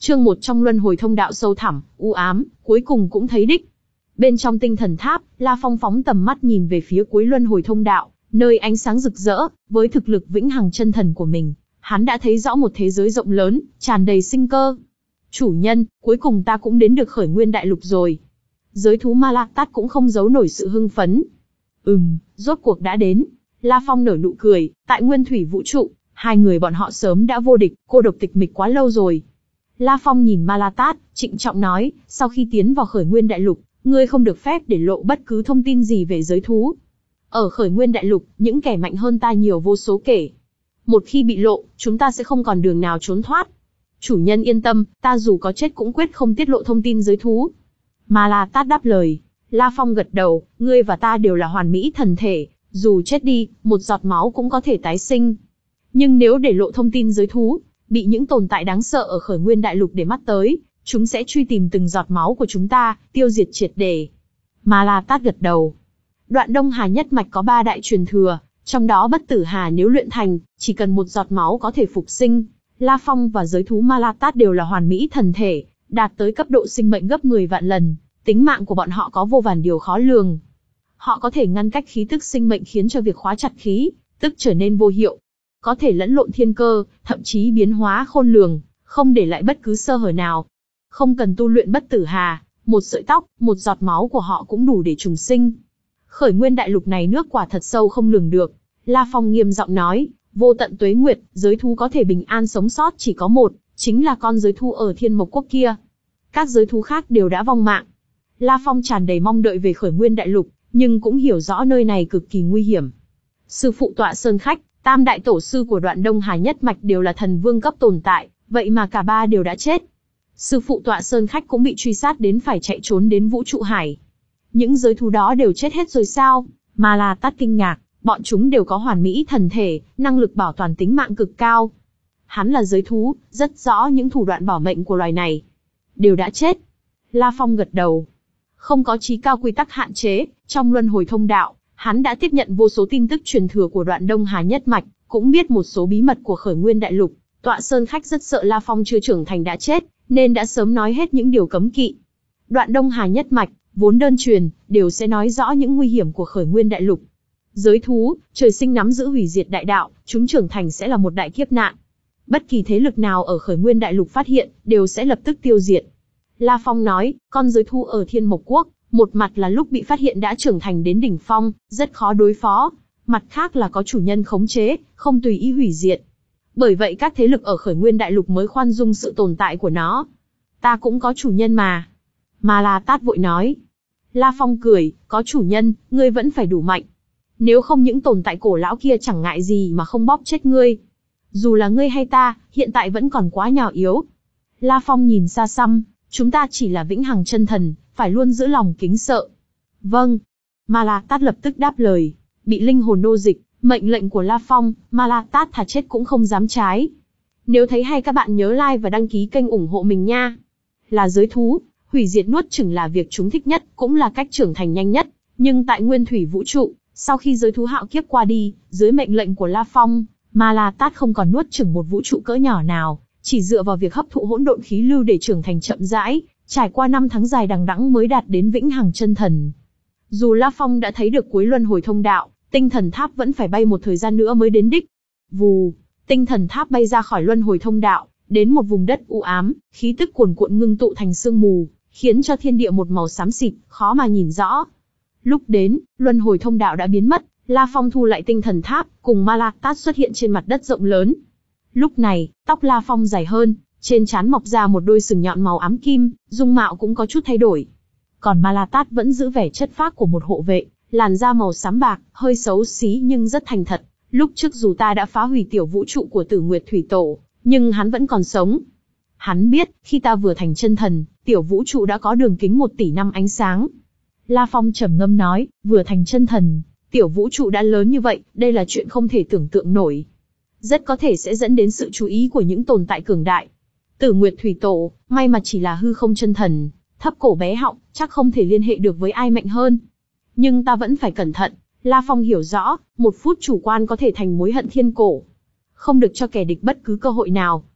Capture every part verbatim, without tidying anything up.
Chương một trong luân hồi thông đạo sâu thẳm, u ám, cuối cùng cũng thấy đích. Bên trong tinh thần tháp, La Phong phóng tầm mắt nhìn về phía cuối luân hồi thông đạo, nơi ánh sáng rực rỡ, với thực lực vĩnh hằng chân thần của mình, hắn đã thấy rõ một thế giới rộng lớn, tràn đầy sinh cơ. Chủ nhân, cuối cùng ta cũng đến được khởi nguyên đại lục rồi. Giới thú Ma La Tát cũng không giấu nổi sự hưng phấn. Ừm, rốt cuộc đã đến. La Phong nở nụ cười, tại nguyên thủy vũ trụ, hai người bọn họ sớm đã vô địch, cô độc tịch mịch quá lâu rồi. La Phong nhìn Ma La Tát, trịnh trọng nói, sau khi tiến vào khởi nguyên đại lục, ngươi không được phép để lộ bất cứ thông tin gì về giới thú. Ở khởi nguyên đại lục, những kẻ mạnh hơn ta nhiều vô số kể. Một khi bị lộ, chúng ta sẽ không còn đường nào trốn thoát. Chủ nhân yên tâm, ta dù có chết cũng quyết không tiết lộ thông tin giới thú. Ma La Tát đáp lời. La Phong gật đầu, ngươi và ta đều là hoàn mỹ thần thể, dù chết đi, một giọt máu cũng có thể tái sinh. Nhưng nếu để lộ thông tin giới thú, bị những tồn tại đáng sợ ở khởi nguyên đại lục để mắt tới, chúng sẽ truy tìm từng giọt máu của chúng ta, tiêu diệt triệt để. Ma La Tát gật đầu. Đoạn Đông Hà nhất mạch có ba đại truyền thừa, trong đó bất tử hà nếu luyện thành, chỉ cần một giọt máu có thể phục sinh. La Phong và giới thú Ma La Tát đều là hoàn mỹ thần thể, đạt tới cấp độ sinh mệnh gấp mười vạn lần, tính mạng của bọn họ có vô vàn điều khó lường. Họ có thể ngăn cách khí tức sinh mệnh khiến cho việc khóa chặt khí tức trở nên vô hiệu, có thể lẫn lộn thiên cơ, thậm chí biến hóa khôn lường, không để lại bất cứ sơ hở nào. Không cần tu luyện bất tử hà, một sợi tóc, một giọt máu của họ cũng đủ để trùng sinh. Khởi nguyên đại lục này nước quả thật sâu không lường được. La Phong nghiêm giọng nói, vô tận tuế nguyệt, giới thú có thể bình an sống sót chỉ có một, chính là con giới thú ở Thiên Mộc Quốc kia. Các giới thú khác đều đã vong mạng. La Phong tràn đầy mong đợi về khởi nguyên đại lục, nhưng cũng hiểu rõ nơi này cực kỳ nguy hiểm. Sư phụ Tọa Sơn Khách, tam đại tổ sư của Đoạn Đông Hà nhất mạch đều là thần vương cấp tồn tại, vậy mà cả ba đều đã chết. Sư phụ Tọa Sơn Khách cũng bị truy sát đến phải chạy trốn đến vũ trụ hải. Những giới thú đó đều chết hết rồi sao? Ma La Tát kinh ngạc, bọn chúng đều có hoàn mỹ thần thể, năng lực bảo toàn tính mạng cực cao. Hắn là giới thú, rất rõ những thủ đoạn bảo mệnh của loài này. Đều đã chết. La Phong gật đầu. Không có chí cao quy tắc hạn chế, trong luân hồi thông đạo, hắn đã tiếp nhận vô số tin tức truyền thừa của Đoạn Đông Hà nhất mạch, cũng biết một số bí mật của khởi nguyên đại lục. Tọa Sơn Khách rất sợ La Phong chưa trưởng thành đã chết, nên đã sớm nói hết những điều cấm kỵ. Đoạn Đông Hà nhất mạch, vốn đơn truyền, đều sẽ nói rõ những nguy hiểm của khởi nguyên đại lục. Giới thú, trời sinh nắm giữ hủy diệt đại đạo, chúng trưởng thành sẽ là một đại kiếp nạn. Bất kỳ thế lực nào ở khởi nguyên đại lục phát hiện, đều sẽ lập tức tiêu diệt. La Phong nói, con giới thú ở Thiên Mộc Quốc, một mặt là lúc bị phát hiện đã trưởng thành đến đỉnh phong, rất khó đối phó. Mặt khác là có chủ nhân khống chế, không tùy ý hủy diệt. Bởi vậy các thế lực ở khởi nguyên đại lục mới khoan dung sự tồn tại của nó. Ta cũng có chủ nhân mà. Ma La Tát vội nói. La Phong cười, có chủ nhân, ngươi vẫn phải đủ mạnh. Nếu không những tồn tại cổ lão kia chẳng ngại gì mà không bóp chết ngươi. Dù là ngươi hay ta, hiện tại vẫn còn quá nhỏ yếu. La Phong nhìn xa xăm, chúng ta chỉ là vĩnh hằng chân thần, phải luôn giữ lòng kính sợ. Vâng. Ma La Tát lập tức đáp lời. Bị linh hồn nô dịch, mệnh lệnh của La Phong, Ma La Tát thà chết cũng không dám trái. Nếu thấy hay các bạn nhớ like và đăng ký kênh ủng hộ mình nha. Là giới thú, hủy diệt nuốt chửng là việc chúng thích nhất, cũng là cách trưởng thành nhanh nhất. Nhưng tại nguyên thủy vũ trụ, sau khi giới thú hạo kiếp qua đi, dưới mệnh lệnh của La Phong, Ma La Tát không còn nuốt chửng một vũ trụ cỡ nhỏ nào, chỉ dựa vào việc hấp thụ hỗn độn khí lưu để trưởng thành chậm rãi, trải qua năm tháng dài đằng đẵng mới đạt đến vĩnh hằng chân thần. Dù La Phong đã thấy được cuối luân hồi thông đạo, tinh thần tháp vẫn phải bay một thời gian nữa mới đến đích. Vù, tinh thần tháp bay ra khỏi luân hồi thông đạo, đến một vùng đất u ám, khí tức cuồn cuộn ngưng tụ thành sương mù, khiến cho thiên địa một màu xám xịt, khó mà nhìn rõ. Lúc đến, luân hồi thông đạo đã biến mất, La Phong thu lại tinh thần tháp, cùng Ma La Tát xuất hiện trên mặt đất rộng lớn. Lúc này, tóc La Phong dài hơn, trên trán mọc ra một đôi sừng nhọn màu ám kim, dung mạo cũng có chút thay đổi. Còn Ma La Tát vẫn giữ vẻ chất phác của một hộ vệ, làn da màu xám bạc, hơi xấu xí nhưng rất thành thật. Lúc trước dù ta đã phá hủy tiểu vũ trụ của Tử Nguyệt Thủy Tổ, nhưng hắn vẫn còn sống. Hắn biết, khi ta vừa thành chân thần, tiểu vũ trụ đã có đường kính một tỷ năm ánh sáng. La Phong trầm ngâm nói, vừa thành chân thần, tiểu vũ trụ đã lớn như vậy, đây là chuyện không thể tưởng tượng nổi. Rất có thể sẽ dẫn đến sự chú ý của những tồn tại cường đại. Tử Nguyệt Thủy Tổ, may mà chỉ là hư không chân thần, thấp cổ bé họng, chắc không thể liên hệ được với ai mạnh hơn. Nhưng ta vẫn phải cẩn thận. La Phong hiểu rõ, một phút chủ quan có thể thành mối hận thiên cổ. Không được cho kẻ địch bất cứ cơ hội nào.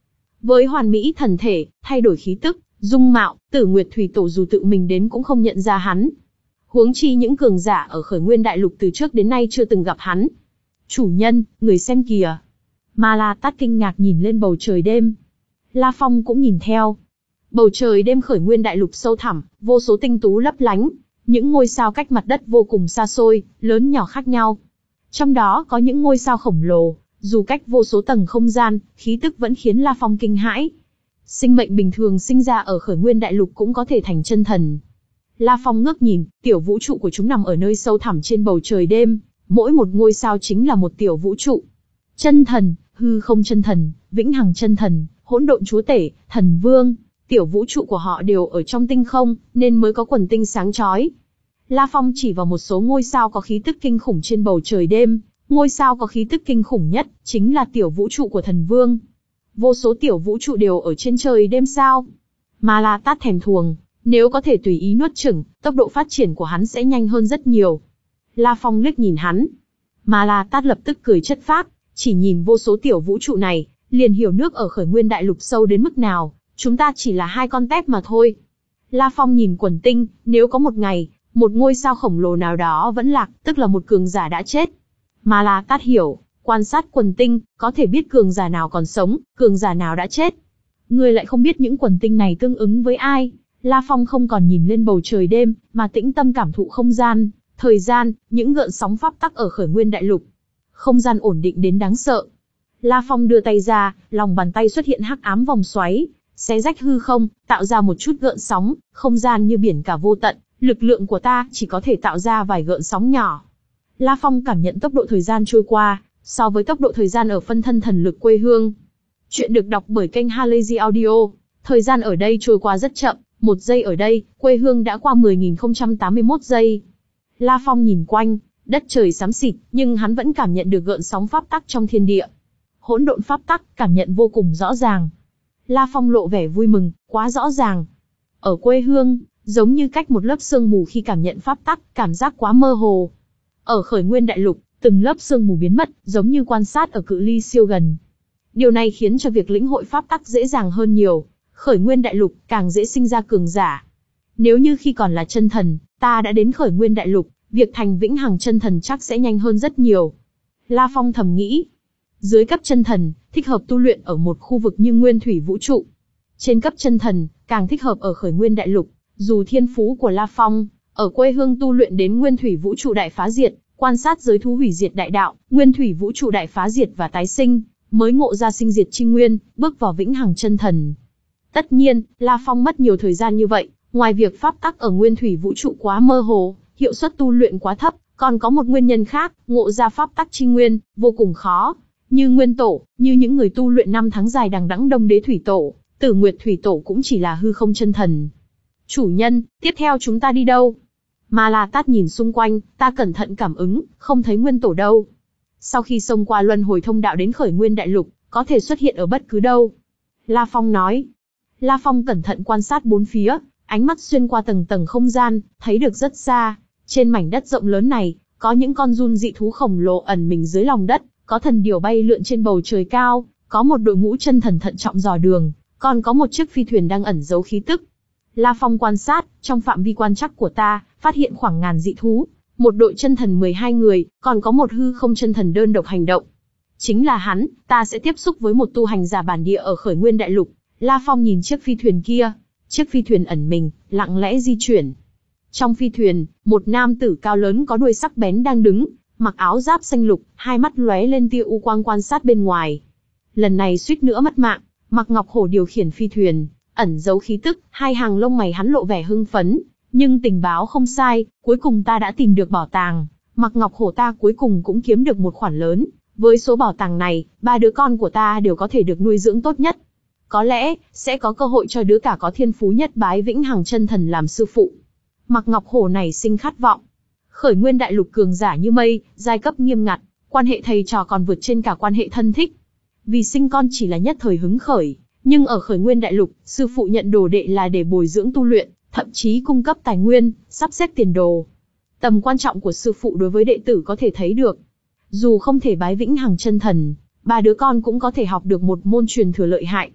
Với hoàn mỹ thần thể, thay đổi khí tức, dung mạo, Tử Nguyệt Thủy Tổ dù tự mình đến cũng không nhận ra hắn. Huống chi những cường giả ở Khởi Nguyên Đại Lục từ trước đến nay chưa từng gặp hắn. Chủ nhân, người xem kìa. Ma La Tát kinh ngạc nhìn lên bầu trời đêm. La Phong cũng nhìn theo. Bầu trời đêm Khởi Nguyên Đại Lục sâu thẳm, vô số tinh tú lấp lánh. Những ngôi sao cách mặt đất vô cùng xa xôi, lớn nhỏ khác nhau. Trong đó có những ngôi sao khổng lồ, dù cách vô số tầng không gian, khí tức vẫn khiến La Phong kinh hãi. Sinh mệnh bình thường sinh ra ở Khởi Nguyên Đại Lục cũng có thể thành chân thần. La Phong ngước nhìn, tiểu vũ trụ của chúng nằm ở nơi sâu thẳm trên bầu trời đêm, mỗi một ngôi sao chính là một tiểu vũ trụ. Chân thần, hư không chân thần, vĩnh hằng chân thần, hỗn độn chúa tể, thần vương, tiểu vũ trụ của họ đều ở trong tinh không, nên mới có quần tinh sáng chói. La Phong chỉ vào một số ngôi sao có khí tức kinh khủng trên bầu trời đêm, ngôi sao có khí tức kinh khủng nhất, chính là tiểu vũ trụ của thần vương. Vô số tiểu vũ trụ đều ở trên trời đêm sao. Ma La Tát thèm thuồng, nếu có thể tùy ý nuốt chửng, tốc độ phát triển của hắn sẽ nhanh hơn rất nhiều. La Phong liếc nhìn hắn. Ma La Tát lập tức cười chất phác, chỉ nhìn vô số tiểu vũ trụ này, liền hiểu nước ở Khởi Nguyên Đại Lục sâu đến mức nào, chúng ta chỉ là hai con tép mà thôi. La Phong nhìn quần tinh, nếu có một ngày, một ngôi sao khổng lồ nào đó vẫn lạc, tức là một cường giả đã chết. Ma La Tát hiểu, quan sát quần tinh, có thể biết cường giả nào còn sống, cường giả nào đã chết. Ngươi lại không biết những quần tinh này tương ứng với ai. La Phong không còn nhìn lên bầu trời đêm, mà tĩnh tâm cảm thụ không gian, thời gian, những gợn sóng pháp tắc ở Khởi Nguyên Đại Lục. Không gian ổn định đến đáng sợ. La Phong đưa tay ra, lòng bàn tay xuất hiện hắc ám vòng xoáy, xé rách hư không, tạo ra một chút gợn sóng, không gian như biển cả vô tận, lực lượng của ta chỉ có thể tạo ra vài gợn sóng nhỏ. La Phong cảm nhận tốc độ thời gian trôi qua, so với tốc độ thời gian ở phân thân thần lực quê hương. Chuyện được đọc bởi kênh Halazy Audio. Thời gian ở đây trôi qua rất chậm, một giây ở đây, quê hương đã qua mười nghìn không trăm tám mươi mốt giây. La Phong nhìn quanh, đất trời xám xịt, nhưng hắn vẫn cảm nhận được gợn sóng pháp tắc trong thiên địa. Hỗn độn pháp tắc, cảm nhận vô cùng rõ ràng. La Phong lộ vẻ vui mừng, quá rõ ràng. Ở quê hương, giống như cách một lớp sương mù khi cảm nhận pháp tắc, cảm giác quá mơ hồ. Ở Khởi Nguyên Đại Lục, từng lớp sương mù biến mất, giống như quan sát ở cự ly siêu gần. Điều này khiến cho việc lĩnh hội pháp tắc dễ dàng hơn nhiều. Khởi Nguyên Đại Lục càng dễ sinh ra cường giả. Nếu như khi còn là chân thần, ta đã đến Khởi Nguyên Đại Lục, việc thành vĩnh hằng chân thần chắc sẽ nhanh hơn rất nhiều. La Phong thầm nghĩ. Dưới cấp chân thần, thích hợp tu luyện ở một khu vực như Nguyên Thủy Vũ Trụ. Trên cấp chân thần, càng thích hợp ở Khởi Nguyên Đại Lục. Dù thiên phú của La Phong, ở quê hương tu luyện đến Nguyên Thủy Vũ Trụ Đại Phá Diệt, quan sát giới thú hủy diệt đại đạo, Nguyên Thủy Vũ Trụ Đại Phá Diệt và tái sinh, mới ngộ ra sinh diệt chi nguyên, bước vào vĩnh hằng chân thần. Tất nhiên, La Phong mất nhiều thời gian như vậy, ngoài việc pháp tắc ở Nguyên Thủy Vũ Trụ quá mơ hồ, hiệu suất tu luyện quá thấp, còn có một nguyên nhân khác, ngộ ra pháp tắc chi nguyên, vô cùng khó. Như Nguyên Tổ, như những người tu luyện năm tháng dài đằng đẵng Đông Đế Thủy Tổ, Tử Nguyệt Thủy Tổ cũng chỉ là hư không chân thần. Chủ nhân, tiếp theo chúng ta đi đâu? Ma La Tát nhìn xung quanh, ta cẩn thận cảm ứng, không thấy Nguyên Tổ đâu. Sau khi xông qua luân hồi thông đạo đến Khởi Nguyên Đại Lục, có thể xuất hiện ở bất cứ đâu. La Phong nói. La Phong cẩn thận quan sát bốn phía, ánh mắt xuyên qua tầng tầng không gian, thấy được rất xa. Trên mảnh đất rộng lớn này, có những con giun dị thú khổng lồ ẩn mình dưới lòng đất, có thần điểu bay lượn trên bầu trời cao, có một đội ngũ chân thần thận trọng dò đường, còn có một chiếc phi thuyền đang ẩn giấu khí tức. La Phong quan sát, trong phạm vi quan trắc của ta, phát hiện khoảng ngàn dị thú, một đội chân thần mười hai người, còn có một hư không chân thần đơn độc hành động. Chính là hắn, ta sẽ tiếp xúc với một tu hành giả bản địa ở Khởi Nguyên Đại Lục. La Phong nhìn chiếc phi thuyền kia, chiếc phi thuyền ẩn mình, lặng lẽ di chuyển. Trong phi thuyền, một nam tử cao lớn có đuôi sắc bén đang đứng, mặc áo giáp xanh lục, hai mắt lóe lên tia u quang quan sát bên ngoài. Lần này suýt nữa mất mạng, Mạc Ngọc Hổ điều khiển phi thuyền, ẩn giấu khí tức, hai hàng lông mày hắn lộ vẻ hưng phấn, nhưng tình báo không sai, cuối cùng ta đã tìm được bảo tàng, Mạc Ngọc Hổ ta cuối cùng cũng kiếm được một khoản lớn, với số bảo tàng này, ba đứa con của ta đều có thể được nuôi dưỡng tốt nhất. Có lẽ, sẽ có cơ hội cho đứa cả có thiên phú nhất bái vĩnh hằng chân thần làm sư phụ. Mạc Ngọc Hổ này sinh khát vọng. Khởi Nguyên Đại Lục cường giả như mây, giai cấp nghiêm ngặt, quan hệ thầy trò còn vượt trên cả quan hệ thân thích. Vì sinh con chỉ là nhất thời hứng khởi, nhưng ở Khởi Nguyên Đại Lục, sư phụ nhận đồ đệ là để bồi dưỡng tu luyện, thậm chí cung cấp tài nguyên, sắp xếp tiền đồ. Tầm quan trọng của sư phụ đối với đệ tử có thể thấy được. Dù không thể bái vĩnh hằng chân thần, ba đứa con cũng có thể học được một môn truyền thừa lợi hại.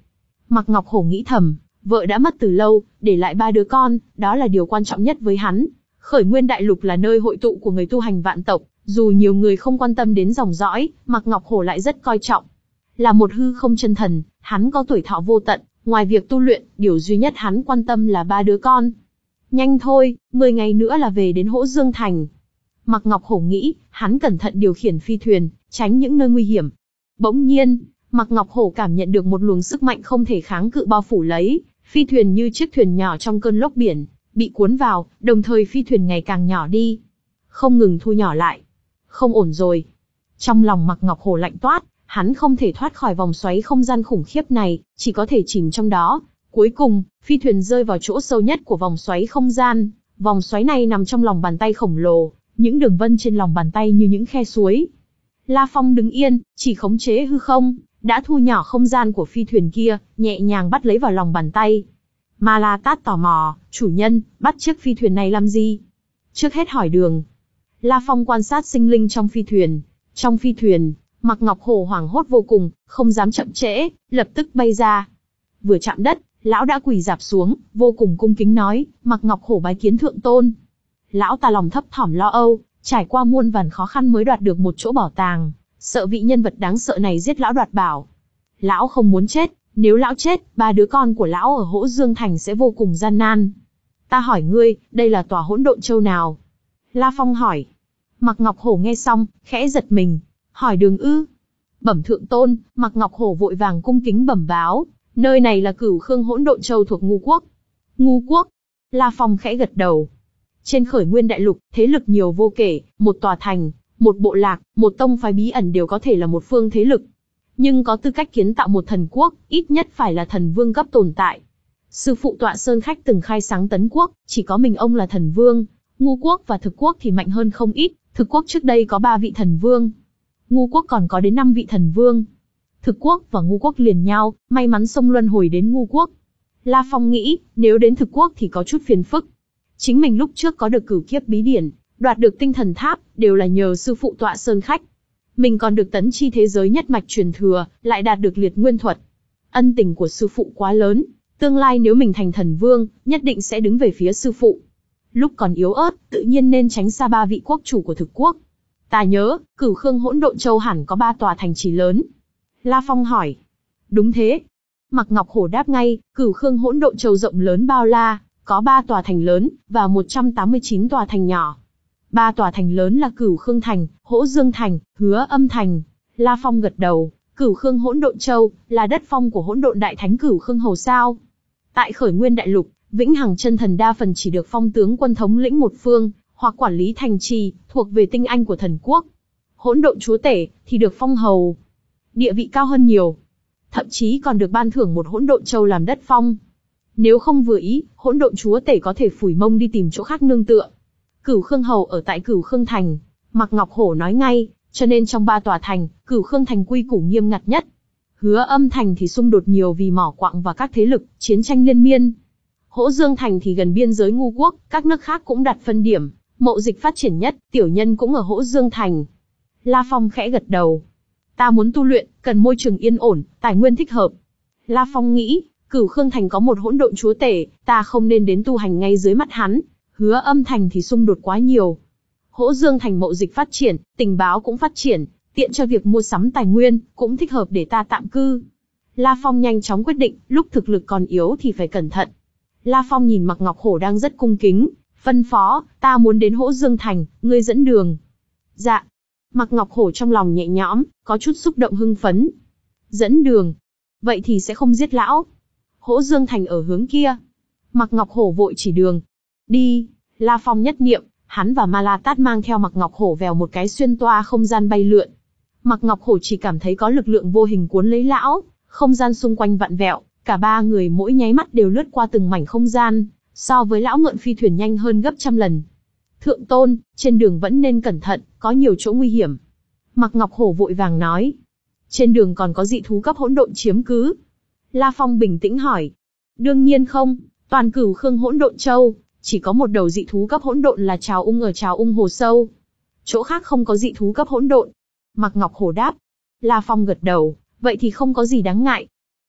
Mạc Ngọc Hổ nghĩ thầm, vợ đã mất từ lâu, để lại ba đứa con, đó là điều quan trọng nhất với hắn. Khởi Nguyên Đại Lục là nơi hội tụ của người tu hành vạn tộc, dù nhiều người không quan tâm đến dòng dõi, Mạc Ngọc Hổ lại rất coi trọng. Là một hư không chân thần, hắn có tuổi thọ vô tận, ngoài việc tu luyện, điều duy nhất hắn quan tâm là ba đứa con. Nhanh thôi, mười ngày nữa là về đến Hỗ Dương Thành. Mạc Ngọc Hổ nghĩ, hắn cẩn thận điều khiển phi thuyền, tránh những nơi nguy hiểm. Bỗng nhiên, Mạc Ngọc Hổ cảm nhận được một luồng sức mạnh không thể kháng cự bao phủ lấy, phi thuyền như chiếc thuyền nhỏ trong cơn lốc biển, bị cuốn vào, đồng thời phi thuyền ngày càng nhỏ đi, không ngừng thu nhỏ lại. Không ổn rồi. Trong lòng Mạc Ngọc Hổ lạnh toát, hắn không thể thoát khỏi vòng xoáy không gian khủng khiếp này, chỉ có thể chìm trong đó. Cuối cùng, phi thuyền rơi vào chỗ sâu nhất của vòng xoáy không gian. Vòng xoáy này nằm trong lòng bàn tay khổng lồ, những đường vân trên lòng bàn tay như những khe suối. La Phong đứng yên, chỉ khống chế hư không, đã thu nhỏ không gian của phi thuyền kia, nhẹ nhàng bắt lấy vào lòng bàn tay. Ma La Tát tò mò, chủ nhân, bắt chiếc phi thuyền này làm gì? Trước hết hỏi đường. La Phong quan sát sinh linh trong phi thuyền. Trong phi thuyền, Mạc Ngọc Hổ hoảng hốt vô cùng, không dám chậm trễ, lập tức bay ra. Vừa chạm đất, lão đã quỳ rạp xuống, vô cùng cung kính nói, Mạc Ngọc Hổ bái kiến thượng tôn. Lão ta lòng thấp thỏm lo âu, trải qua muôn vàn khó khăn mới đoạt được một chỗ bảo tàng, sợ vị nhân vật đáng sợ này giết lão đoạt bảo. Lão không muốn chết, nếu lão chết, ba đứa con của lão ở Hỗ Dương Thành sẽ vô cùng gian nan. Ta hỏi ngươi, đây là tòa Hỗn Độn Châu nào? La Phong hỏi. Mạc Ngọc Hổ nghe xong, khẽ giật mình, hỏi đường ư? Bẩm thượng tôn. Mạc Ngọc Hổ vội vàng cung kính bẩm báo, nơi này là Cửu Khương Hỗn Độn Châu thuộc Ngu Quốc. Ngu Quốc? La Phong khẽ gật đầu. Trên Khởi Nguyên Đại Lục, thế lực nhiều vô kể, một tòa thành, một bộ lạc, một tông phái bí ẩn đều có thể là một phương thế lực. Nhưng có tư cách kiến tạo một thần quốc, ít nhất phải là thần vương cấp tồn tại. Sư phụ Tọa Sơn Khách từng khai sáng Tấn Quốc, chỉ có mình ông là thần vương. Ngu Quốc và Thực Quốc thì mạnh hơn không ít, Thực Quốc trước đây có ba vị thần vương. Ngu Quốc còn có đến năm vị thần vương. Thực Quốc và Ngu Quốc liền nhau, may mắn sông luân hồi đến Ngu Quốc. La Phong nghĩ, nếu đến Thực Quốc thì có chút phiền phức. Chính mình lúc trước có được Cửu Kiếp bí điển, đoạt được tinh thần tháp, đều là nhờ sư phụ Tọa Sơn Khách. Mình còn được tấn chi thế giới nhất mạch truyền thừa, lại đạt được liệt nguyên thuật. Ân tình của sư phụ quá lớn, tương lai nếu mình thành thần vương, nhất định sẽ đứng về phía sư phụ. Lúc còn yếu ớt, tự nhiên nên tránh xa ba vị quốc chủ của Thực Quốc. Ta nhớ, Cửu Khương Hỗn Độn Châu hẳn có ba tòa thành trì lớn. La Phong hỏi. Đúng thế. Mạc Ngọc Hổ đáp ngay, Cửu Khương Hỗn Độn Châu rộng lớn bao la, có ba tòa thành lớn, và một trăm tám mươi chín tòa thành nhỏ. Ba tòa thành lớn là Cửu Khương Thành, Hỗ Dương Thành, Hứa Âm Thành. La Phong gật đầu, Cửu Khương Hỗn Độn Châu, là đất phong của Hỗn Độn Đại Thánh Cửu Khương Hầu sao. Tại Khởi Nguyên Đại Lục, Vĩnh Hằng Chân Thần đa phần chỉ được phong tướng quân thống lĩnh một phương, hoặc quản lý thành trì, thuộc về tinh anh của thần quốc. Hỗn Độn Chúa Tể, thì được phong hầu. Địa vị cao hơn nhiều. Thậm chí còn được ban thưởng một Hỗn Độn Châu làm đất phong. Nếu không vừa ý, Hỗn Độn Chúa Tể có thể phủi mông đi tìm chỗ khác nương tựa. Cửu Khương Hầu ở tại Cửu Khương Thành. Mạc Ngọc Hổ nói ngay, cho nên trong ba tòa thành, Cửu Khương Thành quy củ nghiêm ngặt nhất. Hứa Âm Thành thì xung đột nhiều vì mỏ quặng và các thế lực, chiến tranh liên miên. Hỗ Dương Thành thì gần biên giới Ngu Quốc, các nước khác cũng đặt phân điểm, mậu dịch phát triển nhất, tiểu nhân cũng ở Hỗ Dương Thành. La Phong khẽ gật đầu. Ta muốn tu luyện, cần môi trường yên ổn, tài nguyên thích hợp. La Phong nghĩ, Cửu Khương Thành có một Hỗn Độn Chúa Tể, ta không nên đến tu hành ngay dưới mắt hắn. Hứa Âm Thành thì xung đột quá nhiều. Hỗ Dương Thành mậu dịch phát triển, tình báo cũng phát triển, tiện cho việc mua sắm tài nguyên, cũng thích hợp để ta tạm cư. La Phong nhanh chóng quyết định, lúc thực lực còn yếu thì phải cẩn thận. La Phong nhìn Mạc Ngọc Hổ đang rất cung kính, phân phó, ta muốn đến Hỗ Dương Thành, ngươi dẫn đường. Dạ. Mạc Ngọc Hổ trong lòng nhẹ nhõm, có chút xúc động hưng phấn. Dẫn đường. Vậy thì sẽ không giết lão. Hỗ Dương Thành ở hướng kia. Mạc Ngọc Hổ vội chỉ đường. Đi. La Phong nhất niệm, hắn và Ma La Tát mang theo Mạc Ngọc Hổ vèo một cái xuyên toa không gian bay lượn. Mạc Ngọc Hổ chỉ cảm thấy có lực lượng vô hình cuốn lấy lão, không gian xung quanh vặn vẹo, cả ba người mỗi nháy mắt đều lướt qua từng mảnh không gian, so với lão mượn phi thuyền nhanh hơn gấp trăm lần. Thượng tôn, trên đường vẫn nên cẩn thận, có nhiều chỗ nguy hiểm. Mạc Ngọc Hổ vội vàng nói. Trên đường còn có dị thú cấp hỗn độn chiếm cứ. La Phong bình tĩnh hỏi. Đương nhiên không, toàn Cửu Khương Hỗn Độn Châu, chỉ có một đầu dị thú cấp hỗn độn là Trào Ung ở Trào Ung Hồ Sâu. Chỗ khác không có dị thú cấp hỗn độn. Mạc Ngọc Hổ đáp. La Phong gật đầu, vậy thì không có gì đáng ngại.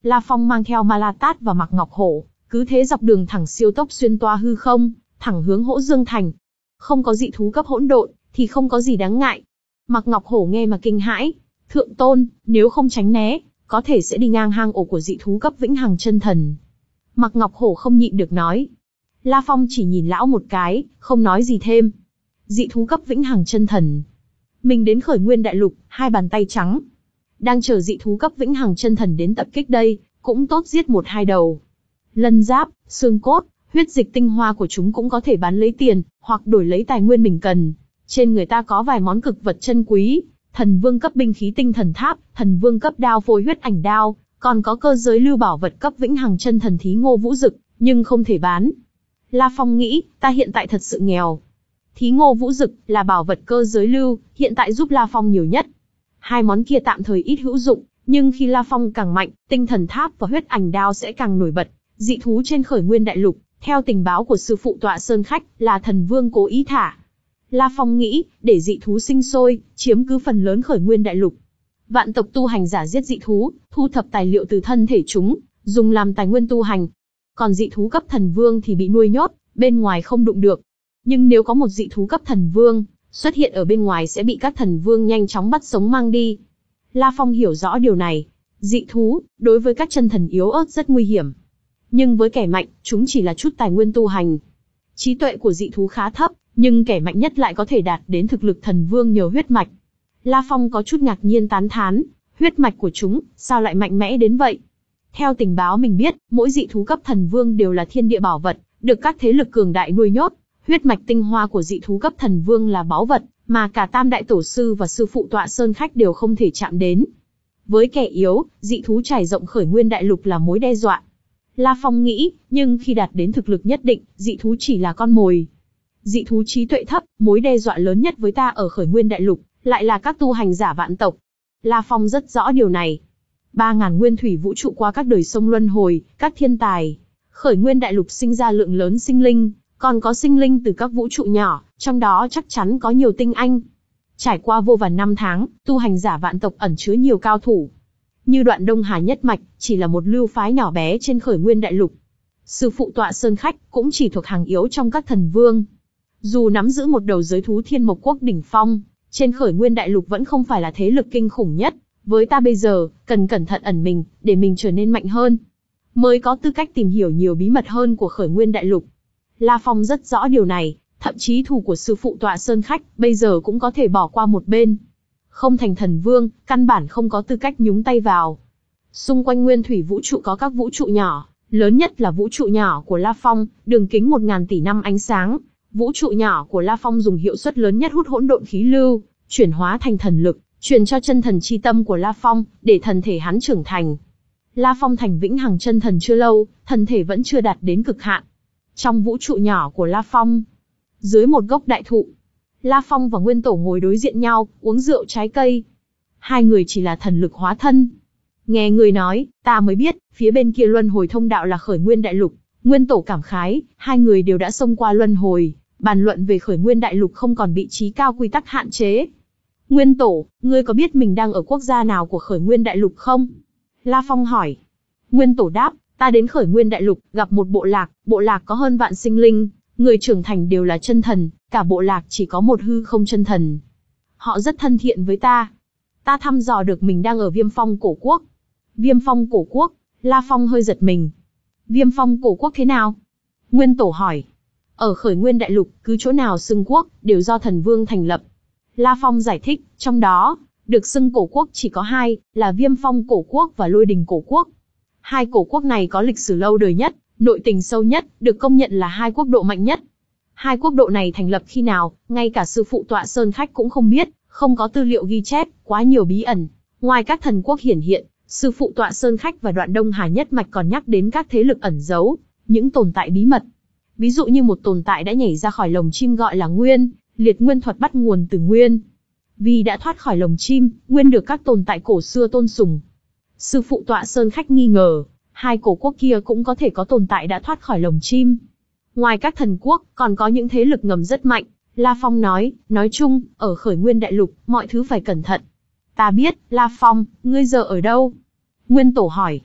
La Phong mang theo Ma La Tát và Mạc Ngọc Hổ, cứ thế dọc đường thẳng siêu tốc xuyên toa hư không, thẳng hướng Hỗ Dương Thành. Không có dị thú cấp hỗn độn, thì không có gì đáng ngại. Mạc Ngọc Hổ nghe mà kinh hãi. Thượng tôn, nếu không tránh né, có thể sẽ đi ngang hang ổ của dị thú cấp vĩnh hằng chân thần. Mạc Ngọc Hổ không nhịn được nói. La Phong chỉ nhìn lão một cái, không nói gì thêm. Dị thú cấp vĩnh hằng chân thần. Mình đến Khởi Nguyên Đại Lục, hai bàn tay trắng. Đang chờ dị thú cấp vĩnh hằng chân thần đến tập kích đây, cũng tốt giết một hai đầu. Lân giáp, xương cốt, huyết dịch tinh hoa của chúng cũng có thể bán lấy tiền, hoặc đổi lấy tài nguyên mình cần. Trên người ta có vài món cực vật chân quý, thần vương cấp binh khí tinh thần tháp, thần vương cấp đao phôi huyết ảnh đao, còn có cơ giới lưu bảo vật cấp vĩnh hằng chân thần thí ngô vũ dực, nhưng không thể bán. La Phong nghĩ, ta hiện tại thật sự nghèo. Thí ngô vũ dực là bảo vật cơ giới lưu, hiện tại giúp La Phong nhiều nhất. Hai món kia tạm thời ít hữu dụng, nhưng khi La Phong càng mạnh, tinh thần tháp và huyết ảnh đao sẽ càng nổi bật. Dị thú trên Khởi Nguyên Đại Lục, theo tình báo của sư phụ Tọa Sơn Khách, là thần vương cố ý thả. La Phong nghĩ, để dị thú sinh sôi, chiếm cứ phần lớn Khởi Nguyên Đại Lục. Vạn tộc tu hành giả giết dị thú, thu thập tài liệu từ thân thể chúng, dùng làm tài nguyên tu hành. Còn dị thú cấp thần vương thì bị nuôi nhốt, bên ngoài không đụng được. Nhưng nếu có một dị thú cấp thần vương xuất hiện ở bên ngoài sẽ bị các thần vương nhanh chóng bắt sống mang đi. La Phong hiểu rõ điều này. Dị thú, đối với các chân thần yếu ớt rất nguy hiểm. Nhưng với kẻ mạnh, chúng chỉ là chút tài nguyên tu hành. Trí tuệ của dị thú khá thấp, nhưng kẻ mạnh nhất lại có thể đạt đến thực lực thần vương nhờ huyết mạch. La Phong có chút ngạc nhiên tán thán, huyết mạch của chúng, sao lại mạnh mẽ đến vậy? Theo tình báo mình biết, mỗi dị thú cấp thần vương đều là thiên địa bảo vật, được các thế lực cường đại nuôi nhốt. Huyết mạch tinh hoa của dị thú cấp thần vương là báu vật, mà cả Tam Đại Tổ Sư và sư phụ Tọa Sơn Khách đều không thể chạm đến. Với kẻ yếu, dị thú trải rộng Khởi Nguyên Đại Lục là mối đe dọa. La Phong nghĩ, nhưng khi đạt đến thực lực nhất định, dị thú chỉ là con mồi. Dị thú trí tuệ thấp, mối đe dọa lớn nhất với ta ở Khởi Nguyên Đại Lục, lại là các tu hành giả vạn tộc. La Phong rất rõ điều này. Ba ngàn nguyên thủy vũ trụ qua các đời sông luân hồi, các thiên tài. Khởi Nguyên Đại Lục sinh ra lượng lớn sinh linh, còn có sinh linh từ các vũ trụ nhỏ, trong đó chắc chắn có nhiều tinh anh. Trải qua vô vàn năm tháng, tu hành giả vạn tộc ẩn chứa nhiều cao thủ. Như Đoạn Đông Hà nhất mạch, chỉ là một lưu phái nhỏ bé trên Khởi Nguyên Đại Lục. Sư phụ Tọa Sơn Khách cũng chỉ thuộc hàng yếu trong các thần vương. Dù nắm giữ một đầu giới thú Thiên Mộc Quốc đỉnh phong, trên Khởi Nguyên Đại Lục vẫn không phải là thế lực kinh khủng nhất. Với ta bây giờ, cần cẩn thận ẩn mình, để mình trở nên mạnh hơn, mới có tư cách tìm hiểu nhiều bí mật hơn của Khởi Nguyên Đại Lục. La Phong rất rõ điều này, thậm chí thù của sư phụ Tọa Sơn Khách, bây giờ cũng có thể bỏ qua một bên. Không thành thần vương, căn bản không có tư cách nhúng tay vào. Xung quanh nguyên thủy vũ trụ có các vũ trụ nhỏ, lớn nhất là vũ trụ nhỏ của La Phong, đường kính một ngàn tỷ năm ánh sáng. Vũ trụ nhỏ của La Phong dùng hiệu suất lớn nhất hút hỗn độn khí lưu, chuyển hóa thành thần lực, truyền cho chân thần chi tâm của La Phong, để thần thể hắn trưởng thành. La Phong thành vĩnh hằng chân thần chưa lâu, thần thể vẫn chưa đạt đến cực hạn. Trong vũ trụ nhỏ của La Phong, dưới một gốc đại thụ, La Phong và Nguyên Tổ ngồi đối diện nhau, uống rượu trái cây. Hai người chỉ là thần lực hóa thân. Nghe người nói, ta mới biết, phía bên kia luân hồi thông đạo là Khởi Nguyên Đại Lục. Nguyên Tổ cảm khái, hai người đều đã xông qua luân hồi, bàn luận về Khởi Nguyên Đại Lục không còn bị trí cao quy tắc hạn chế. Nguyên Tổ, ngươi có biết mình đang ở quốc gia nào của Khởi Nguyên Đại Lục không? La Phong hỏi. Nguyên Tổ đáp, ta đến Khởi Nguyên Đại Lục, gặp một bộ lạc, bộ lạc có hơn vạn sinh linh, người trưởng thành đều là chân thần, cả bộ lạc chỉ có một hư không chân thần. Họ rất thân thiện với ta. Ta thăm dò được mình đang ở Viêm Phong Cổ Quốc. Viêm Phong Cổ Quốc, La Phong hơi giật mình. Viêm Phong Cổ Quốc thế nào? Nguyên Tổ hỏi. Ở Khởi Nguyên Đại Lục, cứ chỗ nào xưng quốc, đều do thần vương thành lập. La Phong giải thích, trong đó, được xưng cổ quốc chỉ có hai, là Viêm Phong Cổ Quốc và Lôi Đình Cổ Quốc. Hai cổ quốc này có lịch sử lâu đời nhất, nội tình sâu nhất, được công nhận là hai quốc độ mạnh nhất. Hai quốc độ này thành lập khi nào, ngay cả sư phụ Tọa Sơn Khách cũng không biết, không có tư liệu ghi chép, quá nhiều bí ẩn. Ngoài các thần quốc hiển hiện, sư phụ Tọa Sơn Khách và Đoạn Đông Hà nhất mạch còn nhắc đến các thế lực ẩn giấu, những tồn tại bí mật. Ví dụ như một tồn tại đã nhảy ra khỏi lồng chim gọi là Nguyên, liệt nguyên thuật bắt nguồn từ Nguyên. Vì đã thoát khỏi lồng chim, Nguyên được các tồn tại cổ xưa tôn sùng. Sư phụ Tọa Sơn Khách nghi ngờ, hai cổ quốc kia cũng có thể có tồn tại đã thoát khỏi lồng chim. Ngoài các thần quốc, còn có những thế lực ngầm rất mạnh. La Phong nói, nói chung, ở Khởi Nguyên Đại Lục, mọi thứ phải cẩn thận. Ta biết, La Phong, ngươi giờ ở đâu? Nguyên Tổ hỏi.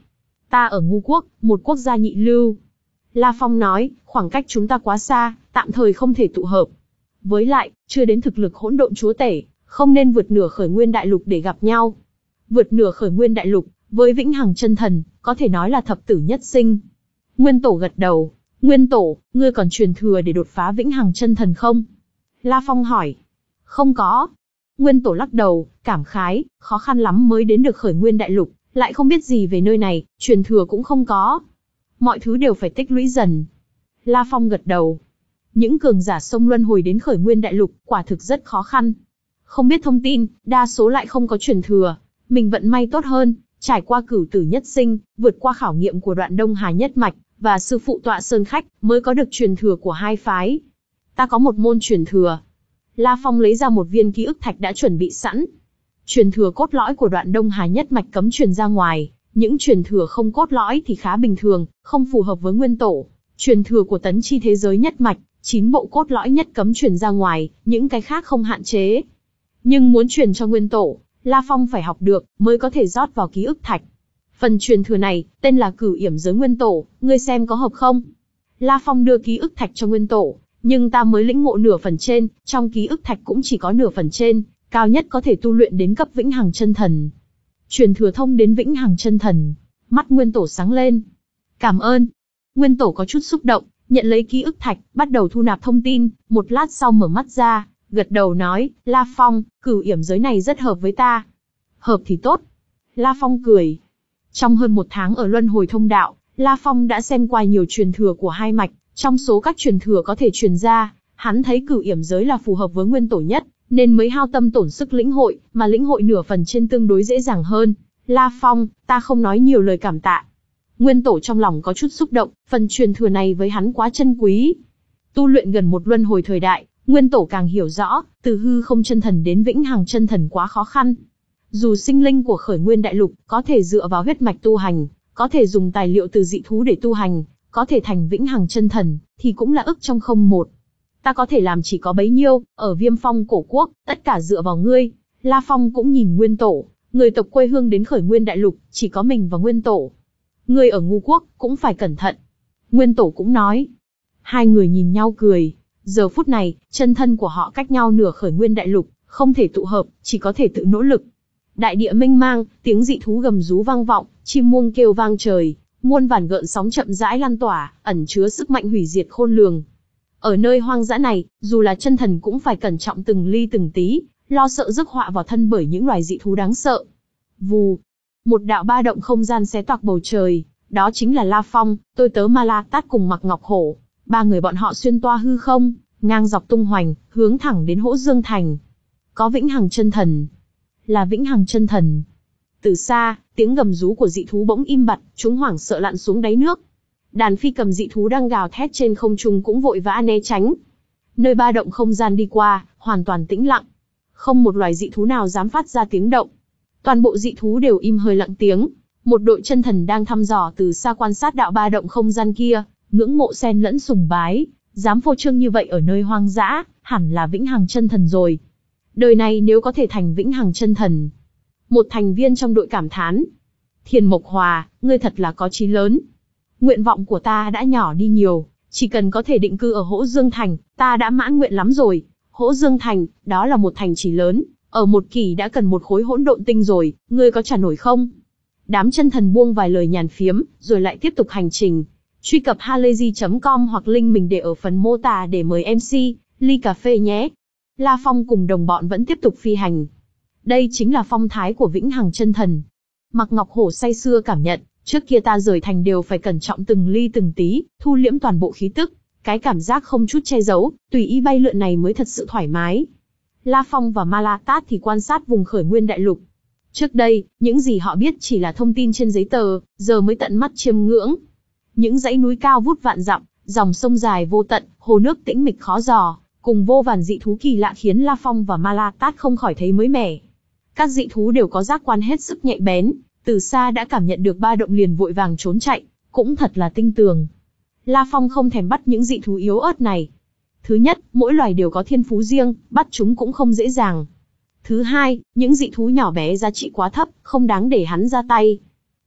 Ta ở Ngu Quốc, một quốc gia nhị lưu. La Phong nói, khoảng cách chúng ta quá xa, tạm thời không thể tụ hợp. Với lại, chưa đến thực lực hỗn độn chúa tể, không nên vượt nửa khởi nguyên đại lục để gặp nhau. Vượt nửa khởi nguyên đại lục, với vĩnh hằng chân thần, có thể nói là thập tử nhất sinh. Nguyên Tổ gật đầu. Nguyên Tổ, ngươi còn truyền thừa để đột phá vĩnh hằng chân thần không? La Phong hỏi. Không có. Nguyên Tổ lắc đầu, cảm khái, khó khăn lắm mới đến được khởi nguyên đại lục, lại không biết gì về nơi này, truyền thừa cũng không có. Mọi thứ đều phải tích lũy dần. La Phong gật đầu. Những cường giả sông luân hồi đến khởi nguyên đại lục, quả thực rất khó khăn. Không biết thông tin, đa số lại không có truyền thừa. Mình vận may tốt hơn, trải qua cửu tử nhất sinh, vượt qua khảo nghiệm của Đoạn Đông Hà nhất mạch, và sư phụ Tọa Sơn Khách, mới có được truyền thừa của hai phái. Ta có một môn truyền thừa. La Phong lấy ra một viên ký ức thạch đã chuẩn bị sẵn. Truyền thừa cốt lõi của Đoạn Đông Hà nhất mạch cấm truyền ra ngoài, những truyền thừa không cốt lõi thì khá bình thường, không phù hợp với Nguyên Tổ. Truyền thừa của Tấn Chi thế giới nhất mạch, chín bộ cốt lõi nhất cấm truyền ra ngoài, những cái khác không hạn chế. Nhưng muốn truyền cho Nguyên Tổ, La Phong phải học được, mới có thể rót vào ký ức thạch. Phần truyền thừa này, tên là Cửu Yểm Giới Nguyên Tổ, ngươi xem có hợp không? La Phong đưa ký ức thạch cho Nguyên Tổ, nhưng ta mới lĩnh ngộ nửa phần trên, trong ký ức thạch cũng chỉ có nửa phần trên, cao nhất có thể tu luyện đến cấp vĩnh hằng chân thần. Truyền thừa thông đến vĩnh hằng chân thần, mắt Nguyên Tổ sáng lên. Cảm ơn. Nguyên Tổ có chút xúc động, nhận lấy ký ức thạch, bắt đầu thu nạp thông tin, một lát sau mở mắt ra, gật đầu nói, La Phong, Cửu Yểm Giới này rất hợp với ta. Hợp thì tốt. La Phong cười. Trong hơn một tháng ở Luân Hồi Thông Đạo, La Phong đã xem qua nhiều truyền thừa của hai mạch, trong số các truyền thừa có thể truyền ra, hắn thấy Cửu Yểm Giới là phù hợp với Nguyên Tổ nhất, nên mới hao tâm tổn sức lĩnh hội, mà lĩnh hội nửa phần trên tương đối dễ dàng hơn. La Phong, ta không nói nhiều lời cảm tạ. Nguyên Tổ trong lòng có chút xúc động, phần truyền thừa này với hắn quá chân quý. Tu luyện gần một luân hồi thời đại, Nguyên Tổ càng hiểu rõ, từ hư không chân thần đến vĩnh hằng chân thần quá khó khăn. Dù sinh linh của khởi nguyên đại lục có thể dựa vào huyết mạch tu hành, có thể dùng tài liệu từ dị thú để tu hành, có thể thành vĩnh hằng chân thần, thì cũng là ức trong không một. Ta có thể làm chỉ có bấy nhiêu, ở Viêm Phong cổ quốc, tất cả dựa vào ngươi. La Phong cũng nhìn Nguyên Tổ, người tộc quê hương đến khởi nguyên đại lục, chỉ có mình và Nguyên Tổ. Ngươi ở Ngu Quốc, cũng phải cẩn thận. Nguyên Tổ cũng nói. Hai người nhìn nhau cười. Giờ phút này, chân thân của họ cách nhau nửa khởi nguyên đại lục, không thể tụ hợp, chỉ có thể tự nỗ lực. Đại địa mênh mang, tiếng dị thú gầm rú vang vọng, chim muông kêu vang trời, muôn vàn gợn sóng chậm rãi lan tỏa, ẩn chứa sức mạnh hủy diệt khôn lường. Ở nơi hoang dã này, dù là chân thần cũng phải cẩn trọng từng ly từng tí, lo sợ rước họa vào thân bởi những loài dị thú đáng sợ. Vù, một đạo ba động không gian xé toạc bầu trời, đó chính là La Phong, tôi tớ Ma La Tát cùng Mạc Ngọc Hổ. Ba người bọn họ xuyên toa hư không, ngang dọc tung hoành, hướng thẳng đến Hỗ Dương Thành. Có vĩnh hằng chân thần. Là vĩnh hằng chân thần. Từ xa, tiếng gầm rú của dị thú bỗng im bặt, chúng hoảng sợ lặn xuống đáy nước. Đàn phi cầm dị thú đang gào thét trên không trung cũng vội vã né tránh. Nơi ba động không gian đi qua, hoàn toàn tĩnh lặng. Không một loài dị thú nào dám phát ra tiếng động. Toàn bộ dị thú đều im hơi lặng tiếng. Một đội chân thần đang thăm dò từ xa quan sát đạo ba động không gian kia, ngưỡng mộ xen lẫn sùng bái, dám phô trương như vậy ở nơi hoang dã, hẳn là vĩnh hằng chân thần rồi. Đời này nếu có thể thành vĩnh hằng chân thần. Một thành viên trong đội cảm thán. Thiền Mộc Hòa, ngươi thật là có chí lớn. Nguyện vọng của ta đã nhỏ đi nhiều, chỉ cần có thể định cư ở Hỗ Dương Thành, ta đã mãn nguyện lắm rồi. Hỗ Dương Thành, đó là một thành trì lớn, ở một kỷ đã cần một khối hỗn độn tinh rồi, ngươi có trả nổi không? Đám chân thần buông vài lời nhàn phiếm, rồi lại tiếp tục hành trình. Truy cập halayzi chấm com hoặc link mình để ở phần mô tả để mời em xê, ly cà phê nhé. La Phong cùng đồng bọn vẫn tiếp tục phi hành. Đây chính là phong thái của vĩnh hằng chân thần. Mạc Ngọc Hổ say sưa cảm nhận, trước kia ta rời thành đều phải cẩn trọng từng ly từng tí, thu liễm toàn bộ khí tức. Cái cảm giác không chút che giấu, tùy ý bay lượn này mới thật sự thoải mái. La Phong và Ma La Tát thì quan sát vùng khởi nguyên đại lục. Trước đây, những gì họ biết chỉ là thông tin trên giấy tờ, giờ mới tận mắt chiêm ngưỡng. Những dãy núi cao vút vạn dặm, dòng sông dài vô tận, hồ nước tĩnh mịch khó dò, cùng vô vàn dị thú kỳ lạ khiến La Phong và Ma La Tát không khỏi thấy mới mẻ. Các dị thú đều có giác quan hết sức nhạy bén, từ xa đã cảm nhận được ba động liền vội vàng trốn chạy, cũng thật là tinh tường. La Phong không thèm bắt những dị thú yếu ớt này. Thứ nhất, mỗi loài đều có thiên phú riêng, bắt chúng cũng không dễ dàng. Thứ hai, những dị thú nhỏ bé giá trị quá thấp, không đáng để hắn ra tay.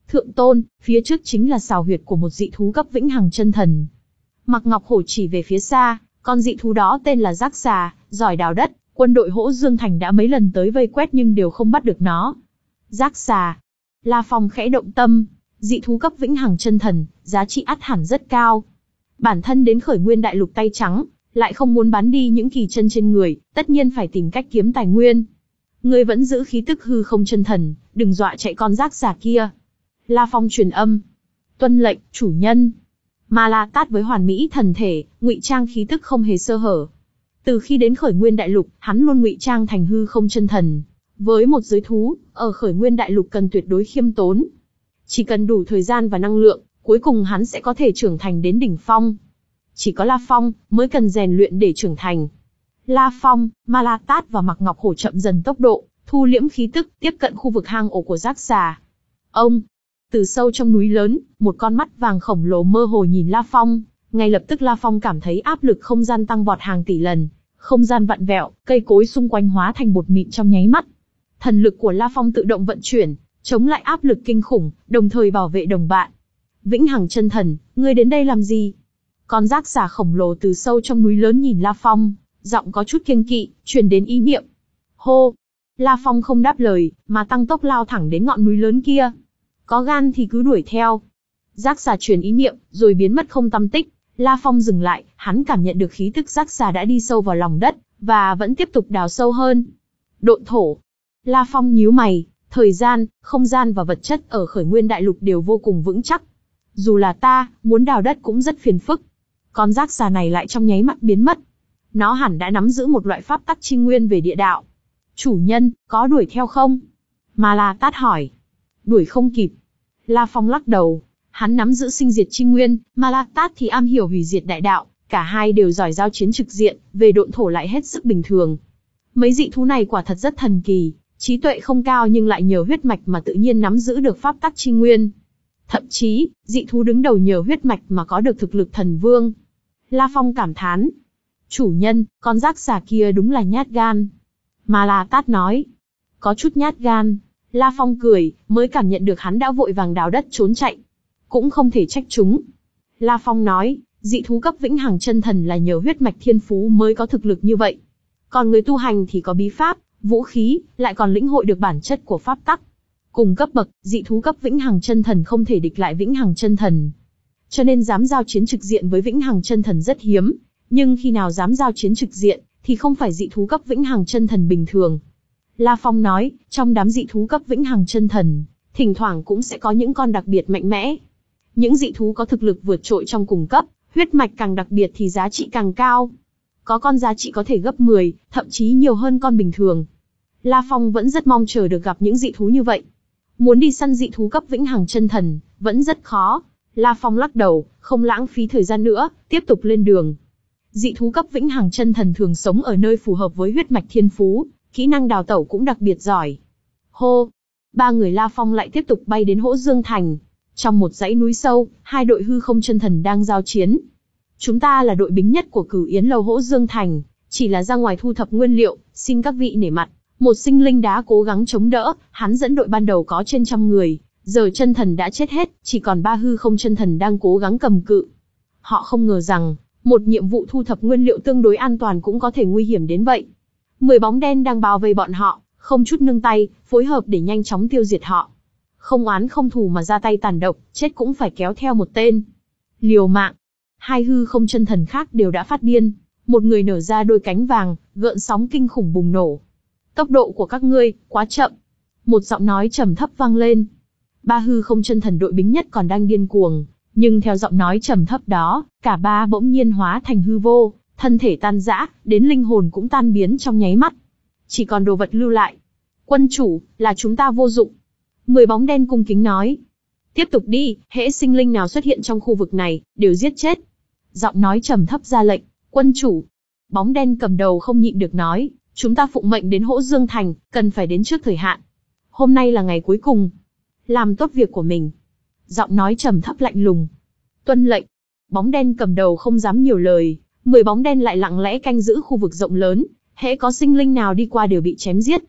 Thượng tôn, phía trước chính là sào huyệt của một dị thú cấp vĩnh hằng chân thần. Mạc Ngọc Hổ chỉ về phía xa, con dị thú đó tên là Giác Xà, giỏi đào đất, quân đội Hỗ Dương Thành đã mấy lần tới vây quét nhưng đều không bắt được nó. Giác Xà. La Phong khẽ động tâm, dị thú cấp vĩnh hằng chân thần, giá trị ắt hẳn rất cao. Bản thân đến Khởi Nguyên Đại Lục tay trắng, lại không muốn bán đi những kỳ chân trên người, tất nhiên phải tìm cách kiếm tài nguyên. Ngươi vẫn giữ khí tức hư không chân thần, đừng dọa chạy con Giác Xà kia. La Phong truyền âm. Tuân lệnh, chủ nhân. Ma La Tát với hoàn mỹ thần thể, ngụy trang khí tức không hề sơ hở. Từ khi đến Khởi Nguyên Đại Lục, hắn luôn ngụy trang thành hư không chân thần. Với một giới thú, ở Khởi Nguyên Đại Lục cần tuyệt đối khiêm tốn. Chỉ cần đủ thời gian và năng lượng, cuối cùng hắn sẽ có thể trưởng thành đến đỉnh phong. Chỉ có La Phong mới cần rèn luyện để trưởng thành. La Phong, Ma La Tát và Mạc Ngọc Hổ chậm dần tốc độ, thu liễm khí tức, tiếp cận khu vực hang ổ của Giác Xà. Ông, từ sâu trong núi lớn, một con mắt vàng khổng lồ mơ hồ nhìn La Phong. Ngay lập tức La Phong cảm thấy áp lực không gian tăng vọt hàng tỷ lần, không gian vặn vẹo, cây cối xung quanh hóa thành bột mịn trong nháy mắt. Thần lực của La Phong tự động vận chuyển, chống lại áp lực kinh khủng, đồng thời bảo vệ đồng bạn. Vĩnh hằng chân thần, ngươi đến đây làm gì? Con Giác Xà khổng lồ từ sâu trong núi lớn nhìn La Phong, giọng có chút kiêng kỵ, truyền đến ý niệm. Hô! La Phong không đáp lời, mà tăng tốc lao thẳng đến ngọn núi lớn kia. Có gan thì cứ đuổi theo. Giác Xà truyền ý niệm, rồi biến mất không tăm tích. La Phong dừng lại, hắn cảm nhận được khí tức Giác Xà đã đi sâu vào lòng đất, và vẫn tiếp tục đào sâu hơn. Độn thổ. La Phong nhíu mày, thời gian, không gian và vật chất ở Khởi Nguyên Đại Lục đều vô cùng vững chắc. Dù là ta, muốn đào đất cũng rất phiền phức. Con Giác Xà này lại trong nháy mắt biến mất. Nó hẳn đã nắm giữ một loại pháp tắc chi nguyên về địa đạo. Chủ nhân, có đuổi theo không? Ma La Tát hỏi. Đuổi không kịp. La Phong lắc đầu. Hắn nắm giữ sinh diệt chi nguyên, Ma La Tát thì am hiểu hủy diệt đại đạo. Cả hai đều giỏi giao chiến trực diện, về độn thổ lại hết sức bình thường. Mấy dị thú này quả thật rất thần kỳ. Trí tuệ không cao nhưng lại nhờ huyết mạch mà tự nhiên nắm giữ được pháp tắc chi nguyên. Thậm chí, dị thú đứng đầu nhờ huyết mạch mà có được thực lực thần vương. La Phong cảm thán. Chủ nhân, con Giác Xà kia đúng là nhát gan. Ma La Tát nói. Có chút nhát gan. La Phong cười, mới cảm nhận được hắn đã vội vàng đào đất trốn chạy. Cũng không thể trách chúng. La Phong nói, dị thú cấp vĩnh hằng chân thần là nhờ huyết mạch thiên phú mới có thực lực như vậy. Còn người tu hành thì có bí pháp, vũ khí, lại còn lĩnh hội được bản chất của pháp tắc. Cùng cấp bậc, dị thú cấp vĩnh hằng chân thần không thể địch lại vĩnh hằng chân thần. Cho nên dám giao chiến trực diện với vĩnh hằng chân thần rất hiếm. Nhưng khi nào dám giao chiến trực diện, thì không phải dị thú cấp vĩnh hằng chân thần bình thường. La Phong nói, trong đám dị thú cấp vĩnh hằng chân thần, thỉnh thoảng cũng sẽ có những con đặc biệt mạnh mẽ. Những dị thú có thực lực vượt trội trong cùng cấp, huyết mạch càng đặc biệt thì giá trị càng cao. Có con giá trị có thể gấp mười, thậm chí nhiều hơn con bình thường. La Phong vẫn rất mong chờ được gặp những dị thú như vậy. Muốn đi săn dị thú cấp vĩnh hằng chân thần, vẫn rất khó. La Phong lắc đầu, không lãng phí thời gian nữa, tiếp tục lên đường. Dị thú cấp vĩnh hằng chân thần thường sống ở nơi phù hợp với huyết mạch thiên phú, kỹ năng đào tẩu cũng đặc biệt giỏi. Hô! Ba người La Phong lại tiếp tục bay đến Hỗ Dương Thành. Trong một dãy núi sâu, hai đội hư không chân thần đang giao chiến. Chúng ta là đội bính nhất của Cửu Yến Lâu Hỗ Dương Thành, chỉ là ra ngoài thu thập nguyên liệu, xin các vị nể mặt. Một sinh linh đã cố gắng chống đỡ, hắn dẫn đội ban đầu có trên trăm người, giờ chân thần đã chết hết, chỉ còn ba hư không chân thần đang cố gắng cầm cự. Họ không ngờ rằng, một nhiệm vụ thu thập nguyên liệu tương đối an toàn cũng có thể nguy hiểm đến vậy. Mười bóng đen đang bao vây bọn họ, không chút nương tay, phối hợp để nhanh chóng tiêu diệt họ. Không oán không thù mà ra tay tàn độc, chết cũng phải kéo theo một tên. Liều mạng. Hai hư không chân thần khác đều đã phát điên. Một người nở ra đôi cánh vàng, gợn sóng kinh khủng bùng nổ. Tốc độ của các ngươi, quá chậm. Một giọng nói trầm thấp vang lên. Ba hư không chân thần đội bính nhất còn đang điên cuồng. Nhưng theo giọng nói trầm thấp đó, cả ba bỗng nhiên hóa thành hư vô, thân thể tan rã, đến linh hồn cũng tan biến trong nháy mắt. Chỉ còn đồ vật lưu lại. Quân chủ, là chúng ta vô dụng. Mười bóng đen cung kính nói. Tiếp tục đi, hễ sinh linh nào xuất hiện trong khu vực này, đều giết chết. Giọng nói trầm thấp ra lệnh, quân chủ. Bóng đen cầm đầu không nhịn được nói, chúng ta phụng mệnh đến Hỗ Dương Thành, cần phải đến trước thời hạn. Hôm nay là ngày cuối cùng. Làm tốt việc của mình. Giọng nói trầm thấp lạnh lùng. Tuân lệnh. Bóng đen cầm đầu không dám nhiều lời, mười bóng đen lại lặng lẽ canh giữ khu vực rộng lớn, hễ có sinh linh nào đi qua đều bị chém giết.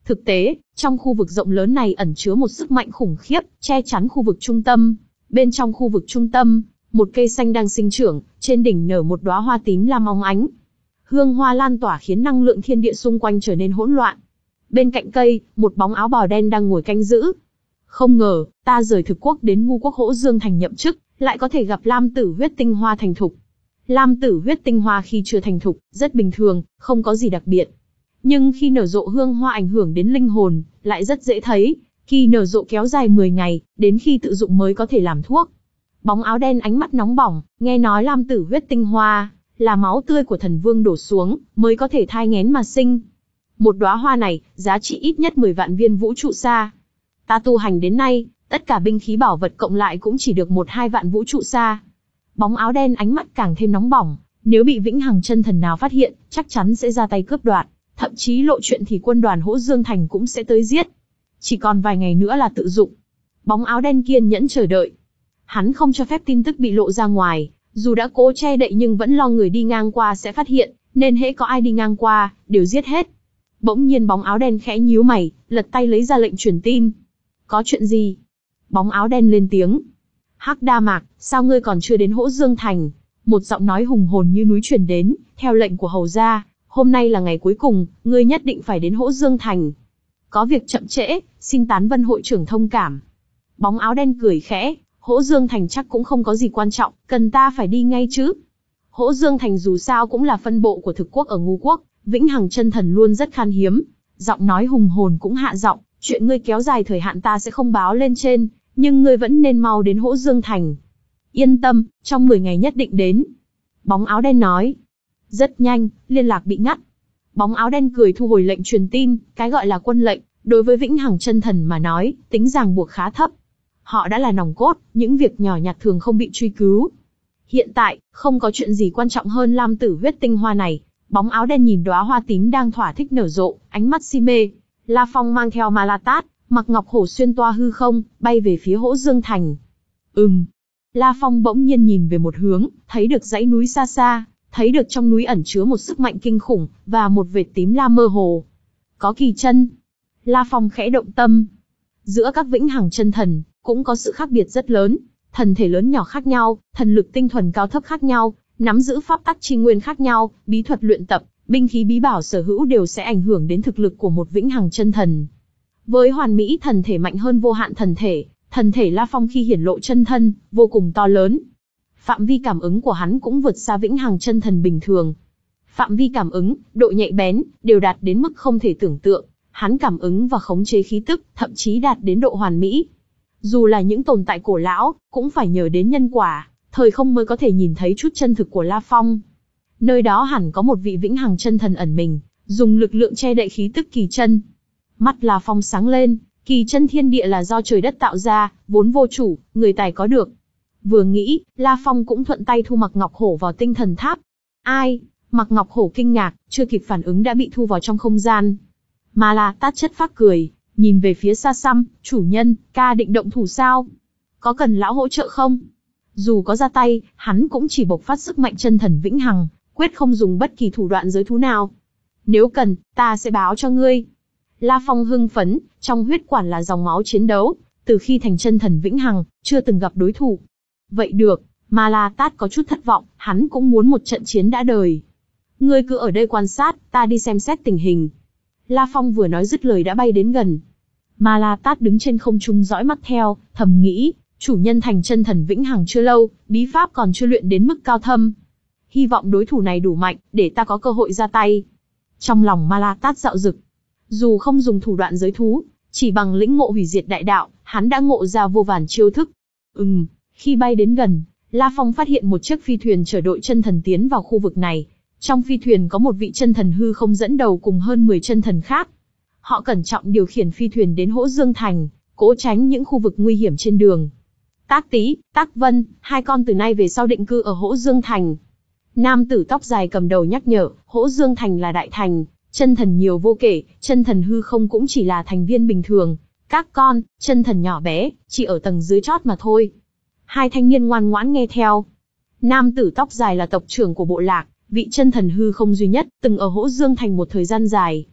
Thực tế, trong khu vực rộng lớn này ẩn chứa một sức mạnh khủng khiếp, che chắn khu vực trung tâm. Bên trong khu vực trung tâm, một cây xanh đang sinh trưởng, trên đỉnh nở một đóa hoa tím lam óng ánh. Hương hoa lan tỏa khiến năng lượng thiên địa xung quanh trở nên hỗn loạn. Bên cạnh cây, một bóng áo bào đen đang ngồi canh giữ. Không ngờ, ta rời thực quốc đến ngu quốc Hỗ Dương Thành nhậm chức, lại có thể gặp lam tử huyết tinh hoa thành thục. Lam tử huyết tinh hoa khi chưa thành thục, rất bình thường, không có gì đặc biệt. Nhưng khi nở rộ hương hoa ảnh hưởng đến linh hồn, lại rất dễ thấy. Khi nở rộ kéo dài mười ngày, đến khi tự dụng mới có thể làm thuốc. Bóng áo đen ánh mắt nóng bỏng, nghe nói lam tử huyết tinh hoa là máu tươi của thần vương đổ xuống, mới có thể thai nghén mà sinh. Một đóa hoa này, giá trị ít nhất mười vạn viên vũ trụ sa. Ta tu hành đến nay, tất cả binh khí bảo vật cộng lại cũng chỉ được một hai vạn vũ trụ sa. Bóng áo đen ánh mắt càng thêm nóng bỏng, nếu bị vĩnh hằng chân thần nào phát hiện, chắc chắn sẽ ra tay cướp đoạt, thậm chí lộ chuyện thì quân đoàn Hỗ Dương Thành cũng sẽ tới giết. Chỉ còn vài ngày nữa là tự dụng. Bóng áo đen kiên nhẫn chờ đợi. Hắn không cho phép tin tức bị lộ ra ngoài, dù đã cố che đậy nhưng vẫn lo người đi ngang qua sẽ phát hiện, nên hễ có ai đi ngang qua, đều giết hết. Bỗng nhiên bóng áo đen khẽ nhíu mày, lật tay lấy ra lệnh truyền tin. Có chuyện gì? Bóng áo đen lên tiếng. Hắc Đa Mạc, sao ngươi còn chưa đến Hỗ Dương Thành? Một giọng nói hùng hồn như núi truyền đến, theo lệnh của hầu gia, hôm nay là ngày cuối cùng, ngươi nhất định phải đến Hỗ Dương Thành. Có việc chậm trễ, xin Tán Vân hội trưởng thông cảm. Bóng áo đen cười khẽ, Hỗ Dương Thành chắc cũng không có gì quan trọng, cần ta phải đi ngay chứ. Hỗ Dương Thành dù sao cũng là phân bộ của thực quốc ở ngu quốc, vĩnh hằng chân thần luôn rất khan hiếm. Giọng nói hùng hồn cũng hạ giọng, chuyện ngươi kéo dài thời hạn ta sẽ không báo lên trên, nhưng ngươi vẫn nên mau đến Hỗ Dương Thành. Yên tâm, trong mười ngày nhất định đến. Bóng áo đen nói. Rất nhanh, liên lạc bị ngắt. Bóng áo đen cười thu hồi lệnh truyền tin, cái gọi là quân lệnh, đối với vĩnh hằng chân thần mà nói, tính ràng buộc khá thấp. Họ đã là nòng cốt, những việc nhỏ nhặt thường không bị truy cứu. Hiện tại, không có chuyện gì quan trọng hơn lam tử huyết tinh hoa này. Bóng áo đen nhìn đóa hoa tím đang thỏa thích nở rộ, ánh mắt si mê. La Phong mang theo Ma La Tát, mặc ngọc hổ xuyên toa hư không, bay về phía Hỗ Dương Thành. Ừm. La Phong bỗng nhiên nhìn về một hướng, thấy được dãy núi xa xa, thấy được trong núi ẩn chứa một sức mạnh kinh khủng, và một vệt tím lam mơ hồ. Có kỳ chân. La Phong khẽ động tâm. Giữa các vĩnh hằng chân thần, cũng có sự khác biệt rất lớn. Thần thể lớn nhỏ khác nhau, thần lực tinh thuần cao thấp khác nhau, nắm giữ pháp tắc chi nguyên khác nhau, bí thuật luyện tập, binh khí bí bảo sở hữu đều sẽ ảnh hưởng đến thực lực của một vĩnh hằng chân thần. Với hoàn mỹ thần thể mạnh hơn vô hạn thần thể, thần thể La Phong khi hiển lộ chân thân, vô cùng to lớn. Phạm vi cảm ứng của hắn cũng vượt xa vĩnh hằng chân thần bình thường. Phạm vi cảm ứng, độ nhạy bén, đều đạt đến mức không thể tưởng tượng. Hắn cảm ứng và khống chế khí tức, thậm chí đạt đến độ hoàn mỹ. Dù là những tồn tại cổ lão, cũng phải nhờ đến nhân quả, thời không mới có thể nhìn thấy chút chân thực của La Phong. Nơi đó hẳn có một vị vĩnh hằng chân thần ẩn mình, dùng lực lượng che đậy khí tức kỳ chân. Mắt La Phong sáng lên, kỳ chân thiên địa là do trời đất tạo ra, vốn vô chủ, người tài có được. Vừa nghĩ, La Phong cũng thuận tay thu Mặc Ngọc Hổ vào tinh thần tháp. Ai? Mặc Ngọc Hổ kinh ngạc, chưa kịp phản ứng đã bị thu vào trong không gian. Ma La Tát chất phác cười, nhìn về phía xa xăm, chủ nhân, ca định động thủ sao? Có cần lão hỗ trợ không? Dù có ra tay, hắn cũng chỉ bộc phát sức mạnh chân thần vĩnh hằng, quyết không dùng bất kỳ thủ đoạn giới thú nào. Nếu cần, ta sẽ báo cho ngươi. La Phong hưng phấn, trong huyết quản là dòng máu chiến đấu, từ khi thành chân thần vĩnh hằng, chưa từng gặp đối thủ. Vậy được, Ma La Tát có chút thất vọng, hắn cũng muốn một trận chiến đã đời. Ngươi cứ ở đây quan sát, ta đi xem xét tình hình. La Phong vừa nói dứt lời đã bay đến gần. Ma La Tát đứng trên không trung dõi mắt theo, thầm nghĩ, chủ nhân thành chân thần vĩnh hằng chưa lâu, bí pháp còn chưa luyện đến mức cao thâm. Hy vọng đối thủ này đủ mạnh, để ta có cơ hội ra tay. Trong lòng Ma La Tát dạo dực. Dù không dùng thủ đoạn giới thú, chỉ bằng lĩnh ngộ hủy diệt đại đạo, hắn đã ngộ ra vô vàn chiêu thức. Ừm, khi bay đến gần, La Phong phát hiện một chiếc phi thuyền chở đội chân thần tiến vào khu vực này. Trong phi thuyền có một vị chân thần hư không dẫn đầu cùng hơn mười chân thần khác. Họ cẩn trọng điều khiển phi thuyền đến Hỗ Dương Thành, cố tránh những khu vực nguy hiểm trên đường. Tác Tý, Tác Vân, hai con từ nay về sau định cư ở Hỗ Dương Thành. Nam tử tóc dài cầm đầu nhắc nhở, Hỗ Dương Thành là đại thành, chân thần nhiều vô kể, chân thần hư không cũng chỉ là thành viên bình thường. Các con, chân thần nhỏ bé, chỉ ở tầng dưới chót mà thôi. Hai thanh niên ngoan ngoãn nghe theo. Nam tử tóc dài là tộc trưởng của bộ lạc, vị chân thần hư không duy nhất, từng ở Hỗ Dương Thành một thời gian dài.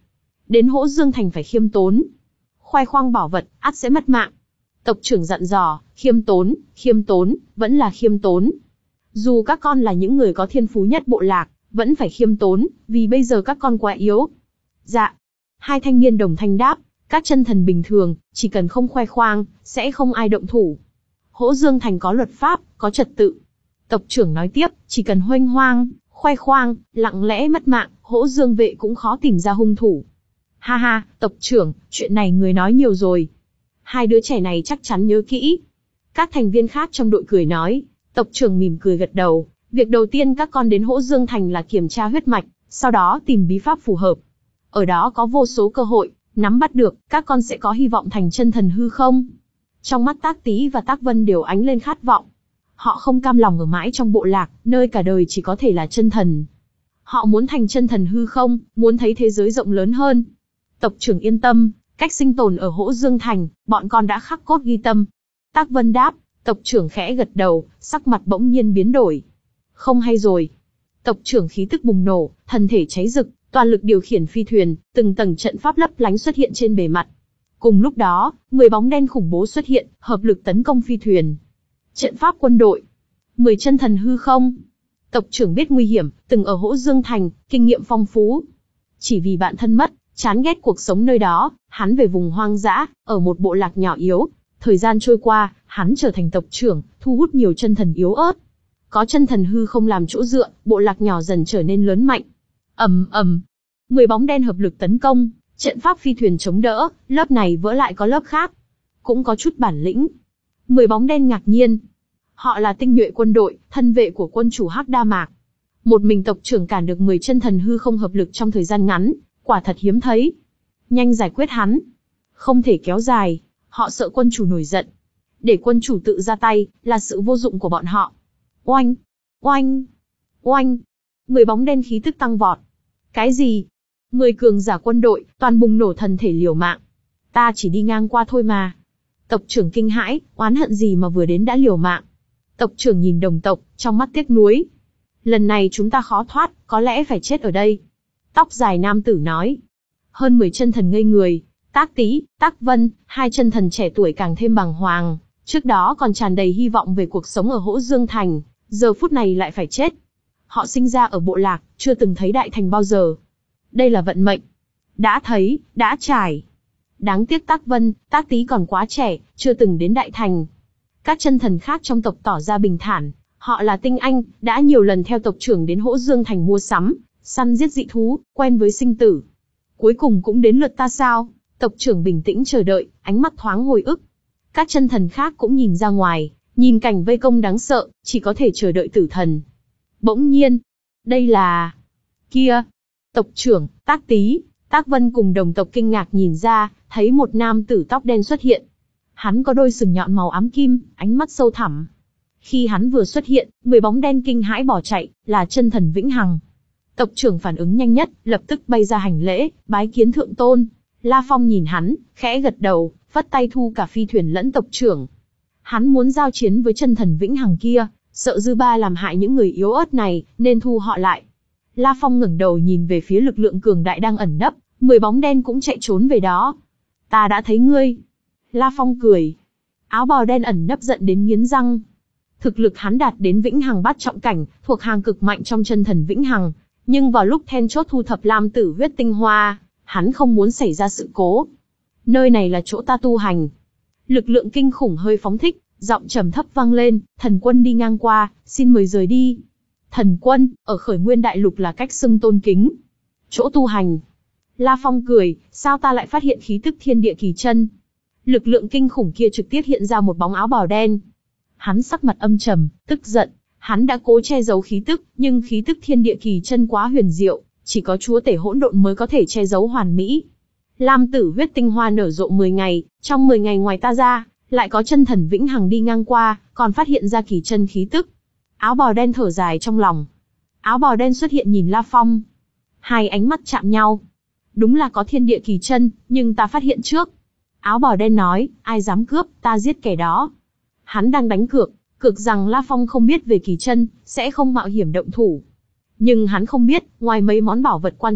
Đến Hỗ Dương Thành phải khiêm tốn. Khoe khoang bảo vật, ắt sẽ mất mạng. Tộc trưởng dặn dò, khiêm tốn, khiêm tốn, vẫn là khiêm tốn. Dù các con là những người có thiên phú nhất bộ lạc, vẫn phải khiêm tốn, vì bây giờ các con quá yếu. Dạ. Hai thanh niên đồng thanh đáp, các chân thần bình thường, chỉ cần không khoe khoang, sẽ không ai động thủ. Hỗ Dương Thành có luật pháp, có trật tự. Tộc trưởng nói tiếp, chỉ cần huênh hoang, khoe khoang, lặng lẽ mất mạng, Hỗ Dương vệ cũng khó tìm ra hung thủ. Ha ha, tộc trưởng, chuyện này người nói nhiều rồi. Hai đứa trẻ này chắc chắn nhớ kỹ. Các thành viên khác trong đội cười nói, tộc trưởng mỉm cười gật đầu. Việc đầu tiên các con đến Hỗ Dương Thành là kiểm tra huyết mạch, sau đó tìm bí pháp phù hợp. Ở đó có vô số cơ hội, nắm bắt được, các con sẽ có hy vọng thành chân thần hư không. Trong mắt Tác Tý và Tác Vân đều ánh lên khát vọng. Họ không cam lòng ở mãi trong bộ lạc, nơi cả đời chỉ có thể là chân thần. Họ muốn thành chân thần hư không, muốn thấy thế giới rộng lớn hơn. Tộc trưởng yên tâm, cách sinh tồn ở Hỗ Dương Thành, bọn con đã khắc cốt ghi tâm. Tác Vân đáp, tộc trưởng khẽ gật đầu, sắc mặt bỗng nhiên biến đổi. Không hay rồi. Tộc trưởng khí tức bùng nổ, thân thể cháy rực, toàn lực điều khiển phi thuyền, từng tầng trận pháp lấp lánh xuất hiện trên bề mặt. Cùng lúc đó, mười bóng đen khủng bố xuất hiện, hợp lực tấn công phi thuyền. Trận pháp quân đội. Mười chân thần hư không. Tộc trưởng biết nguy hiểm, từng ở Hỗ Dương Thành, kinh nghiệm phong phú. Chỉ vì bạn thân mất, chán ghét cuộc sống nơi đó, hắn về vùng hoang dã, ở một bộ lạc nhỏ yếu. Thời gian trôi qua, hắn trở thành tộc trưởng, thu hút nhiều chân thần yếu ớt. Có chân thần hư không làm chỗ dựa, bộ lạc nhỏ dần trở nên lớn mạnh. Ầm ầm, mười bóng đen hợp lực tấn công, trận pháp phi thuyền chống đỡ, lớp này vỡ lại có lớp khác. Cũng có chút bản lĩnh. Mười bóng đen ngạc nhiên. Họ là tinh nhuệ quân đội, thân vệ của quân chủ Hắc Đa Mạc. Một mình tộc trưởng cản được mười chân thần hư không hợp lực trong thời gian ngắn, quả thật hiếm thấy. Nhanh giải quyết hắn. Không thể kéo dài, họ sợ quân chủ nổi giận. Để quân chủ tự ra tay, là sự vô dụng của bọn họ. Oanh! Oanh! Oanh! Mười bóng đen khí tức tăng vọt. Cái gì? Mười cường giả quân đội, toàn bùng nổ thần thể liều mạng. Ta chỉ đi ngang qua thôi mà. Tộc trưởng kinh hãi, oán hận gì mà vừa đến đã liều mạng. Tộc trưởng nhìn đồng tộc, trong mắt tiếc nuối. Lần này chúng ta khó thoát, có lẽ phải chết ở đây. Tóc dài nam tử nói. Hơn mười chân thần ngây người. Tác Tý, Tác Vân, hai chân thần trẻ tuổi càng thêm bàng hoàng. Trước đó còn tràn đầy hy vọng về cuộc sống ở Hỗ Dương Thành, giờ phút này lại phải chết. Họ sinh ra ở bộ lạc, chưa từng thấy đại thành bao giờ. Đây là vận mệnh. Đã thấy, đã trải. Đáng tiếc Tác Vân, Tác Tý còn quá trẻ, chưa từng đến đại thành. Các chân thần khác trong tộc tỏ ra bình thản. Họ là tinh anh, đã nhiều lần theo tộc trưởng đến Hỗ Dương Thành mua sắm, săn giết dị thú, quen với sinh tử. Cuối cùng cũng đến lượt ta sao? Tộc trưởng bình tĩnh chờ đợi, ánh mắt thoáng hồi ức. Các chân thần khác cũng nhìn ra ngoài, nhìn cảnh vây công đáng sợ, chỉ có thể chờ đợi tử thần. Bỗng nhiên, đây là... Kia! Tộc trưởng, Tác Tý, Tác Vân cùng đồng tộc kinh ngạc nhìn ra, thấy một nam tử tóc đen xuất hiện. Hắn có đôi sừng nhọn màu ám kim, ánh mắt sâu thẳm. Khi hắn vừa xuất hiện, mười bóng đen kinh hãi bỏ chạy, là chân thần Vĩnh Hằng. Tộc trưởng phản ứng nhanh nhất, lập tức bay ra hành lễ, bái kiến thượng tôn. La Phong nhìn hắn, khẽ gật đầu, phất tay thu cả phi thuyền lẫn tộc trưởng. Hắn muốn giao chiến với chân thần Vĩnh Hằng kia, sợ dư ba làm hại những người yếu ớt này, nên thu họ lại. La Phong ngẩng đầu nhìn về phía lực lượng cường đại đang ẩn nấp, mười bóng đen cũng chạy trốn về đó. Ta đã thấy ngươi. La Phong cười. Áo bào đen ẩn nấp giận đến nghiến răng. Thực lực hắn đạt đến Vĩnh Hằng bát trọng cảnh, thuộc hàng cực mạnh trong chân thần Vĩnh Hằng. Nhưng vào lúc then chốt thu thập lam tử huyết tinh hoa, hắn không muốn xảy ra sự cố. Nơi này là chỗ ta tu hành. Lực lượng kinh khủng hơi phóng thích, giọng trầm thấp vang lên, thần quân đi ngang qua, xin mời rời đi. Thần quân, ở khởi nguyên đại lục là cách xưng tôn kính. Chỗ tu hành. La Phong cười, sao ta lại phát hiện khí tức thiên địa kỳ chân? Lực lượng kinh khủng kia trực tiếp hiện ra một bóng áo bào đen. Hắn sắc mặt âm trầm, tức giận. Hắn đã cố che giấu khí tức, nhưng khí tức thiên địa kỳ chân quá huyền diệu, chỉ có chúa tể hỗn độn mới có thể che giấu hoàn mỹ. Lam tử huyết tinh hoa nở rộ mười ngày, trong mười ngày ngoài ta ra, lại có chân thần Vĩnh Hằng đi ngang qua, còn phát hiện ra kỳ chân khí tức. Áo bào đen thở dài trong lòng. Áo bào đen xuất hiện nhìn La Phong. Hai ánh mắt chạm nhau. Đúng là có thiên địa kỳ chân, nhưng ta phát hiện trước. Áo bào đen nói, ai dám cướp, ta giết kẻ đó. Hắn đang đánh cược, cược rằng La Phong không biết về kỳ chân, sẽ không mạo hiểm động thủ. Nhưng hắn không biết, ngoài mấy món bảo vật quan trọng,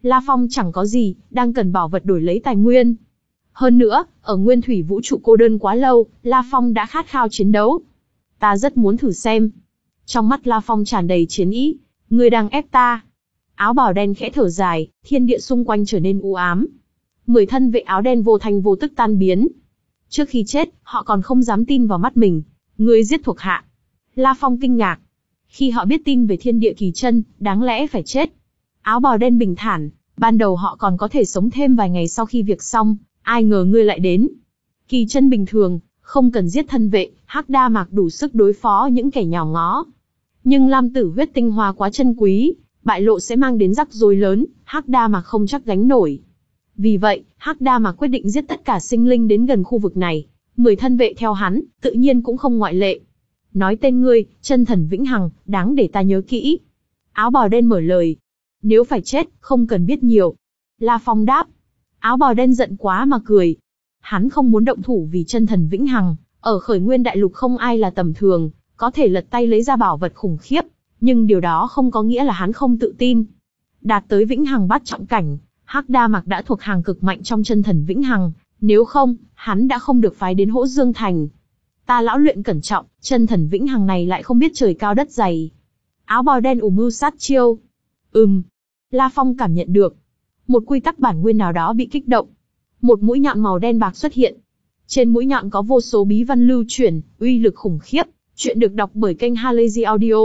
La Phong chẳng có gì, đang cần bảo vật đổi lấy tài nguyên. Hơn nữa, ở nguyên thủy vũ trụ cô đơn quá lâu, La Phong đã khát khao chiến đấu. Ta rất muốn thử xem. Trong mắt La Phong tràn đầy chiến ý. Ngươi đang ép ta. Áo bào đen khẽ thở dài, thiên địa xung quanh trở nên u ám. Mười thân vệ áo đen vô thanh vô tức tan biến. Trước khi chết, họ còn không dám tin vào mắt mình. Ngươi giết thuộc hạ. La Phong kinh ngạc. Khi họ biết tin về thiên địa kỳ chân, đáng lẽ phải chết. Áo bào đen bình thản, ban đầu họ còn có thể sống thêm vài ngày sau khi việc xong, ai ngờ ngươi lại đến. Kỳ chân bình thường, không cần giết thân vệ, Hắc Đa Mạc đủ sức đối phó những kẻ nhào ngó. Nhưng lam tử huyết tinh hoa quá chân quý, bại lộ sẽ mang đến rắc rối lớn, Hắc Đa Mạc không chắc gánh nổi. Vì vậy, Hắc Đa Mạc quyết định giết tất cả sinh linh đến gần khu vực này. Mười thân vệ theo hắn, tự nhiên cũng không ngoại lệ. Nói tên ngươi, chân thần vĩnh hằng, đáng để ta nhớ kỹ. Áo bào đen mở lời. Nếu phải chết, không cần biết nhiều. La Phong đáp. Áo bào đen giận quá mà cười. Hắn không muốn động thủ vì chân thần vĩnh hằng. Ở khởi nguyên đại lục không ai là tầm thường, có thể lật tay lấy ra bảo vật khủng khiếp. Nhưng điều đó không có nghĩa là hắn không tự tin. Đạt tới vĩnh hằng bát trọng cảnh, Hắc Đa Mạc đã thuộc hàng cực mạnh trong chân thần vĩnh hằng. Nếu không, hắn đã không được phái đến Hỗ Dương Thành. Ta lão luyện cẩn trọng, chân thần vĩnh hằng này lại không biết trời cao đất dày. Áo bào đen ủ mưu sát chiêu. Ừm. La Phong cảm nhận được. Một quy tắc bản nguyên nào đó bị kích động. Một mũi nhọn màu đen bạc xuất hiện. Trên mũi nhọn có vô số bí văn lưu chuyển, uy lực khủng khiếp. Chuyện được đọc bởi kênh Halazy Audio.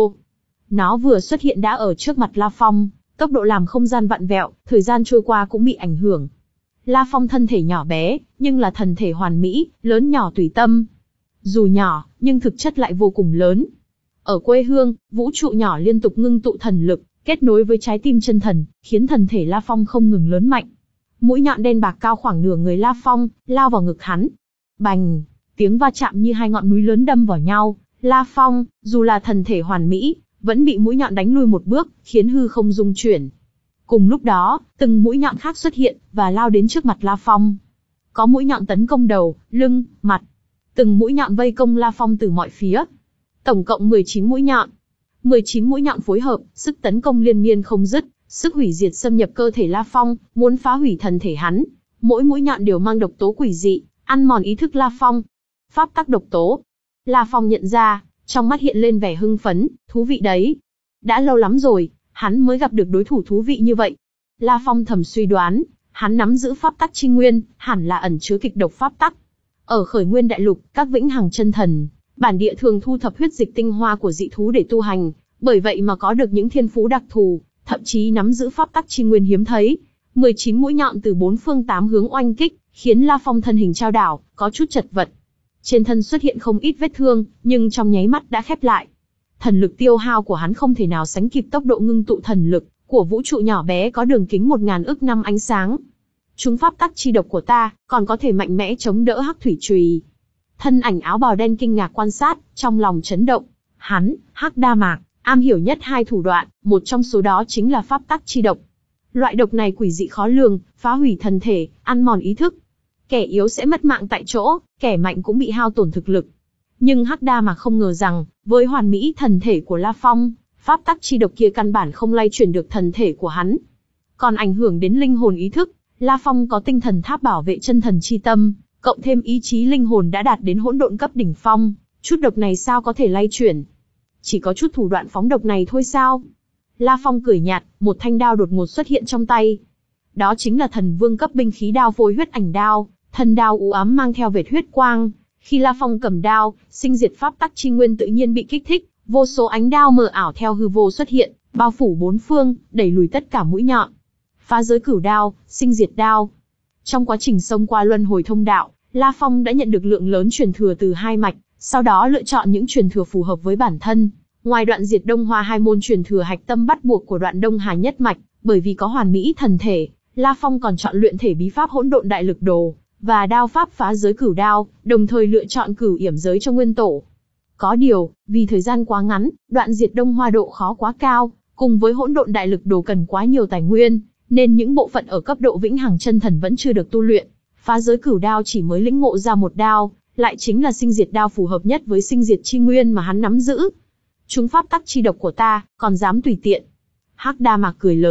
Nó vừa xuất hiện đã ở trước mặt La Phong, tốc độ làm không gian vặn vẹo, thời gian trôi qua cũng bị ảnh hưởng. La Phong thân thể nhỏ bé, nhưng là thần thể hoàn mỹ, lớn nhỏ tùy tâm. Dù nhỏ, nhưng thực chất lại vô cùng lớn. Ở quê hương, vũ trụ nhỏ liên tục ngưng tụ thần lực, kết nối với trái tim chân thần, khiến thần thể La Phong không ngừng lớn mạnh. Mũi nhọn đen bạc cao khoảng nửa người La Phong, lao vào ngực hắn. Bành! Tiếng va chạm như hai ngọn núi lớn đâm vào nhau. La Phong, dù là thần thể hoàn mỹ, vẫn bị mũi nhọn đánh lui một bước, khiến hư không rung chuyển. Cùng lúc đó, từng mũi nhọn khác xuất hiện, và lao đến trước mặt La Phong. Có mũi nhọn tấn công đầu, lưng, mặt. Từng mũi nhọn vây công La Phong từ mọi phía. Tổng cộng mười chín mũi nhọn. mười chín mũi nhọn phối hợp, sức tấn công liên miên không dứt, sức hủy diệt xâm nhập cơ thể La Phong, muốn phá hủy thần thể hắn. Mỗi mũi nhọn đều mang độc tố quỷ dị, ăn mòn ý thức La Phong. Pháp tắc độc tố. La Phong nhận ra, trong mắt hiện lên vẻ hưng phấn, thú vị đấy. Đã lâu lắm rồi, hắn mới gặp được đối thủ thú vị như vậy. La Phong thầm suy đoán, hắn nắm giữ pháp tắc chi nguyên, hẳn là ẩn chứa kịch độc pháp tắc. Ở khởi nguyên đại lục, các vĩnh hằng chân thần, bản địa thường thu thập huyết dịch tinh hoa của dị thú để tu hành, bởi vậy mà có được những thiên phú đặc thù, thậm chí nắm giữ pháp tắc chi nguyên hiếm thấy. mười chín mũi nhọn từ bốn phương tám hướng oanh kích, khiến La Phong thân hình chao đảo, có chút chật vật. Trên thân xuất hiện không ít vết thương, nhưng trong nháy mắt đã khép lại. Thần lực tiêu hao của hắn không thể nào sánh kịp tốc độ ngưng tụ thần lực của vũ trụ nhỏ bé có đường kính một ngàn ức năm ánh sáng. Chúng pháp tắc chi độc của ta, còn có thể mạnh mẽ chống đỡ hắc thủy chùy. Thân ảnh áo bào đen kinh ngạc quan sát, trong lòng chấn động. Hắn, Hắc Đa Mạc, am hiểu nhất hai thủ đoạn, một trong số đó chính là pháp tắc chi độc. Loại độc này quỷ dị khó lường, phá hủy thần thể, ăn mòn ý thức. Kẻ yếu sẽ mất mạng tại chỗ, kẻ mạnh cũng bị hao tổn thực lực. Nhưng Hắc Đa Mạc không ngờ rằng, với hoàn mỹ thần thể của La Phong, pháp tắc chi độc kia căn bản không lay chuyển được thần thể của hắn. Còn ảnh hưởng đến linh hồn ý thức, La Phong có tinh thần tháp bảo vệ chân thần chi tâm, cộng thêm ý chí linh hồn đã đạt đến hỗn độn cấp đỉnh phong, chút độc này sao có thể lay chuyển? Chỉ có chút thủ đoạn phóng độc này thôi sao? La Phong cười nhạt, một thanh đao đột ngột xuất hiện trong tay. Đó chính là thần vương cấp binh khí đao phôi huyết ảnh đao, thân đao u ám mang theo vệt huyết quang. Khi La Phong cầm đao, sinh diệt pháp tắc chi nguyên tự nhiên bị kích thích, vô số ánh đao mờ ảo theo hư vô xuất hiện, bao phủ bốn phương, đẩy lùi tất cả mũi nhọn. Phá giới cửu đao, sinh diệt đao. Trong quá trình xông qua luân hồi thông đạo, La Phong đã nhận được lượng lớn truyền thừa từ hai mạch, sau đó lựa chọn những truyền thừa phù hợp với bản thân. Ngoài đoạn diệt Đông Hoa hai môn truyền thừa hạch tâm bắt buộc của đoạn Đông Hà nhất mạch, bởi vì có hoàn mỹ thần thể, La Phong còn chọn luyện thể bí pháp hỗn độn đại lực đồ và đao pháp phá giới cửu đao, đồng thời lựa chọn cửu yểm giới cho nguyên tổ. Có điều, vì thời gian quá ngắn, đoạn diệt Đông Hoa độ khó quá cao, cùng với hỗn độn đại lực đồ cần quá nhiều tài nguyên, nên những bộ phận ở cấp độ vĩnh hằng chân thần vẫn chưa được tu luyện. Phá giới cửu đao chỉ mới lĩnh ngộ ra một đao, lại chính là sinh diệt đao phù hợp nhất với sinh diệt chi nguyên mà hắn nắm giữ. Chúng pháp tắc chi độc của ta, còn dám tùy tiện. Hắc Đa Mạc cười lớn,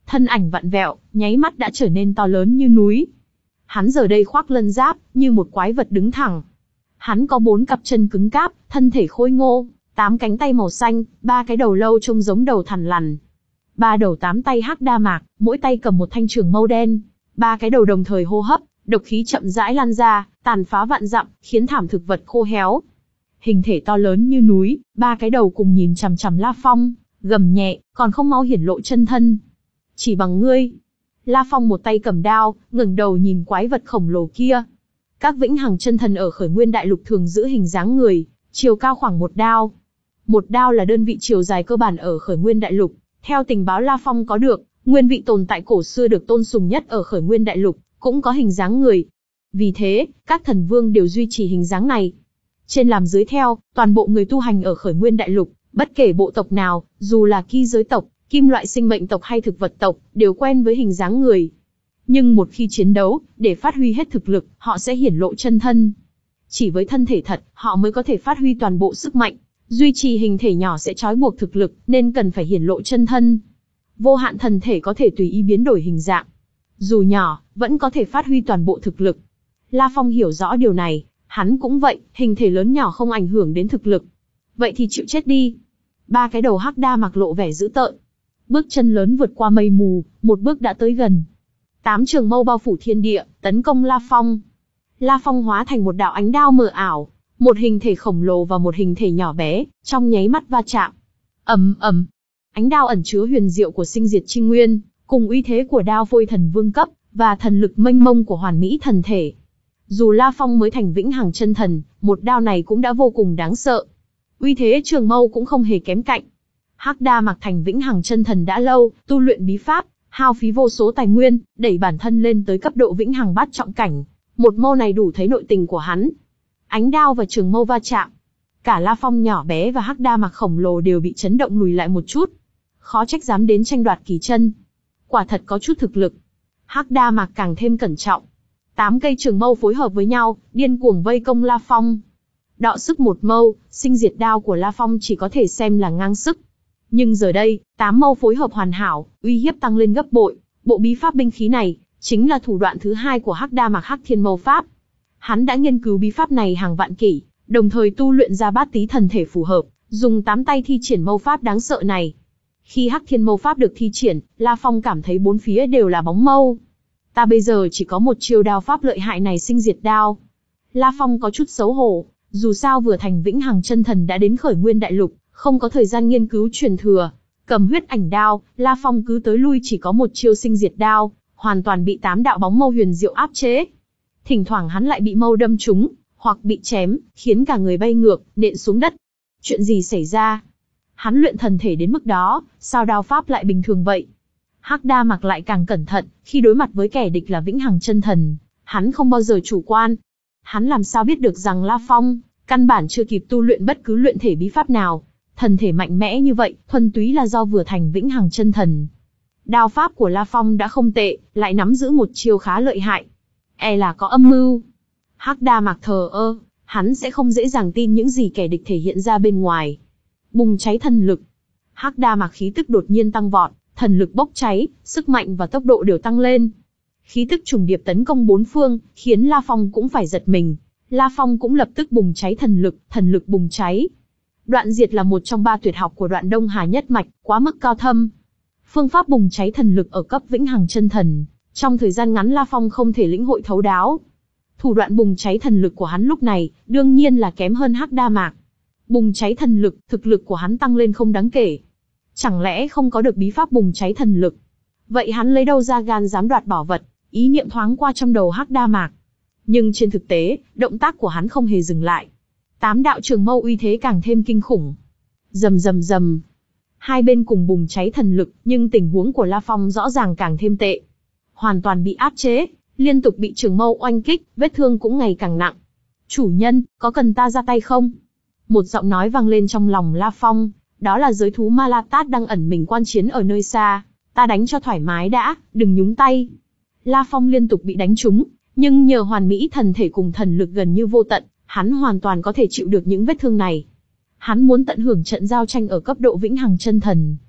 thân ảnh vặn vẹo, nháy mắt đã trở nên to lớn như núi. Hắn giờ đây khoác lân giáp, như một quái vật đứng thẳng. Hắn có bốn cặp chân cứng cáp, thân thể khôi ngô, tám cánh tay màu xanh, ba cái đầu lâu trông giống đầu thằn lằn. Ba đầu tám tay Hắc Đa Mạc, mỗi tay cầm một thanh trường mâu đen. Ba cái đầu đồng thời hô hấp, độc khí chậm rãi lan ra, tàn phá vạn dặm, khiến thảm thực vật khô héo. Hình thể to lớn như núi, ba cái đầu cùng nhìn chằm chằm La Phong, gầm nhẹ, còn không mau hiển lộ chân thân. Chỉ bằng ngươi. La Phong một tay cầm đao, ngẩng đầu nhìn quái vật khổng lồ kia. Các vĩnh hằng chân thần ở Khởi Nguyên Đại Lục thường giữ hình dáng người, chiều cao khoảng một đao. Một đao là đơn vị chiều dài cơ bản ở Khởi Nguyên Đại Lục. Theo tình báo La Phong có được, nguyên vị tồn tại cổ xưa được tôn sùng nhất ở Khởi Nguyên Đại Lục, cũng có hình dáng người. Vì thế, các thần vương đều duy trì hình dáng này. Trên làm dưới theo, toàn bộ người tu hành ở Khởi Nguyên Đại Lục, bất kể bộ tộc nào, dù là Ki giới tộc, kim loại sinh mệnh tộc hay thực vật tộc, đều quen với hình dáng người. Nhưng một khi chiến đấu, để phát huy hết thực lực, họ sẽ hiển lộ chân thân. Chỉ với thân thể thật, họ mới có thể phát huy toàn bộ sức mạnh. Duy trì hình thể nhỏ sẽ trói buộc thực lực, nên cần phải hiển lộ chân thân. Vô hạn thần thể có thể tùy ý biến đổi hình dạng. Dù nhỏ, vẫn có thể phát huy toàn bộ thực lực. La Phong hiểu rõ điều này, hắn cũng vậy, hình thể lớn nhỏ không ảnh hưởng đến thực lực. Vậy thì chịu chết đi. Ba cái đầu Hắc Đa Mạc lộ vẻ dữ tợn. Bước chân lớn vượt qua mây mù, một bước đã tới gần. Tám trường mâu bao phủ thiên địa, tấn công La Phong. La Phong hóa thành một đạo ánh đao mờ ảo, một hình thể khổng lồ và một hình thể nhỏ bé, trong nháy mắt va chạm. Ầm ầm, ánh đao ẩn chứa huyền diệu của sinh diệt chi nguyên, cùng uy thế của đao phôi thần vương cấp và thần lực mênh mông của hoàn mỹ thần thể. Dù La Phong mới thành vĩnh hằng chân thần, một đao này cũng đã vô cùng đáng sợ. Uy thế trường mâu cũng không hề kém cạnh. Hắc Đa Mạc thành vĩnh hằng chân thần đã lâu, tu luyện bí pháp, hao phí vô số tài nguyên, đẩy bản thân lên tới cấp độ vĩnh hằng bát trọng cảnh. Một mâu này đủ thấy nội tình của hắn. Ánh đao và trường mâu va chạm. Cả La Phong nhỏ bé và Hắc Đa Mạc khổng lồ đều bị chấn động lùi lại một chút. Khó trách dám đến tranh đoạt kỳ chân. Quả thật có chút thực lực. Hắc Đa Mạc càng thêm cẩn trọng. Tám cây trường mâu phối hợp với nhau, điên cuồng vây công La Phong. Đọ sức một mâu, sinh diệt đao của La Phong chỉ có thể xem là ngang sức. Nhưng giờ đây, tám mâu phối hợp hoàn hảo, uy hiếp tăng lên gấp bội. Bộ bí pháp binh khí này, chính là thủ đoạn thứ hai của Hắc Đa Mạc Hắc Thiên Mâu Pháp. Hắn đã nghiên cứu bí pháp này hàng vạn kỷ, đồng thời tu luyện ra bát tí thần thể phù hợp, dùng tám tay thi triển mâu pháp đáng sợ này. Khi Hắc Thiên Mâu Pháp được thi triển, La Phong cảm thấy bốn phía đều là bóng mâu. Ta bây giờ chỉ có một chiêu đao pháp lợi hại này sinh diệt đao. La Phong có chút xấu hổ, dù sao vừa thành vĩnh hằng chân thần đã đến Khởi Nguyên Đại Lục, không có thời gian nghiên cứu truyền thừa. Cầm huyết ảnh đao, La Phong cứ tới lui chỉ có một chiêu sinh diệt đao, hoàn toàn bị tám đạo bóng mâu huyền diệu áp chế. Thỉnh thoảng hắn lại bị mâu đâm trúng, hoặc bị chém, khiến cả người bay ngược, nện xuống đất. Chuyện gì xảy ra? Hắn luyện thần thể đến mức đó, sao đao pháp lại bình thường vậy? Hắc Đa Mạc lại càng cẩn thận, khi đối mặt với kẻ địch là vĩnh hằng chân thần, hắn không bao giờ chủ quan. Hắn làm sao biết được rằng La Phong căn bản chưa kịp tu luyện bất cứ luyện thể bí pháp nào, thần thể mạnh mẽ như vậy, thuần túy là do vừa thành vĩnh hằng chân thần. Đao pháp của La Phong đã không tệ, lại nắm giữ một chiêu khá lợi hại. E là có âm mưu. Hắc Đa Mạc thờ ơ, hắn sẽ không dễ dàng tin những gì kẻ địch thể hiện ra bên ngoài. Bùng cháy thần lực. Hắc Đa Mạc khí tức đột nhiên tăng vọt, thần lực bốc cháy, sức mạnh và tốc độ đều tăng lên. Khí tức trùng điệp tấn công bốn phương, khiến La Phong cũng phải giật mình. La Phong cũng lập tức bùng cháy thần lực, thần lực bùng cháy. Đoạn diệt là một trong ba tuyệt học của Đoạn Đông Hà nhất mạch, quá mức cao thâm. Phương pháp bùng cháy thần lực ở cấp vĩnh hằng chân thần, trong thời gian ngắn La Phong không thể lĩnh hội thấu đáo. Thủ đoạn bùng cháy thần lực của hắn lúc này, đương nhiên là kém hơn Hắc Đa Mạc. Bùng cháy thần lực, thực lực của hắn tăng lên không đáng kể. Chẳng lẽ không có được bí pháp bùng cháy thần lực? Vậy hắn lấy đâu ra gan dám đoạt bảo vật? Ý niệm thoáng qua trong đầu Hắc Đa Mạc. Nhưng trên thực tế, động tác của hắn không hề dừng lại. Tám đạo trường mâu uy thế càng thêm kinh khủng. Rầm rầm rầm. Hai bên cùng bùng cháy thần lực, nhưng tình huống của La Phong rõ ràng càng thêm tệ. Hoàn toàn bị áp chế, liên tục bị trường mâu oanh kích, vết thương cũng ngày càng nặng. Chủ nhân, có cần ta ra tay không? Một giọng nói vang lên trong lòng La Phong, đó là giới thú Ma La Tát đang ẩn mình quan chiến ở nơi xa. Ta đánh cho thoải mái đã, đừng nhúng tay. La Phong liên tục bị đánh trúng, nhưng nhờ hoàn mỹ thần thể cùng thần lực gần như vô tận, hắn hoàn toàn có thể chịu được những vết thương này. Hắn muốn tận hưởng trận giao tranh ở cấp độ vĩnh hằng chân thần.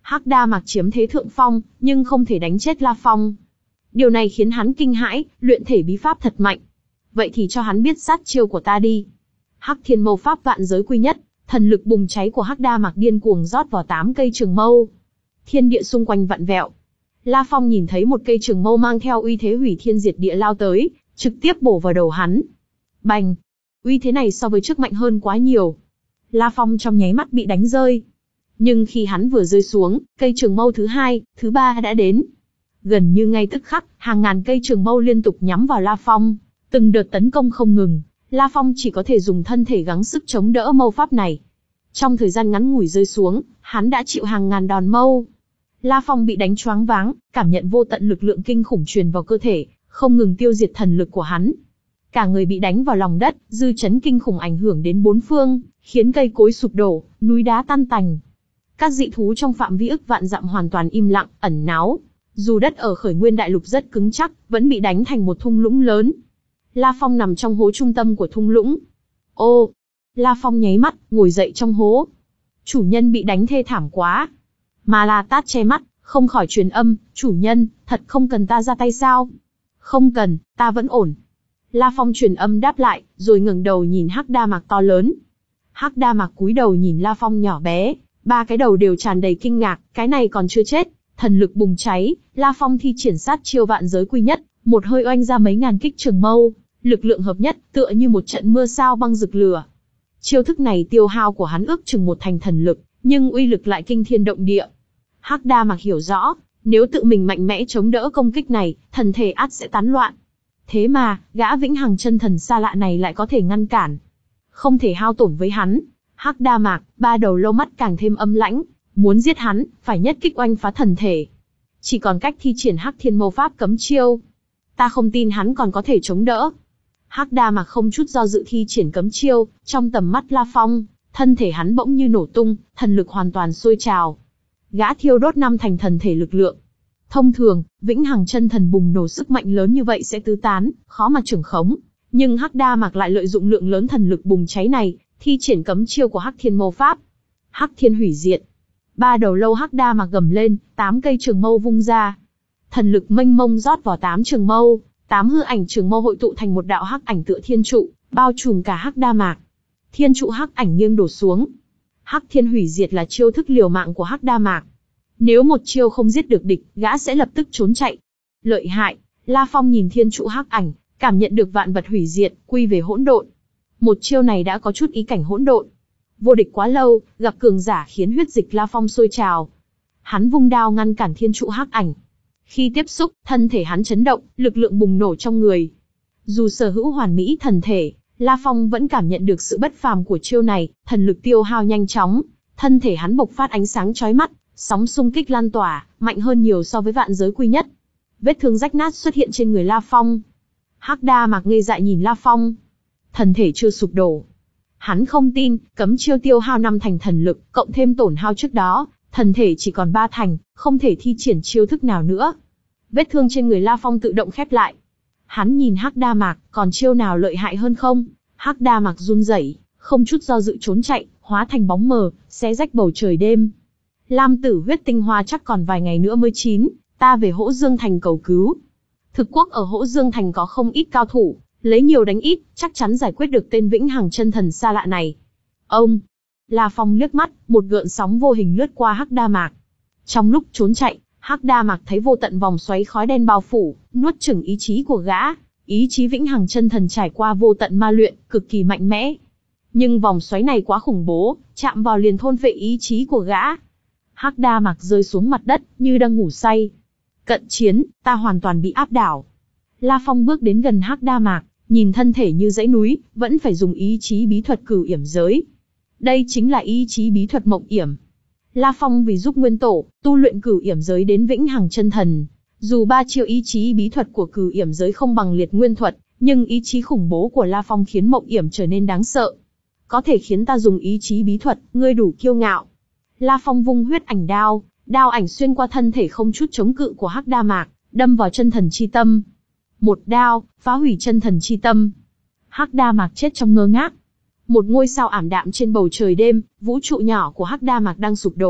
Hắc Đa Mạc chiếm thế thượng phong, nhưng không thể đánh chết La Phong. Điều này khiến hắn kinh hãi, luyện thể bí pháp thật mạnh. Vậy thì cho hắn biết sát chiêu của ta đi. Hắc Thiên Mâu pháp vạn giới quy nhất, thần lực bùng cháy của Hắc Đa Mạc điên cuồng rót vào tám cây trường mâu. Thiên địa xung quanh vặn vẹo. La Phong nhìn thấy một cây trường mâu mang theo uy thế hủy thiên diệt địa lao tới, trực tiếp bổ vào đầu hắn. Bành! Uy thế này so với trước mạnh hơn quá nhiều. La Phong trong nháy mắt bị đánh rơi. Nhưng khi hắn vừa rơi xuống, cây trường mâu thứ hai, thứ ba đã đến. Gần như ngay tức khắc, hàng ngàn cây trường mâu liên tục nhắm vào La Phong, từng đợt tấn công không ngừng. La Phong chỉ có thể dùng thân thể gắng sức chống đỡ mâu pháp này. Trong thời gian ngắn ngủi rơi xuống, hắn đã chịu hàng ngàn đòn mâu. La Phong bị đánh choáng váng, cảm nhận vô tận lực lượng kinh khủng truyền vào cơ thể, không ngừng tiêu diệt thần lực của hắn. Cả người bị đánh vào lòng đất, dư chấn kinh khủng ảnh hưởng đến bốn phương, khiến cây cối sụp đổ, núi đá tan tành. Các dị thú trong phạm vi ức vạn dặm hoàn toàn im lặng, ẩn náu. Dù đất ở Khởi Nguyên Đại Lục rất cứng chắc, vẫn bị đánh thành một thung lũng lớn. La Phong nằm trong hố trung tâm của thung lũng. Ô! La Phong nháy mắt, ngồi dậy trong hố. Chủ nhân bị đánh thê thảm quá. Ma La Tát che mắt, không khỏi truyền âm, chủ nhân, thật không cần ta ra tay sao? Không cần, ta vẫn ổn. La Phong truyền âm đáp lại, rồi ngẩng đầu nhìn Hắc Đa Mạc to lớn. Hắc Đa Mạc cúi đầu nhìn La Phong nhỏ bé, ba cái đầu đều tràn đầy kinh ngạc, cái này còn chưa chết. Thần lực bùng cháy, La Phong thi triển sát chiêu vạn giới quy nhất, một hơi oanh ra mấy ngàn kích trường mâu, lực lượng hợp nhất, tựa như một trận mưa sao băng rực lửa. Chiêu thức này tiêu hao của hắn ước chừng một thành thần lực, nhưng uy lực lại kinh thiên động địa. Hắc Đa Mạc hiểu rõ, nếu tự mình mạnh mẽ chống đỡ công kích này, thần thể ắt sẽ tán loạn. Thế mà, gã vĩnh hằng chân thần xa lạ này lại có thể ngăn cản. Không thể hao tổn với hắn. Hắc Đa Mạc, ba đầu lâu mắt càng thêm âm lãnh, muốn giết hắn, phải nhất kích oanh phá thần thể. Chỉ còn cách thi triển Hắc Thiên Mâu pháp cấm chiêu. Ta không tin hắn còn có thể chống đỡ. Hắc Đa Mạc không chút do dự thi triển cấm chiêu, trong tầm mắt La Phong, thân thể hắn bỗng như nổ tung, thần lực hoàn toàn sôi trào. Gã thiêu đốt năm thành thần thể lực lượng. Thông thường, vĩnh hằng chân thần bùng nổ sức mạnh lớn như vậy sẽ tứ tán, khó mà trưởng khống. Nhưng Hắc Đa Mạc lại lợi dụng lượng lớn thần lực bùng cháy này, thi triển cấm chiêu của Hắc Thiên Mâu pháp. Hắc Thiên hủy diệt. Ba đầu lâu Hắc Đa Mạc gầm lên, tám cây trường mâu vung ra. Thần lực mênh mông rót vào tám trường mâu, tám hư ảnh trường mâu hội tụ thành một đạo hắc ảnh tựa thiên trụ, bao trùm cả Hắc Đa Mạc. Thiên trụ hắc ảnh nghiêng đổ xuống. Hắc Thiên hủy diệt là chiêu thức liều mạng của Hắc Đa Mạc. Nếu một chiêu không giết được địch, gã sẽ lập tức trốn chạy. Lợi hại, La Phong nhìn thiên trụ hắc ảnh, cảm nhận được vạn vật hủy diệt, quy về hỗn độn. Một chiêu này đã có chút ý cảnh hỗn độn. Vô địch quá lâu, gặp cường giả khiến huyết dịch La Phong sôi trào. Hắn vung đao ngăn cản thiên trụ hắc ảnh. Khi tiếp xúc, thân thể hắn chấn động, lực lượng bùng nổ trong người. Dù sở hữu hoàn mỹ thần thể, La Phong vẫn cảm nhận được sự bất phàm của chiêu này, thần lực tiêu hao nhanh chóng, thân thể hắn bộc phát ánh sáng chói mắt, sóng xung kích lan tỏa, mạnh hơn nhiều so với vạn giới quy nhất. Vết thương rách nát xuất hiện trên người La Phong. Hắc Đa Mạc ngây dại nhìn La Phong. Thần thể chưa sụp đổ. Hắn không tin, cấm chiêu tiêu hao năm thành thần lực, cộng thêm tổn hao trước đó, thần thể chỉ còn ba thành, không thể thi triển chiêu thức nào nữa. Vết thương trên người La Phong tự động khép lại. Hắn nhìn Hắc Đa Mạc, còn chiêu nào lợi hại hơn không? Hắc Đa Mạc run rẩy, không chút do dự trốn chạy, hóa thành bóng mờ, xé rách bầu trời đêm. Lam tử huyết tinh hoa chắc còn vài ngày nữa mới chín, ta về Hỗ Dương Thành cầu cứu. Thực quốc ở Hỗ Dương Thành có không ít cao thủ, lấy nhiều đánh ít, chắc chắn giải quyết được tên vĩnh hằng chân thần xa lạ này. Ông! La Phong liếc mắt, một gợn sóng vô hình lướt qua Hắc Đa Mạc. Trong lúc trốn chạy, Hắc Đa Mạc thấy vô tận vòng xoáy khói đen bao phủ, nuốt chửng ý chí của gã. Ý chí vĩnh hằng chân thần trải qua vô tận ma luyện, cực kỳ mạnh mẽ. Nhưng vòng xoáy này quá khủng bố, chạm vào liền thôn phệ ý chí của gã. Hắc Đa Mạc rơi xuống mặt đất, như đang ngủ say. Cận chiến, ta hoàn toàn bị áp đảo. La Phong bước đến gần Hắc Đa Mạc, nhìn thân thể như dãy núi, vẫn phải dùng ý chí bí thuật cửu yểm giới. Đây chính là ý chí bí thuật mộng yểm. La Phong vì giúp Nguyên Tổ, tu luyện cửu yểm giới đến vĩnh hằng chân thần. Dù ba chiêu ý chí bí thuật của cửu yểm giới không bằng liệt nguyên thuật, nhưng ý chí khủng bố của La Phong khiến mộng yểm trở nên đáng sợ. Có thể khiến ta dùng ý chí bí thuật, ngươi đủ kiêu ngạo. La Phong vung huyết ảnh đao, đao ảnh xuyên qua thân thể không chút chống cự của Hắc Đa Mạc, đâm vào chân thần chi tâm. Một đao, phá hủy chân thần chi tâm. Hắc Đa Mạc chết trong ngơ ngác. Một ngôi sao ảm đạm trên bầu trời đêm, vũ trụ nhỏ của Hắc Đa Mạc đang sụp đổ.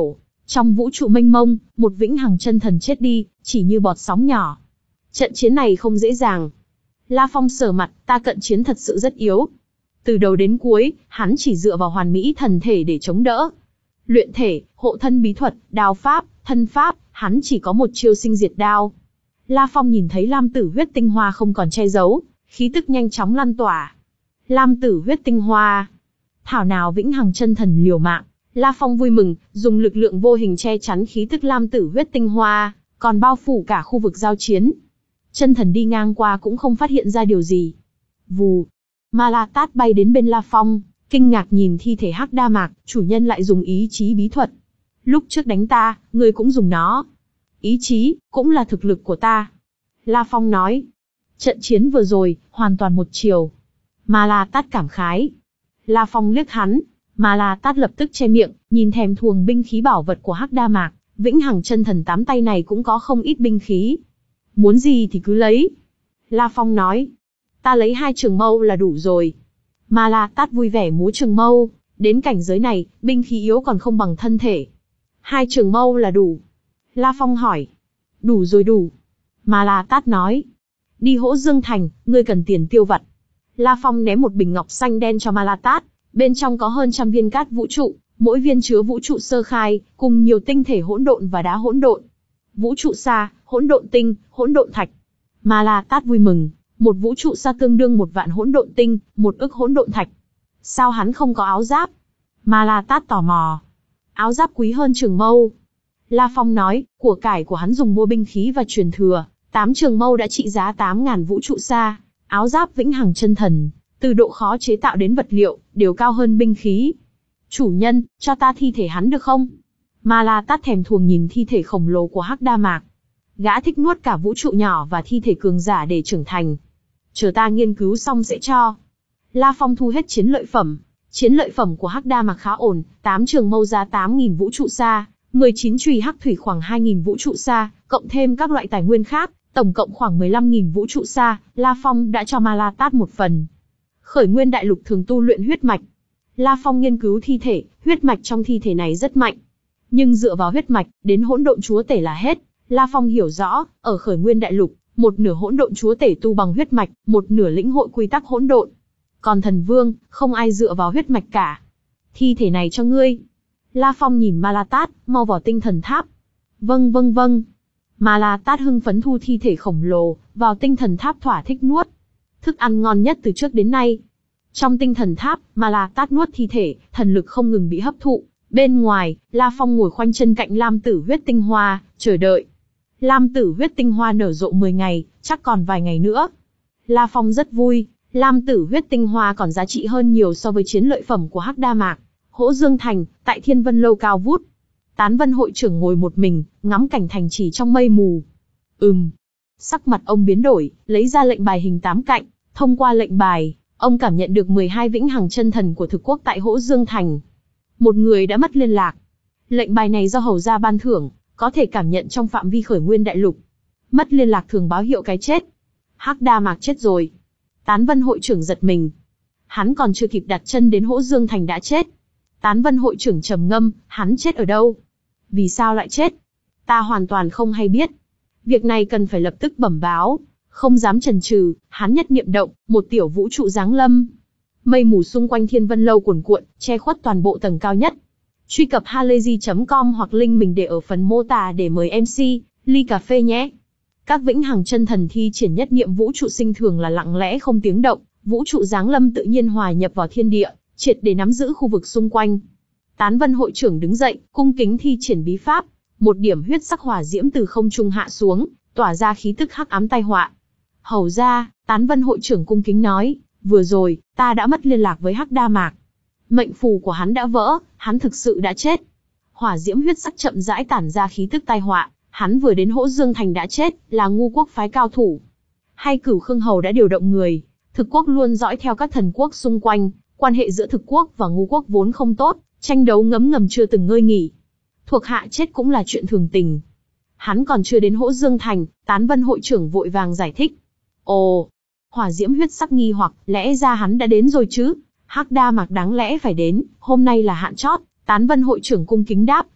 Trong vũ trụ mênh mông, một vĩnh hằng chân thần chết đi, chỉ như bọt sóng nhỏ. Trận chiến này không dễ dàng. La Phong sờ mặt, ta cận chiến thật sự rất yếu. Từ đầu đến cuối, hắn chỉ dựa vào hoàn mỹ thần thể để chống đỡ. Luyện thể, hộ thân bí thuật, đao pháp, thân pháp, hắn chỉ có một chiêu sinh diệt đao. La Phong nhìn thấy lam tử huyết tinh hoa không còn che giấu, khí tức nhanh chóng lan tỏa. Lam tử huyết tinh hoa. Thảo nào vĩnh hằng chân thần liều mạng. La Phong vui mừng, dùng lực lượng vô hình che chắn khí tức lam tử huyết tinh hoa, còn bao phủ cả khu vực giao chiến. Chân thần đi ngang qua cũng không phát hiện ra điều gì. Vù. Ma La Tát bay đến bên La Phong, kinh ngạc nhìn thi thể Hắc Đa Mạc, chủ nhân lại dùng ý chí bí thuật. Lúc trước đánh ta, ngươi cũng dùng nó. Ý chí, cũng là thực lực của ta. La Phong nói. Trận chiến vừa rồi, hoàn toàn một chiều. Ma La Tát cảm khái. La Phong liếc hắn. Ma La Tát lập tức che miệng, nhìn thèm thuồng binh khí bảo vật của Hắc Đa Mạc. Vĩnh hằng chân thần tám tay này cũng có không ít binh khí. Muốn gì thì cứ lấy. La Phong nói. Ta lấy hai trường mâu là đủ rồi. Ma La Tát vui vẻ múa trường mâu. Đến cảnh giới này, binh khí yếu còn không bằng thân thể. Hai trường mâu là đủ. La Phong hỏi. Đủ rồi đủ. Ma La Tát nói. Đi Hỗ Dương Thành, ngươi cần tiền tiêu vặt. La Phong ném một bình ngọc xanh đen cho Ma La Tát. Bên trong có hơn trăm viên cát vũ trụ, mỗi viên chứa vũ trụ sơ khai, cùng nhiều tinh thể hỗn độn và đá hỗn độn. Vũ trụ sa, hỗn độn tinh, hỗn độn thạch. Ma La Tát vui mừng, một vũ trụ sa tương đương một vạn hỗn độn tinh, một ức hỗn độn thạch. Sao hắn không có áo giáp? Ma La Tát tò mò. Áo giáp quý hơn trường mâu. La Phong nói, của cải của hắn dùng mua binh khí và truyền thừa, tám trường mâu đã trị giá tám ngàn vũ trụ sa, áo giáp vĩnh hằng chân thần, từ độ khó chế tạo đến vật liệu, đều cao hơn binh khí. Chủ nhân, cho ta thi thể hắn được không? Ma La Tát thèm thuồng nhìn thi thể khổng lồ của Hắc Đa Mạc. Gã thích nuốt cả vũ trụ nhỏ và thi thể cường giả để trưởng thành. Chờ ta nghiên cứu xong sẽ cho. La Phong thu hết chiến lợi phẩm. Chiến lợi phẩm của Hắc Đa Mạc khá ổn, tám trường mâu giá tám nghìn vũ trụ sa, mười chín chùy hắc thủy khoảng hai nghìn vũ trụ sa, cộng thêm các loại tài nguyên khác, tổng cộng khoảng mười lăm nghìn vũ trụ sa, La Phong đã cho Ma La Tát một phần. Khởi nguyên đại lục thường tu luyện huyết mạch. La Phong nghiên cứu thi thể, huyết mạch trong thi thể này rất mạnh. Nhưng dựa vào huyết mạch, đến hỗn độn chúa tể là hết. La Phong hiểu rõ, ở khởi nguyên đại lục, một nửa hỗn độn chúa tể tu bằng huyết mạch, một nửa lĩnh hội quy tắc hỗn độn. Còn thần vương, không ai dựa vào huyết mạch cả. Thi thể này cho ngươi. La Phong nhìn Ma La Tát, mau vào tinh thần tháp. Vâng vâng vâng. Ma La Tát hưng phấn thu thi thể khổng lồ, vào tinh thần tháp thỏa thích nuốt. Thức ăn ngon nhất từ trước đến nay. Trong tinh thần tháp, Ma La Tát nuốt thi thể, thần lực không ngừng bị hấp thụ. Bên ngoài, La Phong ngồi khoanh chân cạnh lam tử huyết tinh hoa, chờ đợi. Lam tử huyết tinh hoa nở rộ mười ngày, chắc còn vài ngày nữa. La Phong rất vui, lam tử huyết tinh hoa còn giá trị hơn nhiều so với chiến lợi phẩm của Hắc Đa Mạc. Hỗ Dương Thành, tại Thiên Vân Lâu cao vút. Tán Vân hội trưởng ngồi một mình, ngắm cảnh thành trì trong mây mù. Ừm. Sắc mặt ông biến đổi, lấy ra lệnh bài hình tám cạnh. Thông qua lệnh bài, ông cảm nhận được mười hai vĩnh hằng chân thần của thực quốc tại Hỗ Dương Thành. Một người đã mất liên lạc. Lệnh bài này do hầu gia ban thưởng, có thể cảm nhận trong phạm vi khởi nguyên đại lục. Mất liên lạc thường báo hiệu cái chết. Hắc Đa Mạc chết rồi. Tán Vân hội trưởng giật mình. Hắn còn chưa kịp đặt chân đến Hỗ Dương Thành đã chết. Tán Vân hội trưởng trầm ngâm, hắn chết ở đâu? Vì sao lại chết? Ta hoàn toàn không hay biết. Việc này cần phải lập tức bẩm báo. Không dám chần chừ, hắn nhất niệm động, một tiểu vũ trụ giáng lâm. Mây mù xung quanh Thiên Vân Lâu cuồn cuộn, che khuất toàn bộ tầng cao nhất. Truy cập halayzi chấm com hoặc link mình để ở phần mô tả để mời em xê, ly cà phê nhé. Các vĩnh hằng chân thần thi triển nhất niệm vũ trụ sinh thường là lặng lẽ không tiếng động, vũ trụ giáng lâm tự nhiên hòa nhập vào thiên địa, triệt để nắm giữ khu vực xung quanh. Tán Vân hội trưởng đứng dậy, cung kính thi triển bí pháp, một điểm huyết sắc hỏa diễm từ không trung hạ xuống, tỏa ra khí tức hắc ám tai họa. Hầu ra, Tán Vân hội trưởng cung kính nói, vừa rồi, ta đã mất liên lạc với Hắc Đa Mạc. Mệnh phù của hắn đã vỡ, hắn thực sự đã chết. Hỏa diễm huyết sắc chậm rãi tản ra khí tức tai họa, hắn vừa đến Hỗ Dương Thành đã chết, là ngu quốc phái cao thủ. Hay Cửu Khương Hầu đã điều động người, thực quốc luôn dõi theo các thần quốc xung quanh, quan hệ giữa thực quốc và ngu quốc vốn không tốt, tranh đấu ngấm ngầm chưa từng ngơi nghỉ. Thuộc hạ chết cũng là chuyện thường tình. Hắn còn chưa đến Hỗ Dương Thành, Tán Vân hội trưởng vội vàng giải thích. Ồ, hỏa diễm huyết sắc nghi hoặc, lẽ ra hắn đã đến rồi chứ? Hắc Đa Mạc đáng lẽ phải đến, hôm nay là hạn chót. Tán Vân hội trưởng cung kính đáp,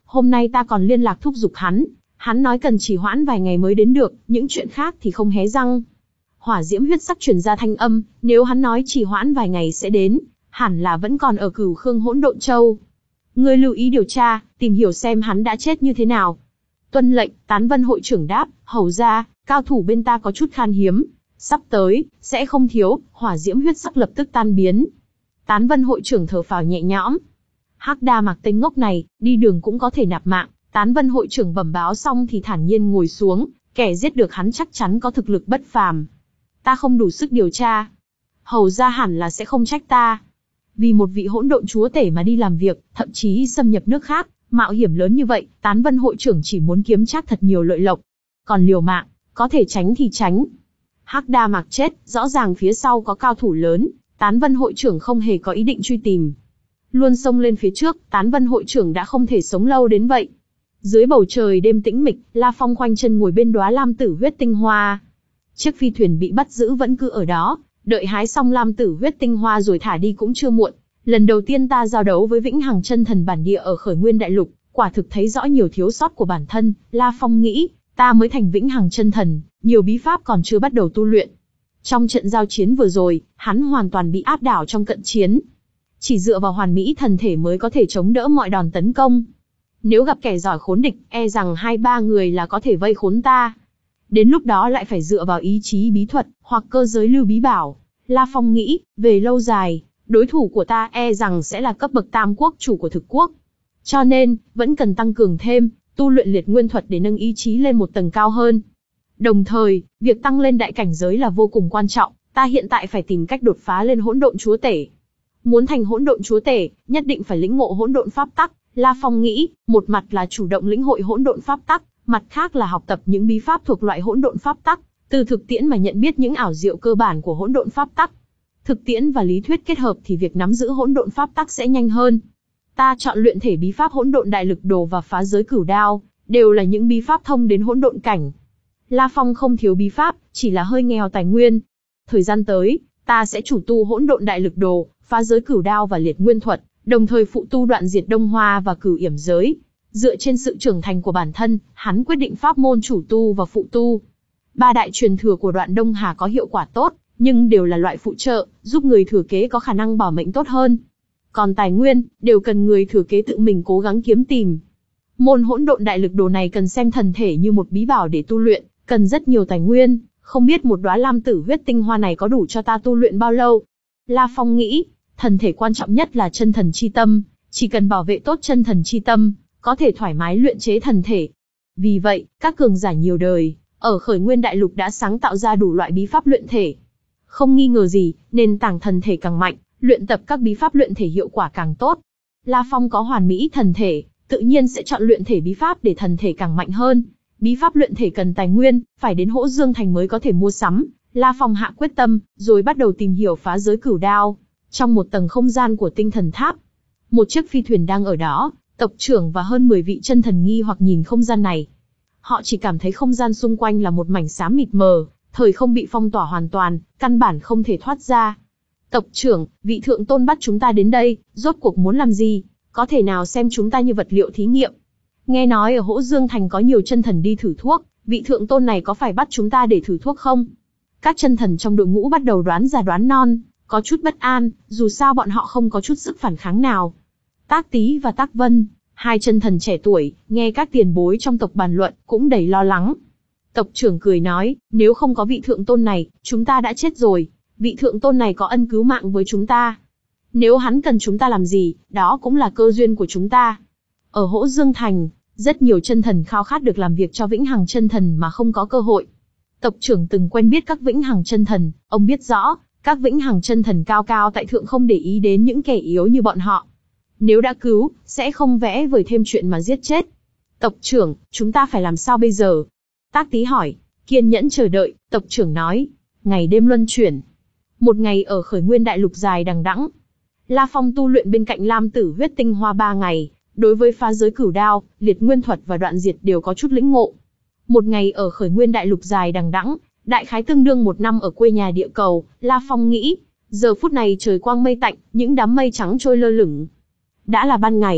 Hôm nay ta còn liên lạc thúc giục hắn, hắn nói cần trì hoãn vài ngày mới đến được, những chuyện khác thì không hé răng. Hỏa diễm huyết sắc truyền ra thanh âm, nếu hắn nói trì hoãn vài ngày sẽ đến, hẳn là vẫn còn ở Cửu Khương Hỗn Độn Châu. Ngươi lưu ý điều tra, tìm hiểu xem hắn đã chết như thế nào. Tuân lệnh. Tán Vân hội trưởng đáp, hầu ra, cao thủ bên ta có chút khan hiếm, sắp tới, sẽ không thiếu. Hỏa diễm huyết sắc lập tức tan biến. Tán Vân hội trưởng thở phào nhẹ nhõm. Hắc Đa Mạc tên ngốc này, đi đường cũng có thể nạp mạng. Tán Vân hội trưởng bẩm báo xong thì thản nhiên ngồi xuống, kẻ giết được hắn chắc chắn có thực lực bất phàm. Ta không đủ sức điều tra. Hầu ra hẳn là sẽ không trách ta. Vì một vị hỗn độn chúa tể mà đi làm việc, thậm chí xâm nhập nước khác, mạo hiểm lớn như vậy, Tán Vân hội trưởng chỉ muốn kiếm chắc thật nhiều lợi lộc. Còn liều mạng, có thể tránh thì tránh. Hắc Đa Mạc chết, rõ ràng phía sau có cao thủ lớn, Tán Vân hội trưởng không hề có ý định truy tìm. Luôn xông lên phía trước, Tán Vân hội trưởng đã không thể sống lâu đến vậy. Dưới bầu trời đêm tĩnh mịch, La Phong khoanh chân ngồi bên đóa lam tử huyết tinh hoa. Chiếc phi thuyền bị bắt giữ vẫn cứ ở đó, đợi hái xong lam tử huyết tinh hoa rồi thả đi cũng chưa muộn. Lần đầu tiên ta giao đấu với Vĩnh Hằng chân thần bản địa ở Khởi Nguyên Đại Lục, quả thực thấy rõ nhiều thiếu sót của bản thân. La Phong nghĩ, ta mới thành Vĩnh Hằng chân thần, nhiều bí pháp còn chưa bắt đầu tu luyện. Trong trận giao chiến vừa rồi, hắn hoàn toàn bị áp đảo trong cận chiến. Chỉ dựa vào hoàn mỹ thần thể mới có thể chống đỡ mọi đòn tấn công. Nếu gặp kẻ giỏi khốn địch, e rằng hai ba người là có thể vây khốn ta. Đến lúc đó lại phải dựa vào ý chí bí thuật, hoặc cơ giới lưu bí bảo. La Phong nghĩ, về lâu dài, đối thủ của ta e rằng sẽ là cấp bậc tam quốc chủ của thực quốc. Cho nên, vẫn cần tăng cường thêm, tu luyện liệt nguyên thuật để nâng ý chí lên một tầng cao hơn. Đồng thời, việc tăng lên đại cảnh giới là vô cùng quan trọng, ta hiện tại phải tìm cách đột phá lên hỗn độn chúa tể. Muốn thành hỗn độn chúa tể, nhất định phải lĩnh ngộ hỗn độn pháp tắc. La Phong nghĩ, một mặt là chủ động lĩnh hội hỗn độn pháp tắc, mặt khác là học tập những bí pháp thuộc loại hỗn độn pháp tắc, từ thực tiễn mà nhận biết những ảo diệu cơ bản của hỗn độn pháp tắc. Thực tiễn và lý thuyết kết hợp thì việc nắm giữ hỗn độn pháp tắc sẽ nhanh hơn. Ta chọn luyện thể bí pháp hỗn độn đại lực đồ và phá giới cửu đao, đều là những bí pháp thông đến hỗn độn cảnh. La Phong không thiếu bí pháp, chỉ là hơi nghèo tài nguyên. Thời gian tới, ta sẽ chủ tu hỗn độn đại lực đồ, phá giới cửu đao và liệt nguyên thuật, đồng thời phụ tu đoạn diệt đông hoa và cửu yểm giới. Dựa trên sự trưởng thành của bản thân, hắn quyết định pháp môn chủ tu và phụ tu. Ba đại truyền thừa của đoạn Đông Hà có hiệu quả tốt, nhưng đều là loại phụ trợ, giúp người thừa kế có khả năng bảo mệnh tốt hơn. Còn tài nguyên, đều cần người thừa kế tự mình cố gắng kiếm tìm. Môn hỗn độn đại lực đồ này cần xem thần thể như một bí bảo để tu luyện, cần rất nhiều tài nguyên, không biết một đóa lam tử huyết tinh hoa này có đủ cho ta tu luyện bao lâu. La Phong nghĩ, thần thể quan trọng nhất là chân thần chi tâm, chỉ cần bảo vệ tốt chân thần chi tâm, có thể thoải mái luyện chế thần thể. Vì vậy, các cường giả nhiều đời, ở Khởi Nguyên Đại Lục đã sáng tạo ra đủ loại bí pháp luyện thể. Không nghi ngờ gì, nền tảng thần thể càng mạnh, luyện tập các bí pháp luyện thể hiệu quả càng tốt. La Phong có hoàn mỹ thần thể, tự nhiên sẽ chọn luyện thể bí pháp để thần thể càng mạnh hơn. Bí pháp luyện thể cần tài nguyên, phải đến Hỗ Dương Thành mới có thể mua sắm. La Phong hạ quyết tâm, rồi bắt đầu tìm hiểu phá giới cửu đao. Trong một tầng không gian của tinh thần tháp, một chiếc phi thuyền đang ở đó, tộc trưởng và hơn mười vị chân thần nghi hoặc nhìn không gian này. Họ chỉ cảm thấy không gian xung quanh là một mảnh xám mịt mờ, thời không bị phong tỏa hoàn toàn, căn bản không thể thoát ra. Tộc trưởng, vị thượng tôn bắt chúng ta đến đây, rốt cuộc muốn làm gì? Có thể nào xem chúng ta như vật liệu thí nghiệm? Nghe nói ở Hỗ Dương Thành có nhiều chân thần đi thử thuốc, vị thượng tôn này có phải bắt chúng ta để thử thuốc không? Các chân thần trong đội ngũ bắt đầu đoán già đoán non, có chút bất an, dù sao bọn họ không có chút sức phản kháng nào. Tác Tý và Tác Vân, hai chân thần trẻ tuổi, nghe các tiền bối trong tộc bàn luận, cũng đầy lo lắng. Tộc trưởng cười nói, nếu không có vị thượng tôn này, chúng ta đã chết rồi. Vị thượng tôn này có ân cứu mạng với chúng ta. Nếu hắn cần chúng ta làm gì, đó cũng là cơ duyên của chúng ta. Ở Hỗ Dương Thành, rất nhiều chân thần khao khát được làm việc cho Vĩnh Hằng chân thần mà không có cơ hội. Tộc trưởng từng quen biết các Vĩnh Hằng chân thần, ông biết rõ, các Vĩnh Hằng chân thần cao cao tại thượng không để ý đến những kẻ yếu như bọn họ. Nếu đã cứu, sẽ không vẽ vời thêm chuyện mà giết chết. Tộc trưởng, chúng ta phải làm sao bây giờ? Tác Tý hỏi. Kiên nhẫn chờ đợi, tộc trưởng nói. Ngày đêm luân chuyển. Một ngày ở Khởi Nguyên Đại Lục dài đằng đẵng. La Phong tu luyện bên cạnh lam tử huyết tinh hoa ba ngày, đối với phá giới cửu đao, liệt nguyên thuật và đoạn diệt đều có chút lĩnh ngộ. Một ngày ở Khởi Nguyên Đại Lục dài đằng đẵng, đại khái tương đương một năm ở quê nhà địa cầu. La Phong nghĩ, giờ phút này trời quang mây tạnh, những đám mây trắng trôi lơ lửng. Đã là ban ngày,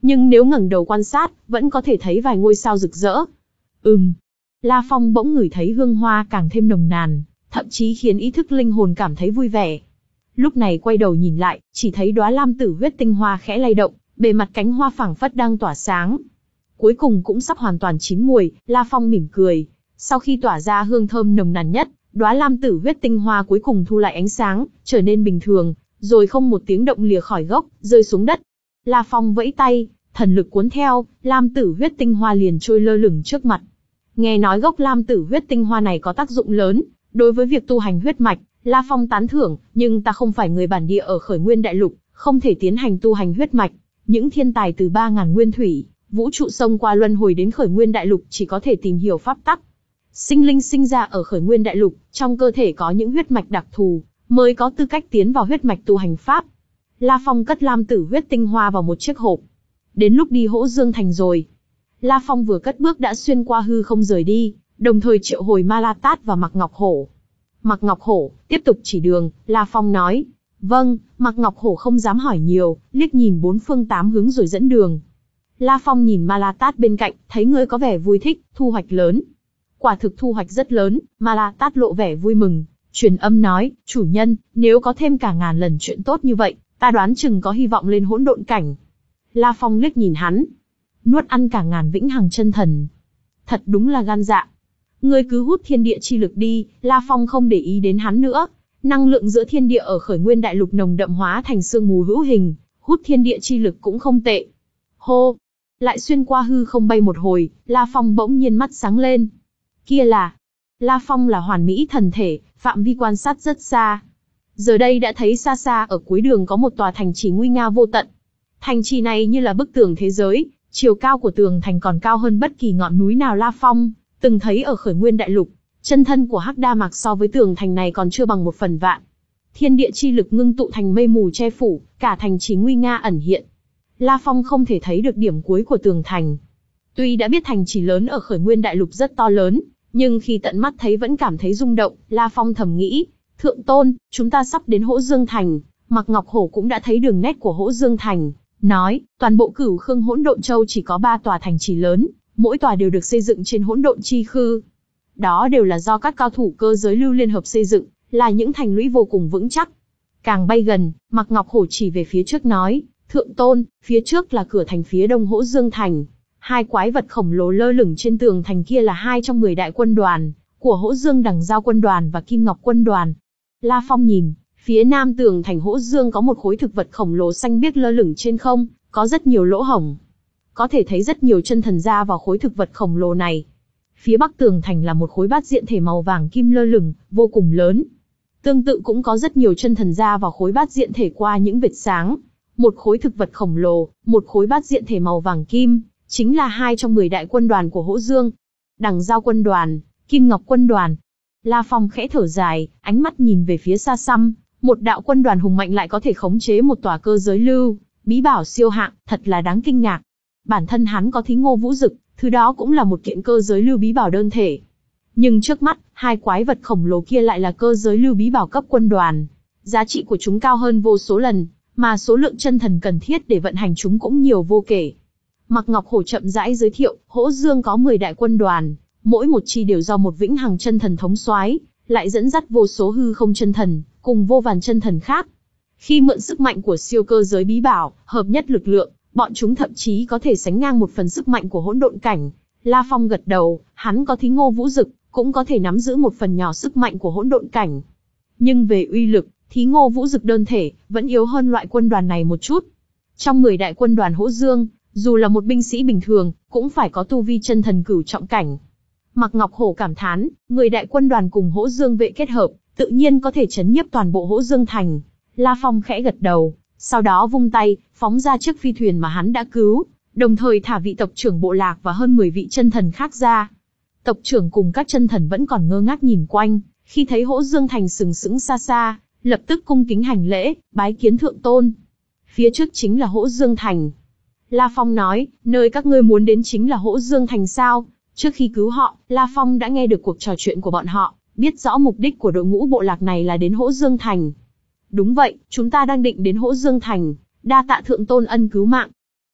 nhưng nếu ngẩng đầu quan sát, vẫn có thể thấy vài ngôi sao rực rỡ. Ừm. La Phong bỗng ngửi thấy hương hoa càng thêm nồng nàn, thậm chí khiến ý thức linh hồn cảm thấy vui vẻ. Lúc này quay đầu nhìn lại, chỉ thấy đóa lam tử huyết tinh hoa khẽ lay động, bề mặt cánh hoa phảng phất đang tỏa sáng. Cuối cùng cũng sắp hoàn toàn chín mùi, La Phong mỉm cười. Sau khi tỏa ra hương thơm nồng nàn nhất, đóa lam tử huyết tinh hoa cuối cùng thu lại ánh sáng, trở nên bình thường, rồi không một tiếng động lìa khỏi gốc, rơi xuống đất. La Phong vẫy tay, thần lực cuốn theo, lam tử huyết tinh hoa liền trôi lơ lửng trước mặt. Nghe nói gốc lam tử huyết tinh hoa này có tác dụng lớn, đối với việc tu hành huyết mạch, La Phong tán thưởng, nhưng ta không phải người bản địa ở Khởi Nguyên Đại Lục, không thể tiến hành tu hành huyết mạch. Những thiên tài từ ba ngàn nguyên thủy, vũ trụ xông qua luân hồi đến Khởi Nguyên Đại Lục chỉ có thể tìm hiểu pháp tắc. Sinh linh sinh ra ở Khởi Nguyên Đại Lục, trong cơ thể có những huyết mạch đặc thù, mới có tư cách tiến vào huyết mạch tu hành pháp. La Phong cất lam tử huyết tinh hoa vào một chiếc hộp. Đến lúc đi Hỗ Dương Thành rồi. La Phong vừa cất bước đã xuyên qua hư không rời đi, đồng thời triệu hồi Ma La Tát và Mạc Ngọc Hổ. Mạc Ngọc Hổ tiếp tục chỉ đường, La Phong nói. Vâng, Mạc Ngọc Hổ không dám hỏi nhiều, liếc nhìn bốn phương tám hướng rồi dẫn đường. La Phong nhìn Ma La Tát bên cạnh, thấy ngươi có vẻ vui thích, thu hoạch lớn. Quả thực thu hoạch rất lớn, Ma La Tát lộ vẻ vui mừng, truyền âm nói, chủ nhân, nếu có thêm cả ngàn lần chuyện tốt như vậy, ta đoán chừng có hy vọng lên hỗn độn cảnh. La Phong liếc nhìn hắn, nuốt ăn cả ngàn vĩnh hằng chân thần. Thật đúng là gan dạ. Ngươi cứ hút thiên địa chi lực đi, La Phong không để ý đến hắn nữa. Năng lượng giữa thiên địa ở Khởi Nguyên Đại Lục nồng đậm hóa thành sương mù hữu hình, hút thiên địa chi lực cũng không tệ. Hô! Lại xuyên qua hư không bay một hồi, La Phong bỗng nhiên mắt sáng lên. Kia là... La Phong là hoàn mỹ thần thể, phạm vi quan sát rất xa. Giờ đây đã thấy xa xa ở cuối đường có một tòa thành trì nguy nga vô tận. Thành trì này như là bức tường thế giới, chiều cao của tường thành còn cao hơn bất kỳ ngọn núi nào La Phong từng thấy ở Khởi Nguyên Đại Lục. Chân thân của Hắc Đa Mạc so với tường thành này còn chưa bằng một phần vạn. Thiên địa chi lực ngưng tụ thành mây mù che phủ, cả thành trì nguy nga ẩn hiện. La Phong không thể thấy được điểm cuối của tường thành. Tuy đã biết thành trì lớn ở Khởi Nguyên Đại Lục rất to lớn, nhưng khi tận mắt thấy vẫn cảm thấy rung động. La Phong thầm nghĩ, Thượng Tôn, chúng ta sắp đến Hỗ Dương Thành. Mạc Ngọc Hổ cũng đã thấy đường nét của Hỗ Dương Thành, nói, toàn bộ Cửu Khương Hỗn Độn Châu chỉ có ba tòa thành trì lớn, mỗi tòa đều được xây dựng trên hỗn độn chi khư. Đó đều là do các cao thủ cơ giới lưu liên hợp xây dựng, là những thành lũy vô cùng vững chắc. Càng bay gần, Mạc Ngọc Hổ chỉ về phía trước nói, Thượng Tôn, phía trước là cửa thành phía đông Hỗ Dương Thành. Hai quái vật khổng lồ lơ lửng trên tường thành kia là hai trong mười đại quân đoàn, của Hỗ Dương Đằng Giao quân đoàn và Kim Ngọc quân đoàn. La Phong nhìn, phía nam tường thành Hỗ Dương có một khối thực vật khổng lồ xanh biếc lơ lửng trên không, có rất nhiều lỗ hổng. Có thể thấy rất nhiều chân thần ra vào khối thực vật khổng lồ này. Phía bắc tường thành là một khối bát diện thể màu vàng kim lơ lửng, vô cùng lớn. Tương tự cũng có rất nhiều chân thần ra vào khối bát diện thể qua những vệt sáng. Một khối thực vật khổng lồ, một khối bát diện thể màu vàng kim, chính là hai trong mười đại quân đoàn của Hỗ Dương. Đằng Giao quân đoàn, Kim Ngọc quân đoàn. La Phong khẽ thở dài, ánh mắt nhìn về phía xa xăm, một đạo quân đoàn hùng mạnh lại có thể khống chế một tòa cơ giới lưu, bí bảo siêu hạng, thật là đáng kinh ngạc. Bản thân hắn có Thí Ngô Vũ Dực, thứ đó cũng là một kiện cơ giới lưu bí bảo đơn thể. Nhưng trước mắt, hai quái vật khổng lồ kia lại là cơ giới lưu bí bảo cấp quân đoàn. Giá trị của chúng cao hơn vô số lần, mà số lượng chân thần cần thiết để vận hành chúng cũng nhiều vô kể. Mạc Ngọc Hổ chậm rãi giới thiệu, Hỗ Dương có mười đại quân đoàn, mỗi một chi đều do một vĩnh hằng chân thần thống soái, lại dẫn dắt vô số hư không chân thần, cùng vô vàn chân thần khác. Khi mượn sức mạnh của siêu cơ giới bí bảo, hợp nhất lực lượng, bọn chúng thậm chí có thể sánh ngang một phần sức mạnh của hỗn độn cảnh. La Phong gật đầu, hắn có Thí Ngô Vũ Dực, cũng có thể nắm giữ một phần nhỏ sức mạnh của hỗn độn cảnh. Nhưng về uy lực, Thí Ngô Vũ Dực đơn thể, vẫn yếu hơn loại quân đoàn này một chút. Trong mười đại quân đoàn Hỗ Dương, dù là một binh sĩ bình thường, cũng phải có tu vi chân thần cửu trọng cảnh. Mạc Ngọc Hổ cảm thán, mười đại quân đoàn cùng Hỗ Dương vệ kết hợp, tự nhiên có thể chấn nhiếp toàn bộ Hỗ Dương thành. La Phong khẽ gật đầu, sau đó vung tay, phóng ra chiếc phi thuyền mà hắn đã cứu, đồng thời thả vị tộc trưởng bộ lạc và hơn mười vị chân thần khác ra. Tộc trưởng cùng các chân thần vẫn còn ngơ ngác nhìn quanh, khi thấy Hỗ Dương thành sừng sững xa xa, lập tức cung kính hành lễ, bái kiến Thượng Tôn. Phía trước chính là Hỗ Dương thành. La Phong nói, nơi các ngươi muốn đến chính là Hỗ Dương thành sao? Trước khi cứu họ, La Phong đã nghe được cuộc trò chuyện của bọn họ, biết rõ mục đích của đội ngũ bộ lạc này là đến Hỗ Dương thành. Đúng vậy, chúng ta đang định đến Hỗ Dương thành, đa tạ Thượng Tôn ân cứu mạng.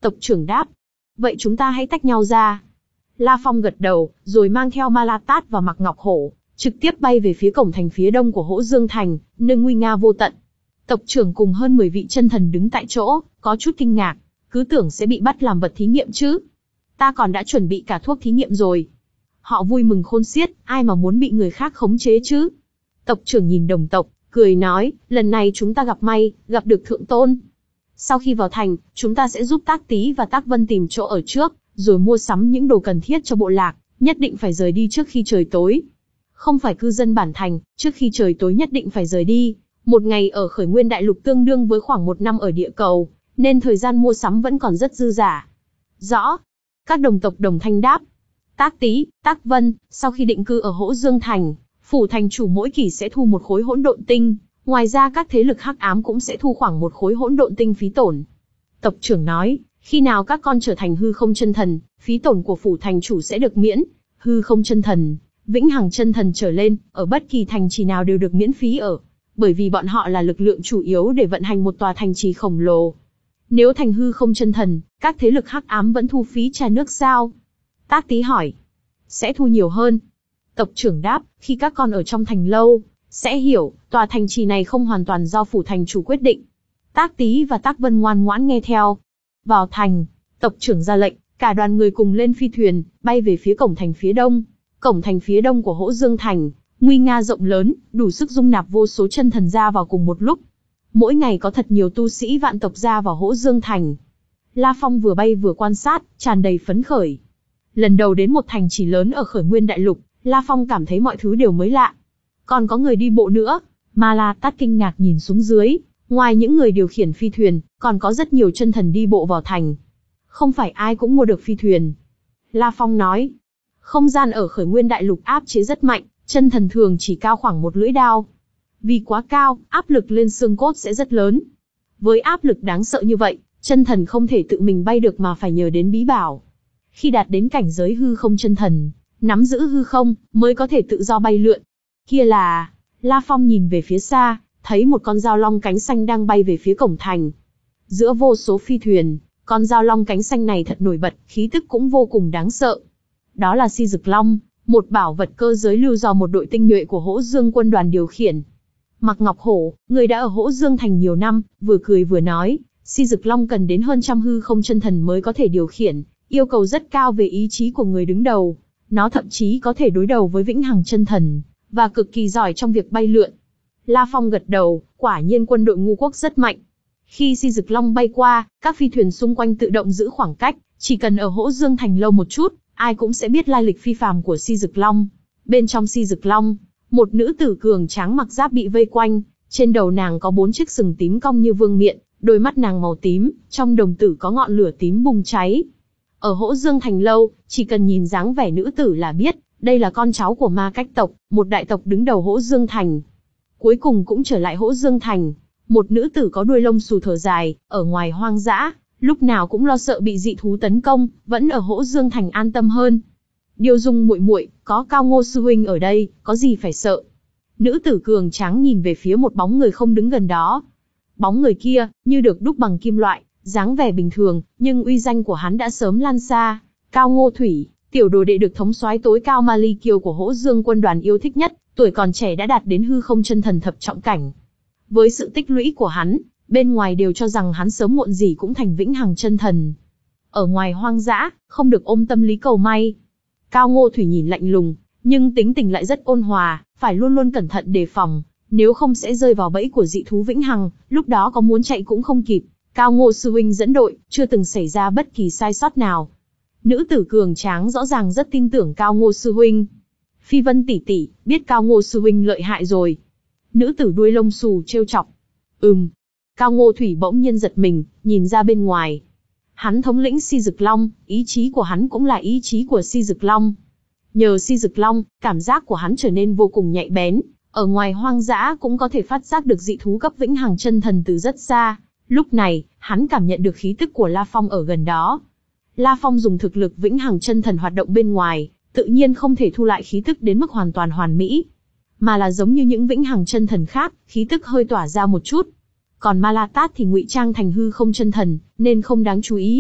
Tộc trưởng đáp. Vậy chúng ta hãy tách nhau ra. La Phong gật đầu, rồi mang theo Ma La Tát và Mạc Ngọc Hổ, trực tiếp bay về phía cổng thành phía đông của Hỗ Dương Thành, nơi nguy nga vô tận. Tộc trưởng cùng hơn mười vị chân thần đứng tại chỗ, có chút kinh ngạc, cứ tưởng sẽ bị bắt làm vật thí nghiệm chứ. Ta còn đã chuẩn bị cả thuốc thí nghiệm rồi. Họ vui mừng khôn xiết, ai mà muốn bị người khác khống chế chứ. Tộc trưởng nhìn đồng tộc, cười nói, lần này chúng ta gặp may, gặp được thượng tôn. Sau khi vào thành, chúng ta sẽ giúp Tác Tý và Tác Vân tìm chỗ ở trước, rồi mua sắm những đồ cần thiết cho bộ lạc, nhất định phải rời đi trước khi trời tối. Không phải cư dân bản thành, trước khi trời tối nhất định phải rời đi. Một ngày ở Khởi Nguyên Đại Lục tương đương với khoảng một năm ở địa cầu, nên thời gian mua sắm vẫn còn rất dư dả. Rõ. Các đồng tộc đồng thanh đáp. Tác Tý, Tác Vân, sau khi định cư ở Hỗ Dương Thành, phủ thành chủ mỗi kỳ sẽ thu một khối hỗn độn tinh. Ngoài ra các thế lực hắc ám cũng sẽ thu khoảng một khối hỗn độn tinh phí tổn. Tộc trưởng nói, khi nào các con trở thành hư không chân thần, phí tổn của phủ thành chủ sẽ được miễn. Hư không chân thần, vĩnh hằng chân thần trở lên, ở bất kỳ thành trì nào đều được miễn phí ở. Bởi vì bọn họ là lực lượng chủ yếu để vận hành một tòa thành trì khổng lồ. Nếu thành hư không chân thần, các thế lực hắc ám vẫn thu phí trà nước sao? Tác Tý hỏi. Sẽ thu nhiều hơn. Tộc trưởng đáp, khi các con ở trong thành lâu, sẽ hiểu, tòa thành trì này không hoàn toàn do phủ thành chủ quyết định. Tác Tý và Tác Vân ngoan ngoãn nghe theo. Vào thành, tộc trưởng ra lệnh, cả đoàn người cùng lên phi thuyền, bay về phía cổng thành phía đông. Cổng thành phía đông của Hỗ Dương Thành, nguy nga rộng lớn, đủ sức dung nạp vô số chân thần ra vào cùng một lúc. Mỗi ngày có thật nhiều tu sĩ vạn tộc ra vào Hỗ Dương Thành. La Phong vừa bay vừa quan sát, tràn đầy phấn khởi. Lần đầu đến một thành trì lớn ở Khởi Nguyên Đại Lục, La Phong cảm thấy mọi thứ đều mới lạ. Còn có người đi bộ nữa. Ma La Tát kinh ngạc nhìn xuống dưới, ngoài những người điều khiển phi thuyền, còn có rất nhiều chân thần đi bộ vào thành. Không phải ai cũng mua được phi thuyền. La Phong nói, không gian ở Khởi Nguyên Đại Lục áp chế rất mạnh, chân thần thường chỉ cao khoảng một lưỡi đao. Vì quá cao, áp lực lên xương cốt sẽ rất lớn. Với áp lực đáng sợ như vậy, chân thần không thể tự mình bay được mà phải nhờ đến bí bảo. Khi đạt đến cảnh giới hư không chân thần, nắm giữ hư không, mới có thể tự do bay lượn. Kia là... La Phong nhìn về phía xa, thấy một con dao long cánh xanh đang bay về phía cổng thành. Giữa vô số phi thuyền, con dao long cánh xanh này thật nổi bật, khí tức cũng vô cùng đáng sợ. Đó là Si Dực Long, một bảo vật cơ giới lưu do một đội tinh nhuệ của Hỗ Dương quân đoàn điều khiển. Mạc Ngọc Hổ, người đã ở Hỗ Dương Thành nhiều năm, vừa cười vừa nói, Si Dực Long cần đến hơn trăm hư không chân thần mới có thể điều khiển, yêu cầu rất cao về ý chí của người đứng đầu. Nó thậm chí có thể đối đầu với vĩnh hằng chân thần, và cực kỳ giỏi trong việc bay lượn. La Phong gật đầu, quả nhiên quân đội Ngũ Quốc rất mạnh. Khi Si Dực Long bay qua, các phi thuyền xung quanh tự động giữ khoảng cách, chỉ cần ở Hỗ Dương Thành lâu một chút, ai cũng sẽ biết lai lịch phi phàm của Si Dực Long. Bên trong Si Dực Long, một nữ tử cường tráng mặc giáp bị vây quanh, trên đầu nàng có bốn chiếc sừng tím cong như vương miện, đôi mắt nàng màu tím, trong đồng tử có ngọn lửa tím bùng cháy. Ở Hỗ Dương Thành lâu, chỉ cần nhìn dáng vẻ nữ tử là biết, đây là con cháu của Ma Cách tộc, một đại tộc đứng đầu Hỗ Dương Thành. Cuối cùng cũng trở lại Hỗ Dương Thành, một nữ tử có đuôi lông xù thở dài, ở ngoài hoang dã, lúc nào cũng lo sợ bị dị thú tấn công, vẫn ở Hỗ Dương Thành an tâm hơn. Điêu Dung muội muội, có Cao Ngô sư huynh ở đây, có gì phải sợ? Nữ tử cường tráng nhìn về phía một bóng người không đứng gần đó. Bóng người kia, như được đúc bằng kim loại, dáng vẻ bình thường, nhưng uy danh của hắn đã sớm lan xa. Cao Ngô Thủy, tiểu đồ đệ được thống soái tối cao Ma Ly Kiêu của Hỗ Dương quân đoàn yêu thích nhất, tuổi còn trẻ đã đạt đến hư không chân thần thập trọng cảnh. Với sự tích lũy của hắn, bên ngoài đều cho rằng hắn sớm muộn gì cũng thành vĩnh hằng chân thần. Ở ngoài hoang dã, không được ôm tâm lý cầu may. Cao Ngô Thủy nhìn lạnh lùng, nhưng tính tình lại rất ôn hòa, phải luôn luôn cẩn thận đề phòng, nếu không sẽ rơi vào bẫy của dị thú vĩnh hằng, lúc đó có muốn chạy cũng không kịp. Cao Ngô sư huynh dẫn đội, chưa từng xảy ra bất kỳ sai sót nào. Nữ tử cường tráng rõ ràng rất tin tưởng Cao Ngô sư huynh. Phi Vân tỷ tỷ, biết Cao Ngô sư huynh lợi hại rồi. Nữ tử đuôi lông xù trêu chọc. Ừm. Cao Ngô Thủy bỗng nhiên giật mình, nhìn ra bên ngoài. Hắn thống lĩnh Si Dực Long, ý chí của hắn cũng là ý chí của Si Dực Long. Nhờ Si Dực Long, cảm giác của hắn trở nên vô cùng nhạy bén, ở ngoài hoang dã cũng có thể phát giác được dị thú cấp vĩnh hằng chân thần từ rất xa. Lúc này, hắn cảm nhận được khí tức của La Phong ở gần đó. La Phong dùng thực lực vĩnh hằng chân thần hoạt động bên ngoài, tự nhiên không thể thu lại khí tức đến mức hoàn toàn hoàn mỹ, mà là giống như những vĩnh hằng chân thần khác, khí tức hơi tỏa ra một chút. Còn Ma La Tát thì ngụy trang thành hư không chân thần, nên không đáng chú ý.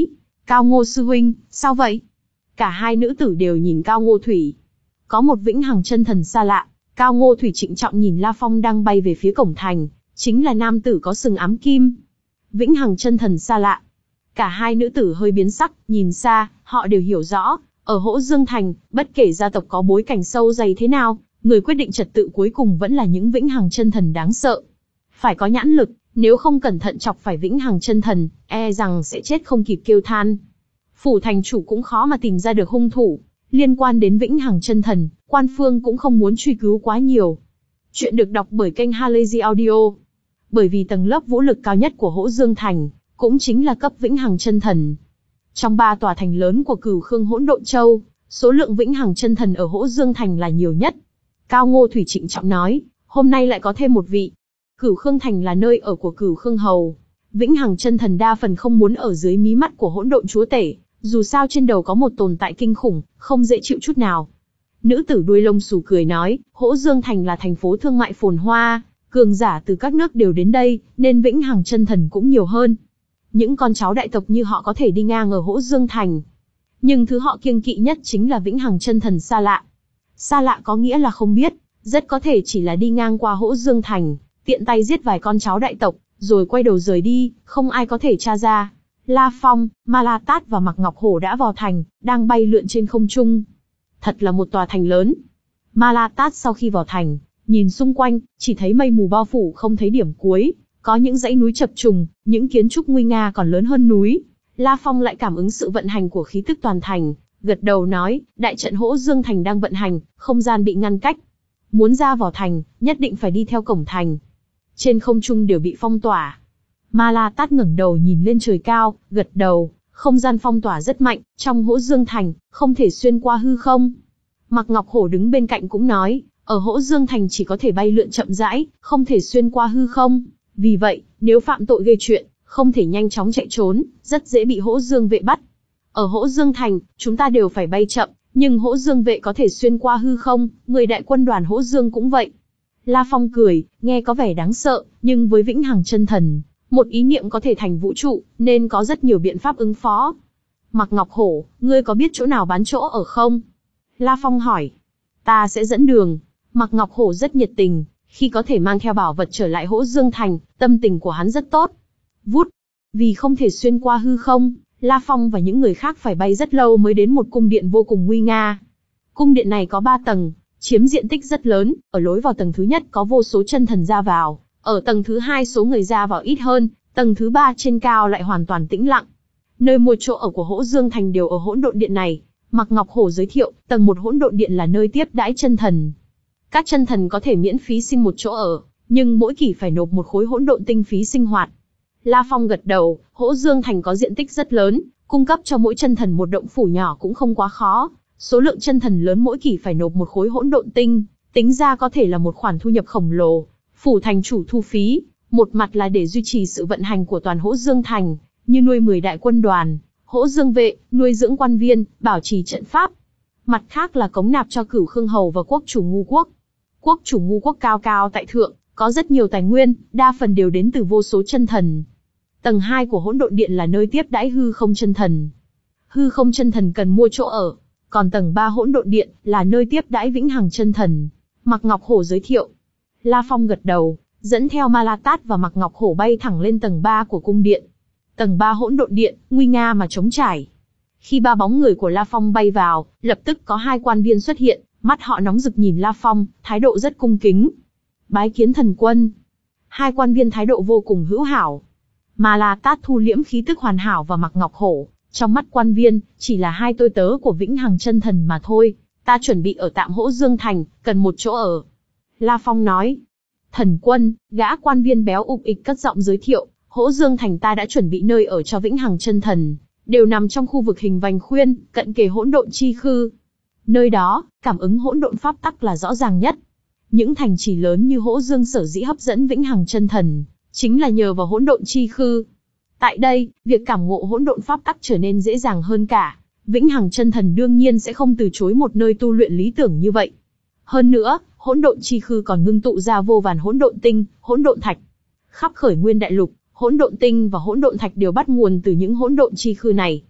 Cao Ngô sư huynh, sao vậy? Cả hai nữ tử đều nhìn Cao Ngô Thủy. Có một vĩnh hằng chân thần xa lạ. Cao Ngô Thủy trịnh trọng nhìn La Phong đang bay về phía cổng thành, chính là nam tử có sừng ám kim. Vĩnh hằng chân thần xa lạ. Cả hai nữ tử hơi biến sắc, nhìn xa, họ đều hiểu rõ, ở Hỗ Dương Thành, bất kể gia tộc có bối cảnh sâu dày thế nào, người quyết định trật tự cuối cùng vẫn là những vĩnh hằng chân thần đáng sợ. Phải có nhãn lực, nếu không cẩn thận chọc phải vĩnh hằng chân thần, e rằng sẽ chết không kịp kêu than. Phủ thành chủ cũng khó mà tìm ra được hung thủ. Liên quan đến vĩnh hằng chân thần, quan phương cũng không muốn truy cứu quá nhiều. Chuyện được đọc bởi kênh Halazy Audio. Bởi vì tầng lớp vũ lực cao nhất của Hỗ Dương Thành, cũng chính là cấp vĩnh hằng chân thần. Trong ba tòa thành lớn của Cửu Khương Hỗn Độn Châu, số lượng vĩnh hằng chân thần ở Hỗ Dương Thành là nhiều nhất. Cao Ngô Thủy trịnh trọng nói, hôm nay lại có thêm một vị. Cửu Khương Thành là nơi ở của Cửu Khương Hầu. Vĩnh hằng chân thần đa phần không muốn ở dưới mí mắt của hỗn độn chúa tể, dù sao trên đầu có một tồn tại kinh khủng, không dễ chịu chút nào. Nữ tử đuôi lông xù cười nói, Hỗ Dương Thành là thành phố thương mại phồn hoa, cường giả từ các nước đều đến đây, nên vĩnh hằng chân thần cũng nhiều hơn. Những con cháu đại tộc như họ có thể đi ngang ở Hỗ Dương Thành. Nhưng thứ họ kiêng kỵ nhất chính là vĩnh hằng chân thần xa lạ. Xa lạ có nghĩa là không biết, rất có thể chỉ là đi ngang qua Hỗ Dương Thành, tiện tay giết vài con cháu đại tộc, rồi quay đầu rời đi, không ai có thể tra ra. La Phong, Ma La Tát và Mạc Ngọc Hổ đã vào thành, đang bay lượn trên không trung. Thật là một tòa thành lớn. Ma La Tát sau khi vào thành, nhìn xung quanh, chỉ thấy mây mù bao phủ không thấy điểm cuối, có những dãy núi chập trùng, những kiến trúc nguy nga còn lớn hơn núi. La Phong lại cảm ứng sự vận hành của khí tức toàn thành, gật đầu nói, đại trận Hỗ Dương Thành đang vận hành, không gian bị ngăn cách. Muốn ra vào thành, nhất định phải đi theo cổng thành. Trên không trung đều bị phong tỏa. Ma La Tát ngẩng đầu nhìn lên trời cao, gật đầu, không gian phong tỏa rất mạnh, trong Hỗ Dương Thành, không thể xuyên qua hư không. Mạc Ngọc Hổ đứng bên cạnh cũng nói, ở Hỗ Dương Thành chỉ có thể bay lượn chậm rãi, không thể xuyên qua hư không. Vì vậy, nếu phạm tội gây chuyện, không thể nhanh chóng chạy trốn, rất dễ bị Hỗ Dương vệ bắt. Ở Hỗ Dương Thành, chúng ta đều phải bay chậm, nhưng Hỗ Dương vệ có thể xuyên qua hư không, người đại quân đoàn Hỗ Dương cũng vậy. La Phong cười, nghe có vẻ đáng sợ, nhưng với vĩnh hằng chân thần, một ý niệm có thể thành vũ trụ, nên có rất nhiều biện pháp ứng phó. Mạc Ngọc Hổ, ngươi có biết chỗ nào bán chỗ ở không? La Phong hỏi. Ta sẽ dẫn đường. Mạc Ngọc Hổ rất nhiệt tình, khi có thể mang theo bảo vật trở lại Hỗ Dương Thành, tâm tình của hắn rất tốt. Vút. Vì không thể xuyên qua hư không, La Phong và những người khác phải bay rất lâu mới đến một cung điện vô cùng nguy nga. Cung điện này có ba tầng, chiếm diện tích rất lớn, ở lối vào tầng thứ nhất có vô số chân thần ra vào, ở tầng thứ hai số người ra vào ít hơn, tầng thứ ba trên cao lại hoàn toàn tĩnh lặng. Nơi mua chỗ ở của Hỗ Dương Thành đều ở hỗn độn điện này. Mạc Ngọc Hổ giới thiệu, tầng một hỗn độn điện là nơi tiếp đãi chân thần. Các chân thần có thể miễn phí xin một chỗ ở, nhưng mỗi kỳ phải nộp một khối hỗn độn tinh phí sinh hoạt. La Phong gật đầu, Hỗ Dương Thành có diện tích rất lớn, cung cấp cho mỗi chân thần một động phủ nhỏ cũng không quá khó. Số lượng chân thần lớn mỗi kỳ phải nộp một khối hỗn độn tinh, tính ra có thể là một khoản thu nhập khổng lồ. Phủ thành chủ thu phí, một mặt là để duy trì sự vận hành của toàn Hỗ Dương Thành, như nuôi mười đại quân đoàn, Hỗ Dương vệ, nuôi dưỡng quan viên, bảo trì trận pháp. Mặt khác là cống nạp cho Cửu Khương Hầu và quốc chủ Ngu Quốc. Quốc chủ Ngu Quốc cao cao tại thượng, có rất nhiều tài nguyên, đa phần đều đến từ vô số chân thần. Tầng hai của hỗn độn điện là nơi tiếp đãi hư không chân thần. Hư không chân thần cần mua chỗ ở, còn tầng ba hỗn độn điện là nơi tiếp đãi vĩnh hằng chân thần. Mạc Ngọc Hổ giới thiệu. La Phong gật đầu, dẫn theo Ma La Tát và Mạc Ngọc Hổ bay thẳng lên tầng ba của cung điện. Tầng ba hỗn độn điện, nguy nga mà trống trải. Khi ba bóng người của La Phong bay vào, lập tức có hai quan viên xuất hiện, mắt họ nóng rực nhìn La Phong, thái độ rất cung kính. Bái kiến thần quân. Hai quan viên thái độ vô cùng hữu hảo. Ma La Tát thu liễm khí tức hoàn hảo và Mạc Ngọc Hổ, trong mắt quan viên, chỉ là hai tôi tớ của vĩnh hằng chân thần mà thôi. Ta chuẩn bị ở tạm Hỗ Dương Thành, cần một chỗ ở. La Phong nói. Thần quân, gã quan viên béo ục ịch cất giọng giới thiệu, Hỗ Dương Thành ta đã chuẩn bị nơi ở cho vĩnh hằng chân thần, đều nằm trong khu vực hình vành khuyên, cận kề hỗn độn chi khư. Nơi đó, cảm ứng hỗn độn pháp tắc là rõ ràng nhất. Những thành trì lớn như Hỗ Dương sở dĩ hấp dẫn vĩnh hằng chân thần, chính là nhờ vào hỗn độn chi khư. Tại đây, việc cảm ngộ hỗn độn pháp tắc trở nên dễ dàng hơn cả. Vĩnh hằng chân thần đương nhiên sẽ không từ chối một nơi tu luyện lý tưởng như vậy. Hơn nữa, hỗn độn chi khư còn ngưng tụ ra vô vàn hỗn độn tinh, hỗn độn thạch. Khắp khởi nguyên đại lục, hỗn độn tinh và hỗn độn thạch đều bắt nguồn từ những hỗn độn chi khư này.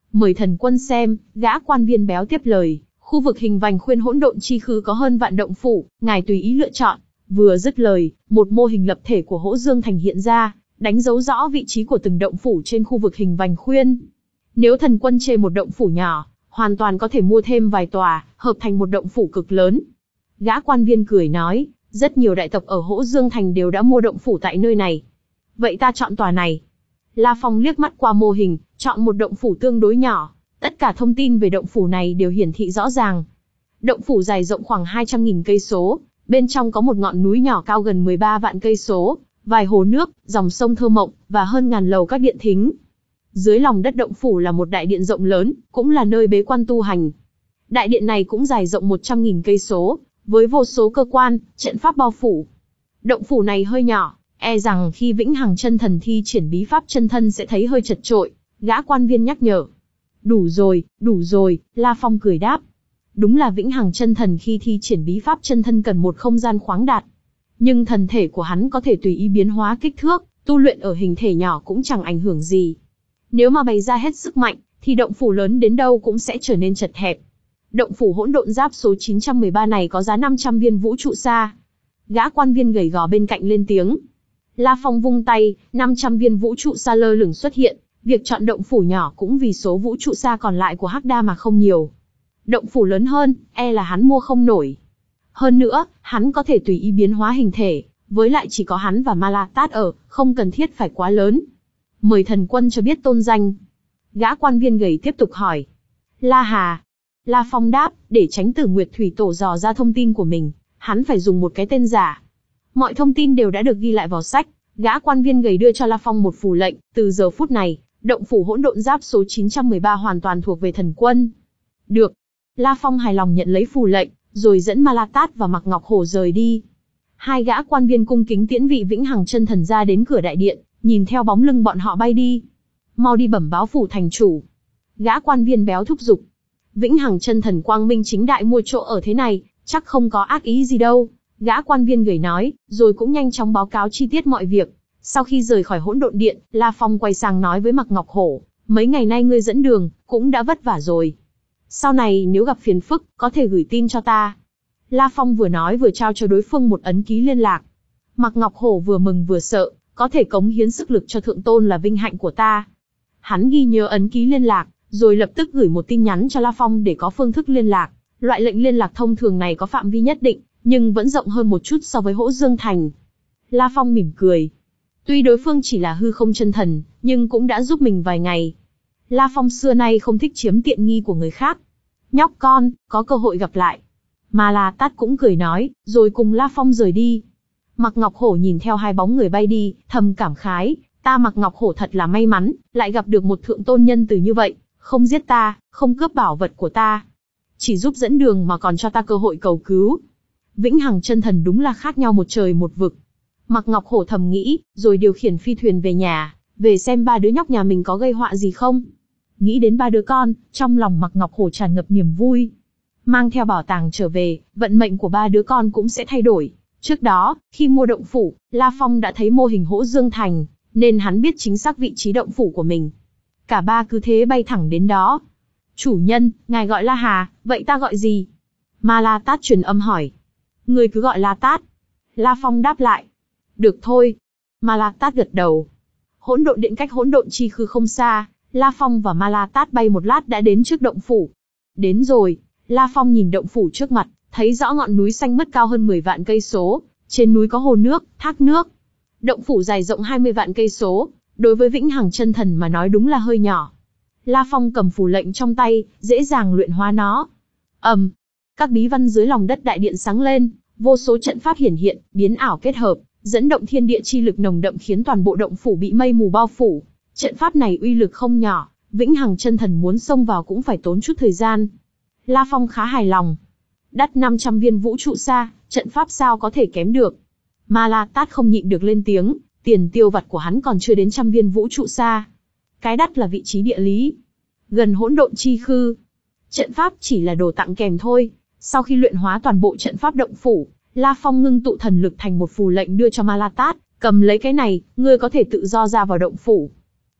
Mời thần quân xem, gã quan viên béo tiếp lời, khu vực hình vành khuyên hỗn độn chi khư có hơn vạn động phủ, ngài tùy ý lựa chọn. Vừa dứt lời, một mô hình lập thể của Hỗ Dương Thành hiện ra, đánh dấu rõ vị trí của từng động phủ trên khu vực hình vành khuyên. Nếu thần quân chê một động phủ nhỏ, hoàn toàn có thể mua thêm vài tòa, hợp thành một động phủ cực lớn. Gã quan viên cười nói, rất nhiều đại tộc ở Hỗ Dương Thành đều đã mua động phủ tại nơi này. Vậy ta chọn tòa này. La Phong liếc mắt qua mô hình, chọn một động phủ tương đối nhỏ. Tất cả thông tin về động phủ này đều hiển thị rõ ràng. Động phủ dài rộng khoảng hai trăm nghìn cây số, bên trong có một ngọn núi nhỏ cao gần mười ba vạn cây số, vài hồ nước, dòng sông thơ mộng, và hơn ngàn lầu các điện thính. Dưới lòng đất động phủ là một đại điện rộng lớn, cũng là nơi bế quan tu hành. Đại điện này cũng dài rộng một trăm nghìn cây số, với vô số cơ quan, trận pháp bao phủ. Động phủ này hơi nhỏ, e rằng khi Vĩnh Hằng Chân Thần thi triển bí pháp chân thân sẽ thấy hơi chật chội, gã quan viên nhắc nhở. Đủ rồi, đủ rồi, La Phong cười đáp. Đúng là Vĩnh Hằng Chân Thần khi thi triển bí pháp chân thân cần một không gian khoáng đạt. Nhưng thần thể của hắn có thể tùy ý biến hóa kích thước, tu luyện ở hình thể nhỏ cũng chẳng ảnh hưởng gì. Nếu mà bày ra hết sức mạnh, thì động phủ lớn đến đâu cũng sẽ trở nên chật hẹp. Động phủ hỗn độn giáp số chín trăm mười ba này có giá năm trăm viên vũ trụ sa. Gã quan viên gầy gò bên cạnh lên tiếng. La Phong vung tay, năm trăm viên vũ trụ sa lơ lửng xuất hiện. Việc chọn động phủ nhỏ cũng vì số vũ trụ sa còn lại của Hắc Đa mà không nhiều. Động phủ lớn hơn, e là hắn mua không nổi. Hơn nữa, hắn có thể tùy ý biến hóa hình thể, với lại chỉ có hắn và Ma La Tát ở, không cần thiết phải quá lớn. Mời thần quân cho biết tôn danh. Gã quan viên gầy tiếp tục hỏi. La Hà. La Phong đáp, để tránh Tử Nguyệt Thủy Tổ dò ra thông tin của mình, hắn phải dùng một cái tên giả. Mọi thông tin đều đã được ghi lại vào sách. Gã quan viên gầy đưa cho La Phong một phù lệnh, từ giờ phút này, động phủ hỗn độn giáp số chín trăm mười ba hoàn toàn thuộc về thần quân. Được. La Phong hài lòng nhận lấy phù lệnh, rồi dẫn Ma La Tát và Mạc Ngọc Hổ rời đi. Hai gã quan viên cung kính tiễn vị Vĩnh Hằng Chân Thần ra đến cửa đại điện, nhìn theo bóng lưng bọn họ bay đi. Mau đi bẩm báo phủ thành chủ. Gã quan viên béo thúc giục. Vĩnh Hằng Chân Thần quang minh chính đại mua chỗ ở thế này, chắc không có ác ý gì đâu. Gã quan viên gầy nói, rồi cũng nhanh chóng báo cáo chi tiết mọi việc. Sau khi rời khỏi hỗn độn điện, La Phong quay sang nói với Mạc Ngọc Hổ, mấy ngày nay ngươi dẫn đường, cũng đã vất vả rồi. Sau này nếu gặp phiền phức, có thể gửi tin cho ta. La Phong vừa nói vừa trao cho đối phương một ấn ký liên lạc. Mạc Ngọc Hổ vừa mừng vừa sợ, có thể cống hiến sức lực cho thượng tôn là vinh hạnh của ta. Hắn ghi nhớ ấn ký liên lạc, rồi lập tức gửi một tin nhắn cho La Phong để có phương thức liên lạc. Loại lệnh liên lạc thông thường này có phạm vi nhất định, nhưng vẫn rộng hơn một chút so với Hỗ Dương Thành. La Phong mỉm cười. Tuy đối phương chỉ là hư không chân thần, nhưng cũng đã giúp mình vài ngày. La Phong xưa nay không thích chiếm tiện nghi của người khác. Nhóc con, có cơ hội gặp lại. Ma La Tát cũng cười nói, rồi cùng La Phong rời đi. Mạc Ngọc Hổ nhìn theo hai bóng người bay đi, thầm cảm khái, ta Mạc Ngọc Hổ thật là may mắn, lại gặp được một thượng tôn nhân từ như vậy, không giết ta, không cướp bảo vật của ta, chỉ giúp dẫn đường mà còn cho ta cơ hội cầu cứu. Vĩnh Hằng Chân Thần đúng là khác nhau một trời một vực. Mạc Ngọc Hổ thầm nghĩ, rồi điều khiển phi thuyền về nhà, về xem ba đứa nhóc nhà mình có gây họa gì không. Nghĩ đến ba đứa con, trong lòng Mạc Ngọc Hổ tràn ngập niềm vui. Mang theo bảo tàng trở về, vận mệnh của ba đứa con cũng sẽ thay đổi. Trước đó, khi mua động phủ, La Phong đã thấy mô hình Hỗ Dương Thành, nên hắn biết chính xác vị trí động phủ của mình. Cả ba cứ thế bay thẳng đến đó. Chủ nhân, ngài gọi La Hà, vậy ta gọi gì? Ma La Tát truyền âm hỏi. Người cứ gọi La Tát. La Phong đáp lại. Được thôi. Ma La Tát gật đầu. Hỗn độn điện cách hỗn độn chi khư không xa, La Phong và Ma La Tát bay một lát đã đến trước động phủ. Đến rồi, La Phong nhìn động phủ trước mặt, thấy rõ ngọn núi xanh mướt cao hơn mười vạn cây số, trên núi có hồ nước, thác nước. Động phủ dài rộng hai mươi vạn cây số, đối với Vĩnh Hằng Chân Thần mà nói đúng là hơi nhỏ. La Phong cầm phù lệnh trong tay, dễ dàng luyện hóa nó. ầm, um, các bí văn dưới lòng đất đại điện sáng lên, vô số trận pháp hiển hiện, biến ảo kết hợp, dẫn động thiên địa chi lực nồng đậm khiến toàn bộ động phủ bị mây mù bao phủ. Trận pháp này uy lực không nhỏ, Vĩnh Hằng Chân Thần muốn xông vào cũng phải tốn chút thời gian. La Phong khá hài lòng. Đắt năm trăm viên vũ trụ sa, trận pháp sao có thể kém được. Ma La Tát không nhịn được lên tiếng, tiền tiêu vặt của hắn còn chưa đến trăm viên vũ trụ sa. Cái đắt là vị trí địa lý, gần hỗn độn chi khư. Trận pháp chỉ là đồ tặng kèm thôi. Sau khi luyện hóa toàn bộ trận pháp động phủ, La Phong ngưng tụ thần lực thành một phù lệnh đưa cho Ma La Tát, cầm lấy cái này, ngươi có thể tự do ra vào động phủ.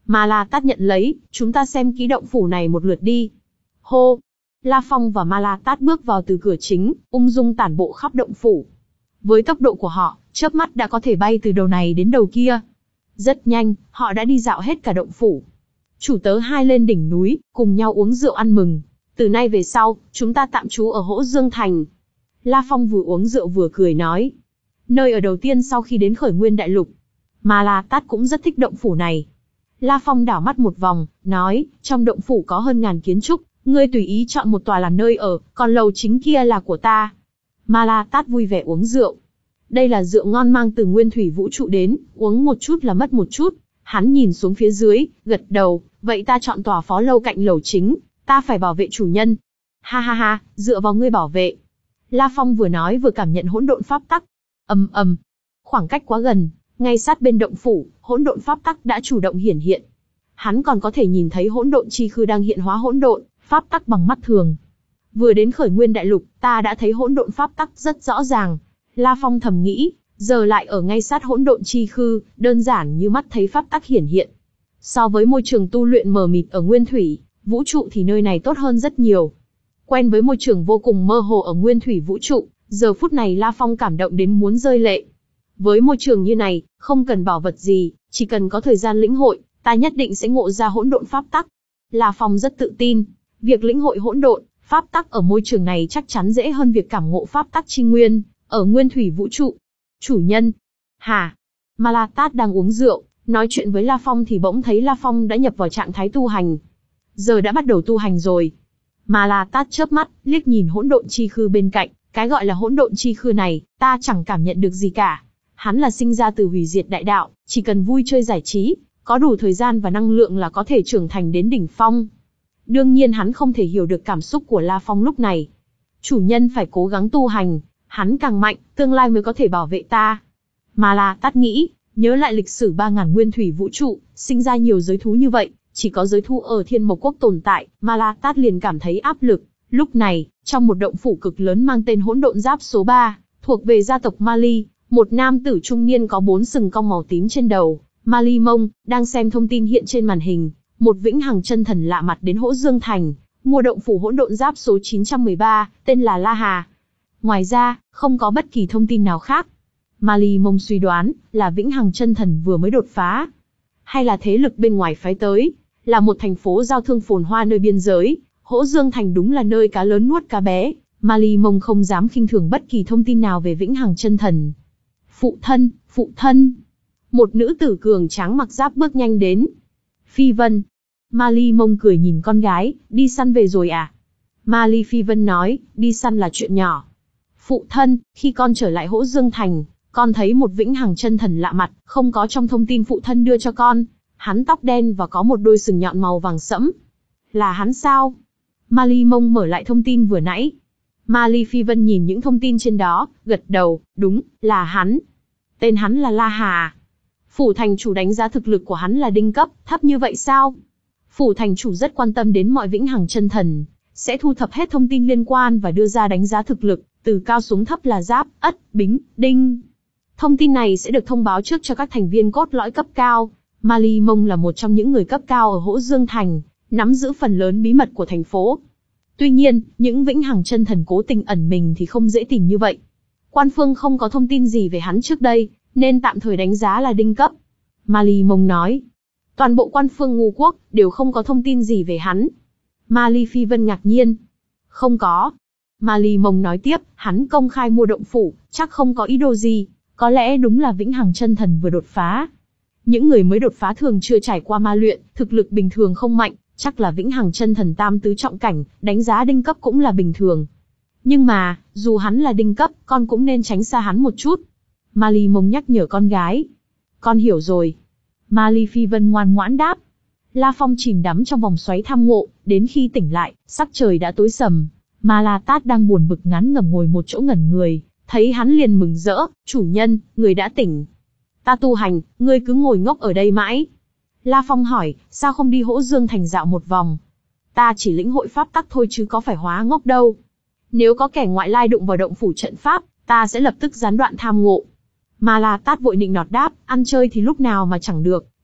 Ma La Tát nhận lấy, chúng ta xem kỹ động phủ này một lượt đi. Hô! La Phong và Ma La Tát bước vào từ cửa chính, ung dung tản bộ khắp động phủ. Với tốc độ của họ, chớp mắt đã có thể bay từ đầu này đến đầu kia. Rất nhanh, họ đã đi dạo hết cả động phủ. Chủ tớ hai lên đỉnh núi, cùng nhau uống rượu ăn mừng. Từ nay về sau, chúng ta tạm trú ở Hỗ Dương Thành. La Phong vừa uống rượu vừa cười nói. Nơi ở đầu tiên sau khi đến Khởi Nguyên Đại Lục. Ma La Tát cũng rất thích động phủ này. La Phong đảo mắt một vòng, nói, trong động phủ có hơn ngàn kiến trúc, ngươi tùy ý chọn một tòa làm nơi ở, còn lầu chính kia là của ta. Ma La Tát vui vẻ uống rượu. Đây là rượu ngon mang từ nguyên thủy vũ trụ đến, uống một chút là mất một chút. Hắn nhìn xuống phía dưới, gật đầu, vậy ta chọn tòa phó lâu cạnh lầu chính, ta phải bảo vệ chủ nhân. Ha ha ha, dựa vào ngươi bảo vệ. La Phong vừa nói vừa cảm nhận hỗn độn pháp tắc. Ầm ầm, khoảng cách quá gần, ngay sát bên động phủ, hỗn độn pháp tắc đã chủ động hiển hiện. Hắn còn có thể nhìn thấy hỗn độn chi khư đang hiện hóa hỗn độn pháp tắc bằng mắt thường. Vừa đến Khởi Nguyên Đại Lục, ta đã thấy hỗn độn pháp tắc rất rõ ràng. La Phong thầm nghĩ, giờ lại ở ngay sát hỗn độn chi khư, đơn giản như mắt thấy pháp tắc hiển hiện. So với môi trường tu luyện mờ mịt ở nguyên thủy, vũ trụ thì nơi này tốt hơn rất nhiều. Quen với môi trường vô cùng mơ hồ ở nguyên thủy vũ trụ, giờ phút này La Phong cảm động đến muốn rơi lệ. Với môi trường như này, không cần bảo vật gì, chỉ cần có thời gian lĩnh hội, ta nhất định sẽ ngộ ra hỗn độn pháp tắc. La Phong rất tự tin, việc lĩnh hội hỗn độn pháp tắc ở môi trường này chắc chắn dễ hơn việc cảm ngộ pháp tắc chi nguyên ở nguyên thủy vũ trụ. Chủ nhân. Hả? Ma La Tát đang uống rượu, nói chuyện với La Phong thì bỗng thấy La Phong đã nhập vào trạng thái tu hành. Giờ đã bắt đầu tu hành rồi. Ma La Tát chớp mắt, liếc nhìn hỗn độn chi khư bên cạnh, cái gọi là hỗn độn chi khư này, ta chẳng cảm nhận được gì cả. Hắn là sinh ra từ hủy diệt đại đạo, chỉ cần vui chơi giải trí, có đủ thời gian và năng lượng là có thể trưởng thành đến đỉnh phong. Đương nhiên hắn không thể hiểu được cảm xúc của La Phong lúc này. Chủ nhân phải cố gắng tu hành, hắn càng mạnh, tương lai mới có thể bảo vệ ta. Ma La Tát nghĩ, nhớ lại lịch sử ba ngàn nguyên thủy vũ trụ, sinh ra nhiều giới thú như vậy, chỉ có giới thú ở Thiên Mộc Quốc tồn tại, Ma La Tát liền cảm thấy áp lực. Lúc này, trong một động phủ cực lớn mang tên Hỗn Độn Giáp số ba, thuộc về gia tộc Mali, một nam tử trung niên có bốn sừng cong màu tím trên đầu, Mali Mông, đang xem thông tin hiện trên màn hình. Một vĩnh hằng chân thần lạ mặt đến Hỗ Dương Thành, mua động phủ Hỗn Độn Giáp số chín trăm mười ba, tên là La Hà. Ngoài ra, không có bất kỳ thông tin nào khác. Mali Mông suy đoán, là vĩnh hằng chân thần vừa mới đột phá. Hay là thế lực bên ngoài phái tới, là một thành phố giao thương phồn hoa nơi biên giới. Hỗ Dương Thành đúng là nơi cá lớn nuốt cá bé. Mali Mông không dám khinh thường bất kỳ thông tin nào về vĩnh hằng chân thần. Phụ thân, phụ thân. Một nữ tử cường tráng mặc giáp bước nhanh đến. Phi Vân. Mali Mông cười nhìn con gái, đi săn về rồi à? Mali Phi Vân nói, đi săn là chuyện nhỏ. Phụ thân, khi con trở lại Hỗ Dương Thành, con thấy một vĩnh hằng chân thần lạ mặt, không có trong thông tin phụ thân đưa cho con. Hắn tóc đen và có một đôi sừng nhọn màu vàng sẫm. Là hắn sao? Mali Mông mở lại thông tin vừa nãy. Mali Phi Vân nhìn những thông tin trên đó, gật đầu, đúng, là hắn. Tên hắn là La Hà. Phủ thành chủ đánh giá thực lực của hắn là đinh cấp, thấp như vậy sao? Phủ thành chủ rất quan tâm đến mọi vĩnh hằng chân thần, sẽ thu thập hết thông tin liên quan và đưa ra đánh giá thực lực, từ cao xuống thấp là giáp, ất, bính, đinh. Thông tin này sẽ được thông báo trước cho các thành viên cốt lõi cấp cao. Mali Mông là một trong những người cấp cao ở Hỗ Dương Thành, nắm giữ phần lớn bí mật của thành phố. Tuy nhiên, những vĩnh hằng chân thần cố tình ẩn mình thì không dễ tìm như vậy. Quan phương không có thông tin gì về hắn trước đây, nên tạm thời đánh giá là đinh cấp. Mali Mông nói, toàn bộ quan phương Ngũ Quốc đều không có thông tin gì về hắn. Mali Phi Vân ngạc nhiên. Không có. Mali Mông nói tiếp, hắn công khai mua động phủ, chắc không có ý đồ gì, có lẽ đúng là vĩnh hằng chân thần vừa đột phá. Những người mới đột phá thường chưa trải qua ma luyện, thực lực bình thường không mạnh, chắc là vĩnh hằng chân thần tam tứ trọng cảnh, đánh giá đinh cấp cũng là bình thường. Nhưng mà, dù hắn là đinh cấp, con cũng nên tránh xa hắn một chút. Mali Mông nhắc nhở con gái. Con hiểu rồi. Mali Phi Vân ngoan ngoãn đáp. La Phong chìm đắm trong vòng xoáy tham ngộ, đến khi tỉnh lại, sắc trời đã tối sầm. Ma La Tát đang buồn bực ngán ngẩm ngồi một chỗ ngẩn người, thấy hắn liền mừng rỡ, chủ nhân, người đã tỉnh. Ta tu hành, ngươi cứ ngồi ngốc ở đây mãi. La Phong hỏi, sao không đi Hỗ Dương Thành dạo một vòng? Ta chỉ lĩnh hội pháp tắc thôi chứ có phải hóa ngốc đâu. Nếu có kẻ ngoại lai đụng vào động phủ trận pháp, ta sẽ lập tức gián đoạn tham ngộ. Ma La Tát vội nịnh nọt đáp, ăn chơi thì lúc nào mà chẳng được,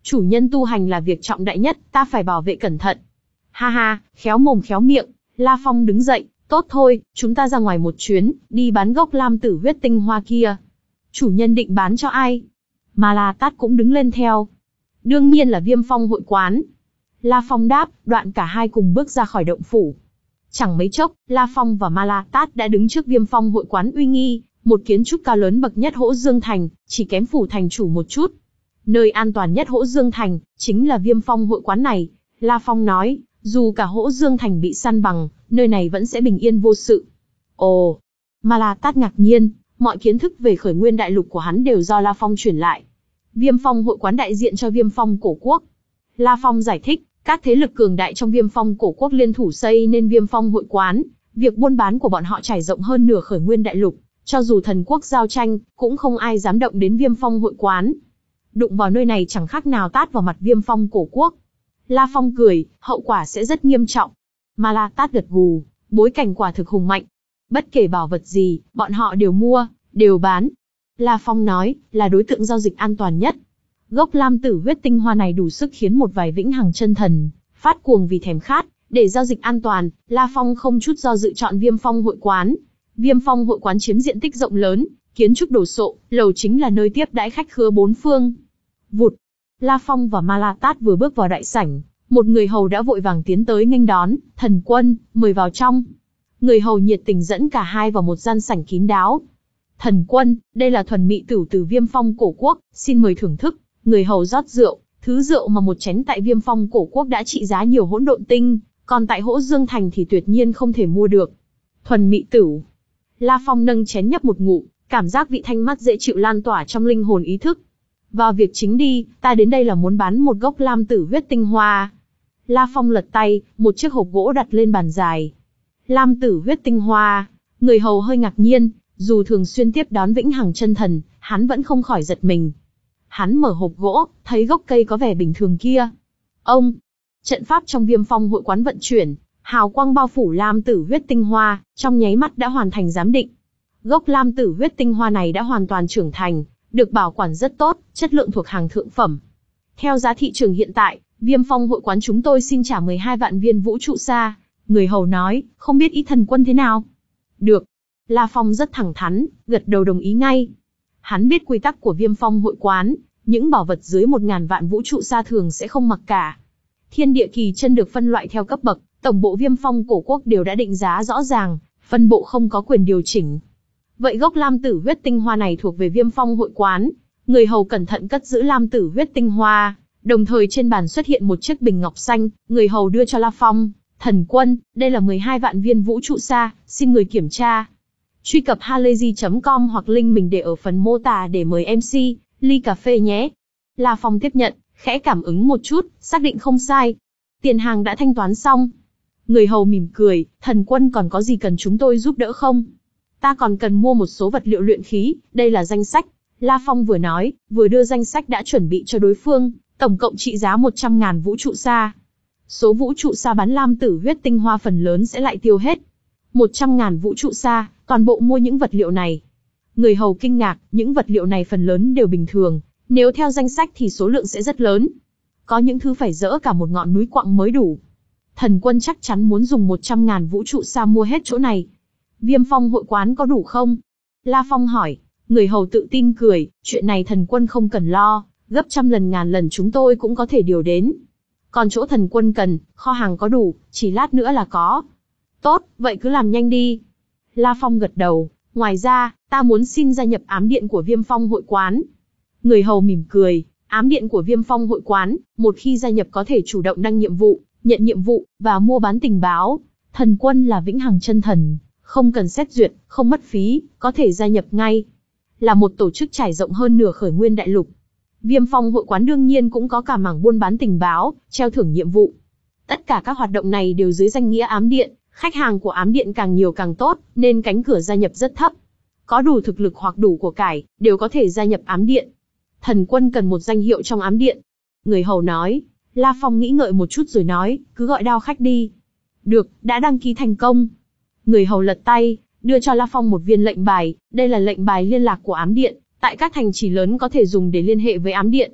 Chủ nhân tu hành là việc trọng đại nhất, ta phải bảo vệ cẩn thận. Ha ha, khéo mồm khéo miệng. La Phong đứng dậy, tốt thôi, chúng ta ra ngoài một chuyến, đi bán gốc lam tử huyết tinh hoa kia. Chủ nhân định bán cho ai? Ma La Tát cũng đứng lên theo. Đương nhiên là Viêm Phong hội quán. La Phong đáp, đoạn cả hai cùng bước ra khỏi động phủ. Chẳng mấy chốc, La Phong và Ma La Tát đã đứng trước Viêm Phong hội quán uy nghi, một kiến trúc cao lớn bậc nhất Hỗ Dương Thành, chỉ kém phủ thành chủ một chút. Nơi an toàn nhất Hỗ Dương Thành, chính là Viêm Phong hội quán này. La Phong nói, dù cả Hỗ Dương Thành bị săn bằng, nơi này vẫn sẽ bình yên vô sự. Ồ, Ma La Tát ngạc nhiên, mọi kiến thức về khởi nguyên đại lục của hắn đều do La Phong truyền lại. Viêm Phong hội quán đại diện cho Viêm Phong cổ quốc. La Phong giải thích, các thế lực cường đại trong Viêm Phong cổ quốc liên thủ xây nên Viêm Phong hội quán, việc buôn bán của bọn họ trải rộng hơn nửa khởi nguyên đại lục, cho dù thần quốc giao tranh, cũng không ai dám động đến Viêm Phong hội quán. Đụng vào nơi này chẳng khác nào tát vào mặt Viêm Phong cổ quốc. La Phong cười, hậu quả sẽ rất nghiêm trọng. Ma La Tát gật gù, bối cảnh quả thực hùng mạnh. Bất kể bảo vật gì, bọn họ đều mua, đều bán. La Phong nói, là đối tượng giao dịch an toàn nhất. Gốc lam tử huyết tinh hoa này đủ sức khiến một vài vĩnh hằng chân thần phát cuồng vì thèm khát. Để giao dịch an toàn, La Phong không chút do dự chọn Viêm Phong hội quán. Viêm Phong hội quán chiếm diện tích rộng lớn, kiến trúc đồ sộ, lầu chính là nơi tiếp đãi khách khứa bốn phương. Vụt, La Phong và Ma La Tát vừa bước vào đại sảnh, một người hầu đã vội vàng tiến tới nghênh đón, thần quân, mời vào trong. Người hầu nhiệt tình dẫn cả hai vào một gian sảnh kín đáo. Thần quân, đây là thuần mị tửu từ Viêm Phong cổ quốc, xin mời thưởng thức. Người hầu rót rượu, thứ rượu mà một chén tại Viêm Phong cổ quốc đã trị giá nhiều hỗn độn tinh, còn tại Hỗ Dương Thành thì tuyệt nhiên không thể mua được. Thuần mị tửu. La Phong nâng chén nhấp một ngụm, cảm giác vị thanh mát dễ chịu lan tỏa trong linh hồn ý thức. Vào việc chính đi, ta đến đây là muốn bán một gốc lam tử huyết tinh hoa. La Phong lật tay, một chiếc hộp gỗ đặt lên bàn dài. Lam tử huyết tinh hoa. Người hầu hơi ngạc nhiên, dù thường xuyên tiếp đón vĩnh hằng chân thần, hắn vẫn không khỏi giật mình. Hắn mở hộp gỗ, thấy gốc cây có vẻ bình thường kia. Ông, trận pháp trong Viêm Phong hội quán vận chuyển, hào quang bao phủ lam tử huyết tinh hoa, trong nháy mắt đã hoàn thành giám định. Gốc lam tử huyết tinh hoa này đã hoàn toàn trưởng thành, được bảo quản rất tốt, chất lượng thuộc hàng thượng phẩm. Theo giá thị trường hiện tại, Viêm Phong hội quán chúng tôi xin trả mười hai vạn viên vũ trụ sa. Người hầu nói, không biết ý thần quân thế nào? Được. La Phong rất thẳng thắn, gật đầu đồng ý ngay. Hắn biết quy tắc của Viêm Phong hội quán, những bảo vật dưới một ngàn vạn vũ trụ sa thường sẽ không mặc cả. Thiên địa kỳ chân được phân loại theo cấp bậc, tổng bộ Viêm Phong cổ quốc đều đã định giá rõ ràng, phân bộ không có quyền điều chỉnh. Vậy gốc lam tử huyết tinh hoa này thuộc về Viêm Phong hội quán. Người hầu cẩn thận cất giữ lam tử huyết tinh hoa, đồng thời trên bàn xuất hiện một chiếc bình ngọc xanh, người hầu đưa cho La Phong. Thần quân, đây là mười hai vạn viên vũ trụ sa, xin người kiểm tra. Truy cập halayzi chấm com hoặc link mình để ở phần mô tả để mời em xê, ly cà phê nhé. La Phong tiếp nhận, khẽ cảm ứng một chút, xác định không sai. Tiền hàng đã thanh toán xong. Người hầu mỉm cười, thần quân còn có gì cần chúng tôi giúp đỡ không? Ta còn cần mua một số vật liệu luyện khí, đây là danh sách. La Phong vừa nói, vừa đưa danh sách đã chuẩn bị cho đối phương, tổng cộng trị giá một trăm ngàn vũ trụ sa. Số vũ trụ sa bán lam tử huyết tinh hoa phần lớn sẽ lại tiêu hết. một trăm ngàn vũ trụ sa, toàn bộ mua những vật liệu này. Người hầu kinh ngạc, những vật liệu này phần lớn đều bình thường, nếu theo danh sách thì số lượng sẽ rất lớn. Có những thứ phải dỡ cả một ngọn núi quặng mới đủ. Thần quân chắc chắn muốn dùng một trăm ngàn vũ trụ sa mua hết chỗ này. Viêm Phong hội quán có đủ không? La Phong hỏi. Người hầu tự tin cười, chuyện này thần quân không cần lo, gấp trăm lần ngàn lần chúng tôi cũng có thể điều đến. Còn chỗ thần quân cần, kho hàng có đủ, chỉ lát nữa là có. Tốt, vậy cứ làm nhanh đi. La Phong gật đầu, ngoài ra, ta muốn xin gia nhập ám điện của Viêm Phong hội quán. Người hầu mỉm cười, ám điện của Viêm Phong hội quán, một khi gia nhập có thể chủ động đăng nhiệm vụ, nhận nhiệm vụ, và mua bán tình báo. Thần quân là vĩnh hằng chân thần, không cần xét duyệt, không mất phí, có thể gia nhập ngay. Là một tổ chức trải rộng hơn nửa khởi nguyên đại lục. Viêm Phong hội quán đương nhiên cũng có cả mảng buôn bán tình báo, treo thưởng nhiệm vụ. Tất cả các hoạt động này đều dưới danh nghĩa ám điện, khách hàng của ám điện càng nhiều càng tốt, nên cánh cửa gia nhập rất thấp. Có đủ thực lực hoặc đủ của cải, đều có thể gia nhập ám điện. Thần quân cần một danh hiệu trong ám điện. Người hầu nói. La Phong nghĩ ngợi một chút rồi nói, cứ gọi Đao khách đi. Được, đã đăng ký thành công. Người hầu lật tay, đưa cho La Phong một viên lệnh bài, đây là lệnh bài liên lạc của ám điện, tại các thành trì lớn có thể dùng để liên hệ với ám điện.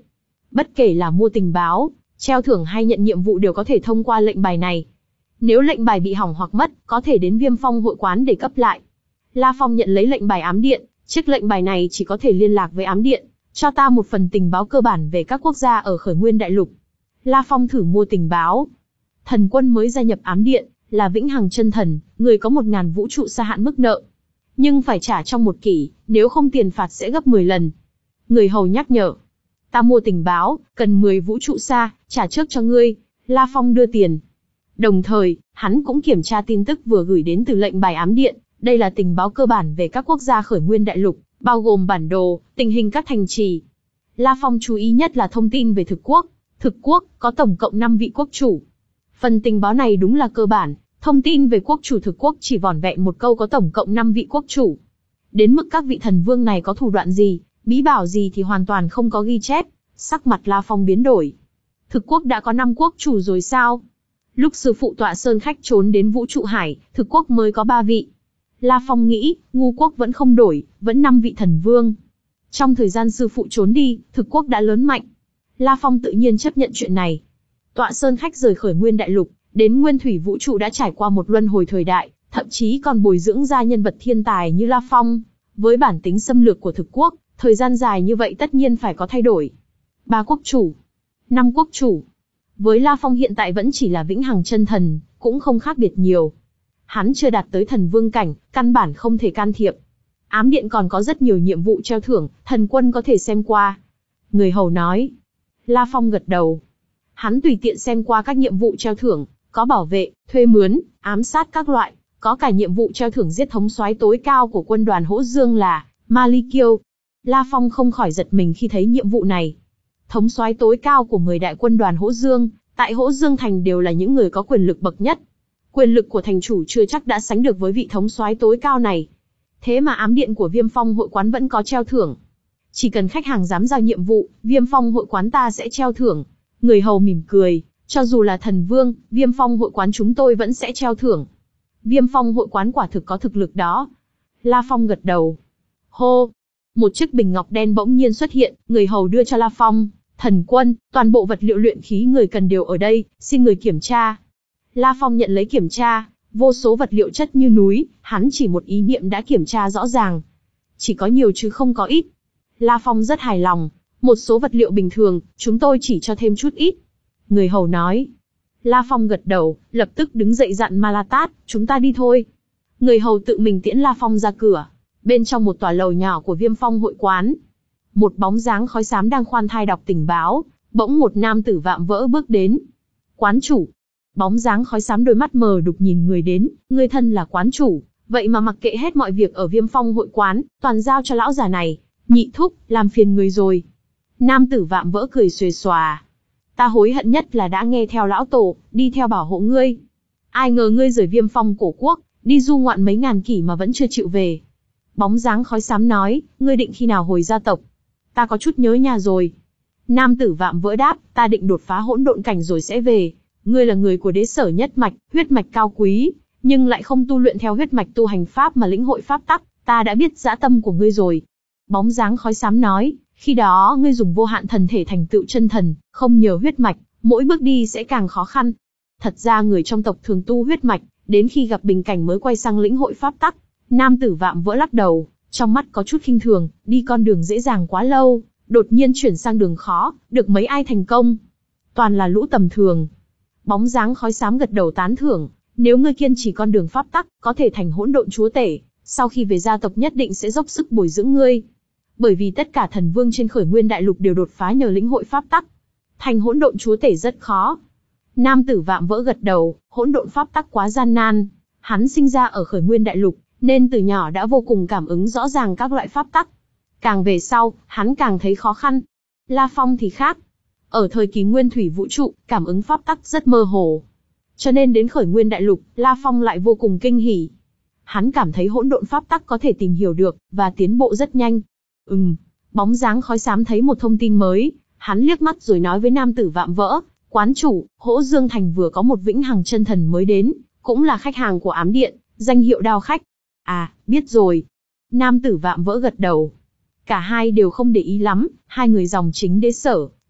Bất kể là mua tình báo, treo thưởng hay nhận nhiệm vụ đều có thể thông qua lệnh bài này. Nếu lệnh bài bị hỏng hoặc mất, có thể đến Viêm Phong hội quán để cấp lại. La Phong nhận lấy lệnh bài ám điện, chiếc lệnh bài này chỉ có thể liên lạc với ám điện, cho ta một phần tình báo cơ bản về các quốc gia ở Khởi Nguyên Đại Lục. La Phong thử mua tình báo. Thần quân mới gia nhập ám điện, là vĩnh hằng chân thần, người có một ngàn vũ trụ gia hạn mức nợ. Nhưng phải trả trong một kỷ, nếu không tiền phạt sẽ gấp mười lần. Người hầu nhắc nhở. Ta mua tình báo, cần mười vũ trụ xa, trả trước cho ngươi. La Phong đưa tiền. Đồng thời, hắn cũng kiểm tra tin tức vừa gửi đến từ lệnh bài ám điện. Đây là tình báo cơ bản về các quốc gia Khởi Nguyên Đại Lục, bao gồm bản đồ, tình hình các thành trì. La Phong chú ý nhất là thông tin về thực quốc. Thực quốc có tổng cộng năm vị quốc chủ. Phần tình báo này đúng là cơ bản, thông tin về quốc chủ thực quốc chỉ vỏn vẹn một câu có tổng cộng năm vị quốc chủ. Đến mức các vị thần vương này có thủ đoạn gì, bí bảo gì thì hoàn toàn không có ghi chép. Sắc mặt La Phong biến đổi. Thực quốc đã có năm quốc chủ rồi sao? Lúc sư phụ Tọa Sơn Khách trốn đến vũ trụ hải, thực quốc mới có ba vị. La Phong nghĩ, ngu quốc vẫn không đổi, vẫn năm vị thần vương. Trong thời gian sư phụ trốn đi, thực quốc đã lớn mạnh. La Phong tự nhiên chấp nhận chuyện này. Tọa Sơn Khách rời Khởi Nguyên Đại Lục, đến Nguyên Thủy vũ trụ đã trải qua một luân hồi thời đại, thậm chí còn bồi dưỡng ra nhân vật thiên tài như La Phong. Với bản tính xâm lược của thực quốc, thời gian dài như vậy tất nhiên phải có thay đổi. Ba quốc chủ, năm quốc chủ. Với La Phong hiện tại vẫn chỉ là vĩnh hằng chân thần, cũng không khác biệt nhiều. Hắn chưa đạt tới thần vương cảnh, căn bản không thể can thiệp. Ám điện còn có rất nhiều nhiệm vụ treo thưởng, thần quân có thể xem qua. Người hầu nói. La Phong gật đầu. Hắn tùy tiện xem qua các nhiệm vụ treo thưởng, có bảo vệ, thuê mướn, ám sát các loại, có cả nhiệm vụ treo thưởng giết thống soái tối cao của quân đoàn Hỗ Dương là Ma Ly Kiêu. La Phong không khỏi giật mình khi thấy nhiệm vụ này. Thống soái tối cao của mười đại quân đoàn Hỗ Dương, tại Hỗ Dương thành đều là những người có quyền lực bậc nhất. Quyền lực của thành chủ chưa chắc đã sánh được với vị thống soái tối cao này. Thế mà ám điện của Viêm Phong hội quán vẫn có treo thưởng. Chỉ cần khách hàng dám giao nhiệm vụ, Viêm Phong hội quán ta sẽ treo thưởng. Người hầu mỉm cười, cho dù là thần vương, Viêm Phong hội quán chúng tôi vẫn sẽ treo thưởng. Viêm Phong hội quán quả thực có thực lực đó. La Phong gật đầu. Hô! Một chiếc bình ngọc đen bỗng nhiên xuất hiện, người hầu đưa cho La Phong. Thần quân, toàn bộ vật liệu luyện khí người cần đều ở đây, xin người kiểm tra. La Phong nhận lấy kiểm tra, vô số vật liệu chất như núi, hắn chỉ một ý niệm đã kiểm tra rõ ràng. Chỉ có nhiều chứ không có ít. La Phong rất hài lòng, một số vật liệu bình thường, chúng tôi chỉ cho thêm chút ít. Người hầu nói. La Phong gật đầu, lập tức đứng dậy dặn Malatat, chúng ta đi thôi. Người hầu tự mình tiễn La Phong ra cửa. Bên trong một tòa lầu nhỏ của Viêm Phong hội quán, một bóng dáng khói xám đang khoan thai đọc tình báo, bỗng một nam tử vạm vỡ bước đến. Quán chủ. Bóng dáng khói xám đôi mắt mờ đục nhìn người đến, người thân là quán chủ, vậy mà mặc kệ hết mọi việc ở Viêm Phong hội quán, toàn giao cho lão già này. Nhị thúc, làm phiền người rồi. Nam tử vạm vỡ cười xuề xòa. Ta hối hận nhất là đã nghe theo lão tổ, đi theo bảo hộ ngươi. Ai ngờ ngươi rời Viêm Phong cổ quốc, đi du ngoạn mấy ngàn kỷ mà vẫn chưa chịu về. Bóng dáng khói xám nói, ngươi định khi nào hồi gia tộc? Ta có chút nhớ nhà rồi. Nam tử vạm vỡ đáp, ta định đột phá hỗn độn cảnh rồi sẽ về. Ngươi là người của đế sở nhất mạch, huyết mạch cao quý, nhưng lại không tu luyện theo huyết mạch tu hành pháp mà lĩnh hội pháp tắc, ta đã biết dã tâm của ngươi rồi. Bóng dáng khói xám nói, khi đó ngươi dùng vô hạn thần thể thành tựu chân thần, không nhờ huyết mạch, mỗi bước đi sẽ càng khó khăn. Thật ra người trong tộc thường tu huyết mạch, đến khi gặp bình cảnh mới quay sang lĩnh hội pháp tắc. Nam tử vạm vỡ lắc đầu, trong mắt có chút khinh thường, đi con đường dễ dàng quá lâu, đột nhiên chuyển sang đường khó, được mấy ai thành công. Toàn là lũ tầm thường. Bóng dáng khói xám gật đầu tán thưởng, nếu ngươi kiên trì con đường pháp tắc, có thể thành hỗn độn chúa tể, sau khi về gia tộc nhất định sẽ dốc sức bồi dưỡng ngươi. Bởi vì tất cả thần vương trên Khởi Nguyên Đại Lục đều đột phá nhờ lĩnh hội pháp tắc. Thành hỗn độn chúa tể rất khó. Nam tử vạm vỡ gật đầu, hỗn độn pháp tắc quá gian nan. Hắn sinh ra ở Khởi Nguyên Đại Lục, nên từ nhỏ đã vô cùng cảm ứng rõ ràng các loại pháp tắc. Càng về sau, hắn càng thấy khó khăn. La Phong thì khác. Ở thời kỳ Nguyên Thủy vũ trụ, cảm ứng pháp tắc rất mơ hồ. Cho nên đến Khởi Nguyên Đại Lục, La Phong lại vô cùng kinh hỉ. Hắn cảm thấy hỗn độn pháp tắc có thể tìm hiểu được, và tiến bộ rất nhanh. Ừm, bóng dáng khói xám thấy một thông tin mới, hắn liếc mắt rồi nói với nam tử vạm vỡ, quán chủ, Hỗ Dương Thành vừa có một vĩnh hằng chân thần mới đến, cũng là khách hàng của ám điện, danh hiệu đao khách. À, biết rồi. Nam tử vạm vỡ gật đầu. Cả hai đều không để ý lắm, hai người dòng chính đế sở,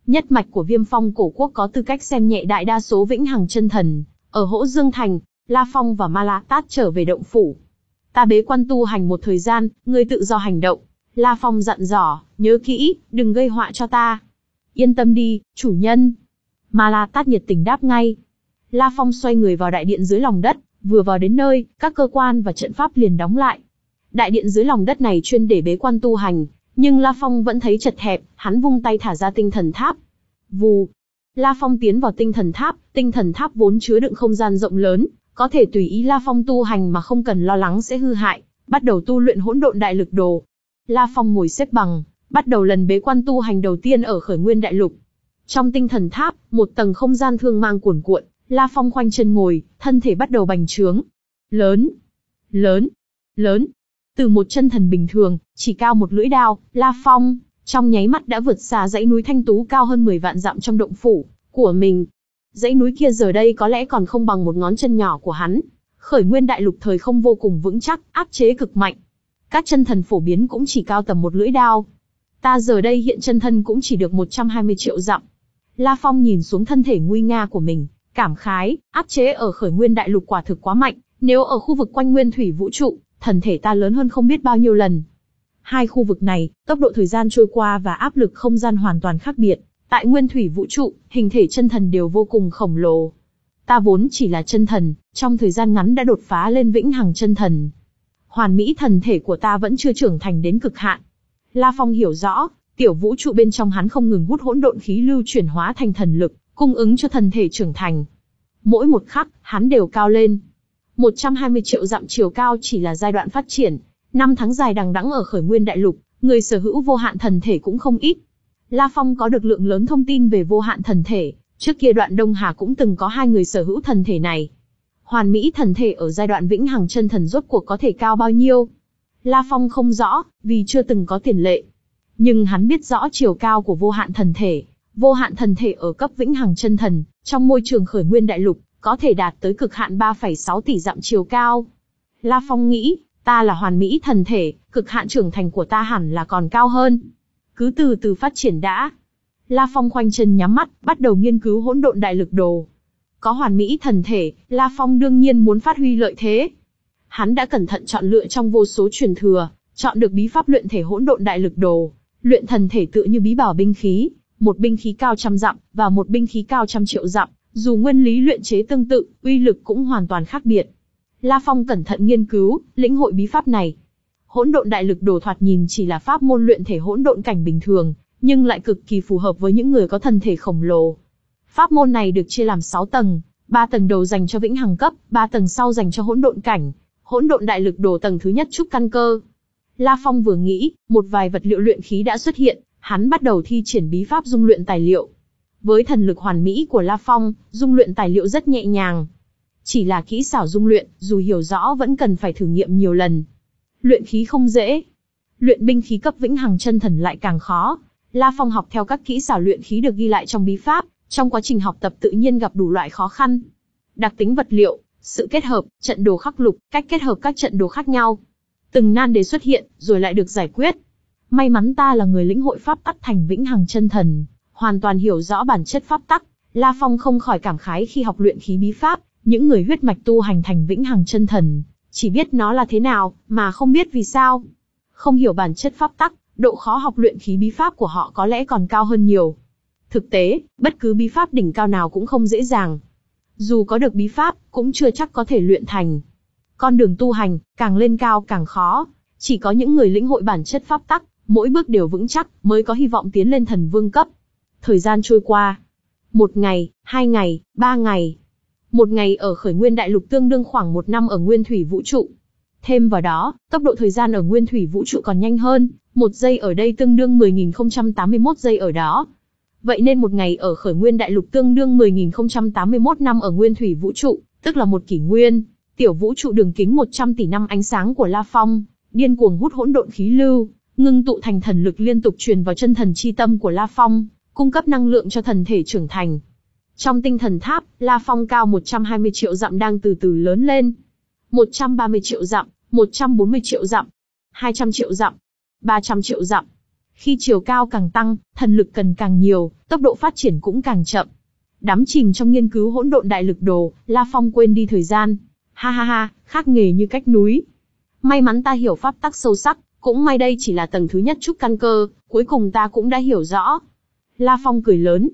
Nhất mạch của Viêm Phong cổ quốc có tư cách xem nhẹ đại đa số vĩnh hằng chân thần. Ở Hỗ Dương Thành, La Phong và Ma La Tát trở về động phủ. Ta bế quan tu hành một thời gian, ngươi tự do hành động. La Phong dặn dò, nhớ kỹ, đừng gây họa cho ta. Yên tâm đi, chủ nhân. Ma La Tát nhiệt tình đáp ngay. La Phong xoay người vào đại điện dưới lòng đất, vừa vào đến nơi, các cơ quan và trận pháp liền đóng lại. Đại điện dưới lòng đất này chuyên để bế quan tu hành, nhưng La Phong vẫn thấy chật hẹp, hắn vung tay thả ra tinh thần tháp. Vù. La Phong tiến vào tinh thần tháp, tinh thần tháp vốn chứa đựng không gian rộng lớn, có thể tùy ý La Phong tu hành mà không cần lo lắng sẽ hư hại, bắt đầu tu luyện hỗn độn đại lực đồ. La Phong ngồi xếp bằng, bắt đầu lần bế quan tu hành đầu tiên ở Khởi Nguyên Đại Lục. Trong tinh thần tháp, một tầng không gian thương mang cuồn cuộn, La Phong khoanh chân ngồi, thân thể bắt đầu bành trướng. Lớn, lớn, lớn. Từ một chân thần bình thường, chỉ cao một lưỡi đao, La Phong, trong nháy mắt đã vượt xa dãy núi Thanh Tú cao hơn mười vạn dặm trong động phủ của mình. Dãy núi kia giờ đây có lẽ còn không bằng một ngón chân nhỏ của hắn. Khởi Nguyên Đại Lục thời không vô cùng vững chắc, áp chế cực mạnh. Các chân thần phổ biến cũng chỉ cao tầm một lưỡi đao. Ta giờ đây hiện chân thân cũng chỉ được một trăm hai mươi triệu dặm. La Phong nhìn xuống thân thể nguy nga của mình, cảm khái, áp chế ở Khởi Nguyên Đại Lục quả thực quá mạnh, nếu ở khu vực quanh nguyên thủy vũ trụ, thần thể ta lớn hơn không biết bao nhiêu lần. Hai khu vực này, tốc độ thời gian trôi qua và áp lực không gian hoàn toàn khác biệt. Tại nguyên thủy vũ trụ, hình thể chân thần đều vô cùng khổng lồ. Ta vốn chỉ là chân thần, trong thời gian ngắn đã đột phá lên vĩnh hằng chân thần. Hoàn mỹ thần thể của ta vẫn chưa trưởng thành đến cực hạn. La Phong hiểu rõ, tiểu vũ trụ bên trong hắn không ngừng hút hỗn độn khí lưu chuyển hóa thành thần lực, cung ứng cho thần thể trưởng thành. Mỗi một khắc, hắn đều cao lên. một trăm hai mươi triệu dặm chiều cao chỉ là giai đoạn phát triển. Năm tháng dài đằng đẵng ở Khởi Nguyên Đại Lục, người sở hữu vô hạn thần thể cũng không ít. La Phong có được lượng lớn thông tin về vô hạn thần thể, trước kia Đoạn Đông Hà cũng từng có hai người sở hữu thần thể này. Hoàn mỹ thần thể ở giai đoạn vĩnh hằng chân thần rốt cuộc có thể cao bao nhiêu? La Phong không rõ, vì chưa từng có tiền lệ. Nhưng hắn biết rõ chiều cao của vô hạn thần thể. Vô hạn thần thể ở cấp vĩnh hằng chân thần, trong môi trường Khởi Nguyên Đại Lục, có thể đạt tới cực hạn ba phẩy sáu tỷ dặm chiều cao. La Phong nghĩ, ta là hoàn mỹ thần thể, cực hạn trưởng thành của ta hẳn là còn cao hơn. Cứ từ từ phát triển đã. La Phong khoanh chân nhắm mắt, bắt đầu nghiên cứu hỗn độn đại lực đồ. Có hoàn mỹ thần thể, La Phong đương nhiên muốn phát huy lợi thế. Hắn đã cẩn thận chọn lựa trong vô số truyền thừa, chọn được bí pháp luyện thể hỗn độn đại lực đồ. Luyện thần thể tựa như bí bảo binh khí, một binh khí cao trăm dặm, và một binh khí cao trăm triệu dặm. Dù nguyên lý luyện chế tương tự, uy lực cũng hoàn toàn khác biệt. La Phong cẩn thận nghiên cứu, lĩnh hội bí pháp này. Hỗn độn đại lực đồ thoạt nhìn chỉ là pháp môn luyện thể hỗn độn cảnh bình thường, nhưng lại cực kỳ phù hợp với những người có thần thể khổng lồ. Pháp môn này được chia làm sáu tầng, ba tầng đầu dành cho vĩnh hằng cấp, ba tầng sau dành cho hỗn độn cảnh. Hỗn độn đại lực đồ tầng thứ nhất trúc căn cơ. La Phong vừa nghĩ, một vài vật liệu luyện khí đã xuất hiện, hắn bắt đầu thi triển bí pháp dung luyện tài liệu. Với thần lực hoàn mỹ của La Phong, dung luyện tài liệu rất nhẹ nhàng. Chỉ là kỹ xảo dung luyện, dù hiểu rõ vẫn cần phải thử nghiệm nhiều lần. Luyện khí không dễ. Luyện binh khí cấp vĩnh hằng chân thần lại càng khó. La Phong học theo các kỹ xảo luyện khí được ghi lại trong bí pháp, trong quá trình học tập tự nhiên gặp đủ loại khó khăn. Đặc tính vật liệu, sự kết hợp, trận đồ khắc lục, cách kết hợp các trận đồ khác nhau. Từng nan đề xuất hiện, rồi lại được giải quyết. May mắn ta là người lĩnh hội pháp tắc thành vĩnh hằng chân thần, hoàn toàn hiểu rõ bản chất pháp tắc. La Phong không khỏi cảm khái khi học luyện khí bí pháp, những người huyết mạch tu hành thành vĩnh hằng chân thần, chỉ biết nó là thế nào, mà không biết vì sao. Không hiểu bản chất pháp tắc, độ khó học luyện khí bí pháp của họ có lẽ còn cao hơn nhiều. Thực tế, bất cứ bí pháp đỉnh cao nào cũng không dễ dàng. Dù có được bí pháp, cũng chưa chắc có thể luyện thành. Con đường tu hành, càng lên cao càng khó. Chỉ có những người lĩnh hội bản chất pháp tắc, mỗi bước đều vững chắc, mới có hy vọng tiến lên thần vương cấp. Thời gian trôi qua. Một ngày, hai ngày, ba ngày. Một ngày ở Khởi Nguyên Đại Lục tương đương khoảng một năm ở Nguyên Thủy Vũ trụ. Thêm vào đó, tốc độ thời gian ở Nguyên Thủy Vũ trụ còn nhanh hơn, một giây ở đây tương đương mười nghìn không trăm tám mươi mốt giây ở đó. Vậy nên một ngày ở Khởi Nguyên Đại Lục tương đương mười nghìn không trăm tám mươi mốt năm ở Nguyên Thủy Vũ trụ, tức là một kỷ nguyên. Tiểu vũ trụ đường kính một trăm tỷ năm ánh sáng của La Phong, điên cuồng hút hỗn độn khí lưu, ngưng tụ thành thần lực liên tục truyền vào chân thần chi tâm của La Phong, cung cấp năng lượng cho thần thể trưởng thành. Trong tinh thần tháp, La Phong cao một trăm hai mươi triệu dặm đang từ từ lớn lên. một trăm ba mươi triệu dặm, một trăm bốn mươi triệu dặm, hai trăm triệu dặm, ba trăm triệu dặm. Khi chiều cao càng tăng, thần lực cần càng nhiều, tốc độ phát triển cũng càng chậm. Đắm chìm trong nghiên cứu hỗn độn đại lực đồ, La Phong quên đi thời gian. Ha ha ha, khác nghề như cách núi. May mắn ta hiểu pháp tắc sâu sắc, cũng may đây chỉ là tầng thứ nhất trúc căn cơ, cuối cùng ta cũng đã hiểu rõ. La Phong cười lớn.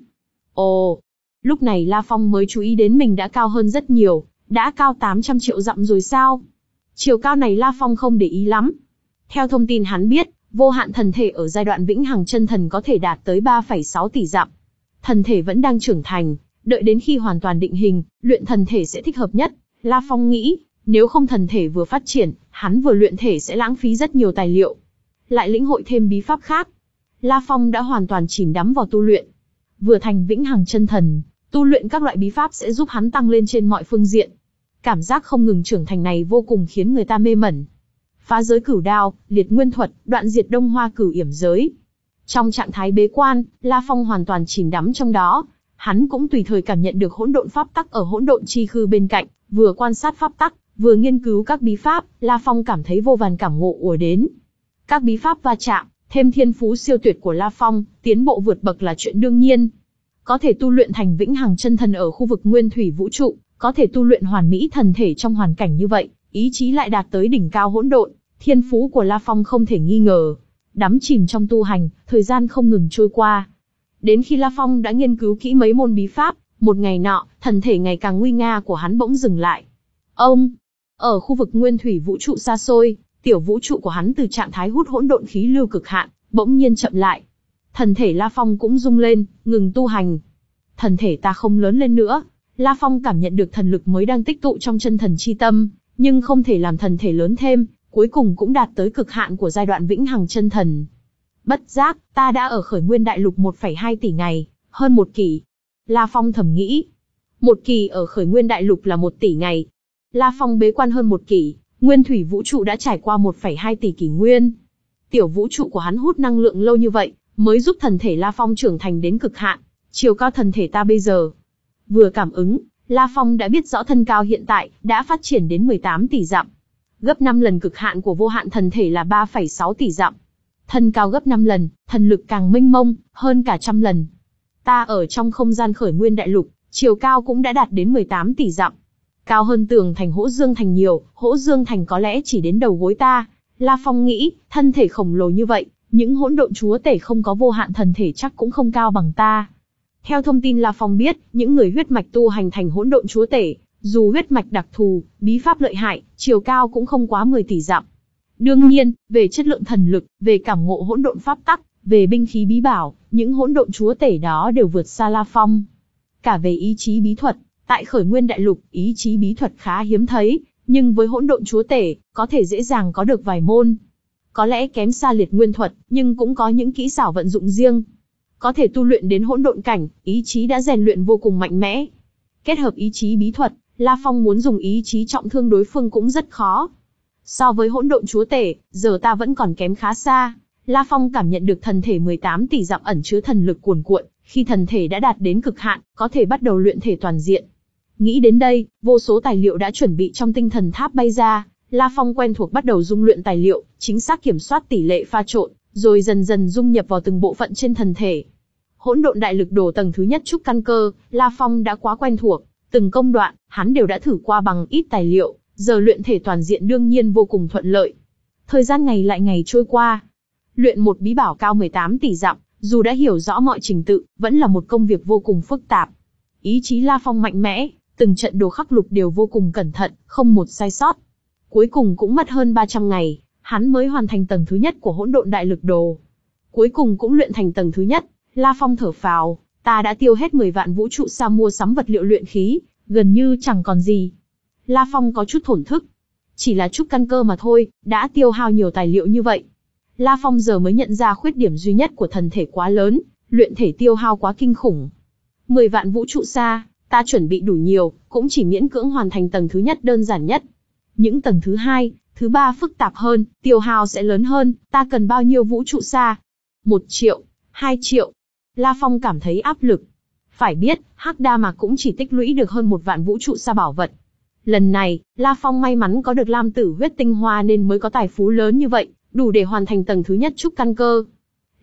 Ồ, lúc này La Phong mới chú ý đến mình đã cao hơn rất nhiều, đã cao tám trăm triệu dặm rồi sao? Chiều cao này La Phong không để ý lắm. Theo thông tin hắn biết, vô hạn thần thể ở giai đoạn vĩnh hằng chân thần có thể đạt tới ba phẩy sáu tỷ dặm. Thần thể vẫn đang trưởng thành, đợi đến khi hoàn toàn định hình, luyện thần thể sẽ thích hợp nhất. La Phong nghĩ, nếu không thần thể vừa phát triển, hắn vừa luyện thể sẽ lãng phí rất nhiều tài liệu. Lại lĩnh hội thêm bí pháp khác. La Phong đã hoàn toàn chìm đắm vào tu luyện. Vừa thành vĩnh hằng chân thần, tu luyện các loại bí pháp sẽ giúp hắn tăng lên trên mọi phương diện. Cảm giác không ngừng trưởng thành này vô cùng khiến người ta mê mẩn. Phá giới cửu đao, liệt nguyên thuật, đoạn diệt đông hoa cửu yểm giới. Trong trạng thái bế quan, La Phong hoàn toàn chìm đắm trong đó. Hắn cũng tùy thời cảm nhận được hỗn độn pháp tắc ở hỗn độn chi khư bên cạnh, vừa quan sát pháp tắc, vừa nghiên cứu các bí pháp, La Phong cảm thấy vô vàn cảm ngộ ùa đến. Các bí pháp va chạm, thêm thiên phú siêu tuyệt của La Phong, tiến bộ vượt bậc là chuyện đương nhiên. Có thể tu luyện thành vĩnh hằng chân thần ở khu vực nguyên thủy vũ trụ, có thể tu luyện hoàn mỹ thần thể trong hoàn cảnh như vậy, ý chí lại đạt tới đỉnh cao hỗn độn, thiên phú của La Phong không thể nghi ngờ. Đắm chìm trong tu hành, thời gian không ngừng trôi qua. Đến khi La Phong đã nghiên cứu kỹ mấy môn bí pháp, một ngày nọ, thần thể ngày càng nguy nga của hắn bỗng dừng lại. Ông, ở khu vực nguyên thủy vũ trụ xa xôi, tiểu vũ trụ của hắn từ trạng thái hút hỗn độn khí lưu cực hạn, bỗng nhiên chậm lại. Thần thể La Phong cũng rung lên, ngừng tu hành. Thần thể ta không lớn lên nữa. La Phong cảm nhận được thần lực mới đang tích tụ trong chân thần chi tâm, nhưng không thể làm thần thể lớn thêm, cuối cùng cũng đạt tới cực hạn của giai đoạn vĩnh hằng chân thần. Bất giác, ta đã ở khởi nguyên đại lục một phẩy hai tỷ ngày, hơn một kỷ. La Phong thầm nghĩ. Một kỳ ở khởi nguyên đại lục là một tỷ ngày. La Phong bế quan hơn một kỷ, nguyên thủy vũ trụ đã trải qua một phẩy hai tỷ kỷ nguyên. Tiểu vũ trụ của hắn hút năng lượng lâu như vậy, mới giúp thần thể La Phong trưởng thành đến cực hạn. Chiều cao thần thể ta bây giờ. Vừa cảm ứng, La Phong đã biết rõ thân cao hiện tại đã phát triển đến mười tám tỷ dặm. Gấp năm lần cực hạn của vô hạn thần thể là ba phẩy sáu tỷ dặm. Thân cao gấp năm lần, thần lực càng mênh mông, hơn cả trăm lần. Ta ở trong không gian khởi nguyên đại lục, chiều cao cũng đã đạt đến mười tám tỷ dặm. Cao hơn tường thành Hỗ Dương Thành nhiều, Hỗ Dương Thành có lẽ chỉ đến đầu gối ta. La Phong nghĩ, thân thể khổng lồ như vậy, những hỗn độn chúa tể không có vô hạn thần thể chắc cũng không cao bằng ta. Theo thông tin La Phong biết, những người huyết mạch tu hành thành hỗn độn chúa tể, dù huyết mạch đặc thù, bí pháp lợi hại, chiều cao cũng không quá mười tỷ dặm. Đương nhiên, về chất lượng thần lực, về cảm ngộ hỗn độn pháp tắc, về binh khí bí bảo, những hỗn độn chúa tể đó đều vượt xa La Phong. Cả về ý chí bí thuật, tại khởi nguyên đại lục, ý chí bí thuật khá hiếm thấy, nhưng với hỗn độn chúa tể, có thể dễ dàng có được vài môn. Có lẽ kém xa liệt nguyên thuật, nhưng cũng có những kỹ xảo vận dụng riêng. Có thể tu luyện đến hỗn độn cảnh, ý chí đã rèn luyện vô cùng mạnh mẽ. Kết hợp ý chí bí thuật, La Phong muốn dùng ý chí trọng thương đối phương cũng rất khó. So với hỗn độn chúa tể, giờ ta vẫn còn kém khá xa. La Phong cảm nhận được thần thể mười tám tỷ dặm ẩn chứa thần lực cuồn cuộn, khi thần thể đã đạt đến cực hạn, có thể bắt đầu luyện thể toàn diện. Nghĩ đến đây, vô số tài liệu đã chuẩn bị trong tinh thần tháp bay ra, La Phong quen thuộc bắt đầu dung luyện tài liệu, chính xác kiểm soát tỷ lệ pha trộn, rồi dần dần dung nhập vào từng bộ phận trên thần thể. Hỗn độn đại lực đồ tầng thứ nhất trúc căn cơ, La Phong đã quá quen thuộc, từng công đoạn, hắn đều đã thử qua bằng ít tài liệu, giờ luyện thể toàn diện đương nhiên vô cùng thuận lợi. Thời gian ngày lại ngày trôi qua. Luyện một bí bảo cao mười tám tỷ dặm, dù đã hiểu rõ mọi trình tự, vẫn là một công việc vô cùng phức tạp. Ý chí La Phong mạnh mẽ, từng trận đồ khắc lục đều vô cùng cẩn thận, không một sai sót. Cuối cùng cũng mất hơn ba trăm ngày, hắn mới hoàn thành tầng thứ nhất của hỗn độn đại lực đồ. Cuối cùng cũng luyện thành tầng thứ nhất, La Phong thở phào, ta đã tiêu hết mười vạn vũ trụ sao mua sắm vật liệu luyện khí, gần như chẳng còn gì. La Phong có chút thổn thức. Chỉ là chút căn cơ mà thôi, đã tiêu hao nhiều tài liệu như vậy. La Phong giờ mới nhận ra khuyết điểm duy nhất của thần thể quá lớn, luyện thể tiêu hao quá kinh khủng. mười vạn vũ trụ xa, ta chuẩn bị đủ nhiều, cũng chỉ miễn cưỡng hoàn thành tầng thứ nhất đơn giản nhất. Những tầng thứ hai, thứ ba phức tạp hơn, tiêu hao sẽ lớn hơn, ta cần bao nhiêu vũ trụ xa? Một triệu, hai triệu. La Phong cảm thấy áp lực. Phải biết, Hắc Đa Mạc cũng chỉ tích lũy được hơn một vạn vũ trụ xa bảo vật. Lần này, La Phong may mắn có được Lam Tử huyết tinh hoa nên mới có tài phú lớn như vậy, đủ để hoàn thành tầng thứ nhất trúc căn cơ.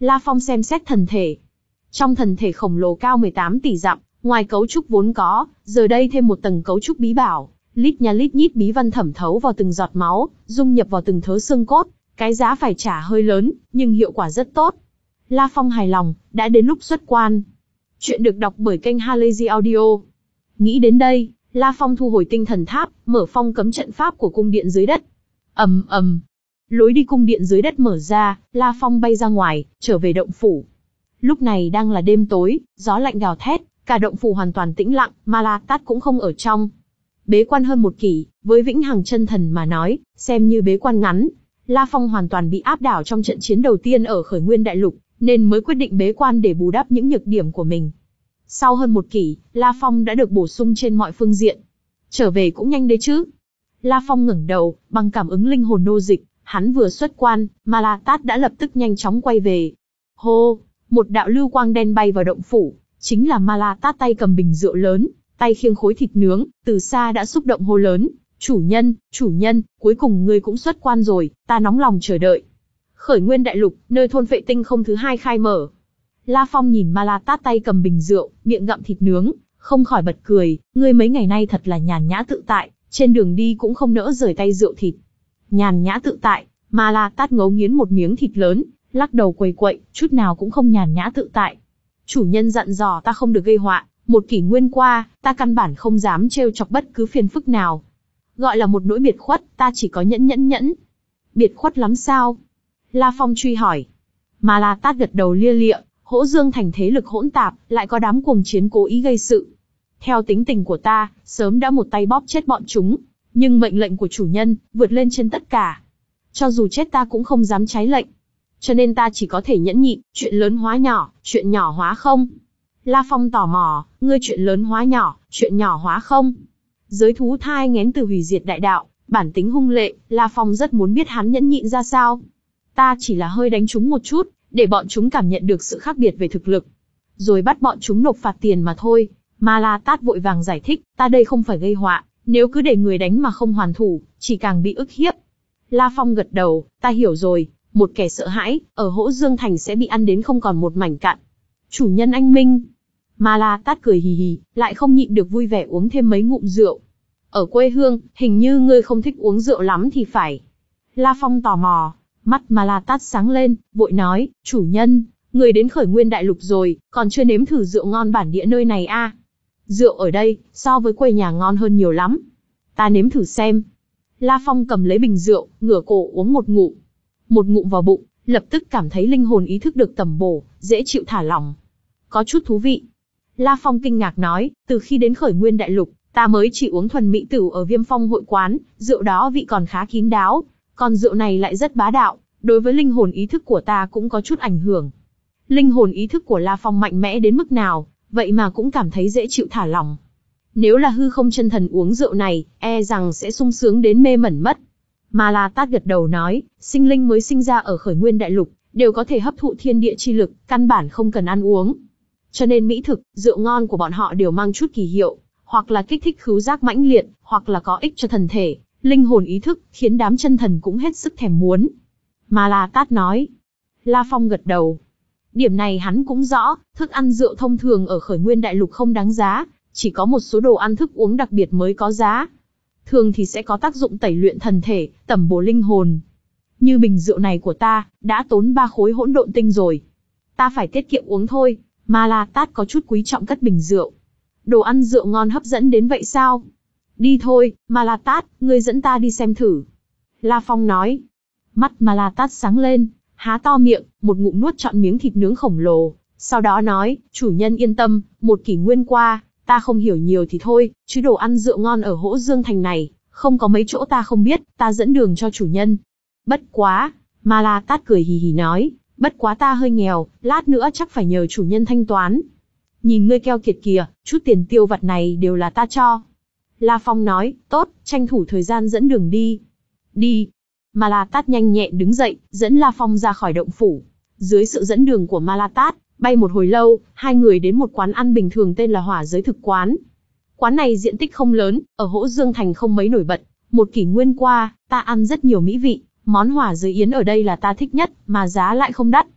La Phong xem xét thần thể. Trong thần thể khổng lồ cao mười tám tỷ dặm, ngoài cấu trúc vốn có, giờ đây thêm một tầng cấu trúc bí bảo, lít nha lít nhít bí văn thẩm thấu vào từng giọt máu, dung nhập vào từng thớ xương cốt, cái giá phải trả hơi lớn, nhưng hiệu quả rất tốt. La Phong hài lòng, đã đến lúc xuất quan. Chuyện được đọc bởi kênh Halazy Audio. Nghĩ đến đây, La Phong thu hồi tinh thần tháp, mở phong cấm trận pháp của cung điện dưới đất. Ầm ầm, lối đi cung điện dưới đất mở ra, La Phong bay ra ngoài, trở về động phủ. Lúc này đang là đêm tối, gió lạnh gào thét, cả động phủ hoàn toàn tĩnh lặng, Ma La Tát cũng không ở trong. Bế quan hơn một kỷ, với Vĩnh Hằng Chân Thần mà nói, xem như bế quan ngắn. La Phong hoàn toàn bị áp đảo trong trận chiến đầu tiên ở Khởi Nguyên Đại Lục, nên mới quyết định bế quan để bù đắp những nhược điểm của mình. Sau hơn một kỷ, La Phong đã được bổ sung trên mọi phương diện. Trở về cũng nhanh đấy chứ. La Phong ngẩng đầu, bằng cảm ứng linh hồn nô dịch, hắn vừa xuất quan, Ma La Tát đã lập tức nhanh chóng quay về. Hô, một đạo lưu quang đen bay vào động phủ, chính là Ma La Tát tay cầm bình rượu lớn, tay khiêng khối thịt nướng, từ xa đã xúc động hô lớn. Chủ nhân, chủ nhân, cuối cùng ngươi cũng xuất quan rồi, ta nóng lòng chờ đợi. Khởi Nguyên Đại Lục, nơi thôn Phệ Tinh không thứ hai khai mở. La Phong nhìn Ma La Tát tay cầm bình rượu, miệng gặm thịt nướng, không khỏi bật cười, ngươi mấy ngày nay thật là nhàn nhã tự tại, trên đường đi cũng không nỡ rời tay rượu thịt. Nhàn nhã tự tại, Ma La Tát ngấu nghiến một miếng thịt lớn, lắc đầu quầy quậy, chút nào cũng không nhàn nhã tự tại. Chủ nhân dặn dò ta không được gây họa, một kỷ nguyên qua, ta căn bản không dám trêu chọc bất cứ phiền phức nào. Gọi là một nỗi biệt khuất, ta chỉ có nhẫn nhẫn nhẫn. Biệt khuất lắm sao? La Phong truy hỏi. Ma La Tát gật đầu lia lịa, Hỗ Dương thành thế lực hỗn tạp, lại có đám cuồng chiến cố ý gây sự. Theo tính tình của ta, sớm đã một tay bóp chết bọn chúng, nhưng mệnh lệnh của chủ nhân, vượt lên trên tất cả. Cho dù chết ta cũng không dám trái lệnh. Cho nên ta chỉ có thể nhẫn nhịn, chuyện lớn hóa nhỏ, chuyện nhỏ hóa không. La Phong tò mò, ngươi chuyện lớn hóa nhỏ, chuyện nhỏ hóa không. Giới thú thai nghén từ hủy diệt đại đạo, bản tính hung lệ, La Phong rất muốn biết hắn nhẫn nhịn ra sao. Ta chỉ là hơi đánh chúng một chút, để bọn chúng cảm nhận được sự khác biệt về thực lực. Rồi bắt bọn chúng nộp phạt tiền mà thôi. Ma La Tát vội vàng giải thích, ta đây không phải gây họa, nếu cứ để người đánh mà không hoàn thủ, chỉ càng bị ức hiếp. La Phong gật đầu, ta hiểu rồi, một kẻ sợ hãi, ở Hỗ Dương Thành sẽ bị ăn đến không còn một mảnh cạn. Chủ nhân anh minh. Ma La Tát cười hì hì, lại không nhịn được vui vẻ uống thêm mấy ngụm rượu. Ở quê hương, hình như ngươi không thích uống rượu lắm thì phải. La Phong tò mò, mắt Ma La Tát sáng lên, vội nói, chủ nhân, người đến Khởi Nguyên Đại Lục rồi, còn chưa nếm thử rượu ngon bản địa nơi này à? Rượu ở đây, so với quê nhà ngon hơn nhiều lắm. Ta nếm thử xem. La Phong cầm lấy bình rượu, ngửa cổ uống một ngụm. Một ngụm vào bụng, lập tức cảm thấy linh hồn ý thức được tẩm bổ, dễ chịu thả lỏng. Có chút thú vị. La Phong kinh ngạc nói, từ khi đến Khởi Nguyên Đại Lục, ta mới chỉ uống thuần mỹ tửu ở Viêm Phong hội quán, rượu đó vị còn khá kín đáo. Còn rượu này lại rất bá đạo, đối với linh hồn ý thức của ta cũng có chút ảnh hưởng. Linh hồn ý thức của La Phong mạnh mẽ đến mức nào, vậy mà cũng cảm thấy dễ chịu thả lỏng. Nếu là hư không chân thần uống rượu này, e rằng sẽ sung sướng đến mê mẩn mất. Ma La Tát gật đầu nói, sinh linh mới sinh ra ở Khởi Nguyên Đại Lục, đều có thể hấp thụ thiên địa chi lực, căn bản không cần ăn uống. Cho nên mỹ thực, rượu ngon của bọn họ đều mang chút kỳ hiệu, hoặc là kích thích khứu giác mãnh liệt, hoặc là có ích cho thần thể, linh hồn ý thức, khiến đám chân thần cũng hết sức thèm muốn. Ma La Tát nói. La Phong gật đầu. Điểm này hắn cũng rõ, thức ăn rượu thông thường ở Khởi Nguyên Đại Lục không đáng giá, chỉ có một số đồ ăn thức uống đặc biệt mới có giá. Thường thì sẽ có tác dụng tẩy luyện thần thể, tẩm bổ linh hồn. Như bình rượu này của ta, đã tốn ba khối hỗn độn tinh rồi. Ta phải tiết kiệm uống thôi. Ma La Tát có chút quý trọng cất bình rượu. Đồ ăn rượu ngon hấp dẫn đến vậy sao? Đi thôi, Ma La Tát, ngươi dẫn ta đi xem thử. La Phong nói. Mắt Ma La Tát sáng lên, há to miệng, một ngụm nuốt trọn miếng thịt nướng khổng lồ. Sau đó nói, chủ nhân yên tâm, một kỷ nguyên qua, ta không hiểu nhiều thì thôi, chứ đồ ăn rượu ngon ở Hỗ Dương Thành này, không có mấy chỗ ta không biết, ta dẫn đường cho chủ nhân. Bất quá, Ma La Tát cười hì hì nói, bất quá ta hơi nghèo, lát nữa chắc phải nhờ chủ nhân thanh toán. Nhìn ngươi keo kiệt kìa, chút tiền tiêu vặt này đều là ta cho. La Phong nói, tốt, tranh thủ thời gian dẫn đường đi. Đi. Ma La Tát nhanh nhẹn đứng dậy, dẫn La Phong ra khỏi động phủ. Dưới sự dẫn đường của Ma La Tát, bay một hồi lâu, hai người đến một quán ăn bình thường tên là Hỏa Giới Thực Quán. Quán này diện tích không lớn, ở Hỗ Dương Thành không mấy nổi bật. Một kỷ nguyên qua, ta ăn rất nhiều mỹ vị, món hỏa giới yến ở đây là ta thích nhất, mà giá lại không đắt.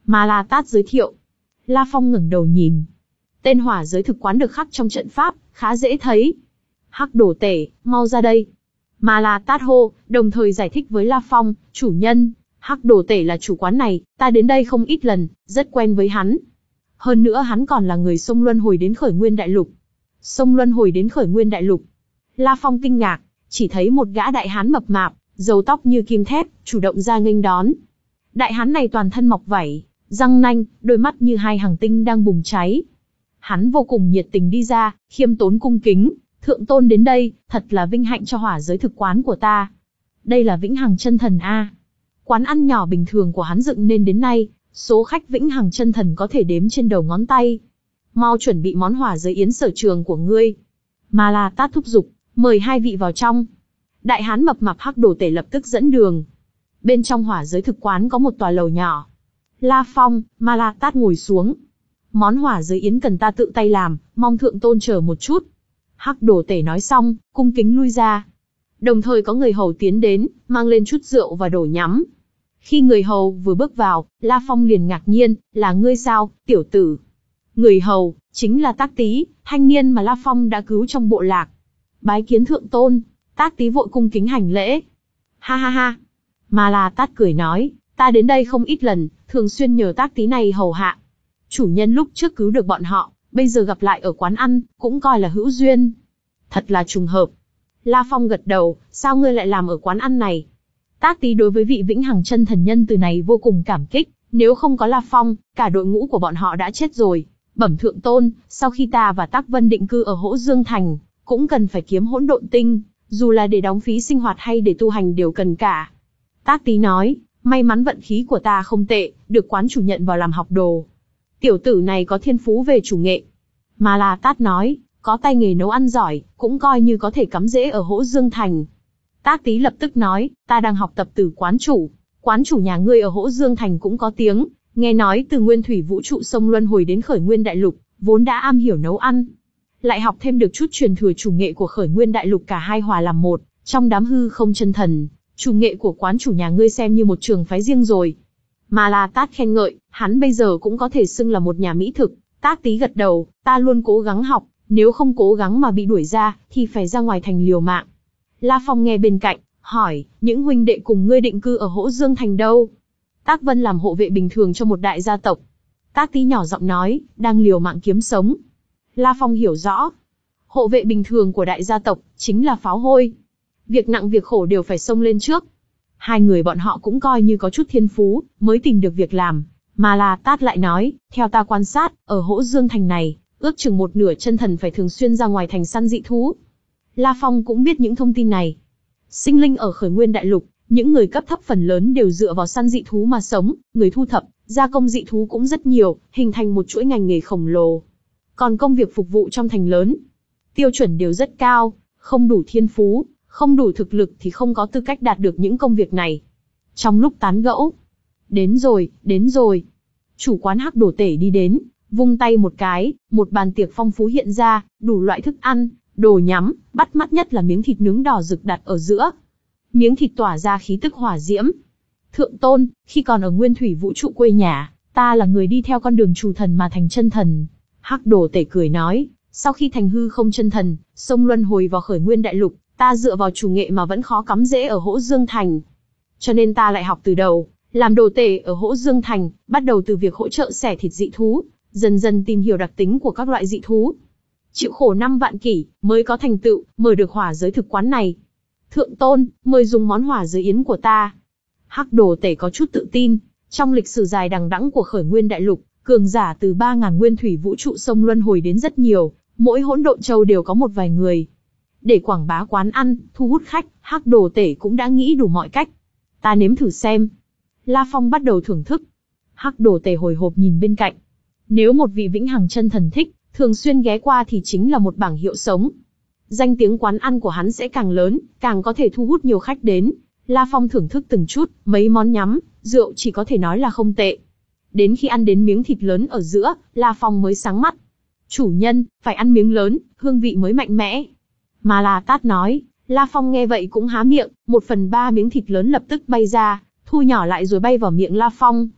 Ma La Tát giới thiệu. La Phong ngẩng đầu nhìn. Tên hỏa giới thực quán được khắc trong trận pháp, khá dễ thấy. Hắc đồ tể, mau ra đây. Ma La Tát hô, đồng thời giải thích với La Phong, chủ nhân, Hắc đồ tể là chủ quán này, ta đến đây không ít lần, rất quen với hắn. Hơn nữa hắn còn là người sông luân hồi đến khởi nguyên đại lục. Sông luân hồi đến khởi nguyên đại lục. La Phong kinh ngạc, chỉ thấy một gã đại hán mập mạp, râu tóc như kim thép, chủ động ra nghênh đón. Đại hán này toàn thân mọc vảy, răng nanh, đôi mắt như hai hàng tinh đang bùng cháy. Hắn vô cùng nhiệt tình đi ra, khiêm tốn cung kính, thượng tôn đến đây, thật là vinh hạnh cho hỏa giới thực quán của ta. Đây là Vĩnh Hằng Chân Thần a. Quán ăn nhỏ bình thường của hắn dựng nên đến nay, số khách Vĩnh Hằng Chân Thần có thể đếm trên đầu ngón tay. Mau chuẩn bị món hỏa giới yến sở trường của ngươi. Ma La Tát thúc giục, mời hai vị vào trong. Đại hán mập mạp Hắc đồ tể lập tức dẫn đường. Bên trong hỏa giới thực quán có một tòa lầu nhỏ. La Phong, Ma La Tát ngồi xuống. Món hỏa giới yến cần ta tự tay làm, mong thượng tôn chờ một chút. Hắc đồ tể nói xong, cung kính lui ra. Đồng thời có người hầu tiến đến, mang lên chút rượu và đồ nhắm. Khi người hầu vừa bước vào, La Phong liền ngạc nhiên, là ngươi sao, tiểu tử? Người hầu, chính là Tác Tý, thanh niên mà La Phong đã cứu trong bộ lạc. Bái kiến thượng tôn, Tác Tý vội cung kính hành lễ. Ha ha ha. Ma La Tát cười nói, ta đến đây không ít lần, thường xuyên nhờ Tác Tý này hầu hạ. Chủ nhân lúc trước cứu được bọn họ, bây giờ gặp lại ở quán ăn, cũng coi là hữu duyên. Thật là trùng hợp. La Phong gật đầu, sao ngươi lại làm ở quán ăn này? Tác Tý đối với vị Vĩnh Hằng Chân Thần nhân từ này vô cùng cảm kích, nếu không có La Phong, cả đội ngũ của bọn họ đã chết rồi. Bẩm thượng tôn, sau khi ta và Tắc Vân định cư ở Hỗ Dương Thành, cũng cần phải kiếm hỗn độn tinh, dù là để đóng phí sinh hoạt hay để tu hành đều cần cả. Tác Tý nói, may mắn vận khí của ta không tệ, được quán chủ nhận vào làm học đồ. Tiểu tử này có thiên phú về chủ nghệ. Ma La Tát nói, có tay nghề nấu ăn giỏi, cũng coi như có thể cắm rễ ở Hỗ Dương Thành. Tác Tý lập tức nói, ta đang học tập từ quán chủ. Quán chủ nhà ngươi ở Hỗ Dương Thành cũng có tiếng, nghe nói từ nguyên thủy vũ trụ sông luân hồi đến khởi nguyên đại lục, vốn đã am hiểu nấu ăn. Lại học thêm được chút truyền thừa chủ nghệ của khởi nguyên đại lục, cả hai hòa làm một, trong đám hư không chân thần, chủ nghệ của quán chủ nhà ngươi xem như một trường phái riêng rồi. Ma La Tát khen ngợi, hắn bây giờ cũng có thể xưng là một nhà mỹ thực. Tác Tý gật đầu, ta luôn cố gắng học, nếu không cố gắng mà bị đuổi ra, thì phải ra ngoài thành liều mạng. La Phong nghe bên cạnh, hỏi, những huynh đệ cùng ngươi định cư ở Hỗ Dương Thành đâu? Tác Vân làm hộ vệ bình thường cho một đại gia tộc. Tác Tý nhỏ giọng nói, đang liều mạng kiếm sống. La Phong hiểu rõ. Hộ vệ bình thường của đại gia tộc, chính là pháo hôi. Việc nặng việc khổ đều phải xông lên trước. Hai người bọn họ cũng coi như có chút thiên phú, mới tìm được việc làm. Ma La Tát lại nói, theo ta quan sát, ở Hỗ Dương Thành này, ước chừng một nửa chân thần phải thường xuyên ra ngoài thành săn dị thú. La Phong cũng biết những thông tin này. Sinh linh ở khởi nguyên đại lục, những người cấp thấp phần lớn đều dựa vào săn dị thú mà sống, người thu thập, gia công dị thú cũng rất nhiều, hình thành một chuỗi ngành nghề khổng lồ. Còn công việc phục vụ trong thành lớn, tiêu chuẩn đều rất cao, không đủ thiên phú, không đủ thực lực thì không có tư cách đạt được những công việc này. Trong lúc tán gẫu, đến rồi, đến rồi. Chủ quán Hắc đồ tể đi đến, vung tay một cái, một bàn tiệc phong phú hiện ra, đủ loại thức ăn, đồ nhắm, bắt mắt nhất là miếng thịt nướng đỏ rực đặt ở giữa. Miếng thịt tỏa ra khí tức hỏa diễm. Thượng tôn, khi còn ở nguyên thủy vũ trụ quê nhà, ta là người đi theo con đường chủ thần mà thành chân thần. Hắc đồ tể cười nói, sau khi thành hư không chân thần, xông luân hồi vào khởi nguyên đại lục, ta dựa vào chủ nghệ mà vẫn khó cắm rễ ở Hỗ Dương Thành. Cho nên ta lại học từ đầu, làm đồ tể ở Hỗ Dương Thành, bắt đầu từ việc hỗ trợ xẻ thịt dị thú, dần dần tìm hiểu đặc tính của các loại dị thú. Chịu khổ năm vạn kỷ, mới có thành tựu, mở được hỏa giới thực quán này. Thượng tôn, mời dùng món hỏa giới yến của ta. Hắc đồ tể có chút tự tin, trong lịch sử dài đằng đẵng của khởi nguyên đại lục, cường giả từ ba ngàn nguyên thủy vũ trụ sông luân hồi đến rất nhiều, mỗi hỗn độn châu đều có một vài người. Để quảng bá quán ăn, thu hút khách, Hắc đồ tể cũng đã nghĩ đủ mọi cách. Ta nếm thử xem. La Phong bắt đầu thưởng thức. Hắc đồ tể hồi hộp nhìn bên cạnh. Nếu một vị Vĩnh Hằng Chân Thần thích, thường xuyên ghé qua thì chính là một bảng hiệu sống. Danh tiếng quán ăn của hắn sẽ càng lớn, càng có thể thu hút nhiều khách đến. La Phong thưởng thức từng chút, mấy món nhắm, rượu chỉ có thể nói là không tệ. Đến khi ăn đến miếng thịt lớn ở giữa, La Phong mới sáng mắt. Chủ nhân, phải ăn miếng lớn, hương vị mới mạnh mẽ. Ma La Tát nói. La Phong nghe vậy cũng há miệng, một phần ba miếng thịt lớn lập tức bay ra, thu nhỏ lại rồi bay vào miệng La Phong.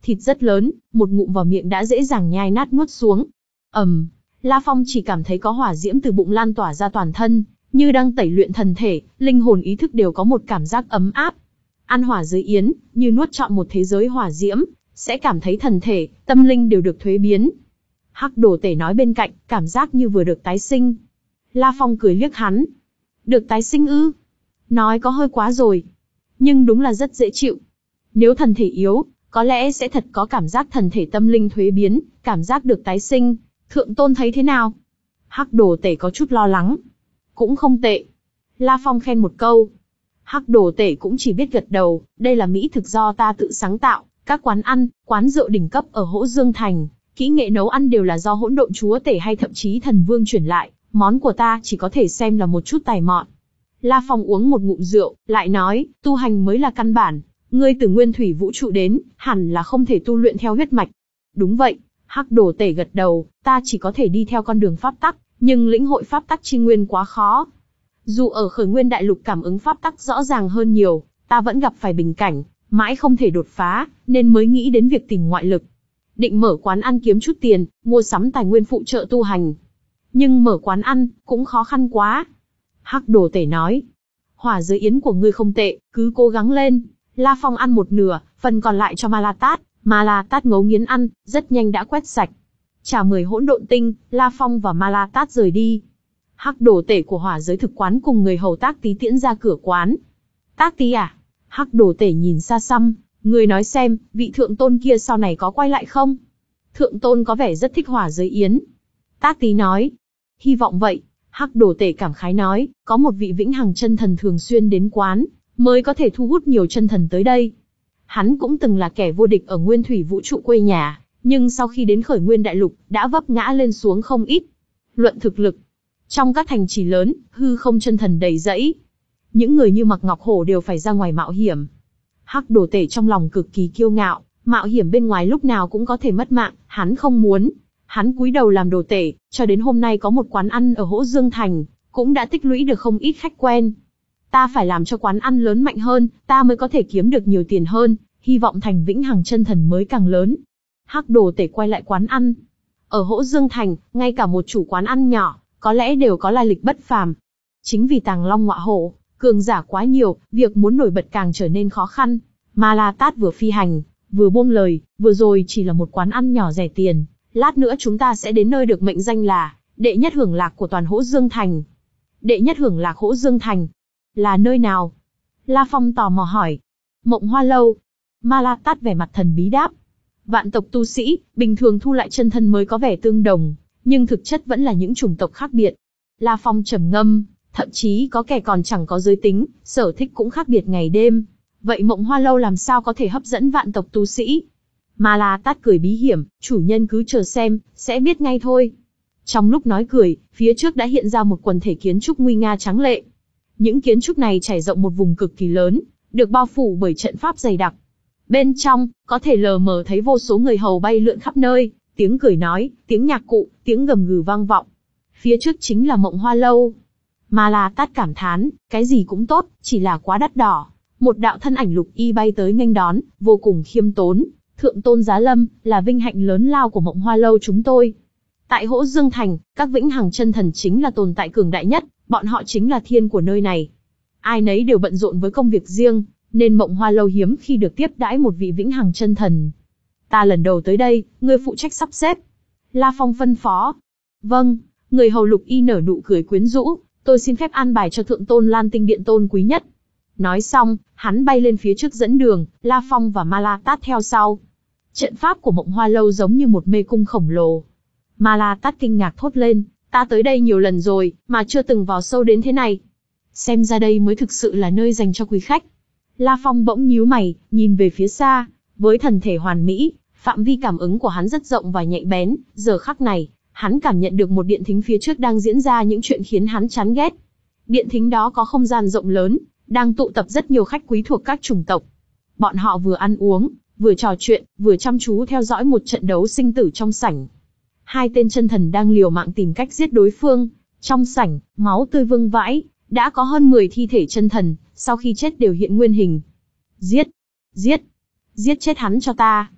thịt rất lớn, một ngụm vào miệng đã dễ dàng nhai nát nuốt xuống. ầm, La Phong chỉ cảm thấy có hỏa diễm từ bụng lan tỏa ra toàn thân, như đang tẩy luyện thần thể, linh hồn ý thức đều có một cảm giác ấm áp. Ăn hỏa giới yến, như nuốt trọn một thế giới hỏa diễm, sẽ cảm thấy thần thể, tâm linh đều được thuế biến. Hắc Đồ Tể nói bên cạnh, cảm giác như vừa được tái sinh. La Phong cười liếc hắn. Được tái sinh ư? Nói có hơi quá rồi. Nhưng đúng là rất dễ chịu. Nếu thần thể yếu, có lẽ sẽ thật có cảm giác thần thể tâm linh thuế biến, cảm giác được tái sinh. Thượng tôn thấy thế nào? Hắc Đồ Tể có chút lo lắng. Cũng không tệ. La Phong khen một câu. Hắc Đồ Tể cũng chỉ biết gật đầu, đây là mỹ thực do ta tự sáng tạo, các quán ăn, quán rượu đỉnh cấp ở Hỗ Dương Thành, kỹ nghệ nấu ăn đều là do Hỗn Độn Chúa Tể hay thậm chí Thần Vương truyền lại, món của ta chỉ có thể xem là một chút tài mọn. La Phong uống một ngụm rượu, lại nói, tu hành mới là căn bản, ngươi từ nguyên thủy vũ trụ đến, hẳn là không thể tu luyện theo huyết mạch. Đúng vậy, Hắc Đồ Tể gật đầu, ta chỉ có thể đi theo con đường pháp tắc, nhưng lĩnh hội pháp tắc chi nguyên quá khó. Dù ở Khởi Nguyên Đại Lục cảm ứng pháp tắc rõ ràng hơn nhiều, ta vẫn gặp phải bình cảnh, mãi không thể đột phá, nên mới nghĩ đến việc tìm ngoại lực. Định mở quán ăn kiếm chút tiền, mua sắm tài nguyên phụ trợ tu hành. Nhưng mở quán ăn, cũng khó khăn quá. Hắc Đồ Tể nói, hỏa giới yến của ngươi không tệ, cứ cố gắng lên. La Phong ăn một nửa, phần còn lại cho Ma La Tát, Ma La Tát ngấu nghiến ăn, rất nhanh đã quét sạch. Trả mười hỗn độn tinh, La Phong và Ma La Tát rời đi. Hắc Đồ Tể của hỏa giới thực quán cùng người hầu Tác Tí tiễn ra cửa quán. Tác Tí à? Hắc Đồ Tể nhìn xa xăm, người nói xem, vị thượng tôn kia sau này có quay lại không? Thượng tôn có vẻ rất thích hỏa giới yến. Tác Tí nói, hy vọng vậy. Hắc Đồ Tể cảm khái nói, có một vị vĩnh hằng chân thần thường xuyên đến quán, mới có thể thu hút nhiều chân thần tới đây. Hắn cũng từng là kẻ vô địch ở nguyên thủy vũ trụ quê nhà, nhưng sau khi đến Khởi Nguyên Đại Lục, đã vấp ngã lên xuống không ít. Luận thực lực, trong các thành trì lớn, hư không chân thần đầy rẫy. Những người như Mạc Ngọc Hổ đều phải ra ngoài mạo hiểm. Hắc Đồ Tể trong lòng cực kỳ kiêu ngạo, mạo hiểm bên ngoài lúc nào cũng có thể mất mạng, hắn không muốn. Hắn cúi đầu làm đồ tể, cho đến hôm nay có một quán ăn ở Hỗ Dương Thành, cũng đã tích lũy được không ít khách quen. Ta phải làm cho quán ăn lớn mạnh hơn, ta mới có thể kiếm được nhiều tiền hơn, hy vọng thành vĩnh hằng chân thần mới càng lớn. Hắc Đồ Tể quay lại quán ăn. Ở Hỗ Dương Thành, ngay cả một chủ quán ăn nhỏ, có lẽ đều có lai lịch bất phàm. Chính vì tàng long ngọa hổ, cường giả quá nhiều, việc muốn nổi bật càng trở nên khó khăn. Ma La Tát vừa phi hành, vừa buông lời, vừa rồi chỉ là một quán ăn nhỏ rẻ tiền. Lát nữa chúng ta sẽ đến nơi được mệnh danh là đệ nhất hưởng lạc của toàn Hỗ Dương Thành. Đệ nhất hưởng lạc Hỗ Dương Thành là nơi nào? La Phong tò mò hỏi. Mộng Hoa Lâu. Ma La Tát vẻ mặt thần bí đáp. Vạn tộc tu sĩ, bình thường thu lại chân thân mới có vẻ tương đồng, nhưng thực chất vẫn là những chủng tộc khác biệt. La Phong trầm ngâm, thậm chí có kẻ còn chẳng có giới tính, sở thích cũng khác biệt ngày đêm. Vậy Mộng Hoa Lâu làm sao có thể hấp dẫn vạn tộc tu sĩ? Ma La Tát cười bí hiểm, chủ nhân cứ chờ xem, sẽ biết ngay thôi. Trong lúc nói cười, phía trước đã hiện ra một quần thể kiến trúc nguy nga tráng lệ. Những kiến trúc này trải rộng một vùng cực kỳ lớn, được bao phủ bởi trận pháp dày đặc. Bên trong, có thể lờ mờ thấy vô số người hầu bay lượn khắp nơi, tiếng cười nói, tiếng nhạc cụ, tiếng gầm gừ vang vọng. Phía trước chính là Mộng Hoa Lâu. Ma La Tát cảm thán, cái gì cũng tốt, chỉ là quá đắt đỏ. Một đạo thân ảnh lục y bay tới nghênh đón, vô cùng khiêm tốn. Thượng tôn giá lâm, là vinh hạnh lớn lao của Mộng Hoa Lâu chúng tôi. Tại Hỗ Dương Thành, các vĩnh hằng chân thần chính là tồn tại cường đại nhất, bọn họ chính là thiên của nơi này. Ai nấy đều bận rộn với công việc riêng, nên Mộng Hoa Lâu hiếm khi được tiếp đãi một vị vĩnh hằng chân thần. Ta lần đầu tới đây, ngươi phụ trách sắp xếp. La Phong phân phó. Vâng, người hầu lục y nở nụ cười quyến rũ, tôi xin phép an bài cho thượng tôn Lan Tinh Điện tôn quý nhất. Nói xong, hắn bay lên phía trước dẫn đường, La Phong và Ma La Tát theo sau. Trận pháp của Mộng Hoa Lâu giống như một mê cung khổng lồ. Ma La Tát kinh ngạc thốt lên, ta tới đây nhiều lần rồi, mà chưa từng vào sâu đến thế này. Xem ra đây mới thực sự là nơi dành cho quý khách. La Phong bỗng nhíu mày, nhìn về phía xa, với thần thể hoàn mỹ, phạm vi cảm ứng của hắn rất rộng và nhạy bén, giờ khắc này, hắn cảm nhận được một điện thính phía trước đang diễn ra những chuyện khiến hắn chán ghét. Điện thính đó có không gian rộng lớn, đang tụ tập rất nhiều khách quý thuộc các chủng tộc. Bọn họ vừa ăn uống, vừa trò chuyện, vừa chăm chú theo dõi một trận đấu sinh tử trong sảnh. Hai tên chân thần đang liều mạng tìm cách giết đối phương. Trong sảnh, máu tươi vương vãi, đã có hơn mười thi thể chân thần, sau khi chết đều hiện nguyên hình. Giết! Giết! Giết chết hắn cho ta!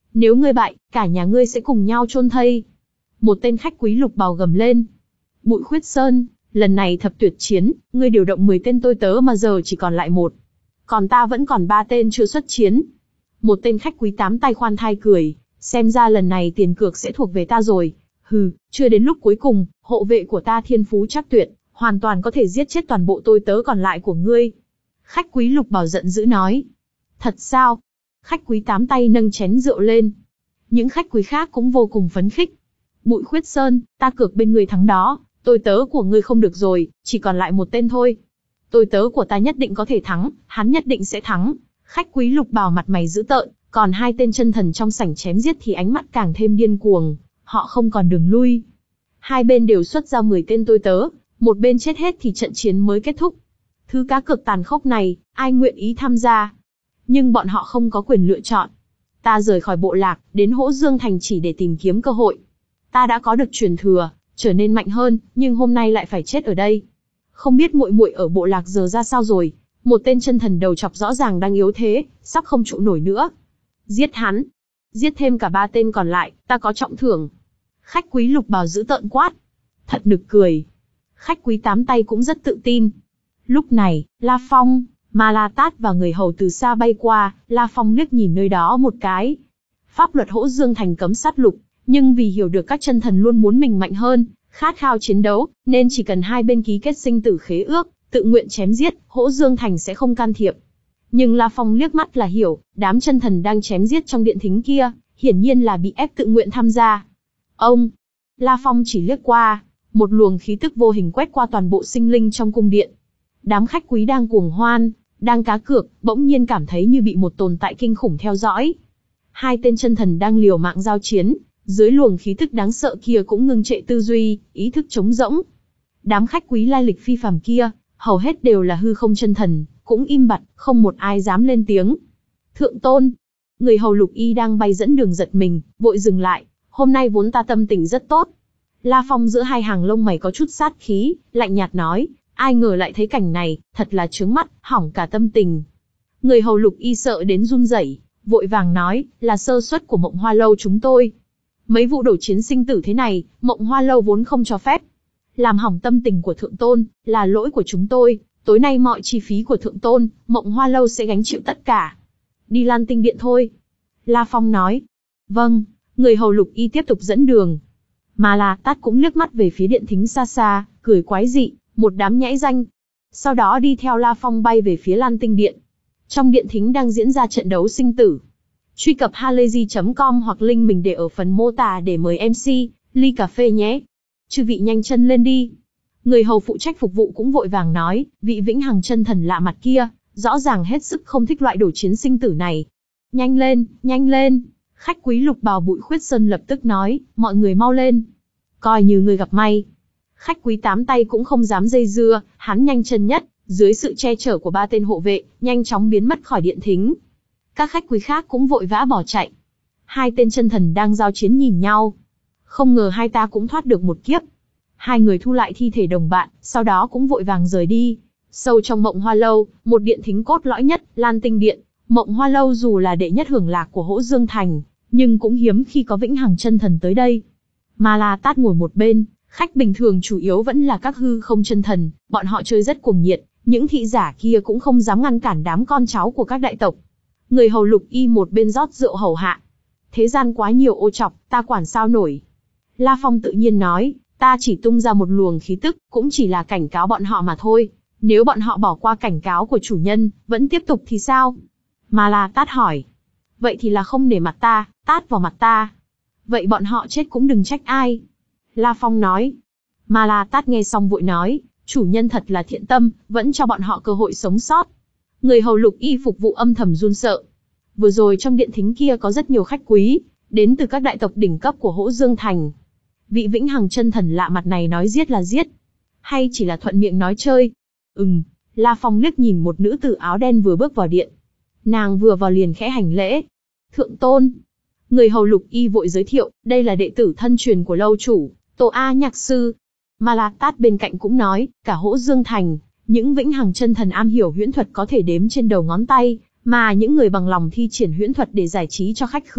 Nếu ngươi bại, cả nhà ngươi sẽ cùng nhau chôn thây. Một tên khách quý lục bào gầm lên. Bụi Khuyết Sơn, lần này thập tuyệt chiến, ngươi điều động mười tên tôi tớ mà giờ chỉ còn lại một. Còn ta vẫn còn ba tên chưa xuất chiến. Một tên khách quý tám tay khoan thai cười, xem ra lần này tiền cược sẽ thuộc về ta rồi. Hừ, chưa đến lúc cuối cùng, hộ vệ của ta thiên phú chắc tuyệt, hoàn toàn có thể giết chết toàn bộ tôi tớ còn lại của ngươi. Khách quý lục bào giận dữ nói. Thật sao? Khách quý tám tay nâng chén rượu lên. Những khách quý khác cũng vô cùng phấn khích. Bụi Khuyết Sơn, ta cược bên người thắng đó, tôi tớ của ngươi không được rồi, chỉ còn lại một tên thôi. Tôi tớ của ta nhất định có thể thắng, hắn nhất định sẽ thắng. Khách quý lục bào mặt mày dữ tợn, còn hai tên chân thần trong sảnh chém giết thì ánh mắt càng thêm điên cuồng, họ không còn đường lui. Hai bên đều xuất ra mười tên tôi tớ, một bên chết hết thì trận chiến mới kết thúc. Thứ cá cược tàn khốc này, ai nguyện ý tham gia? Nhưng bọn họ không có quyền lựa chọn. Ta rời khỏi bộ lạc, đến Hỗ Dương Thành chỉ để tìm kiếm cơ hội. Ta đã có được truyền thừa, trở nên mạnh hơn, nhưng hôm nay lại phải chết ở đây. Không biết muội muội ở bộ lạc giờ ra sao rồi? Một tên chân thần đầu chọc rõ ràng đang yếu thế, sắp không trụ nổi nữa. Giết hắn. Giết thêm cả ba tên còn lại, ta có trọng thưởng. Khách quý lục bào dữ tợn quát. Thật nực cười. Khách quý tám tay cũng rất tự tin. Lúc này, La Phong, Ma La Tát và người hầu từ xa bay qua, La Phong liếc nhìn nơi đó một cái. Pháp luật Hỗ Dương Thành cấm sát lục, nhưng vì hiểu được các chân thần luôn muốn mình mạnh hơn, khát khao chiến đấu, nên chỉ cần hai bên ký kết sinh tử khế ước, tự nguyện chém giết, Hỗ Dương Thành sẽ không can thiệp. Nhưng La Phong liếc mắt là hiểu, đám chân thần đang chém giết trong điện thính kia, hiển nhiên là bị ép tự nguyện tham gia. Ông, La Phong chỉ liếc qua, một luồng khí tức vô hình quét qua toàn bộ sinh linh trong cung điện. Đám khách quý đang cuồng hoan, đang cá cược, bỗng nhiên cảm thấy như bị một tồn tại kinh khủng theo dõi. Hai tên chân thần đang liều mạng giao chiến, dưới luồng khí tức đáng sợ kia cũng ngưng trệ tư duy, ý thức trống rỗng. Đám khách quý lai lịch phi phàm kia, hầu hết đều là hư không chân thần, cũng im bặt, không một ai dám lên tiếng. Thượng tôn, người hầu Lục Y đang bay dẫn đường giật mình, vội dừng lại. Hôm nay vốn ta tâm tình rất tốt. La Phong giữa hai hàng lông mày có chút sát khí, lạnh nhạt nói, ai ngờ lại thấy cảnh này, thật là chướng mắt, hỏng cả tâm tình. Người hầu Lục Y sợ đến run rẩy, vội vàng nói, là sơ suất của Mộng Hoa Lâu chúng tôi. Mấy vụ đổ chiến sinh tử thế này, Mộng Hoa Lâu vốn không cho phép. Làm hỏng tâm tình của thượng tôn, là lỗi của chúng tôi, tối nay mọi chi phí của thượng tôn, Mộng Hoa Lâu sẽ gánh chịu tất cả. Đi Lan Tinh Điện thôi. La Phong nói. Vâng, người hầu Lục Y tiếp tục dẫn đường. Ma La Tát cũng liếc mắt về phía điện thính xa xa, cười quái dị, một đám nhãi danh. Sau đó đi theo La Phong bay về phía Lan Tinh Điện. Trong điện thính đang diễn ra trận đấu sinh tử. Truy cập halayzi chấm com hoặc link mình để ở phần mô tả để mời em xê, ly cà phê nhé. Chư vị nhanh chân lên đi. Người hầu phụ trách phục vụ cũng vội vàng nói, vị vĩnh hằng chân thần lạ mặt kia, rõ ràng hết sức không thích loại đổ chiến sinh tử này. Nhanh lên, nhanh lên. Khách quý lục bào Bụi Khuyết Sơn lập tức nói, mọi người mau lên. Coi như người gặp may. Khách quý tám tay cũng không dám dây dưa, hắn nhanh chân nhất, dưới sự che chở của ba tên hộ vệ, nhanh chóng biến mất khỏi điện thính. Các khách quý khác cũng vội vã bỏ chạy. Hai tên chân thần đang giao chiến nhìn nhau. Không ngờ hai ta cũng thoát được một kiếp. Hai người thu lại thi thể đồng bạn, sau đó cũng vội vàng rời đi. Sâu trong Mộng Hoa Lâu, một điện thính cốt lõi nhất, Lan Tinh Điện. Mộng Hoa Lâu dù là đệ nhất hưởng lạc của Hỗ Dương Thành, nhưng cũng hiếm khi có vĩnh hằng chân thần tới đây. Ma La Tát ngồi một bên, khách bình thường chủ yếu vẫn là các hư không chân thần, bọn họ chơi rất cuồng nhiệt, những thị giả kia cũng không dám ngăn cản đám con cháu của các đại tộc. Người hầu Lục Y một bên rót rượu hầu hạ. Thế gian quá nhiều ô trọc, ta quản sao nổi. La Phong tự nhiên nói, ta chỉ tung ra một luồng khí tức, cũng chỉ là cảnh cáo bọn họ mà thôi. Nếu bọn họ bỏ qua cảnh cáo của chủ nhân, vẫn tiếp tục thì sao? Ma La Tát hỏi. Vậy thì là không nể mặt ta, tát vào mặt ta. Vậy bọn họ chết cũng đừng trách ai. La Phong nói. Ma La Tát nghe xong vội nói, chủ nhân thật là thiện tâm, vẫn cho bọn họ cơ hội sống sót. Người hầu Lục Y phục vụ âm thầm run sợ. Vừa rồi trong điện thính kia có rất nhiều khách quý, đến từ các đại tộc đỉnh cấp của Hỗ Dương Thành. Vị vĩnh hằng chân thần lạ mặt này nói giết là giết, hay chỉ là thuận miệng nói chơi? Ừm, La Phong liếc nhìn một nữ tử áo đen vừa bước vào điện. Nàng vừa vào liền khẽ hành lễ. Thượng tôn. Người hầu Lục Y vội giới thiệu, đây là đệ tử thân truyền của lâu chủ, Tô A Nhạc Sư. Ma La Tát bên cạnh cũng nói, cả Hỗ Dương Thành, những vĩnh hằng chân thần am hiểu huyễn thuật có thể đếm trên đầu ngón tay, mà những người bằng lòng thi triển huyễn thuật để giải trí cho khách khứa,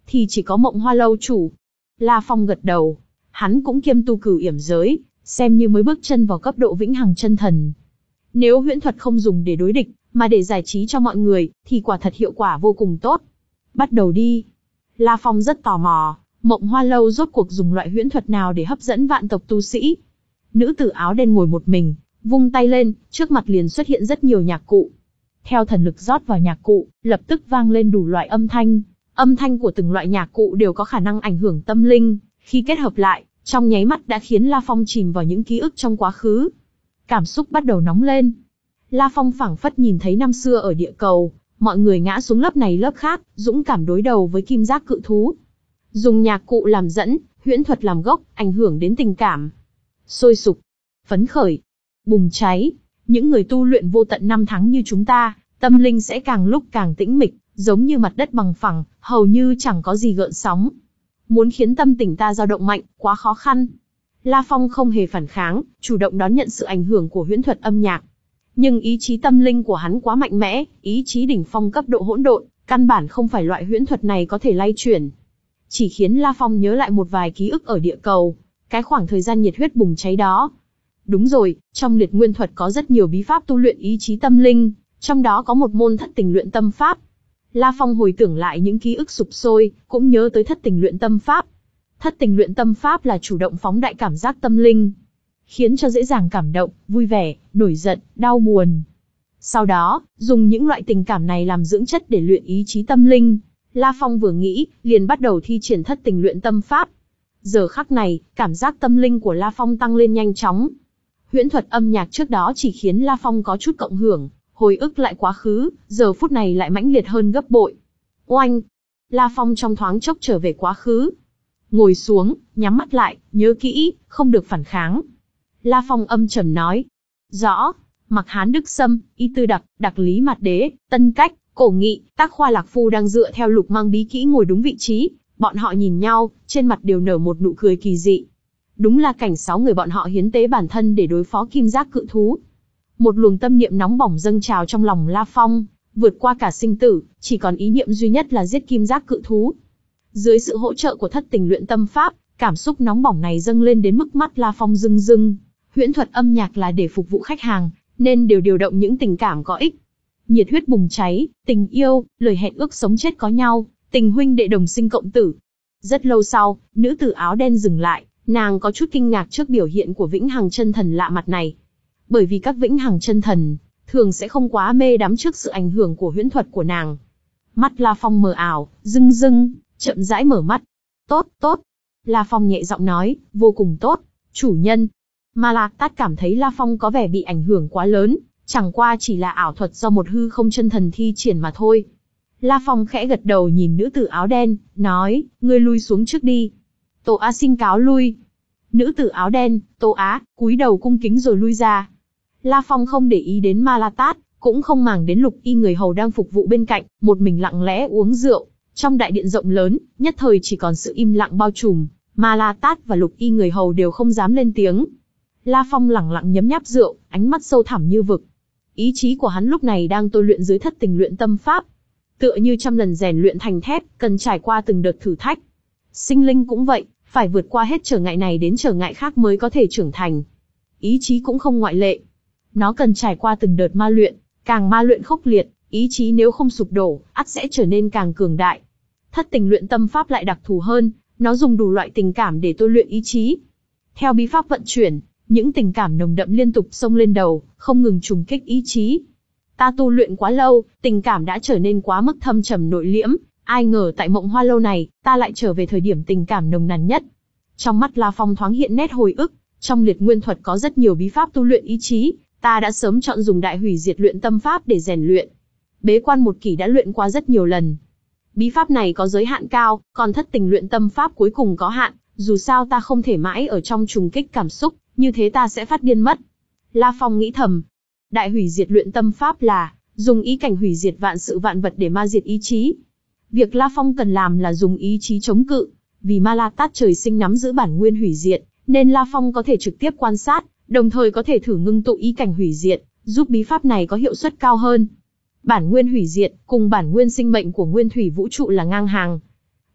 thì chỉ có Mộng Hoa lâu chủ. La Phong gật đầu, hắn cũng kiêm tu cửu yểm giới, xem như mới bước chân vào cấp độ vĩnh hằng chân thần. Nếu huyễn thuật không dùng để đối địch, mà để giải trí cho mọi người, thì quả thật hiệu quả vô cùng tốt. Bắt đầu đi. La Phong rất tò mò, Mộng Hoa lâu rốt cuộc dùng loại huyễn thuật nào để hấp dẫn vạn tộc tu sĩ. Nữ tử áo đen ngồi một mình, vung tay lên, trước mặt liền xuất hiện rất nhiều nhạc cụ. Theo thần lực rót vào nhạc cụ, lập tức vang lên đủ loại âm thanh. Âm thanh của từng loại nhạc cụ đều có khả năng ảnh hưởng tâm linh, khi kết hợp lại, trong nháy mắt đã khiến La Phong chìm vào những ký ức trong quá khứ. Cảm xúc bắt đầu nóng lên. La Phong phảng phất nhìn thấy năm xưa ở địa cầu, mọi người ngã xuống lớp này lớp khác, dũng cảm đối đầu với kim giác cự thú. Dùng nhạc cụ làm dẫn, huyễn thuật làm gốc, ảnh hưởng đến tình cảm. Sôi sục, phấn khởi, bùng cháy. Những người tu luyện vô tận năm tháng như chúng ta, tâm linh sẽ càng lúc càng tĩnh mịch, giống như mặt đất bằng phẳng, hầu như chẳng có gì gợn sóng. Muốn khiến tâm tình ta dao động mạnh, quá khó khăn. La Phong không hề phản kháng, chủ động đón nhận sự ảnh hưởng của huyễn thuật âm nhạc. Nhưng ý chí tâm linh của hắn quá mạnh mẽ, ý chí đỉnh phong cấp độ hỗn độn, căn bản không phải loại huyễn thuật này có thể lay chuyển. Chỉ khiến La Phong nhớ lại một vài ký ức ở địa cầu, cái khoảng thời gian nhiệt huyết bùng cháy đó. Đúng rồi, trong liệt nguyên thuật có rất nhiều bí pháp tu luyện ý chí tâm linh, trong đó có một môn thất tình luyện tâm pháp. La Phong hồi tưởng lại những ký ức sục sôi, cũng nhớ tới thất tình luyện tâm pháp. Thất tình luyện tâm pháp là chủ động phóng đại cảm giác tâm linh, khiến cho dễ dàng cảm động, vui vẻ, nổi giận, đau buồn. Sau đó, dùng những loại tình cảm này làm dưỡng chất để luyện ý chí tâm linh. La Phong vừa nghĩ, liền bắt đầu thi triển thất tình luyện tâm pháp. Giờ khắc này, cảm giác tâm linh của La Phong tăng lên nhanh chóng. Huyễn thuật âm nhạc trước đó chỉ khiến La Phong có chút cộng hưởng, hồi ức lại quá khứ, giờ phút này lại mãnh liệt hơn gấp bội. Oanh! La Phong trong thoáng chốc trở về quá khứ. Ngồi xuống, nhắm mắt lại, nhớ kỹ, không được phản kháng. La Phong âm trầm nói. Rõ. Mặc Hán Đức Sâm, Y Tư Đặc, Đặc Lý Mạt Đế, Tân Cách, Cổ Nghị, Tác Khoa Lạc Phu đang dựa theo lục mang bí kỹ ngồi đúng vị trí. Bọn họ nhìn nhau, trên mặt đều nở một nụ cười kỳ dị. Đúng là cảnh sáu người bọn họ hiến tế bản thân để đối phó kim giác cự thú. Một luồng tâm niệm nóng bỏng dâng trào trong lòng La Phong, vượt qua cả sinh tử, chỉ còn ý niệm duy nhất là giết kim giác cự thú. Dưới sự hỗ trợ của thất tình luyện tâm pháp, cảm xúc nóng bỏng này dâng lên đến mức mắt La Phong rưng rưng. Huyễn thuật âm nhạc là để phục vụ khách hàng, nên đều điều động những tình cảm có ích. Nhiệt huyết bùng cháy, tình yêu, lời hẹn ước sống chết có nhau, tình huynh đệ đồng sinh cộng tử. Rất lâu sau, nữ tử áo đen dừng lại, nàng có chút kinh ngạc trước biểu hiện của vĩnh hằng chân thần lạ mặt này. Bởi vì các vĩnh hằng chân thần, thường sẽ không quá mê đắm trước sự ảnh hưởng của huyễn thuật của nàng. Mắt La Phong mờ ảo, rưng rưng, chậm rãi mở mắt. Tốt, tốt. La Phong nhẹ giọng nói, vô cùng tốt, chủ nhân. Ma La Tát cảm thấy La Phong có vẻ bị ảnh hưởng quá lớn, chẳng qua chỉ là ảo thuật do một hư không chân thần thi triển mà thôi. La Phong khẽ gật đầu nhìn nữ tử áo đen, nói, ngươi lui xuống trước đi. Tô Á xin cáo lui. Nữ tử áo đen, Tô Á, cúi đầu cung kính rồi lui ra. La Phong không để ý đến Ma La Tát, cũng không màng đến Lục Y người hầu đang phục vụ bên cạnh, một mình lặng lẽ uống rượu. Trong đại điện rộng lớn, nhất thời chỉ còn sự im lặng bao trùm, Ma La Tát và Lục Y người hầu đều không dám lên tiếng. La Phong lẳng lặng nhấm nháp rượu, ánh mắt sâu thẳm như vực. Ý chí của hắn lúc này đang tôi luyện dưới thất tình luyện tâm pháp. Tựa như trăm lần rèn luyện thành thép, cần trải qua từng đợt thử thách. Sinh linh cũng vậy, phải vượt qua hết trở ngại này đến trở ngại khác mới có thể trưởng thành. Ý chí cũng không ngoại lệ. Nó cần trải qua từng đợt ma luyện, càng ma luyện khốc liệt, ý chí nếu không sụp đổ, ắt sẽ trở nên càng cường đại. Thất tình luyện tâm pháp lại đặc thù hơn, nó dùng đủ loại tình cảm để tôi luyện ý chí. Theo bí pháp vận chuyển, những tình cảm nồng đậm liên tục xông lên đầu, không ngừng trùng kích ý chí. Ta tu luyện quá lâu, tình cảm đã trở nên quá mức thâm trầm nội liễm, ai ngờ tại Mộng Hoa lâu này, ta lại trở về thời điểm tình cảm nồng nàn nhất. Trong mắt La Phong thoáng hiện nét hồi ức, trong liệt nguyên thuật có rất nhiều bí pháp tu luyện ý chí, ta đã sớm chọn dùng đại hủy diệt luyện tâm pháp để rèn luyện. Bế quan một kỷ đã luyện qua rất nhiều lần. Bí pháp này có giới hạn cao, còn thất tình luyện tâm pháp cuối cùng có hạn, dù sao ta không thể mãi ở trong trùng kích cảm xúc, như thế ta sẽ phát điên mất. La Phong nghĩ thầm. Đại hủy diệt luyện tâm pháp là dùng ý cảnh hủy diệt vạn sự vạn vật để ma diệt ý chí. Việc La Phong cần làm là dùng ý chí chống cự, vì Ma La Tát trời sinh nắm giữ bản nguyên hủy diệt, nên La Phong có thể trực tiếp quan sát, đồng thời có thể thử ngưng tụ ý cảnh hủy diệt, giúp bí pháp này có hiệu suất cao hơn. Bản nguyên hủy diệt cùng bản nguyên sinh mệnh của nguyên thủy vũ trụ là ngang hàng.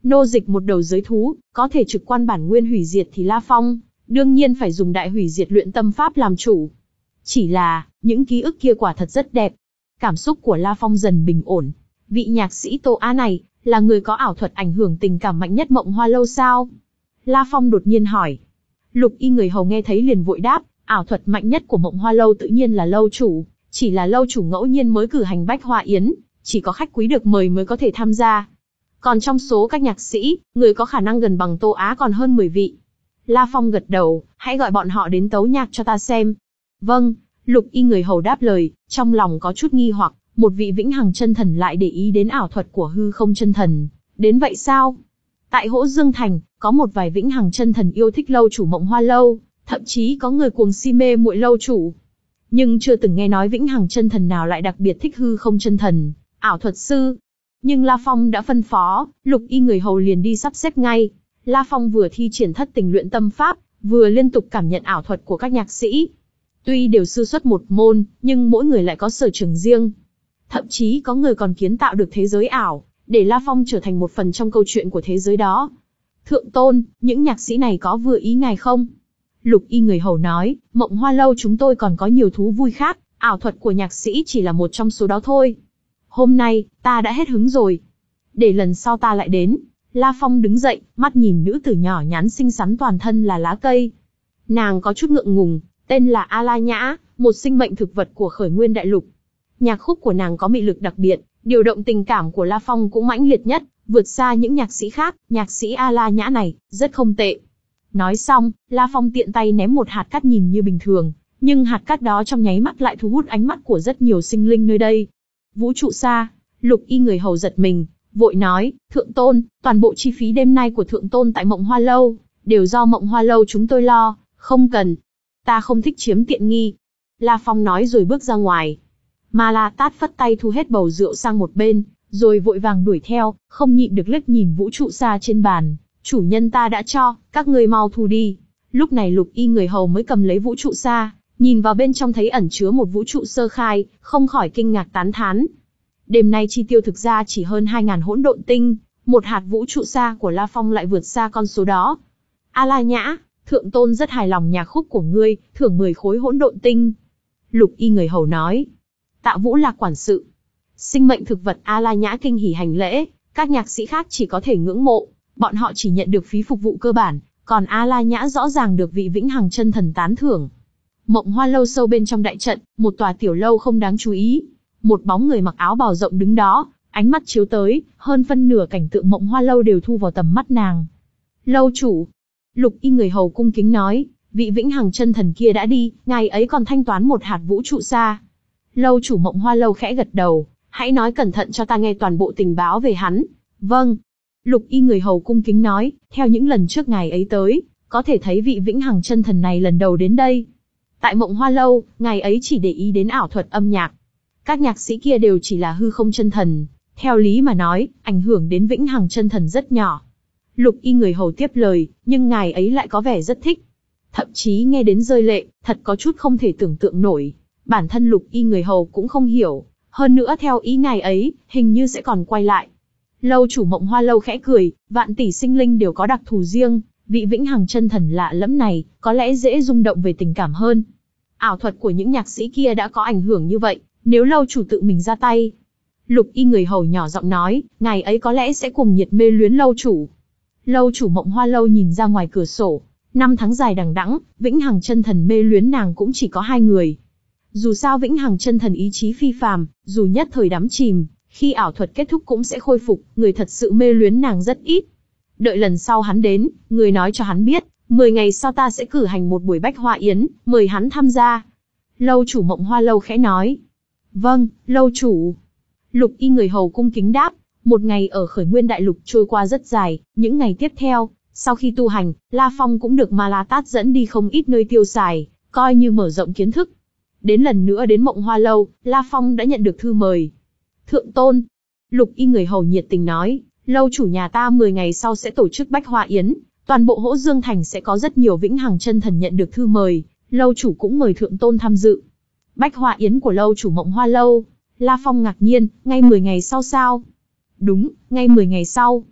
Nô dịch một đầu giới thú, có thể trực quan bản nguyên hủy diệt thì La Phong, đương nhiên phải dùng đại hủy diệt luyện tâm pháp làm chủ. Chỉ là, những ký ức kia quả thật rất đẹp. Cảm xúc của La Phong dần bình ổn. Vị nhạc sĩ Tô Á này, là người có ảo thuật ảnh hưởng tình cảm mạnh nhất Mộng Hoa Lâu sao? La Phong đột nhiên hỏi. Lục Y người hầu nghe thấy liền vội đáp, ảo thuật mạnh nhất của Mộng Hoa Lâu tự nhiên là lâu chủ, chỉ là lâu chủ ngẫu nhiên mới cử hành bách hoa yến, chỉ có khách quý được mời mới có thể tham gia. Còn trong số các nhạc sĩ, người có khả năng gần bằng Tô Á còn hơn mười vị. La Phong gật đầu, hãy gọi bọn họ đến tấu nhạc cho ta xem. Vâng, Lục Y người hầu đáp lời, trong lòng có chút nghi hoặc, một vị vĩnh hằng chân thần lại để ý đến ảo thuật của hư không chân thần. Đến vậy sao? Tại Hỗ Dương Thành, có một vài vĩnh hằng chân thần yêu thích lâu chủ Mộng Hoa Lâu, thậm chí có người cuồng si mê muội lâu chủ. Nhưng chưa từng nghe nói vĩnh hằng chân thần nào lại đặc biệt thích hư không chân thần, ảo thuật sư. Nhưng La Phong đã phân phó, Lục Y người hầu liền đi sắp xếp ngay. La Phong vừa thi triển thất tình luyện tâm pháp, vừa liên tục cảm nhận ảo thuật của các nhạc sĩ. Tuy đều sư xuất một môn, nhưng mỗi người lại có sở trường riêng. Thậm chí có người còn kiến tạo được thế giới ảo, để La Phong trở thành một phần trong câu chuyện của thế giới đó. Thượng tôn, những nhạc sĩ này có vừa ý ngài không? Lục Y người hầu nói, Mộng Hoa Lâu chúng tôi còn có nhiều thú vui khác, ảo thuật của nhạc sĩ chỉ là một trong số đó thôi. Hôm nay, ta đã hết hứng rồi. Để lần sau ta lại đến. La Phong đứng dậy, mắt nhìn nữ tử nhỏ nhắn xinh xắn toàn thân là lá cây. Nàng có chút ngượng ngùng, tên là A La Nhã, một sinh mệnh thực vật của khởi nguyên đại lục. Nhạc khúc của nàng có mị lực đặc biệt, điều động tình cảm của La Phong cũng mãnh liệt nhất, vượt xa những nhạc sĩ khác, nhạc sĩ A La Nhã này, rất không tệ. Nói xong, La Phong tiện tay ném một hạt cát nhìn như bình thường, nhưng hạt cát đó trong nháy mắt lại thu hút ánh mắt của rất nhiều sinh linh nơi đây. Vũ trụ xa, Lục Y người hầu giật mình, vội nói, Thượng tôn, toàn bộ chi phí đêm nay của Thượng tôn tại Mộng Hoa Lâu, đều do Mộng Hoa Lâu chúng tôi lo, không cần. Ta không thích chiếm tiện nghi. La Phong nói rồi bước ra ngoài. Ma La Tát phất tay thu hết bầu rượu sang một bên, rồi vội vàng đuổi theo, không nhịn được liếc nhìn vũ trụ xa trên bàn. Chủ nhân ta đã cho, các ngươi mau thu đi. Lúc này Lục Y người hầu mới cầm lấy vũ trụ xa, nhìn vào bên trong thấy ẩn chứa một vũ trụ sơ khai, không khỏi kinh ngạc tán thán. Đêm nay chi tiêu thực ra chỉ hơn hai ngàn hỗn độn tinh, một hạt vũ trụ xa của La Phong lại vượt xa con số đó. A La Nhã, Thượng tôn rất hài lòng nhạc khúc của ngươi, thưởng mười khối hỗn độn tinh. Lục Y người hầu nói. Tạ Vũ Lạc quản sự. Sinh mệnh thực vật A La Nhã kinh hỉ hành lễ, các nhạc sĩ khác chỉ có thể ngưỡng mộ, bọn họ chỉ nhận được phí phục vụ cơ bản, còn A La Nhã rõ ràng được vị vĩnh hằng chân thần tán thưởng. Mộng Hoa Lâu sâu bên trong đại trận, một tòa tiểu lâu không đáng chú ý. Một bóng người mặc áo bào rộng đứng đó, ánh mắt chiếu tới, hơn phân nửa cảnh tượng Mộng Hoa Lâu đều thu vào tầm mắt nàng. Lâu chủ. Lục Y người hầu cung kính nói, vị vĩnh hằng chân thần kia đã đi, ngài ấy còn thanh toán một hạt vũ trụ xa. Lâu chủ Mộng Hoa Lâu khẽ gật đầu, hãy nói cẩn thận cho ta nghe toàn bộ tình báo về hắn. Vâng. Lục Y người hầu cung kính nói, theo những lần trước ngài ấy tới, có thể thấy vị vĩnh hằng chân thần này lần đầu đến đây. Tại Mộng Hoa Lâu, ngài ấy chỉ để ý đến ảo thuật âm nhạc. Các nhạc sĩ kia đều chỉ là hư không chân thần, theo lý mà nói, ảnh hưởng đến vĩnh hằng chân thần rất nhỏ. Lục Y người hầu tiếp lời, nhưng ngài ấy lại có vẻ rất thích. Thậm chí nghe đến rơi lệ, thật có chút không thể tưởng tượng nổi. Bản thân Lục Y người hầu cũng không hiểu, hơn nữa theo ý ngài ấy, hình như sẽ còn quay lại. Lâu chủ Mộng Hoa Lâu khẽ cười, vạn tỷ sinh linh đều có đặc thù riêng, vị vĩnh hằng chân thần lạ lẫm này, có lẽ dễ rung động về tình cảm hơn. Ảo thuật của những nhạc sĩ kia đã có ảnh hưởng như vậy, nếu lâu chủ tự mình ra tay. Lục Y người hầu nhỏ giọng nói, ngài ấy có lẽ sẽ cùng nhiệt mê luyến lâu chủ. Lâu chủ Mộng Hoa Lâu nhìn ra ngoài cửa sổ, năm tháng dài đằng đẵng, vĩnh hằng chân thần mê luyến nàng cũng chỉ có hai người. Dù sao vĩnh hằng chân thần ý chí phi phàm, dù nhất thời đắm chìm, khi ảo thuật kết thúc cũng sẽ khôi phục, người thật sự mê luyến nàng rất ít. Đợi lần sau hắn đến, người nói cho hắn biết, mười ngày sau ta sẽ cử hành một buổi bách hoa yến, mời hắn tham gia. Lâu chủ Mộng Hoa Lâu khẽ nói. Vâng, lâu chủ. Lục Y người hầu cung kính đáp, một ngày ở khởi nguyên đại lục trôi qua rất dài, những ngày tiếp theo, sau khi tu hành, La Phong cũng được Ma La Tát dẫn đi không ít nơi tiêu xài, coi như mở rộng kiến thức. Đến lần nữa đến Mộng Hoa Lâu, La Phong đã nhận được thư mời. Thượng tôn. Lục Y người hầu nhiệt tình nói, lâu chủ nhà ta mười ngày sau sẽ tổ chức bách hoa yến, toàn bộ Hỗ Dương Thành sẽ có rất nhiều vĩnh hằng chân thần nhận được thư mời, lâu chủ cũng mời thượng tôn tham dự. Bách hoa yến của lâu chủ Mộng Hoa Lâu. La Phong ngạc nhiên, ngay mười ngày sau sao? Đúng, ngay mười ngày sau.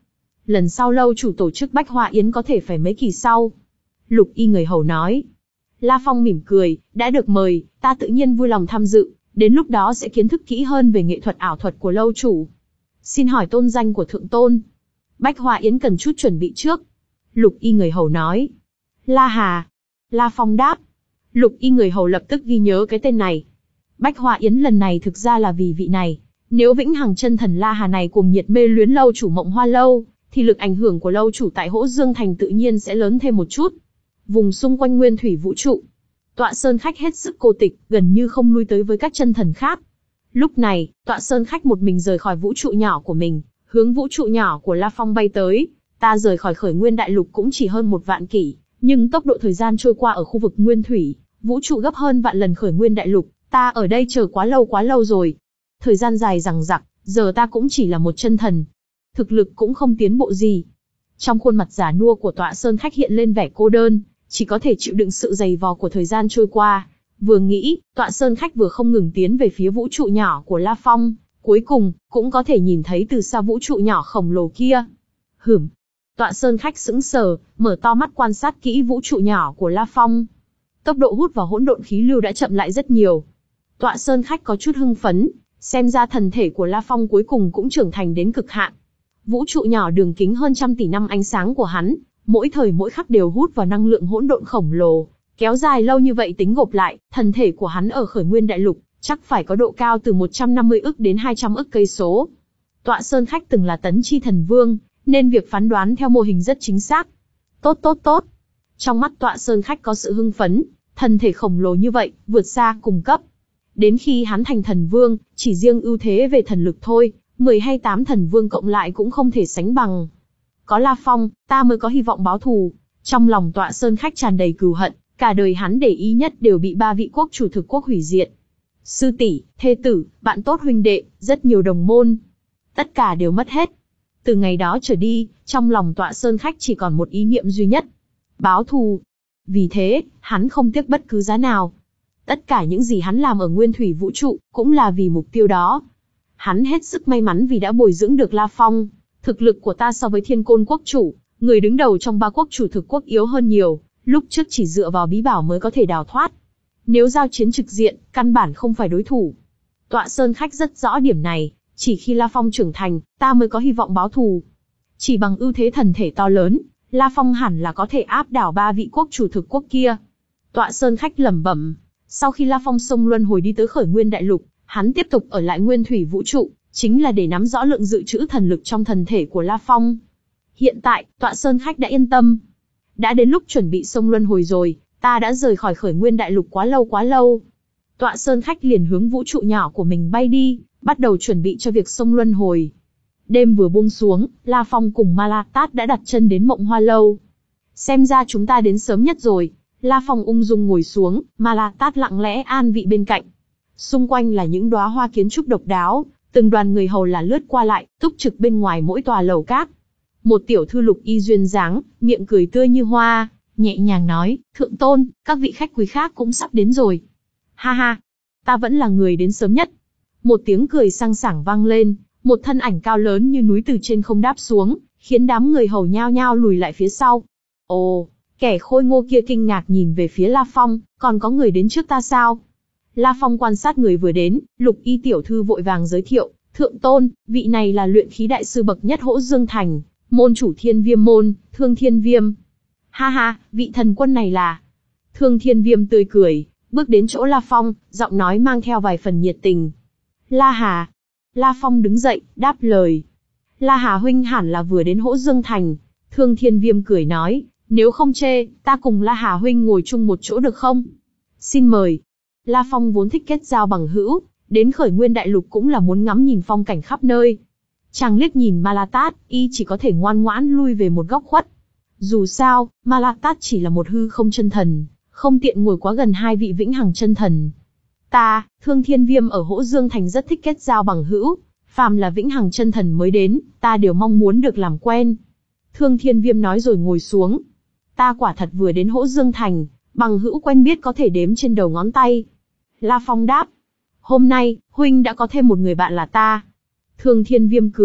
Lần sau lâu chủ tổ chức Bách Hoa Yến có thể phải mấy kỳ sau. Lục Y người hầu nói. La Phong mỉm cười, đã được mời, ta tự nhiên vui lòng tham dự, đến lúc đó sẽ kiến thức kỹ hơn về nghệ thuật ảo thuật của lâu chủ. Xin hỏi tôn danh của thượng tôn. Bách Hoa Yến cần chút chuẩn bị trước. Lục Y người hầu nói. La Hà. La Phong đáp. Lục Y người hầu lập tức ghi nhớ cái tên này. Bách Hoa Yến lần này thực ra là vì vị này. Nếu vĩnh hằng chân thần La Hà này cuồng nhiệt mê luyến lâu chủ Mộng Hoa Lâu, thì lực ảnh hưởng của lâu chủ tại Hỗ Dương Thành tự nhiên sẽ lớn thêm một chút. Vùng xung quanh nguyên thủy vũ trụ, Tọa Sơn Khách hết sức cô tịch, gần như không lui tới với các chân thần khác. Lúc này, Tọa Sơn Khách một mình rời khỏi vũ trụ nhỏ của mình, hướng vũ trụ nhỏ của La Phong bay tới. Ta rời khỏi Khởi Nguyên Đại Lục cũng chỉ hơn một vạn kỷ, nhưng tốc độ thời gian trôi qua ở khu vực nguyên thủy, vũ trụ gấp hơn vạn lần Khởi Nguyên Đại Lục, ta ở đây chờ quá lâu quá lâu rồi. Thời gian dài dằng dặc, giờ ta cũng chỉ là một chân thần. Thực lực cũng không tiến bộ gì. Trong khuôn mặt già nua của Tọa Sơn Khách hiện lên vẻ cô đơn, chỉ có thể chịu đựng sự dày vò của thời gian trôi qua. Vừa nghĩ, Tọa Sơn Khách vừa không ngừng tiến về phía vũ trụ nhỏ của La Phong, cuối cùng, cũng có thể nhìn thấy từ xa vũ trụ nhỏ khổng lồ kia. Hửm. Tọa Sơn Khách sững sờ, mở to mắt quan sát kỹ vũ trụ nhỏ của La Phong. Tốc độ hút vào hỗn độn khí lưu đã chậm lại rất nhiều. Tọa Sơn Khách có chút hưng phấn, xem ra thần thể của La Phong cuối cùng cũng trưởng thành đến cực hạn. Vũ trụ nhỏ đường kính hơn trăm tỷ năm ánh sáng của hắn, mỗi thời mỗi khắc đều hút vào năng lượng hỗn độn khổng lồ, kéo dài lâu như vậy tính gộp lại, thần thể của hắn ở Khởi Nguyên Đại Lục chắc phải có độ cao từ một trăm năm mươi ức đến hai trăm ức cây số. Tọa Sơn Khách từng là Tấn Chi Thần Vương, nên việc phán đoán theo mô hình rất chính xác. Tốt tốt tốt. Trong mắt Tọa Sơn Khách có sự hưng phấn, thần thể khổng lồ như vậy, vượt xa cùng cấp. Đến khi hắn thành thần vương, chỉ riêng ưu thế về thần lực thôi, mười hay tám thần vương cộng lại cũng không thể sánh bằng. Có La Phong, ta mới có hy vọng báo thù. Trong lòng Tọa Sơn Khách tràn đầy cừu hận, cả đời hắn để ý nhất đều bị ba vị quốc chủ thực quốc hủy diệt. Sư tỷ, thê tử, bạn tốt huynh đệ, rất nhiều đồng môn, tất cả đều mất hết. Từ ngày đó trở đi, trong lòng Tọa Sơn Khách chỉ còn một ý niệm duy nhất: báo thù. Vì thế, hắn không tiếc bất cứ giá nào. Tất cả những gì hắn làm ở nguyên thủy vũ trụ, cũng là vì mục tiêu đó. Hắn hết sức may mắn vì đã bồi dưỡng được La Phong. Thực lực của ta so với Thiên Côn quốc chủ, người đứng đầu trong ba quốc chủ thực quốc yếu hơn nhiều, lúc trước chỉ dựa vào bí bảo mới có thể đào thoát. Nếu giao chiến trực diện, căn bản không phải đối thủ. Tọa Sơn Khách rất rõ điểm này, chỉ khi La Phong trưởng thành, ta mới có hy vọng báo thù. Chỉ bằng ưu thế thần thể to lớn, La Phong hẳn là có thể áp đảo ba vị quốc chủ thực quốc kia. Tọa Sơn Khách lẩm bẩm. Sau khi La Phong xông luân hồi đi tới Khởi Nguyên Đại Lục, hắn tiếp tục ở lại nguyên thủy vũ trụ, chính là để nắm rõ lượng dự trữ thần lực trong thần thể của La Phong. Hiện tại, Tọa Sơn Khách đã yên tâm. Đã đến lúc chuẩn bị xông luân hồi rồi, ta đã rời khỏi Khởi Nguyên Đại Lục quá lâu quá lâu. Tọa Sơn Khách liền hướng vũ trụ nhỏ của mình bay đi, bắt đầu chuẩn bị cho việc xông luân hồi. Đêm vừa buông xuống, La Phong cùng Ma La Tát đã đặt chân đến Mộng Hoa Lâu. Xem ra chúng ta đến sớm nhất rồi. La Phong ung dung ngồi xuống, Ma La Tát lặng lẽ an vị bên cạnh. Xung quanh là những đóa hoa kiến trúc độc đáo, từng đoàn người hầu là lướt qua lại, túc trực bên ngoài mỗi tòa lầu các. Một tiểu thư Lục Y duyên dáng, miệng cười tươi như hoa, nhẹ nhàng nói: "Thượng tôn, các vị khách quý khác cũng sắp đến rồi." "Ha ha, ta vẫn là người đến sớm nhất." Một tiếng cười sang sảng vang lên, một thân ảnh cao lớn như núi từ trên không đáp xuống, khiến đám người hầu nhao nhao lùi lại phía sau. Ồ, kẻ khôi ngô kia kinh ngạc nhìn về phía La Phong, còn có người đến trước ta sao? La Phong quan sát người vừa đến, Lục Y tiểu thư vội vàng giới thiệu: "Thượng tôn, vị này là luyện khí đại sư bậc nhất Hỗ Dương Thành, môn chủ Thiên Viêm môn, Thương Thiên Viêm." "Ha ha, vị thần quân này là..." Thương Thiên Viêm tươi cười, bước đến chỗ La Phong, giọng nói mang theo vài phần nhiệt tình. "La Hà." La Phong đứng dậy, đáp lời. "La Hà huynh hẳn là vừa đến Hỗ Dương Thành." Thương Thiên Viêm cười nói: "Nếu không chê, ta cùng La Hà huynh ngồi chung một chỗ được không?" "Xin mời." La Phong vốn thích kết giao bằng hữu, đến Khởi Nguyên Đại Lục cũng là muốn ngắm nhìn phong cảnh khắp nơi. Chàng liếc nhìn Ma La Tát, y chỉ có thể ngoan ngoãn lui về một góc khuất. Dù sao, Ma La Tát chỉ là một hư không chân thần, không tiện ngồi quá gần hai vị vĩnh hằng chân thần. Ta, Thương Thiên Viêm ở Hỗ Dương Thành rất thích kết giao bằng hữu, phàm là vĩnh hằng chân thần mới đến, ta đều mong muốn được làm quen. Thương Thiên Viêm nói rồi ngồi xuống. Ta quả thật vừa đến Hỗ Dương Thành, bằng hữu quen biết có thể đếm trên đầu ngón tay. La Phong đáp. Hôm nay, huynh đã có thêm một người bạn là ta. Thương Thiên Viêm cười,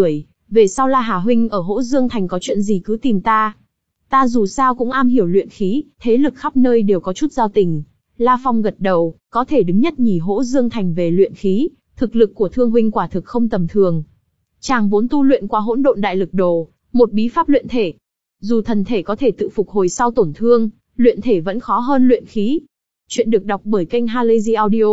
về sau La Hà huynh ở Hỗ Dương Thành có chuyện gì cứ tìm ta. Ta dù sao cũng am hiểu luyện khí, thế lực khắp nơi đều có chút giao tình. La Phong gật đầu, có thể đứng nhất nhì Hỗ Dương Thành về luyện khí, thực lực của Thương huynh quả thực không tầm thường. Chàng vốn tu luyện qua Hỗn Độn Đại Lực Đồ, một bí pháp luyện thể. Dù thần thể có thể tự phục hồi sau tổn thương, luyện thể vẫn khó hơn luyện khí. Chuyện được đọc bởi kênh Halazy Audio.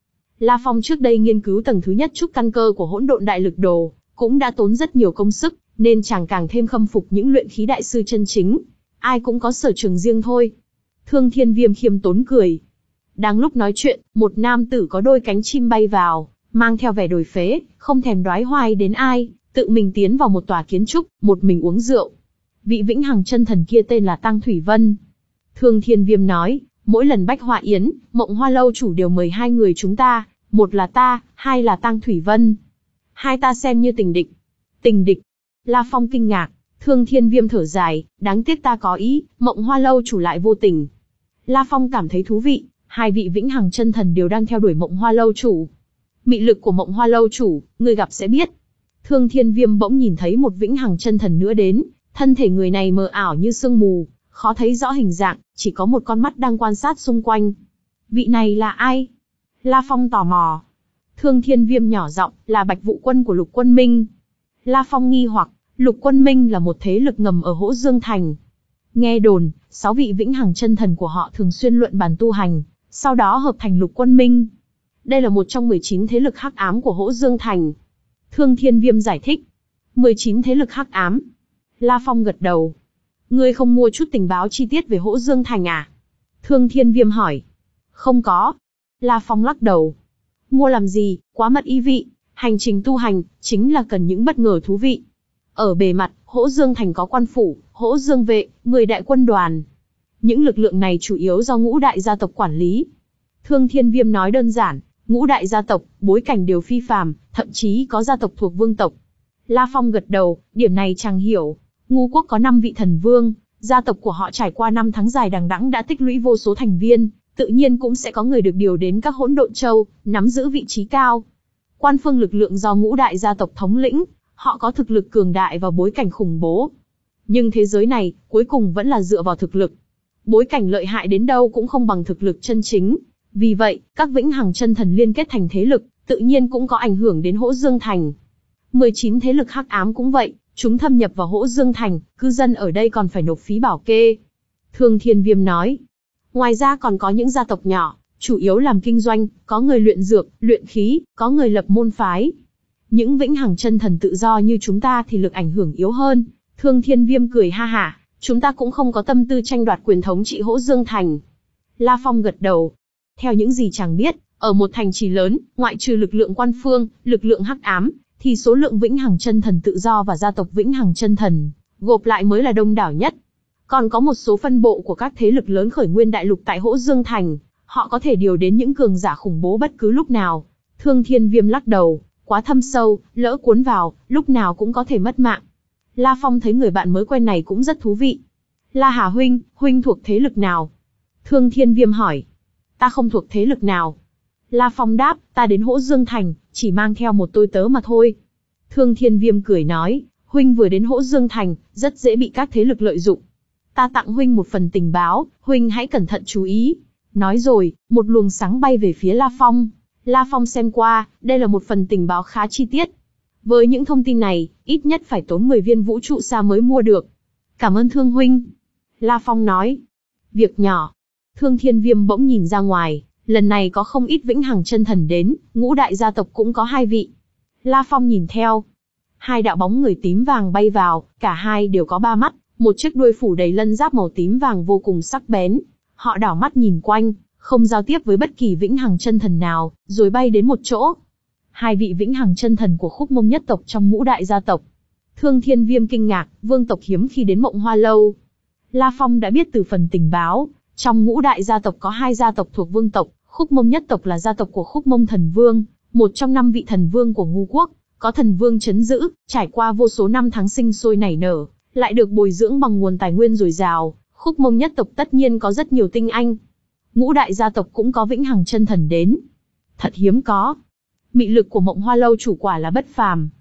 La Phong trước đây nghiên cứu tầng thứ nhất trúc căn cơ của Hỗn Độn Đại Lực Đồ, cũng đã tốn rất nhiều công sức, nên chàng càng thêm khâm phục những luyện khí đại sư chân chính. Ai cũng có sở trường riêng thôi. Thương Thiên Viêm khiêm tốn cười. Đang lúc nói chuyện, một nam tử có đôi cánh chim bay vào, mang theo vẻ đổi phế, không thèm đoái hoài đến ai, tự mình tiến vào một tòa kiến trúc, một mình uống rượu. Vị vĩnh hằng chân thần kia tên là Tăng Thủy Vân. Thương Thiên Viêm nói, mỗi lần Bách Hoa Yến, Mộng Hoa Lâu chủ đều mời hai người chúng ta, một là ta, hai là Tăng Thủy Vân. Hai ta xem như tình địch. Tình địch? La Phong kinh ngạc. Thương Thiên Viêm thở dài, đáng tiếc ta có ý, Mộng Hoa Lâu chủ lại vô tình. La Phong cảm thấy thú vị, hai vị vĩnh hằng chân thần đều đang theo đuổi Mộng Hoa Lâu chủ. Mị lực của Mộng Hoa Lâu chủ, người gặp sẽ biết. Thương Thiên Viêm bỗng nhìn thấy một vĩnh hằng chân thần nữa đến, thân thể người này mờ ảo như sương mù, khó thấy rõ hình dạng, chỉ có một con mắt đang quan sát xung quanh. Vị này là ai? La Phong tò mò. Thương Thiên Viêm nhỏ giọng, là Bạch Vụ Quân của Lục Quân Minh. La Phong nghi hoặc, Lục Quân Minh là một thế lực ngầm ở Hỗ Dương Thành. Nghe đồn, sáu vị vĩnh hằng chân thần của họ thường xuyên luận bàn tu hành, sau đó hợp thành Lục Quân Minh. Đây là một trong mười chín thế lực hắc ám của Hỗ Dương Thành. Thương Thiên Viêm giải thích. mười chín thế lực hắc ám. La Phong gật đầu. Ngươi không mua chút tình báo chi tiết về Hỗ Dương Thành à? Thương Thiên Viêm hỏi. Không có. La Phong lắc đầu. Mua làm gì, quá mất ý vị. Hành trình tu hành, chính là cần những bất ngờ thú vị. Ở bề mặt, Hỗ Dương Thành có quan phủ, Hỗ Dương vệ, mười đại quân đoàn. Những lực lượng này chủ yếu do ngũ đại gia tộc quản lý. Thương Thiên Viêm nói đơn giản, ngũ đại gia tộc, bối cảnh đều phi phàm, thậm chí có gia tộc thuộc vương tộc. La Phong gật đầu, điểm này chàng hiểu. Ngu quốc có năm vị thần vương, gia tộc của họ trải qua năm tháng dài đằng đẵng đã tích lũy vô số thành viên, tự nhiên cũng sẽ có người được điều đến các hỗn độn châu, nắm giữ vị trí cao. Quan phương lực lượng do ngũ đại gia tộc thống lĩnh, họ có thực lực cường đại và bối cảnh khủng bố. Nhưng thế giới này, cuối cùng vẫn là dựa vào thực lực. Bối cảnh lợi hại đến đâu cũng không bằng thực lực chân chính. Vì vậy, các vĩnh hằng chân thần liên kết thành thế lực, tự nhiên cũng có ảnh hưởng đến Hỗ Dương Thành. mười chín thế lực hắc ám cũng vậy, chúng thâm nhập vào Hỗ Dương Thành, cư dân ở đây còn phải nộp phí bảo kê. Thương Thiên Viêm nói. Ngoài ra còn có những gia tộc nhỏ, chủ yếu làm kinh doanh, có người luyện dược, luyện khí, có người lập môn phái. Những vĩnh hằng chân thần tự do như chúng ta thì lực ảnh hưởng yếu hơn. Thương Thiên Viêm cười ha hả, chúng ta cũng không có tâm tư tranh đoạt quyền thống trị Hỗ Dương Thành. La Phong gật đầu. Theo những gì chàng biết, ở một thành trì lớn, ngoại trừ lực lượng quan phương, lực lượng hắc ám, thì số lượng vĩnh hằng chân thần tự do và gia tộc vĩnh hằng chân thần gộp lại mới là đông đảo nhất. Còn có một số phân bộ của các thế lực lớn khởi nguyên đại lục tại Hỗ Dương Thành, họ có thể điều đến những cường giả khủng bố bất cứ lúc nào. Thương Thiên Viêm lắc đầu, quá thâm sâu, lỡ cuốn vào, lúc nào cũng có thể mất mạng. La Phong thấy người bạn mới quen này cũng rất thú vị. La Hà huynh, huynh thuộc thế lực nào? Thương Thiên Viêm hỏi. Ta không thuộc thế lực nào. La Phong đáp, ta đến Hỗ Dương Thành, chỉ mang theo một tôi tớ mà thôi. Thương Thiên Viêm cười nói, huynh vừa đến Hỗ Dương Thành, rất dễ bị các thế lực lợi dụng. Ta tặng huynh một phần tình báo, huynh hãy cẩn thận chú ý. Nói rồi, một luồng sáng bay về phía La Phong. La Phong xem qua, đây là một phần tình báo khá chi tiết. Với những thông tin này, ít nhất phải tốn mười viên vũ trụ sa mới mua được. Cảm ơn Thương huynh. La Phong nói. Việc nhỏ. Thương Thiên Viêm bỗng nhìn ra ngoài, lần này có không ít vĩnh hằng chân thần đến, ngũ đại gia tộc cũng có hai vị. La Phong nhìn theo. Hai đạo bóng người tím vàng bay vào, cả hai đều có ba mắt, một chiếc đuôi phủ đầy lân giáp màu tím vàng vô cùng sắc bén. Họ đảo mắt nhìn quanh, không giao tiếp với bất kỳ vĩnh hằng chân thần nào, rồi bay đến một chỗ. Hai vị vĩnh hằng chân thần của Khúc Mông nhất tộc trong ngũ đại gia tộc. Thương Thiên Viêm kinh ngạc, vương tộc hiếm khi đến Mộng Hoa Lâu. La Phong đã biết từ phần tình báo, trong ngũ đại gia tộc có hai gia tộc thuộc vương tộc, Khúc Mông nhất tộc là gia tộc của Khúc Mông thần vương, một trong năm vị thần vương của Ngu quốc, có thần vương trấn giữ, trải qua vô số năm tháng sinh sôi nảy nở, lại được bồi dưỡng bằng nguồn tài nguyên dồi dào. Khúc Mông nhất tộc tất nhiên có rất nhiều tinh anh. Ngũ đại gia tộc cũng có vĩnh hằng chân thần đến. Thật hiếm có. Mị lực của Mộng Hoa Lâu chủ quả là bất phàm.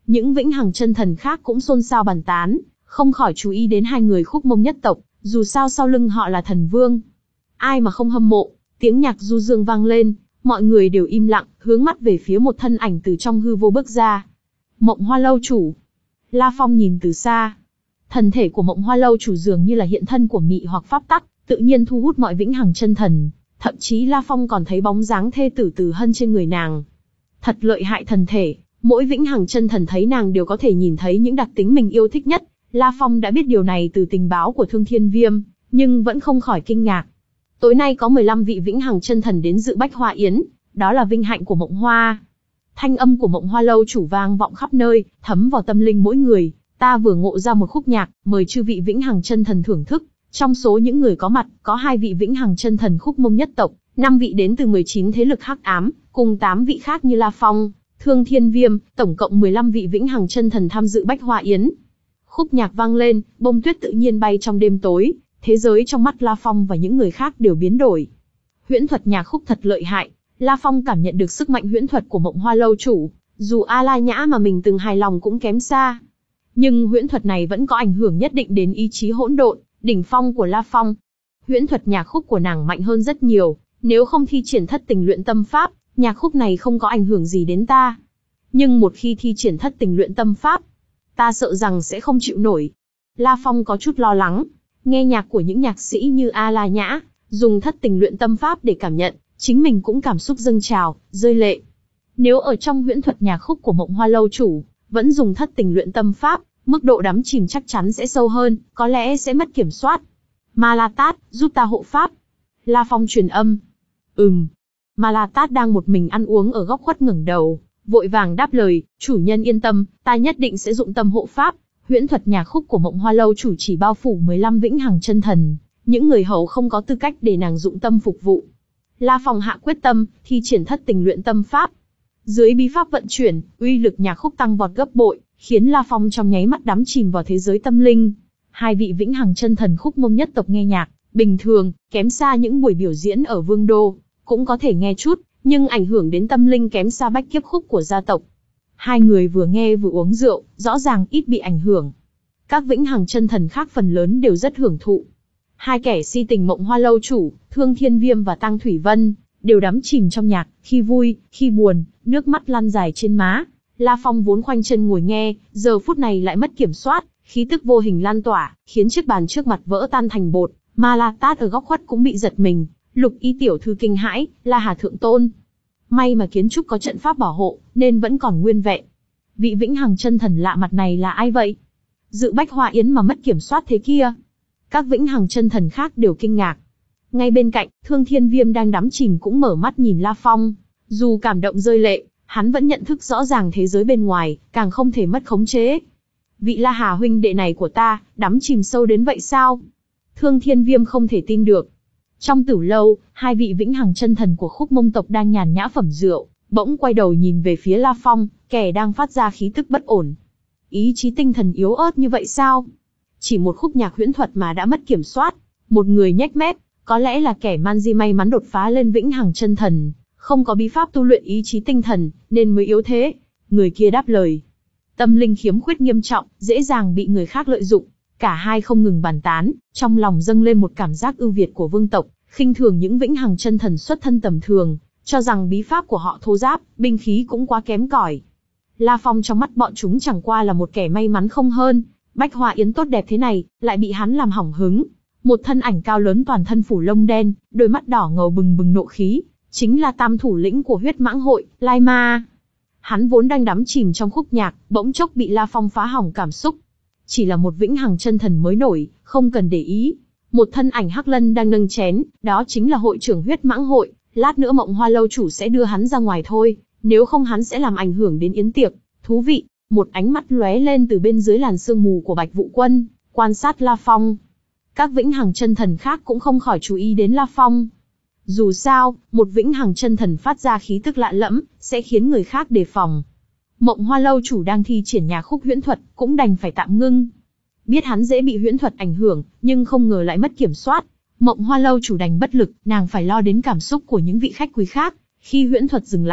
Những vĩnh hằng chân thần khác cũng xôn xao bàn tán, không khỏi chú ý đến hai người Khúc Mông nhất tộc, dù sao sau lưng họ là thần vương. Ai mà không hâm mộ, tiếng nhạc du dương vang lên, mọi người đều im lặng, hướng mắt về phía một thân ảnh từ trong hư vô bước ra. Mộng Hoa lâu chủ. La Phong nhìn từ xa. Thần thể của Mộng Hoa lâu chủ dường như là hiện thân của mị hoặc pháp tắc, tự nhiên thu hút mọi vĩnh hằng chân thần, thậm chí La Phong còn thấy bóng dáng thê tử Từ Hân trên người nàng. Thật lợi hại thần thể, mỗi vĩnh hằng chân thần thấy nàng đều có thể nhìn thấy những đặc tính mình yêu thích nhất. La Phong đã biết điều này từ tình báo của Thương Thiên Viêm, nhưng vẫn không khỏi kinh ngạc. Tối nay có mười lăm vị vĩnh hằng chân thần đến dự Bách Hoa Yến, đó là vinh hạnh của Mộng Hoa. Thanh âm của Mộng Hoa lâu chủ vang vọng khắp nơi, thấm vào tâm linh mỗi người. Ta vừa ngộ ra một khúc nhạc, mời chư vị vĩnh hằng chân thần thưởng thức. Trong số những người có mặt, có hai vị vĩnh hằng chân thần Khúc Mông nhất tộc, năm vị đến từ mười chín thế lực hắc ám, cùng tám vị khác như La Phong, Thương Thiên Viêm, tổng cộng mười lăm vị vĩnh hằng chân thần tham dự Bách Hoa Yến. Khúc nhạc vang lên, bông tuyết tự nhiên bay trong đêm tối, thế giới trong mắt La Phong và những người khác đều biến đổi. Huyễn thuật nhạc khúc thật lợi hại, La Phong cảm nhận được sức mạnh huyễn thuật của Mộng Hoa lâu chủ, dù A La Nhã mà mình từng hài lòng cũng kém xa. Nhưng huyễn thuật này vẫn có ảnh hưởng nhất định đến ý chí hỗn độn, đỉnh phong của La Phong. Huyễn thuật nhạc khúc của nàng mạnh hơn rất nhiều, nếu không thi triển thất tình luyện tâm pháp, nhạc khúc này không có ảnh hưởng gì đến ta. Nhưng một khi thi triển thất tình luyện tâm pháp, ta sợ rằng sẽ không chịu nổi. La Phong có chút lo lắng, nghe nhạc của những nhạc sĩ như A La Nhã, dùng thất tình luyện tâm pháp để cảm nhận, chính mình cũng cảm xúc dâng trào, rơi lệ. Nếu ở trong huyễn thuật nhạc khúc của Mộng Hoa lâu chủ, vẫn dùng thất tình luyện tâm pháp, mức độ đắm chìm chắc chắn sẽ sâu hơn, có lẽ sẽ mất kiểm soát. Ma La Tát, giúp ta hộ pháp. La Phong truyền âm. Ừm. Ma La Tát đang một mình ăn uống ở góc khuất ngẩng đầu, vội vàng đáp lời, chủ nhân yên tâm, ta nhất định sẽ dụng tâm hộ pháp. Huyễn thuật nhạc khúc của Mộng Hoa lâu chủ chỉ bao phủ mười lăm vĩnh hằng chân thần, những người hầu không có tư cách để nàng dụng tâm phục vụ. La Phong hạ quyết tâm, thi triển thất tình luyện tâm pháp. Dưới bí pháp vận chuyển, uy lực nhạc khúc tăng vọt gấp bội, khiến La Phong trong nháy mắt đắm chìm vào thế giới tâm linh. Hai vị vĩnh hằng chân thần Khúc Mông nhất tộc nghe nhạc, bình thường, kém xa những buổi biểu diễn ở Vương Đô, cũng có thể nghe chút, nhưng ảnh hưởng đến tâm linh kém xa bách kiếp khúc của gia tộc. Hai người vừa nghe vừa uống rượu, rõ ràng ít bị ảnh hưởng. Các vĩnh hằng chân thần khác phần lớn đều rất hưởng thụ. Hai kẻ si tình Mộng Hoa lâu chủ, Thương Thiên Viêm và Tang Thủy Vân, đều đắm chìm trong nhạc, khi vui, khi buồn, nước mắt lăn dài trên má. La Phong vốn khoanh chân ngồi nghe, giờ phút này lại mất kiểm soát, khí tức vô hình lan tỏa, khiến chiếc bàn trước mặt vỡ tan thành bột. Ma La Tát ở góc khuất cũng bị giật mình, Lục Y tiểu thư kinh hãi, La Hà thượng tôn. May mà kiến trúc có trận pháp bảo hộ, nên vẫn còn nguyên vẹn. Vị vĩnh hằng chân thần lạ mặt này là ai vậy? Dự Bách Hoa Yến mà mất kiểm soát thế kia. Các vĩnh hằng chân thần khác đều kinh ngạc. Ngay bên cạnh, Thương Thiên Viêm đang đắm chìm cũng mở mắt nhìn La Phong. Dù cảm động rơi lệ, hắn vẫn nhận thức rõ ràng thế giới bên ngoài, càng không thể mất khống chế. Vị La Hà huynh đệ này của ta, đắm chìm sâu đến vậy sao? Thương Thiên Viêm không thể tin được. Trong tử lâu, hai vị vĩnh hằng chân thần của Khúc Mông tộc đang nhàn nhã phẩm rượu, bỗng quay đầu nhìn về phía La Phong, kẻ đang phát ra khí tức bất ổn. Ý chí tinh thần yếu ớt như vậy sao? Chỉ một khúc nhạc huyễn thuật mà đã mất kiểm soát. Một người nhếch mép, có lẽ là kẻ man di may mắn đột phá lên vĩnh hằng chân thần, không có bí pháp tu luyện ý chí tinh thần, nên mới yếu thế. Người kia đáp lời. Tâm linh khiếm khuyết nghiêm trọng, dễ dàng bị người khác lợi dụng. Cả hai không ngừng bàn tán, trong lòng dâng lên một cảm giác ưu việt của vương tộc, khinh thường những vĩnh hằng chân thần xuất thân tầm thường, cho rằng bí pháp của họ thô ráp, binh khí cũng quá kém cỏi. La Phong trong mắt bọn chúng chẳng qua là một kẻ may mắn không hơn. Bách Hoa Yến tốt đẹp thế này, lại bị hắn làm hỏng hứng. Một thân ảnh cao lớn toàn thân phủ lông đen, đôi mắt đỏ ngầu bừng bừng nộ khí, chính là tam thủ lĩnh của huyết mãng hội, Lai Ma. Hắn vốn đang đắm chìm trong khúc nhạc, bỗng chốc bị La Phong phá hỏng cảm xúc. Chỉ là một vĩnh hằng chân thần mới nổi, không cần để ý. Một thân ảnh hắc lân đang nâng chén, đó chính là hội trưởng huyết mãng hội. Lát nữa Mộng Hoa lâu chủ sẽ đưa hắn ra ngoài thôi, nếu không hắn sẽ làm ảnh hưởng đến yến tiệc. Thú vị. Một ánh mắt lóe lên từ bên dưới làn sương mù của Bạch Vũ Quân, quan sát La Phong. Các vĩnh hằng chân thần khác cũng không khỏi chú ý đến La Phong. Dù sao, một vĩnh hằng chân thần phát ra khí tức lạ lẫm, sẽ khiến người khác đề phòng. Mộng Hoa lâu chủ đang thi triển nhạc khúc huyễn thuật, cũng đành phải tạm ngưng. Biết hắn dễ bị huyễn thuật ảnh hưởng, nhưng không ngờ lại mất kiểm soát. Mộng Hoa lâu chủ đành bất lực, nàng phải lo đến cảm xúc của những vị khách quý khác. Khi huyễn thuật dừng lại,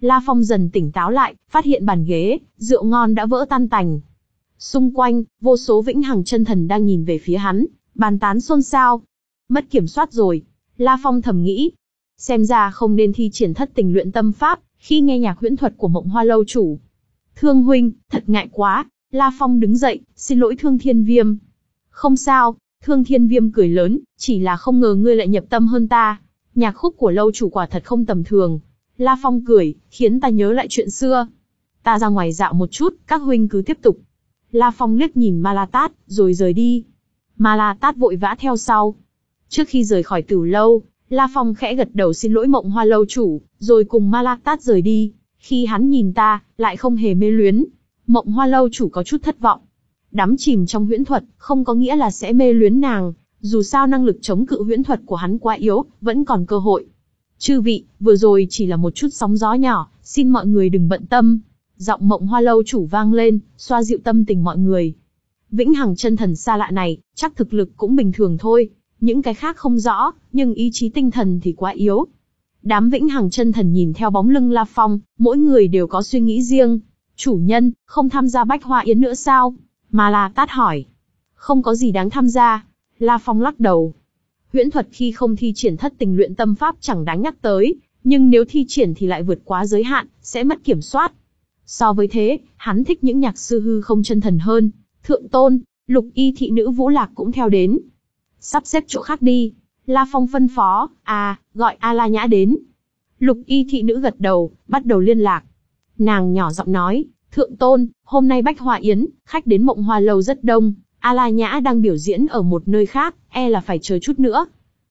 La Phong dần tỉnh táo lại, phát hiện bàn ghế, rượu ngon đã vỡ tan tành. Xung quanh, vô số vĩnh hằng chân thần đang nhìn về phía hắn, bàn tán xôn xao. Mất kiểm soát rồi, La Phong thầm nghĩ. Xem ra không nên thi triển thất tình luyện tâm pháp, khi nghe nhạc huyễn thuật của Mộng Hoa lâu chủ. Thương huynh, thật ngại quá. La Phong đứng dậy, xin lỗi Thương Thiên Viêm. Không sao, Thương Thiên Viêm cười lớn, chỉ là không ngờ ngươi lại nhập tâm hơn ta. Nhạc khúc của lâu chủ quả thật không tầm thường. La Phong cười, khiến ta nhớ lại chuyện xưa. Ta ra ngoài dạo một chút, các huynh cứ tiếp tục. La Phong liếc nhìn Ma La Tát, rồi rời đi. Ma La Tát vội vã theo sau. Trước khi rời khỏi Tử lâu, La Phong khẽ gật đầu xin lỗi Mộng Hoa lâu chủ, rồi cùng Ma La Tát rời đi. Khi hắn nhìn ta, lại không hề mê luyến. Mộng Hoa lâu chủ có chút thất vọng. Đắm chìm trong huyễn thuật, không có nghĩa là sẽ mê luyến nàng. Dù sao năng lực chống cự huyễn thuật của hắn quá yếu, vẫn còn cơ hội. Chư vị, vừa rồi chỉ là một chút sóng gió nhỏ, xin mọi người đừng bận tâm. Giọng Mộng Hoa lâu chủ vang lên, xoa dịu tâm tình mọi người. Vĩnh hằng chân thần xa lạ này, chắc thực lực cũng bình thường thôi. Những cái khác không rõ, nhưng ý chí tinh thần thì quá yếu. Đám vĩnh hằng chân thần nhìn theo bóng lưng La Phong, mỗi người đều có suy nghĩ riêng. Chủ nhân, không tham gia Bách Hoa Yến nữa sao? Ma La Tát hỏi. Không có gì đáng tham gia. La Phong lắc đầu. Huyễn thuật khi không thi triển thất tình luyện tâm pháp chẳng đáng nhắc tới, nhưng nếu thi triển thì lại vượt quá giới hạn, sẽ mất kiểm soát. So với thế, hắn thích những nhạc sư hư không chân thần hơn. Thượng tôn, Lục Y thị nữ Vũ Lạc cũng theo đến. Sắp xếp chỗ khác đi. La Phong phân phó, à, gọi A La Nhã đến. Lục Y thị nữ gật đầu, bắt đầu liên lạc. Nàng nhỏ giọng nói, Thượng tôn, hôm nay Bách Hoa Yến, khách đến Mộng Hoa lâu rất đông. A La Nhã đang biểu diễn ở một nơi khác, e là phải chờ chút nữa.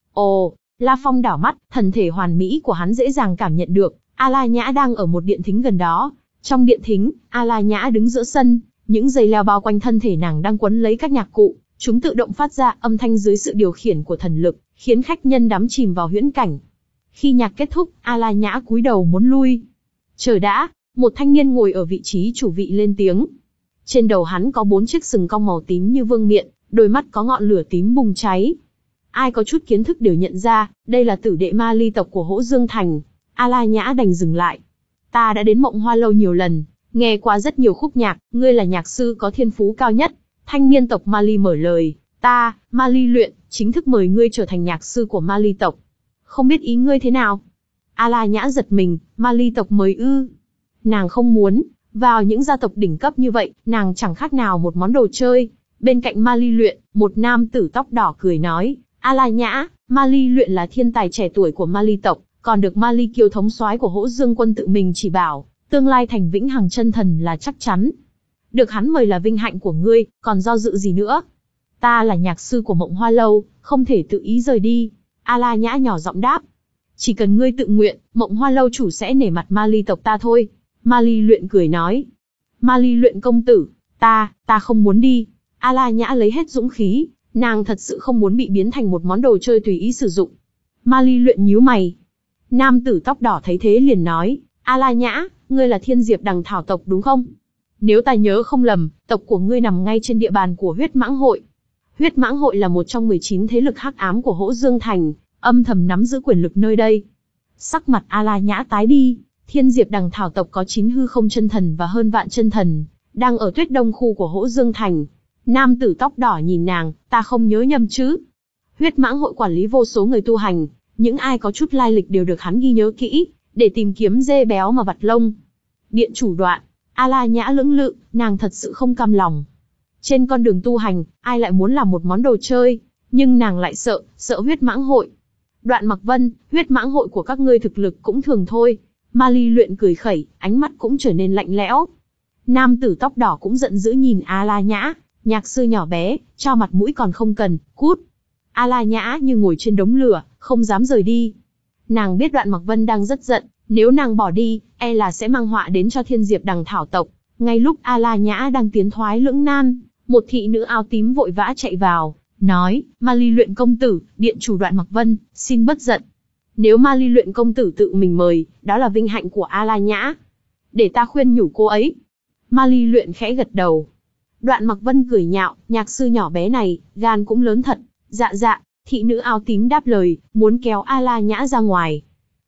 Ồ, La Phong đảo mắt, thần thể hoàn mỹ của hắn dễ dàng cảm nhận được. A La Nhã đang ở một điện thính gần đó. Trong điện thính, A La Nhã đứng giữa sân, những dây leo bao quanh thân thể nàng đang quấn lấy các nhạc cụ. Chúng tự động phát ra âm thanh dưới sự điều khiển của thần lực, khiến khách nhân đắm chìm vào huyễn cảnh. Khi nhạc kết thúc, A La Nhã cúi đầu muốn lui. Chờ đã, một thanh niên ngồi ở vị trí chủ vị lên tiếng. Trên đầu hắn có bốn chiếc sừng cong màu tím như vương miện, đôi mắt có ngọn lửa tím bùng cháy. Ai có chút kiến thức đều nhận ra, đây là tử đệ ma ly tộc của Hỗ Dương Thành. A La Nhã đành dừng lại. Ta đã đến Mộng Hoa lâu nhiều lần, nghe qua rất nhiều khúc nhạc, ngươi là nhạc sư có thiên phú cao nhất. Thanh niên tộc Ma Ly mở lời, ta, Ma Ly Luyện, chính thức mời ngươi trở thành nhạc sư của Ma Ly tộc. Không biết ý ngươi thế nào? A La Nhã giật mình, Ma Ly tộc mời ư? Nàng không muốn, vào những gia tộc đỉnh cấp như vậy, nàng chẳng khác nào một món đồ chơi. Bên cạnh Ma Ly Luyện, một nam tử tóc đỏ cười nói, A La Nhã, Ma Ly Luyện là thiên tài trẻ tuổi của Ma Ly tộc, còn được Ma Ly Kiêu thống soái của Hỗ Dương quân tự mình chỉ bảo, tương lai thành vĩnh hằng chân thần là chắc chắn. Được hắn mời là vinh hạnh của ngươi, còn do dự gì nữa? Ta là nhạc sư của Mộng Hoa lâu, không thể tự ý rời đi. A La Nhã nhỏ giọng đáp. Chỉ cần ngươi tự nguyện, Mộng Hoa lâu chủ sẽ nể mặt Ma Ly tộc ta thôi. Ma Ly Luyện cười nói. Ma Ly Luyện công tử, ta, ta không muốn đi. A La Nhã lấy hết dũng khí, nàng thật sự không muốn bị biến thành một món đồ chơi tùy ý sử dụng. Ma Ly Luyện nhíu mày. Nam tử tóc đỏ thấy thế liền nói, A La Nhã, ngươi là Thiên Diệp Đằng Thảo tộc đúng không? Nếu ta nhớ không lầm, tộc của ngươi nằm ngay trên địa bàn của Huyết Mãng Hội. Huyết Mãng Hội là một trong mười chín thế lực hắc ám của Hỗ Dương Thành, âm thầm nắm giữ quyền lực nơi đây. Sắc mặt A La Nhã tái đi, Thiên Diệp Đằng Thảo tộc có chín hư không chân thần và hơn vạn chân thần, đang ở Tuyết Đông khu của Hỗ Dương Thành. Nam tử tóc đỏ nhìn nàng, ta không nhớ nhầm chứ? Huyết Mãng Hội quản lý vô số người tu hành, những ai có chút lai lịch đều được hắn ghi nhớ kỹ, để tìm kiếm dê béo mà vặt lông. Điện chủ Đoạn, A La Nhã lưỡng lự, nàng thật sự không cam lòng. Trên con đường tu hành, ai lại muốn làm một món đồ chơi, nhưng nàng lại sợ, sợ Huyết Mãng Hội. Đoạn Mặc Vân, Huyết Mãng Hội của các ngươi thực lực cũng thường thôi. Ma Ly Luyện cười khẩy, ánh mắt cũng trở nên lạnh lẽo. Nam tử tóc đỏ cũng giận dữ nhìn A La Nhã, nhạc sư nhỏ bé, cho mặt mũi còn không cần, cút. A La Nhã như ngồi trên đống lửa, không dám rời đi. Nàng biết Đoạn Mặc Vân đang rất giận, nếu nàng bỏ đi, e là sẽ mang họa đến cho Thiên Diệp Đằng Thảo tộc. Ngay lúc A La Nhã đang tiến thoái lưỡng nan, một thị nữ áo tím vội vã chạy vào, nói, Ma Ly Luyện công tử, điện chủ Đoạn Mặc Vân, xin bất giận. Nếu Ma Ly Luyện công tử tự mình mời, đó là vinh hạnh của A La Nhã. Để ta khuyên nhủ cô ấy. Ma Ly Luyện khẽ gật đầu. Đoạn Mặc Vân cười nhạo, nhạc sư nhỏ bé này, gan cũng lớn thật. Dạ dạ, thị nữ áo tím đáp lời, muốn kéo A La Nhã ra ngoài.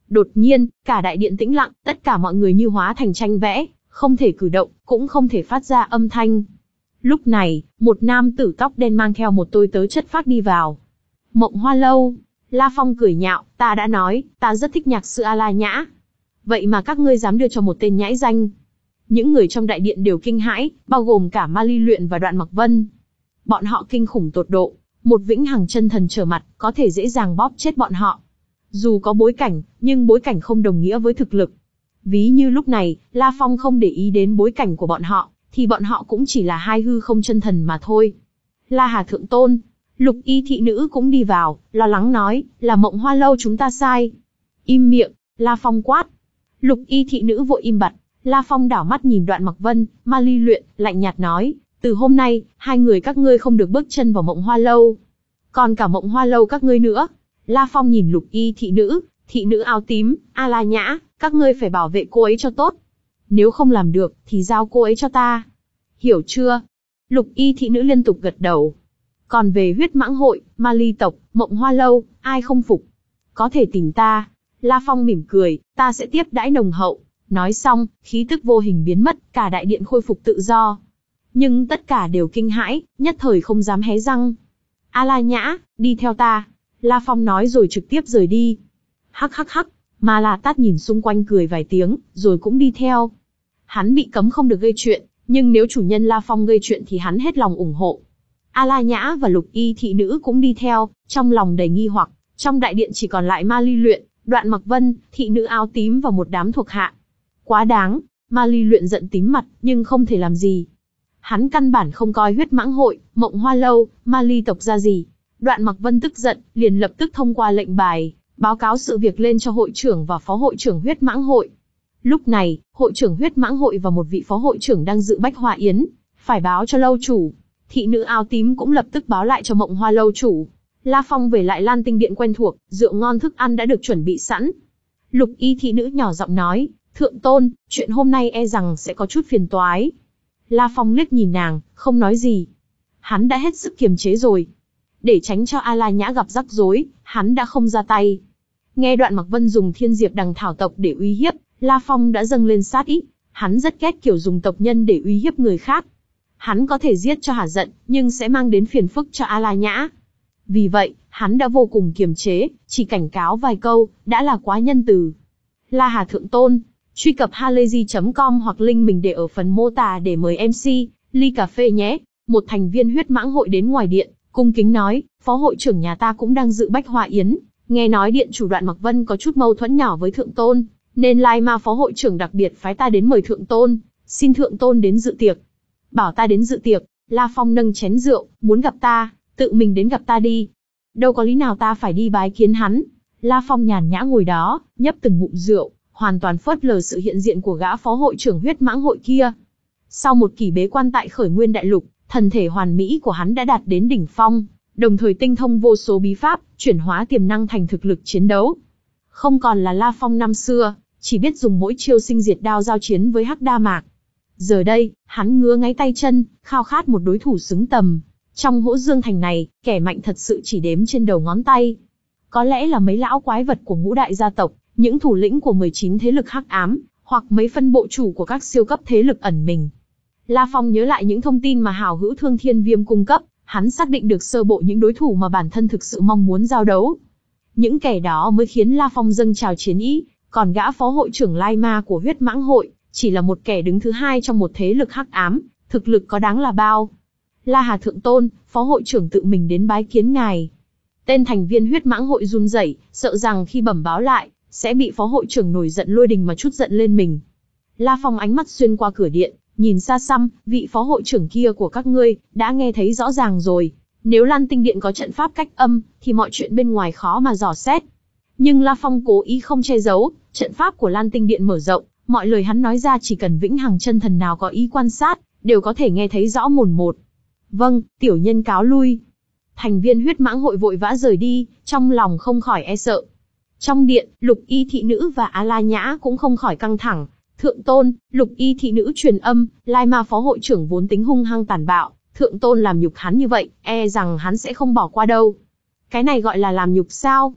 Đột nhiên, cả đại điện tĩnh lặng, tất cả mọi người như hóa thành tranh vẽ, không thể cử động, cũng không thể phát ra âm thanh. Lúc này, một nam tử tóc đen mang theo một tôi tớ chất phác đi vào. Mộng Hoa Lâu. La Phong cười nhạo, ta đã nói, ta rất thích nhạc sư A La Nhã. Vậy mà các ngươi dám đưa cho một tên nhãi danh. Những người trong đại điện đều kinh hãi, bao gồm cả Ma Ly Luyện và Đoạn Mặc Vân. Bọn họ kinh khủng tột độ, một vĩnh hằng chân thần trở mặt, có thể dễ dàng bóp chết bọn họ. Dù có bối cảnh, nhưng bối cảnh không đồng nghĩa với thực lực. Ví như lúc này, La Phong không để ý đến bối cảnh của bọn họ, thì bọn họ cũng chỉ là hai hư không chân thần mà thôi. La Hà Thượng Tôn, Lục Y thị nữ cũng đi vào, lo lắng nói, là Mộng Hoa Lâu chúng ta sai. Im miệng, La Phong quát. Lục Y thị nữ vội im bặt. La Phong đảo mắt nhìn Đoạn Mặc Vân, Ma Ly Luyện, lạnh nhạt nói, từ hôm nay, hai người các ngươi không được bước chân vào Mộng Hoa Lâu. Còn cả Mộng Hoa Lâu các ngươi nữa. La Phong nhìn Lục Y thị nữ, thị nữ áo tím, A La Nhã, các ngươi phải bảo vệ cô ấy cho tốt. Nếu không làm được, thì giao cô ấy cho ta. Hiểu chưa? Lục Y thị nữ liên tục gật đầu. Còn về huyết mãng hội, Ma Ly tộc, Mộng Hoa Lâu, ai không phục? Có thể tìm ta. La Phong mỉm cười, ta sẽ tiếp đãi nồng hậu. Nói xong, khí tức vô hình biến mất, cả đại điện khôi phục tự do. Nhưng tất cả đều kinh hãi, nhất thời không dám hé răng. A La Nhã, đi theo ta. La Phong nói rồi trực tiếp rời đi. Hắc hắc hắc, Ma La Tát nhìn xung quanh cười vài tiếng, rồi cũng đi theo. Hắn bị cấm không được gây chuyện, nhưng nếu chủ nhân La Phong gây chuyện thì hắn hết lòng ủng hộ. A La Nhã và Lục Y thị nữ cũng đi theo, trong lòng đầy nghi hoặc. Trong đại điện chỉ còn lại Ma Ly Luyện, Đoạn Mặc Vân, thị nữ áo tím và một đám thuộc hạ. Quá đáng, Ma Ly Luyện giận tím mặt, nhưng không thể làm gì. Hắn căn bản không coi huyết mãng hội, Mộng Hoa Lâu, Ma Ly tộc ra gì. Đoạn Mặc Vân tức giận, liền lập tức thông qua lệnh bài, báo cáo sự việc lên cho hội trưởng và phó hội trưởng huyết mãng hội. Lúc này, hội trưởng huyết mãng hội và một vị phó hội trưởng đang dự bách hoa yến, phải báo cho lâu chủ. Thị nữ áo tím cũng lập tức báo lại cho Mộng Hoa Lâu chủ. La Phong về lại Lan Tinh Điện quen thuộc, rượu ngon thức ăn đã được chuẩn bị sẵn. Lục Y thị nữ nhỏ giọng nói, Thượng Tôn, chuyện hôm nay e rằng sẽ có chút phiền toái. La Phong liếc nhìn nàng, không nói gì. Hắn đã hết sức kiềm chế rồi. Để tránh cho A La Nhã gặp rắc rối, hắn đã không ra tay. Nghe Đoạn Mặc Vân dùng thiên diệp đằng thảo tộc để uy hiếp, La Phong đã dâng lên sát ý. Hắn rất ghét kiểu dùng tộc nhân để uy hiếp người khác. Hắn có thể giết cho hả giận, nhưng sẽ mang đến phiền phức cho A La Nhã. Vì vậy, hắn đã vô cùng kiềm chế, chỉ cảnh cáo vài câu, đã là quá nhân từ. La Hà Thượng Tôn, truy cập halayzi chấm com hoặc link mình để ở phần mô tả để mời em xê, ly cà phê nhé. Một thành viên huyết mãng hội đến ngoài điện, cung kính nói, phó hội trưởng nhà ta cũng đang dự bách hoa yến. Nghe nói điện chủ Đoạn Mặc Vân có chút mâu thuẫn nhỏ với Thượng Tôn, nên Lai Ma phó hội trưởng đặc biệt phái ta đến mời Thượng Tôn, xin Thượng Tôn đến dự tiệc. Bảo ta đến dự tiệc, La Phong nâng chén rượu, muốn gặp ta, tự mình đến gặp ta đi. Đâu có lý nào ta phải đi bái kiến hắn. La Phong nhàn nhã ngồi đó, nhấp từng ngụm rượu, hoàn toàn phớt lờ sự hiện diện của gã phó hội trưởng huyết mãng hội kia. Sau một kỳ bế quan tại Khởi Nguyên Đại Lục, thần thể hoàn mỹ của hắn đã đạt đến đỉnh phong, đồng thời tinh thông vô số bí pháp, chuyển hóa tiềm năng thành thực lực chiến đấu. Không còn là La Phong năm xưa, chỉ biết dùng mỗi chiêu sinh diệt đao giao chiến với Hắc Đa Mạc. Giờ đây, hắn ngứa ngáy tay chân, khao khát một đối thủ xứng tầm. Trong Hỗ Dương Thành này, kẻ mạnh thật sự chỉ đếm trên đầu ngón tay. Có lẽ là mấy lão quái vật của ngũ đại gia tộc, những thủ lĩnh của mười chín thế lực hắc ám, hoặc mấy phân bộ chủ của các siêu cấp thế lực ẩn mình. La Phong nhớ lại những thông tin mà hảo hữu Thương Thiên Viêm cung cấp, hắn xác định được sơ bộ những đối thủ mà bản thân thực sự mong muốn giao đấu. Những kẻ đó mới khiến La Phong dâng trào chiến ý, còn gã phó hội trưởng Lai Ma của huyết mãng hội, chỉ là một kẻ đứng thứ hai trong một thế lực hắc ám, thực lực có đáng là bao. La Hà Thượng Tôn, phó hội trưởng tự mình đến bái kiến ngài. Tên thành viên huyết mãng hội run rẩy, sợ rằng khi bẩm báo lại, sẽ bị phó hội trưởng nổi giận lôi đình mà trút giận lên mình. La Phong ánh mắt xuyên qua cửa điện, nhìn xa xăm, vị phó hội trưởng kia của các ngươi, đã nghe thấy rõ ràng rồi. Nếu Lan Tinh Điện có trận pháp cách âm, thì mọi chuyện bên ngoài khó mà dò xét. Nhưng La Phong cố ý không che giấu, trận pháp của Lan Tinh Điện mở rộng, mọi lời hắn nói ra chỉ cần vĩnh hằng chân thần nào có ý quan sát, đều có thể nghe thấy rõ mồn một. Vâng, tiểu nhân cáo lui. Thành viên huyết mãng hội vội vã rời đi, trong lòng không khỏi e sợ. Trong điện, Lục Y thị nữ và A La Nhã cũng không khỏi căng thẳng. Thượng Tôn, Lục Y thị nữ truyền âm, Lai Ma phó hội trưởng vốn tính hung hăng tàn bạo, Thượng Tôn làm nhục hắn như vậy, e rằng hắn sẽ không bỏ qua đâu. Cái này gọi là làm nhục sao?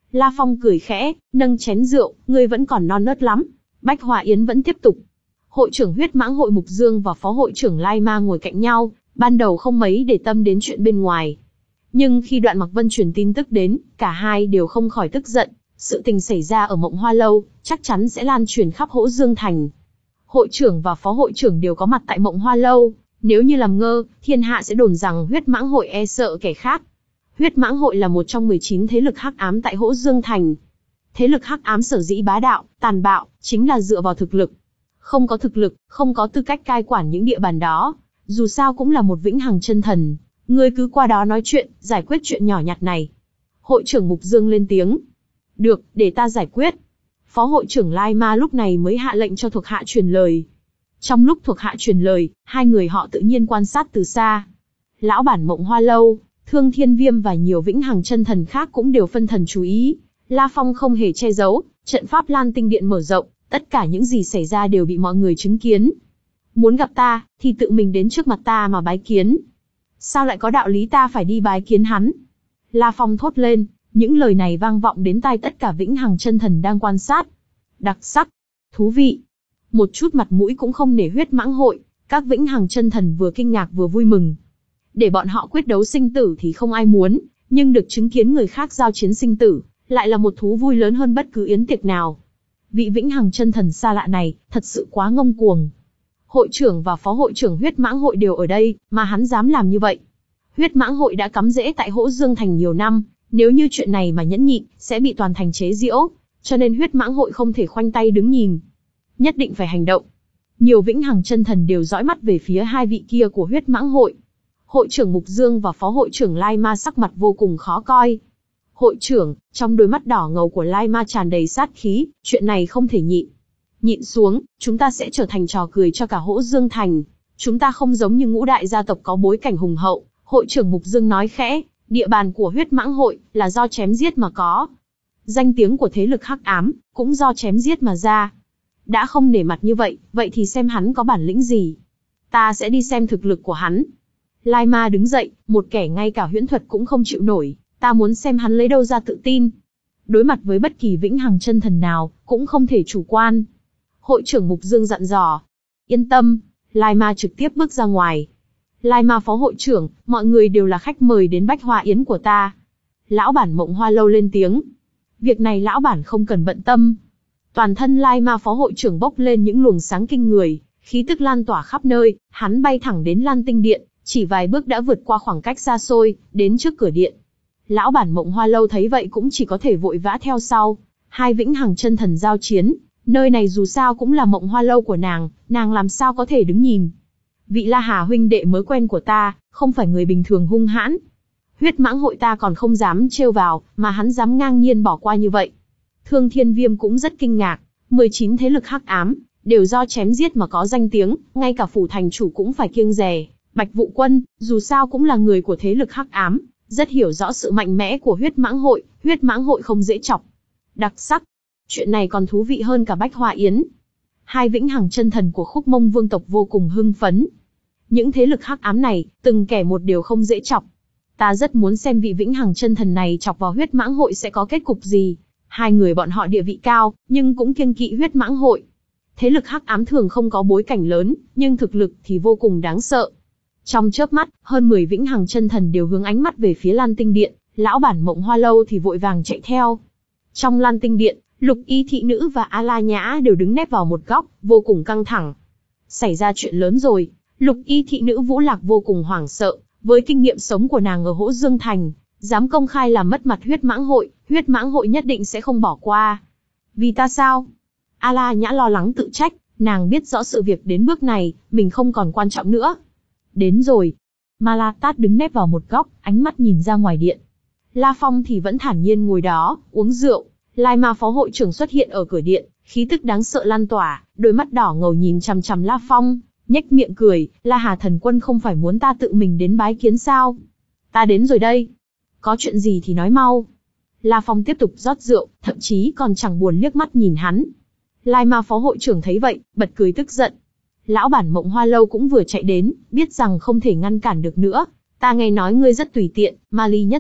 La Phong cười khẽ, nâng chén rượu, ngươi vẫn còn non nớt lắm. Bách Hòa Yến vẫn tiếp tục. Hội trưởng huyết mãng hội Mục Dương và phó hội trưởng Lai Ma ngồi cạnh nhau, ban đầu không mấy để tâm đến chuyện bên ngoài. Nhưng khi Đoạn Mặc Vân truyền tin tức đến, cả hai đều không khỏi tức giận. Sự tình xảy ra ở Mộng Hoa Lâu, chắc chắn sẽ lan truyền khắp Hỗ Dương Thành. Hội trưởng và phó hội trưởng đều có mặt tại Mộng Hoa Lâu, nếu như làm ngơ, thiên hạ sẽ đồn rằng huyết mãng hội e sợ kẻ khác. Huyết mãng hội là một trong mười chín thế lực hắc ám tại Hỗ Dương Thành. Thế lực hắc ám sở dĩ bá đạo, tàn bạo, chính là dựa vào thực lực. Không có thực lực, không có tư cách cai quản những địa bàn đó. Dù sao cũng là một vĩnh hằng chân thần, ngươi cứ qua đó nói chuyện, giải quyết chuyện nhỏ nhặt này. Hội trưởng Mục Dương lên tiếng. Được, để ta giải quyết. Phó hội trưởng Lai Ma lúc này mới hạ lệnh cho thuộc hạ truyền lời. Trong lúc thuộc hạ truyền lời, hai người họ tự nhiên quan sát từ xa. Lão bản Mộng Hoa Lâu, Thương Thiên Viêm và nhiều vĩnh hằng chân thần khác cũng đều phân thần chú ý. La Phong không hề che giấu, trận pháp Lan Tinh Điện mở rộng, tất cả những gì xảy ra đều bị mọi người chứng kiến. Muốn gặp ta, thì tự mình đến trước mặt ta mà bái kiến. Sao lại có đạo lý ta phải đi bái kiến hắn? La Phong thốt lên, những lời này vang vọng đến tai tất cả vĩnh hằng chân thần đang quan sát. Đặc sắc, thú vị, một chút mặt mũi cũng không nể huyết mãng hội, các vĩnh hằng chân thần vừa kinh ngạc vừa vui mừng. Để bọn họ quyết đấu sinh tử thì không ai muốn, nhưng được chứng kiến người khác giao chiến sinh tử, lại là một thú vui lớn hơn bất cứ yến tiệc nào. Vị vĩnh hằng chân thần xa lạ này, thật sự quá ngông cuồng. Hội trưởng và phó hội trưởng huyết mãng hội đều ở đây, mà hắn dám làm như vậy. Huyết mãng hội đã cắm rễ tại Hỗ Dương Thành nhiều năm, nếu như chuyện này mà nhẫn nhịn, sẽ bị toàn thành chế giễu, cho nên huyết mãng hội không thể khoanh tay đứng nhìn. Nhất định phải hành động. Nhiều vĩnh hằng chân thần đều dõi mắt về phía hai vị kia của huyết mãng hội. Hội trưởng Mục Dương và phó hội trưởng Lai Ma sắc mặt vô cùng khó coi. Hội trưởng, trong đôi mắt đỏ ngầu của Lai Ma tràn đầy sát khí, chuyện này không thể nhịn. Nhịn xuống, chúng ta sẽ trở thành trò cười cho cả Hỗ Dương Thành. Chúng ta không giống như ngũ đại gia tộc có bối cảnh hùng hậu. Hội trưởng Mục Dương nói khẽ, địa bàn của huyết mãng hội là do chém giết mà có. Danh tiếng của thế lực hắc ám cũng do chém giết mà ra. Đã không nể mặt như vậy, vậy thì xem hắn có bản lĩnh gì. Ta sẽ đi xem thực lực của hắn. Lai Ma đứng dậy, một kẻ ngay cả huyễn thuật cũng không chịu nổi, ta muốn xem hắn lấy đâu ra tự tin. Đối mặt với bất kỳ vĩnh hằng chân thần nào, cũng không thể chủ quan. Hội trưởng Mục Dương dặn dò. Yên tâm, Lai Ma trực tiếp bước ra ngoài. Lai Ma phó hội trưởng, mọi người đều là khách mời đến Bách Hoa Yến của ta. Lão bản Mộng Hoa Lâu lên tiếng. Việc này lão bản không cần bận tâm. Toàn thân Lai Ma phó hội trưởng bốc lên những luồng sáng kinh người, khí tức lan tỏa khắp nơi, hắn bay thẳng đến Lan Tinh Điện, chỉ vài bước đã vượt qua khoảng cách xa xôi, đến trước cửa điện. Lão bản Mộng Hoa Lâu thấy vậy cũng chỉ có thể vội vã theo sau. Hai vĩnh hằng chân thần giao chiến, nơi này dù sao cũng là Mộng Hoa Lâu của nàng, nàng làm sao có thể đứng nhìn. Vị La Hà huynh đệ mới quen của ta, không phải người bình thường hung hãn. Huyết mãng hội ta còn không dám trêu vào, mà hắn dám ngang nhiên bỏ qua như vậy. Thương Thiên Viêm cũng rất kinh ngạc, mười chín thế lực hắc ám, đều do chém giết mà có danh tiếng, ngay cả phủ thành chủ cũng phải kiêng dè. Bạch Vũ Quân, dù sao cũng là người của thế lực hắc ám, rất hiểu rõ sự mạnh mẽ của huyết mãng hội, huyết mãng hội không dễ chọc. Đặc sắc, chuyện này còn thú vị hơn cả Bách Hoa Yến. Hai vĩnh hằng chân thần của Khúc Mông Vương tộc vô cùng hưng phấn. Những thế lực hắc ám này, từng kẻ một đều không dễ chọc. Ta rất muốn xem vị vĩnh hằng chân thần này chọc vào huyết mãng hội sẽ có kết cục gì. Hai người bọn họ địa vị cao, nhưng cũng kiêng kỵ huyết mãng hội. Thế lực hắc ám thường không có bối cảnh lớn, nhưng thực lực thì vô cùng đáng sợ. Trong chớp mắt, hơn mười vĩnh hằng chân thần đều hướng ánh mắt về phía Lan Tinh Điện, lão bản Mộng Hoa Lâu thì vội vàng chạy theo. Trong Lan Tinh Điện, Lục Y thị nữ và A La Nhã đều đứng nép vào một góc, vô cùng căng thẳng. Xảy ra chuyện lớn rồi, Lục Y thị nữ Vũ Lạc vô cùng hoảng sợ, với kinh nghiệm sống của nàng ở Hỗ Dương Thành, dám công khai làm mất mặt huyết mãng hội, huyết mãng hội nhất định sẽ không bỏ qua. Vì ta sao? A La Nhã lo lắng tự trách, nàng biết rõ sự việc đến bước này, mình không còn quan trọng nữa. Đến rồi. Ma La Tát đứng nép vào một góc, ánh mắt nhìn ra ngoài điện. La Phong thì vẫn thản nhiên ngồi đó, uống rượu. Lai Ma phó hội trưởng xuất hiện ở cửa điện, khí tức đáng sợ lan tỏa, đôi mắt đỏ ngầu nhìn chằm chằm La Phong, nhếch miệng cười, La Hà thần quân không phải muốn ta tự mình đến bái kiến sao? Ta đến rồi đây. Có chuyện gì thì nói mau. La Phong tiếp tục rót rượu, thậm chí còn chẳng buồn liếc mắt nhìn hắn. Lai Ma phó hội trưởng thấy vậy, bật cười tức giận. Lão bản Mộng Hoa Lâu cũng vừa chạy đến, biết rằng không thể ngăn cản được nữa. Ta nghe nói ngươi rất tùy tiện, Ma Ly nhất tộc,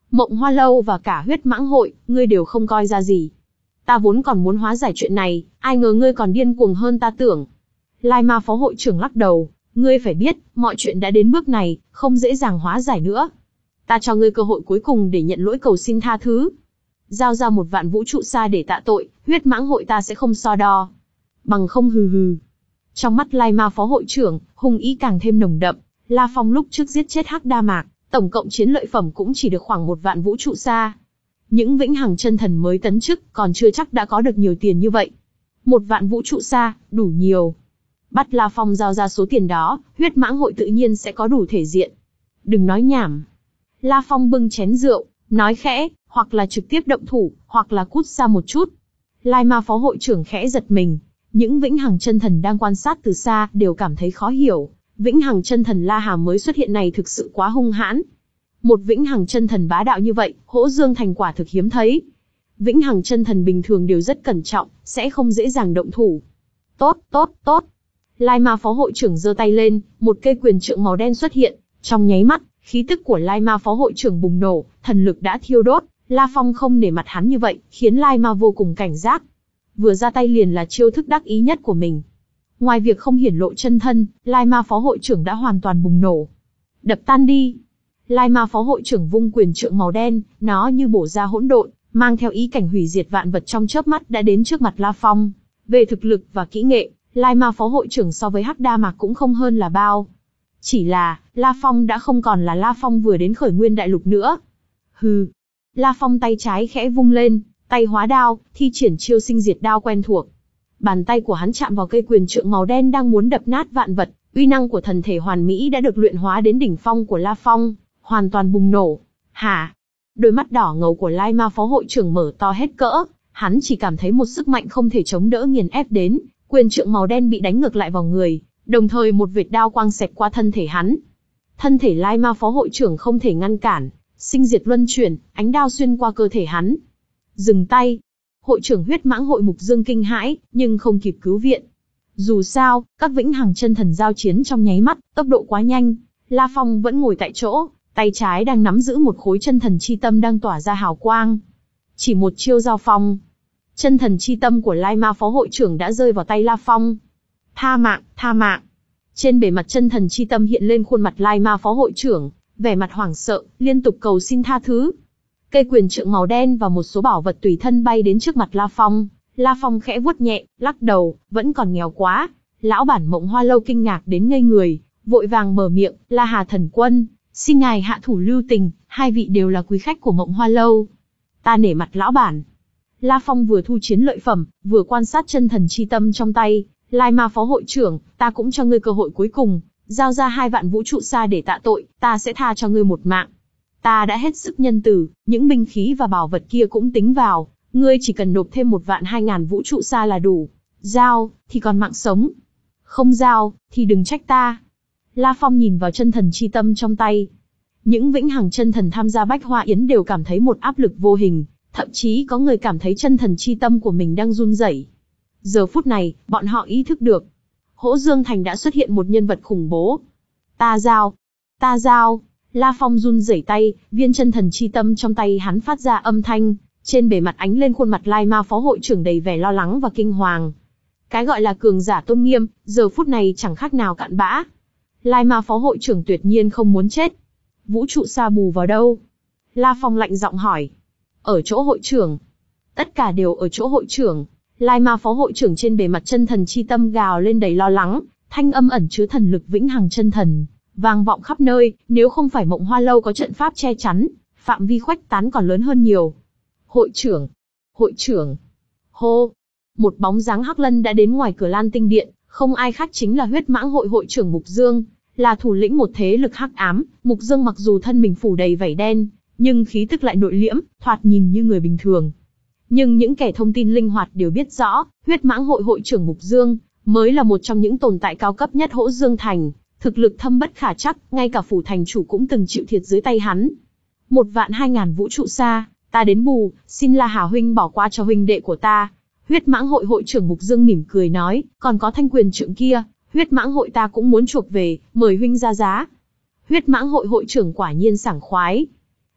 Mộng Hoa Lâu và cả Huyết Mãng Hội, ngươi đều không coi ra gì. Ta vốn còn muốn hóa giải chuyện này, ai ngờ ngươi còn điên cuồng hơn ta tưởng. Lai Ma phó hội trưởng lắc đầu, ngươi phải biết, mọi chuyện đã đến bước này, không dễ dàng hóa giải nữa. Ta cho ngươi cơ hội cuối cùng để nhận lỗi cầu xin tha thứ. Giao ra một vạn vũ trụ sa để tạ tội, Huyết Mãng Hội ta sẽ không so đo. Bằng không hừ hừ. Trong mắt Lai Ma phó hội trưởng, hung ý càng thêm nồng đậm. La Phong lúc trước giết chết Hắc Đa Mạc, tổng cộng chiến lợi phẩm cũng chỉ được khoảng một vạn vũ trụ sa. Những vĩnh hằng chân thần mới tấn chức, còn chưa chắc đã có được nhiều tiền như vậy. Một vạn vũ trụ sa, đủ nhiều. Bắt La Phong giao ra số tiền đó, Huyết Mãng Hội tự nhiên sẽ có đủ thể diện. Đừng nói nhảm. La Phong bưng chén rượu, nói khẽ, hoặc là trực tiếp động thủ, hoặc là cút xa một chút. Lai Ma phó hội trưởng khẽ giật mình. Những vĩnh hằng chân thần đang quan sát từ xa đều cảm thấy khó hiểu. Vĩnh hằng chân thần La Hà mới xuất hiện này thực sự quá hung hãn. Một vĩnh hằng chân thần bá đạo như vậy, Hỗ Dương Thành quả thực hiếm thấy. Vĩnh hằng chân thần bình thường đều rất cẩn trọng, sẽ không dễ dàng động thủ. Tốt, tốt, tốt. Lai Ma phó hội trưởng giơ tay lên, một cây quyền trượng màu đen xuất hiện. Trong nháy mắt, khí tức của Lai Ma phó hội trưởng bùng nổ, thần lực đã thiêu đốt. La Phong không nể mặt hắn như vậy, khiến Lai Ma vô cùng cảnh giác. Vừa ra tay liền là chiêu thức đắc ý nhất của mình. Ngoài việc không hiển lộ chân thân, Lai Ma phó hội trưởng đã hoàn toàn bùng nổ. Đập tan đi. Lai Ma phó hội trưởng vung quyền trượng màu đen, nó như bổ ra hỗn độn, mang theo ý cảnh hủy diệt vạn vật trong chớp mắt đã đến trước mặt La Phong. Về thực lực và kỹ nghệ, Lai Ma phó hội trưởng so với Hắc Đa Mạc cũng không hơn là bao. Chỉ là, La Phong đã không còn là La Phong vừa đến khởi nguyên đại lục nữa. Hừ. La Phong tay trái khẽ vung lên, tay hóa đao, thi triển chiêu sinh diệt đao quen thuộc. Bàn tay của hắn chạm vào cây quyền trượng màu đen đang muốn đập nát vạn vật, uy năng của thần thể hoàn mỹ đã được luyện hóa đến đỉnh phong của La Phong, hoàn toàn bùng nổ. Hả? Đôi mắt đỏ ngầu của Lai Ma phó hội trưởng mở to hết cỡ, hắn chỉ cảm thấy một sức mạnh không thể chống đỡ nghiền ép đến, quyền trượng màu đen bị đánh ngược lại vào người, đồng thời một vệt đao quang xẹt qua thân thể hắn. Thân thể Lai Ma phó hội trưởng không thể ngăn cản, sinh diệt luân chuyển, ánh đao xuyên qua cơ thể hắn. Dừng tay. Hội trưởng Huyết Mãng Hội Mục Dương kinh hãi, nhưng không kịp cứu viện. Dù sao, các vĩnh hằng chân thần giao chiến trong nháy mắt, tốc độ quá nhanh. La Phong vẫn ngồi tại chỗ, tay trái đang nắm giữ một khối chân thần chi tâm đang tỏa ra hào quang. Chỉ một chiêu giao phong, chân thần chi tâm của Lai Ma phó hội trưởng đã rơi vào tay La Phong. Tha mạng, tha mạng. Trên bề mặt chân thần chi tâm hiện lên khuôn mặt Lai Ma phó hội trưởng, vẻ mặt hoảng sợ, liên tục cầu xin tha thứ. Cây quyền trượng màu đen và một số bảo vật tùy thân bay đến trước mặt La Phong. La Phong khẽ vuốt nhẹ, lắc đầu, vẫn còn nghèo quá. Lão bản Mộng Hoa Lâu kinh ngạc đến ngây người, vội vàng mở miệng, La Hà thần quân, xin ngài hạ thủ lưu tình, hai vị đều là quý khách của Mộng Hoa Lâu. Ta nể mặt lão bản. La Phong vừa thu chiến lợi phẩm, vừa quan sát chân thần chi tâm trong tay. Lai Ma phó hội trưởng, ta cũng cho ngươi cơ hội cuối cùng, giao ra hai vạn vũ trụ sa để tạ tội, ta sẽ tha cho ngươi một mạng. Ta đã hết sức nhân từ, những binh khí và bảo vật kia cũng tính vào, ngươi chỉ cần nộp thêm một vạn hai ngàn vũ trụ sa là đủ. Giao, thì còn mạng sống. Không giao, thì đừng trách ta. La Phong nhìn vào chân thần chi tâm trong tay. Những vĩnh hằng chân thần tham gia Bách Hoa Yến đều cảm thấy một áp lực vô hình, thậm chí có người cảm thấy chân thần chi tâm của mình đang run rẩy. Giờ phút này, bọn họ ý thức được. Hỗ Dương Thành đã xuất hiện một nhân vật khủng bố. Ta giao, ta giao. La Phong run rẩy tay, viên chân thần chi tâm trong tay hắn phát ra âm thanh, trên bề mặt ánh lên khuôn mặt Lai Ma phó hội trưởng đầy vẻ lo lắng và kinh hoàng. Cái gọi là cường giả tôn nghiêm, giờ phút này chẳng khác nào cặn bã. Lai Ma phó hội trưởng tuyệt nhiên không muốn chết. Vũ trụ sa bù vào đâu? La Phong lạnh giọng hỏi. Ở chỗ hội trưởng. Tất cả đều ở chỗ hội trưởng. Lai Ma phó hội trưởng trên bề mặt chân thần chi tâm gào lên đầy lo lắng, thanh âm ẩn chứa thần lực vĩnh hằng chân thần, vang vọng khắp nơi, nếu không phải Mộng Hoa Lâu có trận pháp che chắn, phạm vi khuếch tán còn lớn hơn nhiều. Hội trưởng, hội trưởng, hô, một bóng dáng hắc lân đã đến ngoài cửa Lan Tinh Điện, không ai khác chính là Huyết Mãng Hội hội trưởng Mục Dương, là thủ lĩnh một thế lực hắc ám. Mục Dương mặc dù thân mình phủ đầy vảy đen, nhưng khí tức lại nội liễm, thoạt nhìn như người bình thường. Nhưng những kẻ thông tin linh hoạt đều biết rõ, Huyết Mãng Hội hội trưởng Mục Dương mới là một trong những tồn tại cao cấp nhất Hỗ Dương Thành, thực lực thâm bất khả trắc, ngay cả phủ thành chủ cũng từng chịu thiệt dưới tay hắn. Một vạn hai ngàn vũ trụ sa, ta đến bù, xin La Hà huynh bỏ qua cho huynh đệ của ta. Huyết Mãng Hội hội trưởng Mục Dương mỉm cười nói, còn có thanh quyền trượng kia, Huyết Mãng Hội ta cũng muốn chuộc về, mời huynh ra giá. Huyết Mãng Hội hội trưởng quả nhiên sảng khoái.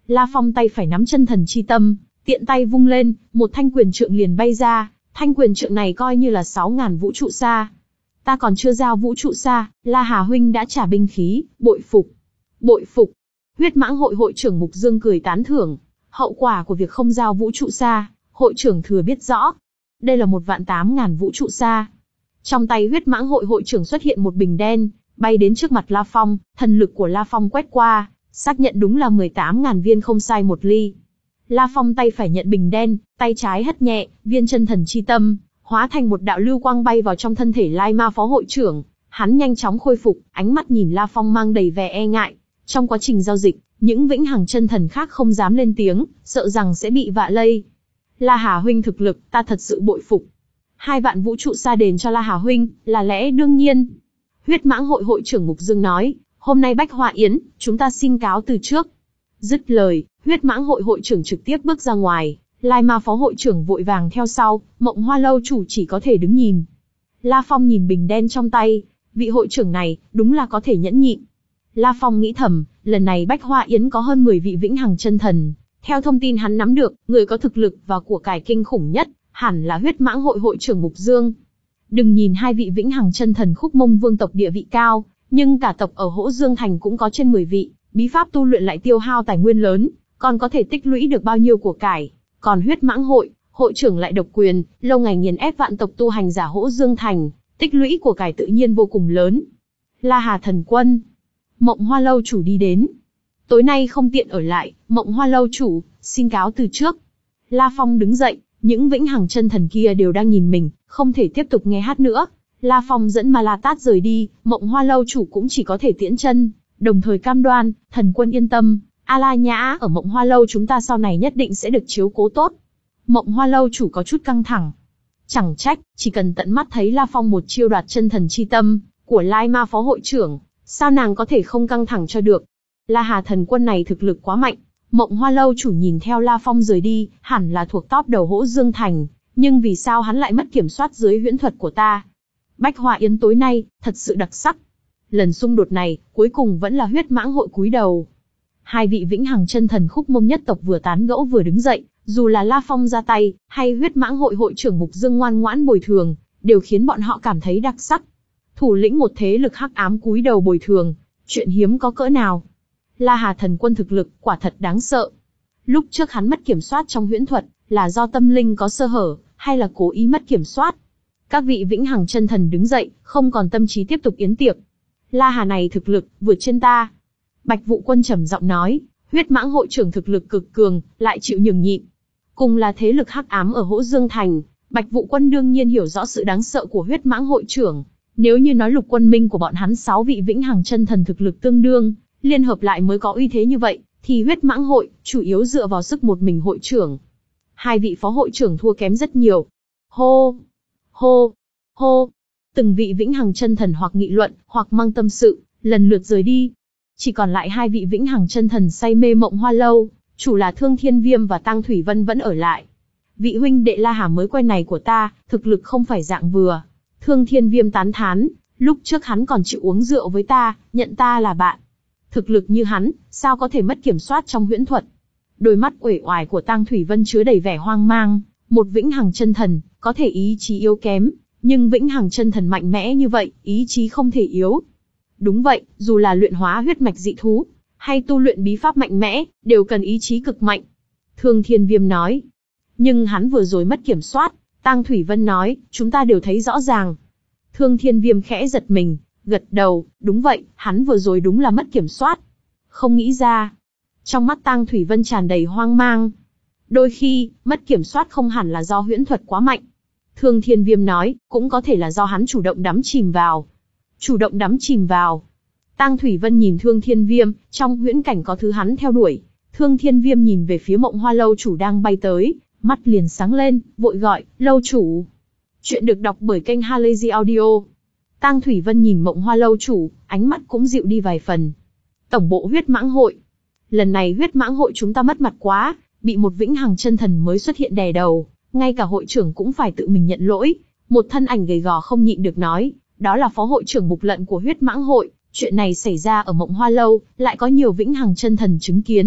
La Phong tay phải nắm chân thần chi tâm, tiện tay vung lên, một thanh quyền trượng liền bay ra, thanh quyền trượng này coi như là sáu ngàn vũ trụ xa. Ta còn chưa giao vũ trụ xa, La Hà huynh đã trả binh khí, bội phục. Bội phục. Huyết Mãng hội hội trưởng Mục Dương cười tán thưởng, hậu quả của việc không giao vũ trụ xa, hội trưởng thừa biết rõ. Đây là một vạn tám ngàn vũ trụ xa. Trong tay Huyết Mãng hội hội trưởng xuất hiện một bình đen, bay đến trước mặt La Phong, thần lực của La Phong quét qua, xác nhận đúng là mười tám ngàn viên không sai một ly. La Phong tay phải nhận bình đen, tay trái hất nhẹ, viên chân thần chi tâm, hóa thành một đạo lưu quang bay vào trong thân thể Lai Ma phó hội trưởng. Hắn nhanh chóng khôi phục, ánh mắt nhìn La Phong mang đầy vẻ e ngại. Trong quá trình giao dịch, những vĩnh hằng chân thần khác không dám lên tiếng, sợ rằng sẽ bị vạ lây. La Hà huynh thực lực, ta thật sự bội phục. Hai vạn vũ trụ xa đền cho La Hà huynh, là lẽ đương nhiên. Huyết Mãng hội hội trưởng Mục Dương nói, hôm nay Bách Hoa Yến, chúng ta xin cáo từ trước. Dứt lời, Huyết Mãng hội hội trưởng trực tiếp bước ra ngoài, Lai Ma phó hội trưởng vội vàng theo sau, Mộng Hoa lâu chủ chỉ có thể đứng nhìn. La Phong nhìn bình đen trong tay, vị hội trưởng này, đúng là có thể nhẫn nhịn. La Phong nghĩ thầm, lần này Bách Hoa Yến có hơn mười vị vĩnh hằng chân thần. Theo thông tin hắn nắm được, người có thực lực và của cải kinh khủng nhất, hẳn là Huyết Mãng hội hội trưởng Mục Dương. Đừng nhìn hai vị vĩnh hằng chân thần Khúc Mông vương tộc địa vị cao, nhưng cả tộc ở Hỗ Dương Thành cũng có trên mười vị, bí pháp tu luyện lại tiêu hao tài nguyên lớn, còn có thể tích lũy được bao nhiêu của cải. Còn Huyết Mãng hội, hội trưởng lại độc quyền, lâu ngày nghiền ép vạn tộc tu hành giả Hỗ Dương Thành, tích lũy của cải tự nhiên vô cùng lớn. La Hà thần quân, Mộng Hoa lâu chủ đi đến. Tối nay không tiện ở lại, Mộng Hoa lâu chủ, xin cáo từ trước. La Phong đứng dậy, những vĩnh hằng chân thần kia đều đang nhìn mình, không thể tiếp tục nghe hát nữa. La Phong dẫn Ma La Tát rời đi, Mộng Hoa lâu chủ cũng chỉ có thể tiễn chân, đồng thời cam đoan, thần quân yên tâm, A La Nhã ở Mộng Hoa lâu chúng ta sau này nhất định sẽ được chiếu cố tốt. Mộng Hoa lâu chủ có chút căng thẳng. Chẳng trách, chỉ cần tận mắt thấy La Phong một chiêu đoạt chân thần chi tâm của Lai Ma phó hội trưởng, sao nàng có thể không căng thẳng cho được. La Hà thần quân này thực lực quá mạnh. Mộng Hoa lâu chủ nhìn theo La Phong rời đi, hẳn là thuộc top đầu Hỗ Dương Thành, nhưng vì sao hắn lại mất kiểm soát dưới huyễn thuật của ta? Bách Hoa Yến tối nay, thật sự đặc sắc. Lần xung đột này, cuối cùng vẫn là Huyết Mãng hội cúi đầu. Hai vị vĩnh hằng chân thần Khúc Mông nhất tộc vừa tán gẫu vừa đứng dậy, dù là La Phong ra tay, hay Huyết Mãng hội hội trưởng Mục Dương ngoan ngoãn bồi thường, đều khiến bọn họ cảm thấy đặc sắc. Thủ lĩnh một thế lực hắc ám cúi đầu bồi thường, chuyện hiếm có cỡ nào. La Hà thần quân thực lực, quả thật đáng sợ. Lúc trước hắn mất kiểm soát trong huyễn thuật, là do tâm linh có sơ hở, hay là cố ý mất kiểm soát? Các vị vĩnh hằng chân thần đứng dậy, không còn tâm trí tiếp tục yến tiệc. La Hà này thực lực, vượt trên ta. Bạch Vụ Quân trầm giọng nói, Huyết Mãng hội trưởng thực lực cực cường, lại chịu nhường nhịn. Cùng là thế lực hắc ám ở Hỗ Dương Thành, Bạch Vụ Quân đương nhiên hiểu rõ sự đáng sợ của Huyết Mãng hội trưởng. Nếu như nói lục quân minh của bọn hắn sáu vị vĩnh hằng chân thần thực lực tương đương, liên hợp lại mới có uy thế như vậy, thì Huyết Mãng hội, chủ yếu dựa vào sức một mình hội trưởng. Hai vị phó hội trưởng thua kém rất nhiều. Hô! Hô! Hô! Từng vị vĩnh hằng chân thần hoặc nghị luận, hoặc mang tâm sự, lần lượt rời đi. Chỉ còn lại hai vị vĩnh hằng chân thần say mê Mộng Hoa lâu, chủ là Thương Thiên Viêm và Tang Thủy Vân vẫn ở lại. Vị huynh đệ La Hà mới quen này của ta, thực lực không phải dạng vừa. Thương Thiên Viêm tán thán, lúc trước hắn còn chịu uống rượu với ta, nhận ta là bạn. Thực lực như hắn, sao có thể mất kiểm soát trong huyễn thuật? Đôi mắt uể oải của Tang Thủy Vân chứa đầy vẻ hoang mang, một vĩnh hằng chân thần, có thể ý chí yếu kém, nhưng vĩnh hằng chân thần mạnh mẽ như vậy, ý chí không thể yếu. Đúng vậy, dù là luyện hóa huyết mạch dị thú, hay tu luyện bí pháp mạnh mẽ, đều cần ý chí cực mạnh. Thương Thiên Viêm nói. Nhưng hắn vừa rồi mất kiểm soát, Tang Thủy Vân nói, chúng ta đều thấy rõ ràng. Thương Thiên Viêm khẽ giật mình, gật đầu, đúng vậy, hắn vừa rồi đúng là mất kiểm soát. Không nghĩ ra. Trong mắt Tang Thủy Vân tràn đầy hoang mang. Đôi khi, mất kiểm soát không hẳn là do huyễn thuật quá mạnh. Thương Thiên Viêm nói, cũng có thể là do hắn chủ động đắm chìm vào. Chủ động đắm chìm vào. Tang Thủy Vân nhìn Thương Thiên Viêm, trong huyễn cảnh có thứ hắn theo đuổi. Thương Thiên Viêm nhìn về phía Mộng Hoa lâu chủ đang bay tới, mắt liền sáng lên, vội gọi, lâu chủ. Chuyện được đọc bởi kênh Halazy Audio. Tang Thủy Vân nhìn Mộng Hoa lâu chủ, ánh mắt cũng dịu đi vài phần. Tổng bộ Huyết Mãng hội. Lần này Huyết Mãng hội chúng ta mất mặt quá, bị một vĩnh hằng chân thần mới xuất hiện đè đầu, ngay cả hội trưởng cũng phải tự mình nhận lỗi. Một thân ảnh gầy gò không nhịn được nói, đó là phó hội trưởng Mục Lận của Huyết Mãng hội. Chuyện này xảy ra ở Mộng Hoa lâu, lại có nhiều vĩnh hằng chân thần chứng kiến,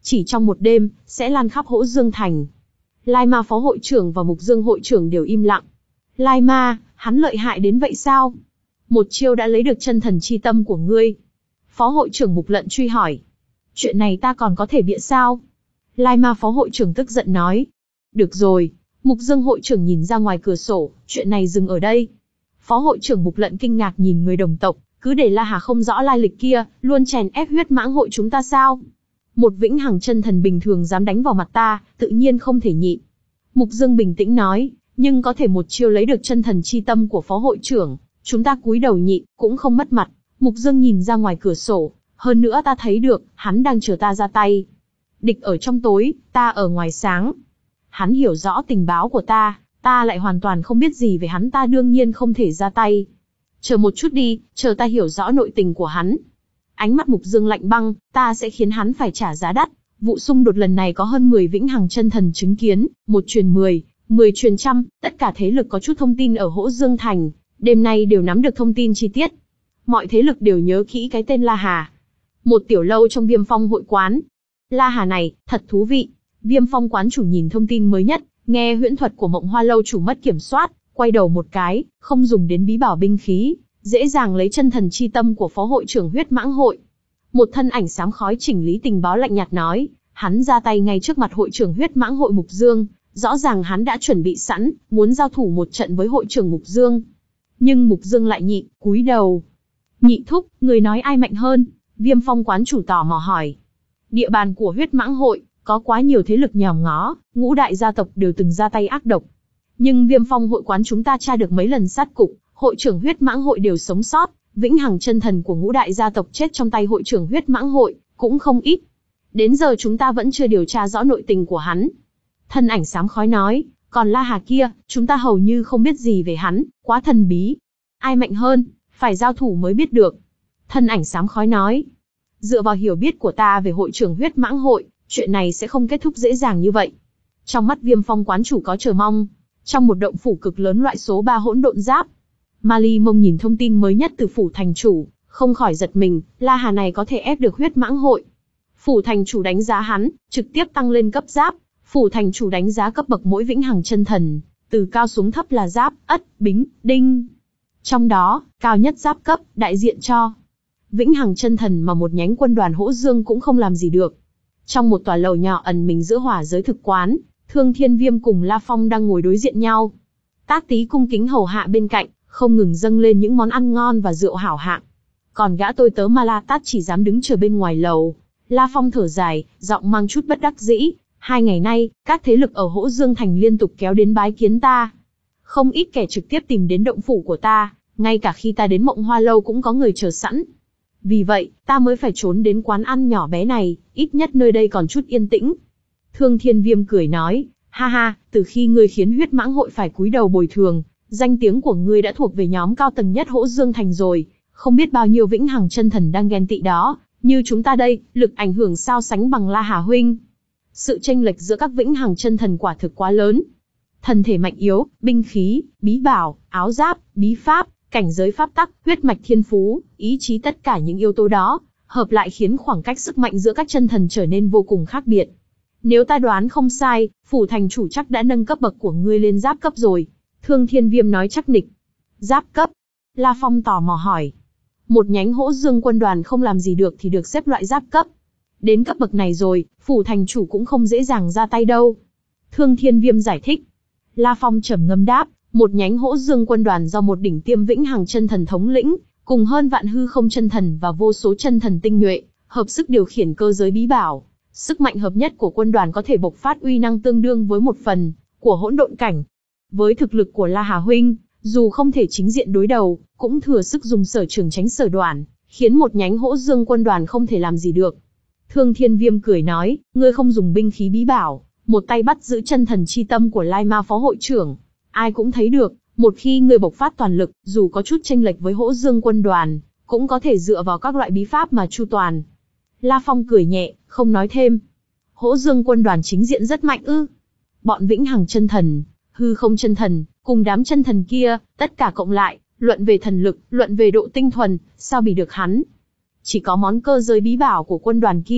chỉ trong một đêm, sẽ lan khắp Hỗ Dương Thành. Lai Ma phó hội trưởng và Mục Dương hội trưởng đều im lặng. Lai Ma, hắn lợi hại đến vậy sao? Một chiêu đã lấy được chân thần chi tâm của ngươi. Phó hội trưởng Mục Lận truy hỏi. Chuyện này ta còn có thể bịa sao? Lai Ma phó hội trưởng tức giận nói. Được rồi, Mục Dương hội trưởng nhìn ra ngoài cửa sổ, chuyện này dừng ở đây. Phó hội trưởng Mục Lận kinh ngạc nhìn người đồng tộc, cứ để La Hà không rõ lai lịch kia, luôn chèn ép huyết mãng hội chúng ta sao? Một vĩnh hằng chân thần bình thường dám đánh vào mặt ta, tự nhiên không thể nhịn. Mục Dương bình tĩnh nói, nhưng có thể một chiêu lấy được chân thần chi tâm của phó hội trưởng, chúng ta cúi đầu nhịn, cũng không mất mặt. Mục Dương nhìn ra ngoài cửa sổ, hơn nữa ta thấy được, hắn đang chờ ta ra tay. Địch ở trong tối, ta ở ngoài sáng. Hắn hiểu rõ tình báo của ta, ta lại hoàn toàn không biết gì về hắn, ta đương nhiên không thể ra tay. Chờ một chút đi, chờ ta hiểu rõ nội tình của hắn. Ánh mắt Mục Dương lạnh băng, ta sẽ khiến hắn phải trả giá đắt. Vụ xung đột lần này có hơn mười vĩnh hằng chân thần chứng kiến, một truyền mười, mười truyền trăm, tất cả thế lực có chút thông tin ở Hỗ Dương Thành, đêm nay đều nắm được thông tin chi tiết. Mọi thế lực đều nhớ kỹ cái tên La Hà. Một tiểu lâu trong Viêm Phong hội quán. La Hà này, thật thú vị. Viêm Phong quán chủ nhìn thông tin mới nhất, nghe huyễn thuật của Mộng Hoa lâu chủ mất kiểm soát, quay đầu một cái, không dùng đến bí bảo binh khí, dễ dàng lấy chân thần chi tâm của phó hội trưởng huyết mãng hội. Một thân ảnh xám khói chỉnh lý tình báo lạnh nhạt nói, hắn ra tay ngay trước mặt hội trưởng huyết mãng hội Mục Dương, rõ ràng hắn đã chuẩn bị sẵn, muốn giao thủ một trận với hội trưởng Mục Dương. Nhưng Mục Dương lại nhịn, cúi đầu. Nhị thúc, người nói ai mạnh hơn? Viêm Phong quán chủ tò mò hỏi. Địa bàn của huyết mãng hội, có quá nhiều thế lực nhòm ngó, ngũ đại gia tộc đều từng ra tay ác độc. Nhưng Viêm Phong hội quán chúng ta tra được mấy lần sát cục, hội trưởng huyết mãng hội đều sống sót, vĩnh hằng chân thần của ngũ đại gia tộc chết trong tay hội trưởng huyết mãng hội, cũng không ít. Đến giờ chúng ta vẫn chưa điều tra rõ nội tình của hắn. Thân ảnh xám khói nói, còn La Hà kia, chúng ta hầu như không biết gì về hắn, quá thần bí. Ai mạnh hơn, phải giao thủ mới biết được. Thân ảnh xám khói nói, dựa vào hiểu biết của ta về hội trưởng huyết mãng hội, chuyện này sẽ không kết thúc dễ dàng như vậy. Trong mắt Viêm Phong quán chủ có chờ mong. Trong một động phủ cực lớn loại số ba hỗn độn giáp, Mali Mông nhìn thông tin mới nhất từ phủ thành chủ, không khỏi giật mình, La Hà này có thể ép được huyết mãng hội. Phủ thành chủ đánh giá hắn, trực tiếp tăng lên cấp giáp. Phủ thành chủ đánh giá cấp bậc mỗi vĩnh hằng chân thần, từ cao xuống thấp là giáp, ất, bính, đinh. Trong đó, cao nhất giáp cấp, đại diện cho vĩnh hằng chân thần mà một nhánh quân đoàn Hỗ Dương cũng không làm gì được. Trong một tòa lầu nhỏ ẩn mình giữa hỏa giới thực quán, Thương Thiên Viêm cùng La Phong đang ngồi đối diện nhau. Tác Tí cung kính hầu hạ bên cạnh, không ngừng dâng lên những món ăn ngon và rượu hảo hạng. Còn gã tôi tớ Ma La Tát chỉ dám đứng chờ bên ngoài lầu. La Phong thở dài, giọng mang chút bất đắc dĩ. Hai ngày nay, các thế lực ở Hỗ Dương Thành liên tục kéo đến bái kiến ta. Không ít kẻ trực tiếp tìm đến động phủ của ta, ngay cả khi ta đến Mộng Hoa lâu cũng có người chờ sẵn. Vì vậy, ta mới phải trốn đến quán ăn nhỏ bé này, ít nhất nơi đây còn chút yên tĩnh. Thương Thiên Viêm cười nói, ha ha, từ khi ngươi khiến huyết mãng hội phải cúi đầu bồi thường, danh tiếng của ngươi đã thuộc về nhóm cao tầng nhất Hỗ Dương Thành rồi, không biết bao nhiêu vĩnh hằng chân thần đang ghen tị đó, như chúng ta đây, lực ảnh hưởng sao sánh bằng La Hà huynh. Sự chênh lệch giữa các vĩnh hằng chân thần quả thực quá lớn. Thần thể mạnh yếu, binh khí, bí bảo, áo giáp, bí pháp, cảnh giới pháp tắc, huyết mạch thiên phú, ý chí, tất cả những yếu tố đó, hợp lại khiến khoảng cách sức mạnh giữa các chân thần trở nên vô cùng khác biệt. Nếu ta đoán không sai, phủ thành chủ chắc đã nâng cấp bậc của ngươi lên giáp cấp rồi. Thương Thiên Viêm nói chắc nịch. Giáp cấp? La Phong tò mò hỏi. Một nhánh Hỗ Dương quân đoàn không làm gì được thì được xếp loại giáp cấp. Đến cấp bậc này rồi, phủ thành chủ cũng không dễ dàng ra tay đâu. Thương Thiên Viêm giải thích. La Phong trầm ngâm đáp, một nhánh Hỗ Dương quân đoàn do một đỉnh tiêm vĩnh hằng chân thần thống lĩnh, cùng hơn vạn hư không chân thần và vô số chân thần tinh nhuệ, hợp sức điều khiển cơ giới bí bảo. Sức mạnh hợp nhất của quân đoàn có thể bộc phát uy năng tương đương với một phần của hỗn độn cảnh. Với thực lực của La Hà huynh, dù không thể chính diện đối đầu, cũng thừa sức dùng sở trường tránh sở đoản, khiến một nhánh Hỗ Dương quân đoàn không thể làm gì được. Thương Thiên Viêm cười nói, ngươi không dùng binh khí bí bảo, một tay bắt giữ chân thần chi tâm của Lai Ma phó hội trưởng. Ai cũng thấy được, một khi ngươi bộc phát toàn lực, dù có chút chênh lệch với Hỗ Dương quân đoàn, cũng có thể dựa vào các loại bí pháp mà chu toàn. La Phong cười nhẹ, không nói thêm. Hỗ Dương quân đoàn chính diện rất mạnh ư? Bọn vĩnh hằng chân thần, hư không chân thần, cùng đám chân thần kia, tất cả cộng lại, luận về thần lực, luận về độ tinh thuần, sao bì được hắn? Chỉ có món cơ giới bí bảo của quân đoàn kia,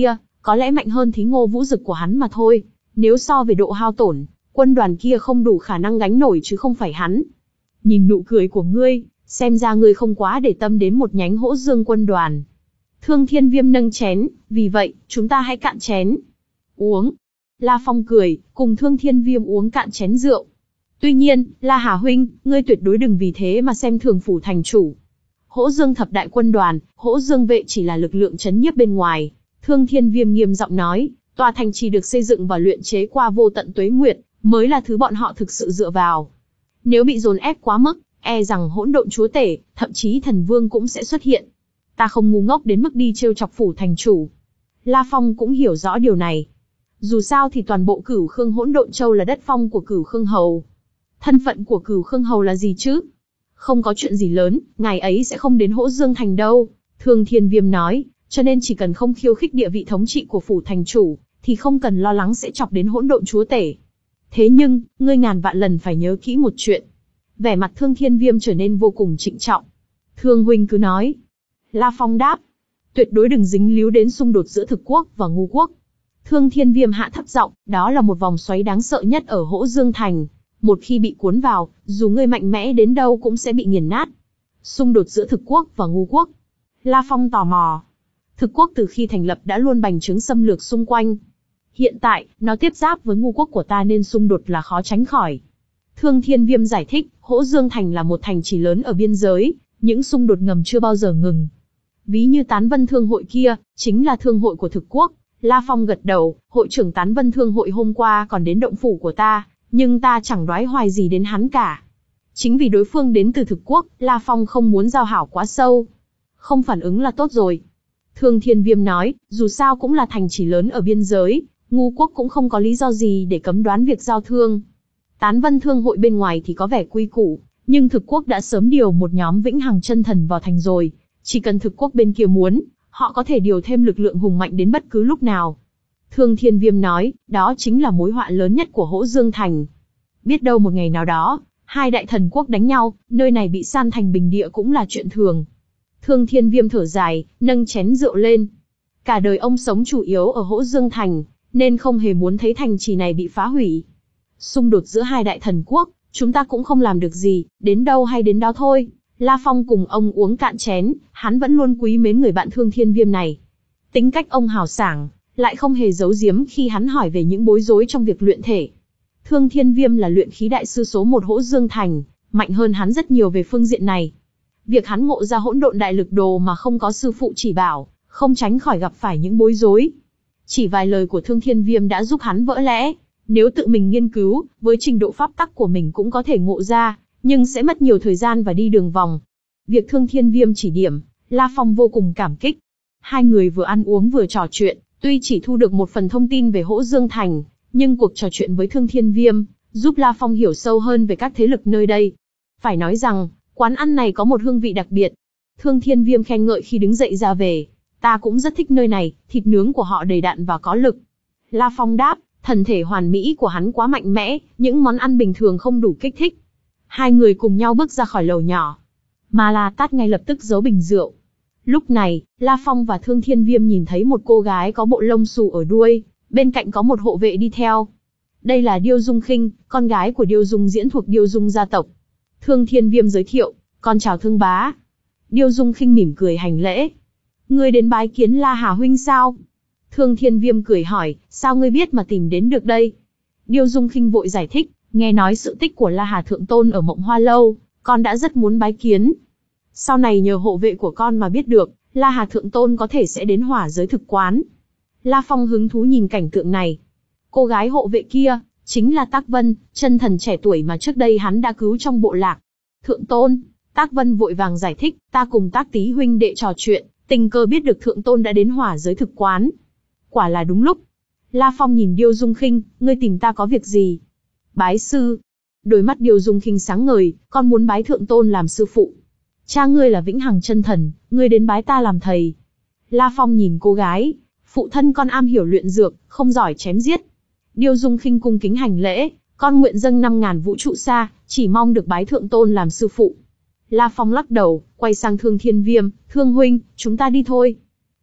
có lẽ mạnh hơn Thí Ngô Vũ Dực của hắn mà thôi. Nếu so về độ hao tổn, quân đoàn kia không đủ khả năng gánh nổi chứ không phải hắn. Nhìn nụ cười của ngươi, xem ra ngươi không quá để tâm đến một nhánh Hỗ Dương quân đoàn. Thương Thiên Viêm nâng chén, vì vậy, chúng ta hãy cạn chén. Uống. La Phong cười, cùng Thương Thiên Viêm uống cạn chén rượu. Tuy nhiên, La Hà huynh, ngươi tuyệt đối đừng vì thế mà xem thường phủ thành chủ. Hỗ Dương thập đại quân đoàn, Hỗ Dương vệ chỉ là lực lượng trấn nhiếp bên ngoài. Thương Thiên Viêm nghiêm giọng nói, tòa thành trì được xây dựng và luyện chế qua vô tận tuế nguyệt, mới là thứ bọn họ thực sự dựa vào. Nếu bị dồn ép quá mức, e rằng hỗn độn chúa tể, thậm chí thần vương cũng sẽ xuất hiện. Ta không ngu ngốc đến mức đi trêu chọc phủ thành chủ. La Phong cũng hiểu rõ điều này. Dù sao thì toàn bộ Cửu Khương Hỗn Độn Châu là đất phong của Cửu Khương Hầu. Thân phận của Cửu Khương Hầu là gì chứ? Không có chuyện gì lớn, ngài ấy sẽ không đến Hỗ Dương thành đâu. Thương Thiên Viêm nói, cho nên chỉ cần không khiêu khích địa vị thống trị của phủ thành chủ, thì không cần lo lắng sẽ chọc đến hỗn độn chúa tể. Thế nhưng, ngươi ngàn vạn lần phải nhớ kỹ một chuyện. Vẻ mặt Thương Thiên Viêm trở nên vô cùng trịnh trọng. Thương huynh cứ nói. La Phong đáp. Tuyệt đối đừng dính líu đến xung đột giữa thực quốc và ngu quốc. Thương Thiên Viêm hạ thấp giọng, đó là một vòng xoáy đáng sợ nhất ở Hỗ Dương thành. Một khi bị cuốn vào, dù ngươi mạnh mẽ đến đâu cũng sẽ bị nghiền nát. Xung đột giữa thực quốc và ngu quốc. La Phong tò mò. Thực quốc từ khi thành lập đã luôn bành trướng xâm lược xung quanh. Hiện tại, nó tiếp giáp với ngu quốc của ta nên xung đột là khó tránh khỏi. Thương Thiên Viêm giải thích, Hỗ Dương thành là một thành trì lớn ở biên giới, những xung đột ngầm chưa bao giờ ngừng. Ví như Tán Vân Thương hội kia, chính là thương hội của thực quốc. La Phong gật đầu, hội trưởng Tán Vân Thương hội hôm qua còn đến động phủ của ta, nhưng ta chẳng đoái hoài gì đến hắn cả. Chính vì đối phương đến từ thực quốc, La Phong không muốn giao hảo quá sâu. Không phản ứng là tốt rồi. Thương Thiên Viêm nói, dù sao cũng là thành trì lớn ở biên giới, ngu quốc cũng không có lý do gì để cấm đoán việc giao thương. Tán Vân Thương hội bên ngoài thì có vẻ quy củ, nhưng thực quốc đã sớm điều một nhóm vĩnh hằng chân thần vào thành rồi. Chỉ cần thực quốc bên kia muốn, họ có thể điều thêm lực lượng hùng mạnh đến bất cứ lúc nào. Thương Thiên Viêm nói, đó chính là mối họa lớn nhất của Hỗ Dương thành. Biết đâu một ngày nào đó, hai đại thần quốc đánh nhau, nơi này bị san thành bình địa cũng là chuyện thường. Thương Thiên Viêm thở dài, nâng chén rượu lên. Cả đời ông sống chủ yếu ở Hỗ Dương thành, nên không hề muốn thấy thành trì này bị phá hủy. Xung đột giữa hai đại thần quốc, chúng ta cũng không làm được gì, đến đâu hay đến đó thôi. La Phong cùng ông uống cạn chén, hắn vẫn luôn quý mến người bạn Thương Thiên Viêm này. Tính cách ông hào sảng, lại không hề giấu giếm khi hắn hỏi về những bối rối trong việc luyện thể. Thương Thiên Viêm là luyện khí đại sư số một Hỗ Dương thành, mạnh hơn hắn rất nhiều về phương diện này. Việc hắn ngộ ra hỗn độn đại lực đồ mà không có sư phụ chỉ bảo, không tránh khỏi gặp phải những bối rối. Chỉ vài lời của Thương Thiên Viêm đã giúp hắn vỡ lẽ. Nếu tự mình nghiên cứu, với trình độ pháp tắc của mình cũng có thể ngộ ra, nhưng sẽ mất nhiều thời gian và đi đường vòng. Việc Thương Thiên Viêm chỉ điểm, La Phong vô cùng cảm kích. Hai người vừa ăn uống vừa trò chuyện, tuy chỉ thu được một phần thông tin về Hỗ Dương thành, nhưng cuộc trò chuyện với Thương Thiên Viêm, giúp La Phong hiểu sâu hơn về các thế lực nơi đây. Phải nói rằng, quán ăn này có một hương vị đặc biệt. Thương Thiên Viêm khen ngợi khi đứng dậy ra về. Ta cũng rất thích nơi này, thịt nướng của họ đầy đặn và có lực. La Phong đáp, thần thể hoàn mỹ của hắn quá mạnh mẽ, những món ăn bình thường không đủ kích thích. Hai người cùng nhau bước ra khỏi lầu nhỏ. Ma La Tát ngay lập tức giấu bình rượu. Lúc này, La Phong và Thương Thiên Viêm nhìn thấy một cô gái có bộ lông xù ở đuôi, bên cạnh có một hộ vệ đi theo. Đây là Điêu Dung Khinh, con gái của Điêu Dung Diễn thuộc Điêu Dung gia tộc. Thương Thiên Viêm giới thiệu, con chào Thương bá. Điêu Dung Khinh mỉm cười hành lễ. Ngươi đến bái kiến La Hà huynh sao? Thương Thiên Viêm cười hỏi, sao ngươi biết mà tìm đến được đây? Điêu Dung Khinh vội giải thích, nghe nói sự tích của La Hà Thượng Tôn ở Mộng Hoa Lâu, con đã rất muốn bái kiến. Sau này nhờ hộ vệ của con mà biết được, La Hà Thượng Tôn có thể sẽ đến Hỏa Giới thực quán. La Phong hứng thú nhìn cảnh tượng này. Cô gái hộ vệ kia, chính là Tắc Vân, chân thần trẻ tuổi mà trước đây hắn đã cứu trong bộ lạc. Thượng Tôn, Tắc Vân vội vàng giải thích, ta cùng Tắc Tý huynh đệ trò chuyện, tình cờ biết được Thượng Tôn đã đến Hỏa Giới thực quán. Quả là đúng lúc. La Phong nhìn Điêu Dung Khinh, ngươi tìm ta có việc gì? Bái sư. Đôi mắt Điêu Dung Khinh sáng ngời, con muốn bái Thượng Tôn làm sư phụ. Cha ngươi là Vĩnh Hằng chân thần, ngươi đến bái ta làm thầy. La Phong nhìn cô gái, phụ thân con am hiểu luyện dược, không giỏi chém giết. Điêu Dung Khinh cung kính hành lễ, con nguyện dâng năm ngàn vũ trụ xa, chỉ mong được bái Thượng Tôn làm sư phụ. La Phong lắc đầu, quay sang Thương Thiên Viêm, Thương huynh, chúng ta đi thôi.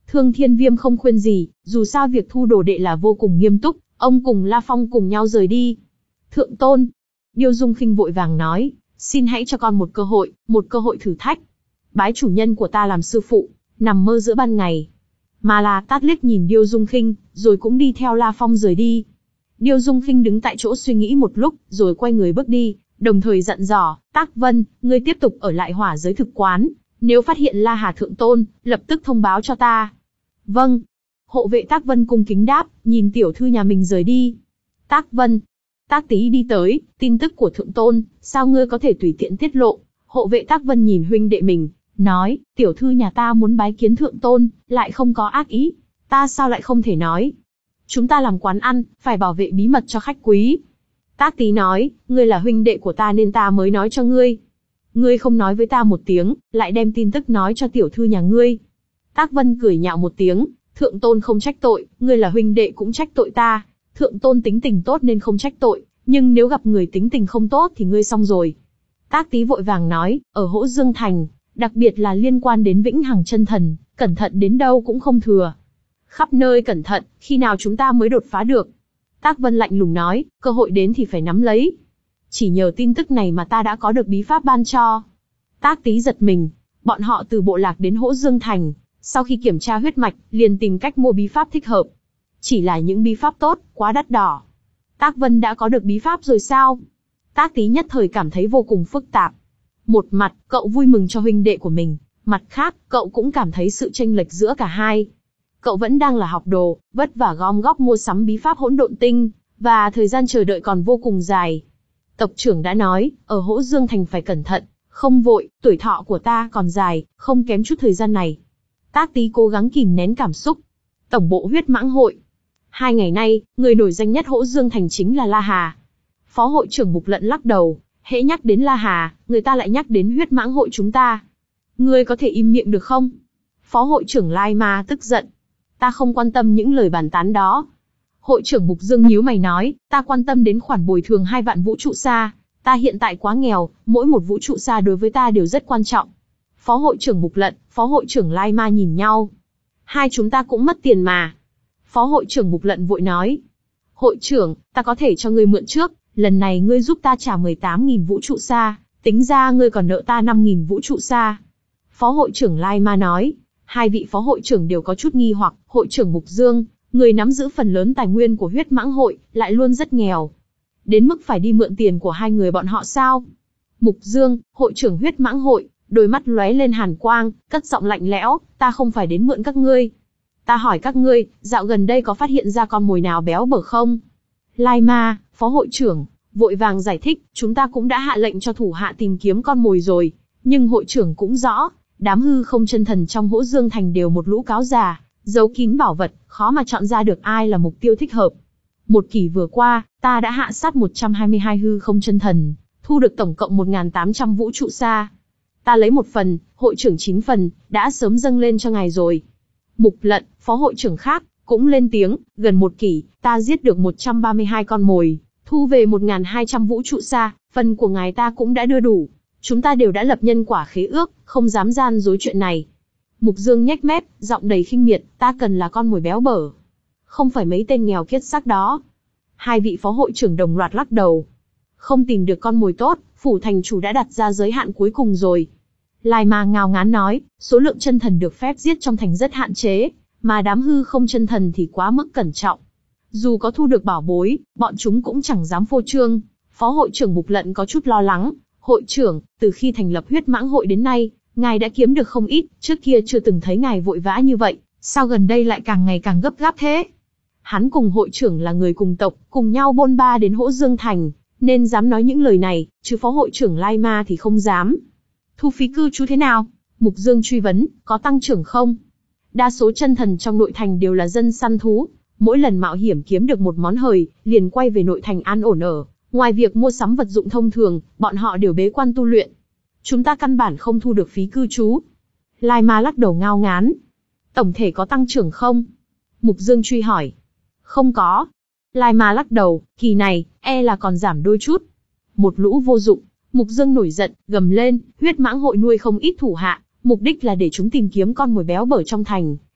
Thương Thiên Viêm không khuyên gì, dù sao việc thu đồ đệ là vô cùng nghiêm túc, ông cùng La Phong cùng nhau rời đi. Thượng tôn, Điêu Dung Khinh vội vàng nói, xin hãy cho con một cơ hội, một cơ hội thử thách. Bái chủ nhân của ta làm sư phụ, nằm mơ giữa ban ngày. Ma La Tát liếc nhìn Điêu Dung Khinh, rồi cũng đi theo La Phong rời đi. Điêu Dung Khinh đứng tại chỗ suy nghĩ một lúc, rồi quay người bước đi, đồng thời dặn dò, Tác Vân, ngươi tiếp tục ở lại hỏa giới thực quán, nếu phát hiện La Hà Thượng Tôn, lập tức thông báo cho ta. Vâng. Hộ vệ Tác Vân cung kính đáp, nhìn tiểu thư nhà mình rời đi. Tác Vân. Tác Tý đi tới, tin tức của Thượng Tôn, sao ngươi có thể tùy tiện tiết lộ? Hộ vệ Tác Vân nhìn huynh đệ mình, nói, tiểu thư nhà ta muốn bái kiến Thượng Tôn, lại không có ác ý. Ta sao lại không thể nói? Chúng ta làm quán ăn, phải bảo vệ bí mật cho khách quý. Tác Tý nói, ngươi là huynh đệ của ta nên ta mới nói cho ngươi. Ngươi không nói với ta một tiếng, lại đem tin tức nói cho tiểu thư nhà ngươi. Tác Vân cười nhạo một tiếng, Thượng Tôn không trách tội, ngươi là huynh đệ cũng trách tội ta. Thượng Tôn tính tình tốt nên không trách tội, nhưng nếu gặp người tính tình không tốt thì ngươi xong rồi. Tác Tý vội vàng nói, ở Hỗ Dương Thành, đặc biệt là liên quan đến Vĩnh Hằng Chân Thần, cẩn thận đến đâu cũng không thừa. Khắp nơi cẩn thận, khi nào chúng ta mới đột phá được? Tác Vân lạnh lùng nói, cơ hội đến thì phải nắm lấy. Chỉ nhờ tin tức này mà ta đã có được bí pháp ban cho. Tác Tý giật mình, bọn họ từ bộ lạc đến Hỗ Dương Thành, sau khi kiểm tra huyết mạch, liền tìm cách mua bí pháp thích hợp. Chỉ là những bí pháp tốt, quá đắt đỏ. Tác Vân đã có được bí pháp rồi sao? Tác Tý nhất thời cảm thấy vô cùng phức tạp. Một mặt, cậu vui mừng cho huynh đệ của mình, mặt khác, cậu cũng cảm thấy sự chênh lệch giữa cả hai. Cậu vẫn đang là học đồ, vất vả gom góp mua sắm bí pháp hỗn độn tinh, và thời gian chờ đợi còn vô cùng dài. Tộc trưởng đã nói, ở Hỗ Dương Thành phải cẩn thận, không vội, tuổi thọ của ta còn dài, không kém chút thời gian này. Tác Tý cố gắng kìm nén cảm xúc. Tổng bộ huyết mãng hội. Hai ngày nay, người nổi danh nhất Hỗ Dương Thành chính là La Hà. Phó hội trưởng Mục Lận lắc đầu, hễ nhắc đến La Hà, người ta lại nhắc đến huyết mãng hội chúng ta. Ngươi có thể im miệng được không? Phó hội trưởng Lai Ma tức giận. Ta không quan tâm những lời bàn tán đó. Hội trưởng Mục Dương nhíu mày nói, ta quan tâm đến khoản bồi thường hai vạn vũ trụ sa. Ta hiện tại quá nghèo, mỗi một vũ trụ sa đối với ta đều rất quan trọng. Phó hội trưởng Mục Lận, phó hội trưởng Lai Ma nhìn nhau. Hai chúng ta cũng mất tiền mà. Phó hội trưởng Mục Lận vội nói. Hội trưởng, ta có thể cho ngươi mượn trước, lần này ngươi giúp ta trả mười tám nghìn vũ trụ sa, tính ra ngươi còn nợ ta năm nghìn vũ trụ sa. Phó hội trưởng Lai Ma nói. Hai vị phó hội trưởng đều có chút nghi hoặc, hội trưởng Mục Dương, người nắm giữ phần lớn tài nguyên của huyết mãng hội, lại luôn rất nghèo. Đến mức phải đi mượn tiền của hai người bọn họ sao? Mục Dương, hội trưởng huyết mãng hội, đôi mắt lóe lên hàn quang, cất giọng lạnh lẽo, ta không phải đến mượn các ngươi. Ta hỏi các ngươi, dạo gần đây có phát hiện ra con mồi nào béo bở không? Lai Ma, phó hội trưởng, vội vàng giải thích, chúng ta cũng đã hạ lệnh cho thủ hạ tìm kiếm con mồi rồi, nhưng hội trưởng cũng rõ, đám hư không chân thần trong Hỗ Dương Thành đều một lũ cáo già, giấu kín bảo vật, khó mà chọn ra được ai là mục tiêu thích hợp. Một kỳ vừa qua, ta đã hạ sát một trăm hai mươi hai hư không chân thần, thu được tổng cộng một nghìn tám trăm vũ trụ sa. Ta lấy một phần, hội trưởng chín phần, đã sớm dâng lên cho ngài rồi. Mục Lận, phó hội trưởng khác, cũng lên tiếng, gần một kỷ, ta giết được một trăm ba mươi hai con mồi, thu về một nghìn hai trăm vũ trụ sa, phần của ngài ta cũng đã đưa đủ. Chúng ta đều đã lập nhân quả khế ước, không dám gian dối chuyện này. Mục Dương nhếch mép, giọng đầy khinh miệt, ta cần là con mồi béo bở. Không phải mấy tên nghèo kiết xác đó. Hai vị phó hội trưởng đồng loạt lắc đầu. Không tìm được con mồi tốt, phủ thành chủ đã đặt ra giới hạn cuối cùng rồi. Lai Ma ngao ngán nói, số lượng chân thần được phép giết trong thành rất hạn chế, mà đám hư không chân thần thì quá mức cẩn trọng. Dù có thu được bảo bối, bọn chúng cũng chẳng dám phô trương. Phó hội trưởng Mục Lận có chút lo lắng. Hội trưởng, từ khi thành lập huyết mãng hội đến nay, ngài đã kiếm được không ít, trước kia chưa từng thấy ngài vội vã như vậy, sao gần đây lại càng ngày càng gấp gáp thế? Hắn cùng hội trưởng là người cùng tộc, cùng nhau bôn ba đến Hỗ Dương Thành, nên dám nói những lời này, chứ phó hội trưởng Lai Ma thì không dám. Thu phí cư trú thế nào? Mục Dương truy vấn, có tăng trưởng không? Đa số chân thần trong nội thành đều là dân săn thú, mỗi lần mạo hiểm kiếm được một món hời, liền quay về nội thành an ổn ở. Ngoài việc mua sắm vật dụng thông thường, bọn họ đều bế quan tu luyện. Chúng ta căn bản không thu được phí cư trú. Lai Ma lắc đầu ngao ngán. Tổng thể có tăng trưởng không? Mục Dương truy hỏi. Không có. Lai Ma lắc đầu, kỳ này, e là còn giảm đôi chút. Một lũ vô dụng. Mục Dương nổi giận, gầm lên, huyết mãng hội nuôi không ít thủ hạ, mục đích là để chúng tìm kiếm con mồi béo bở trong thành,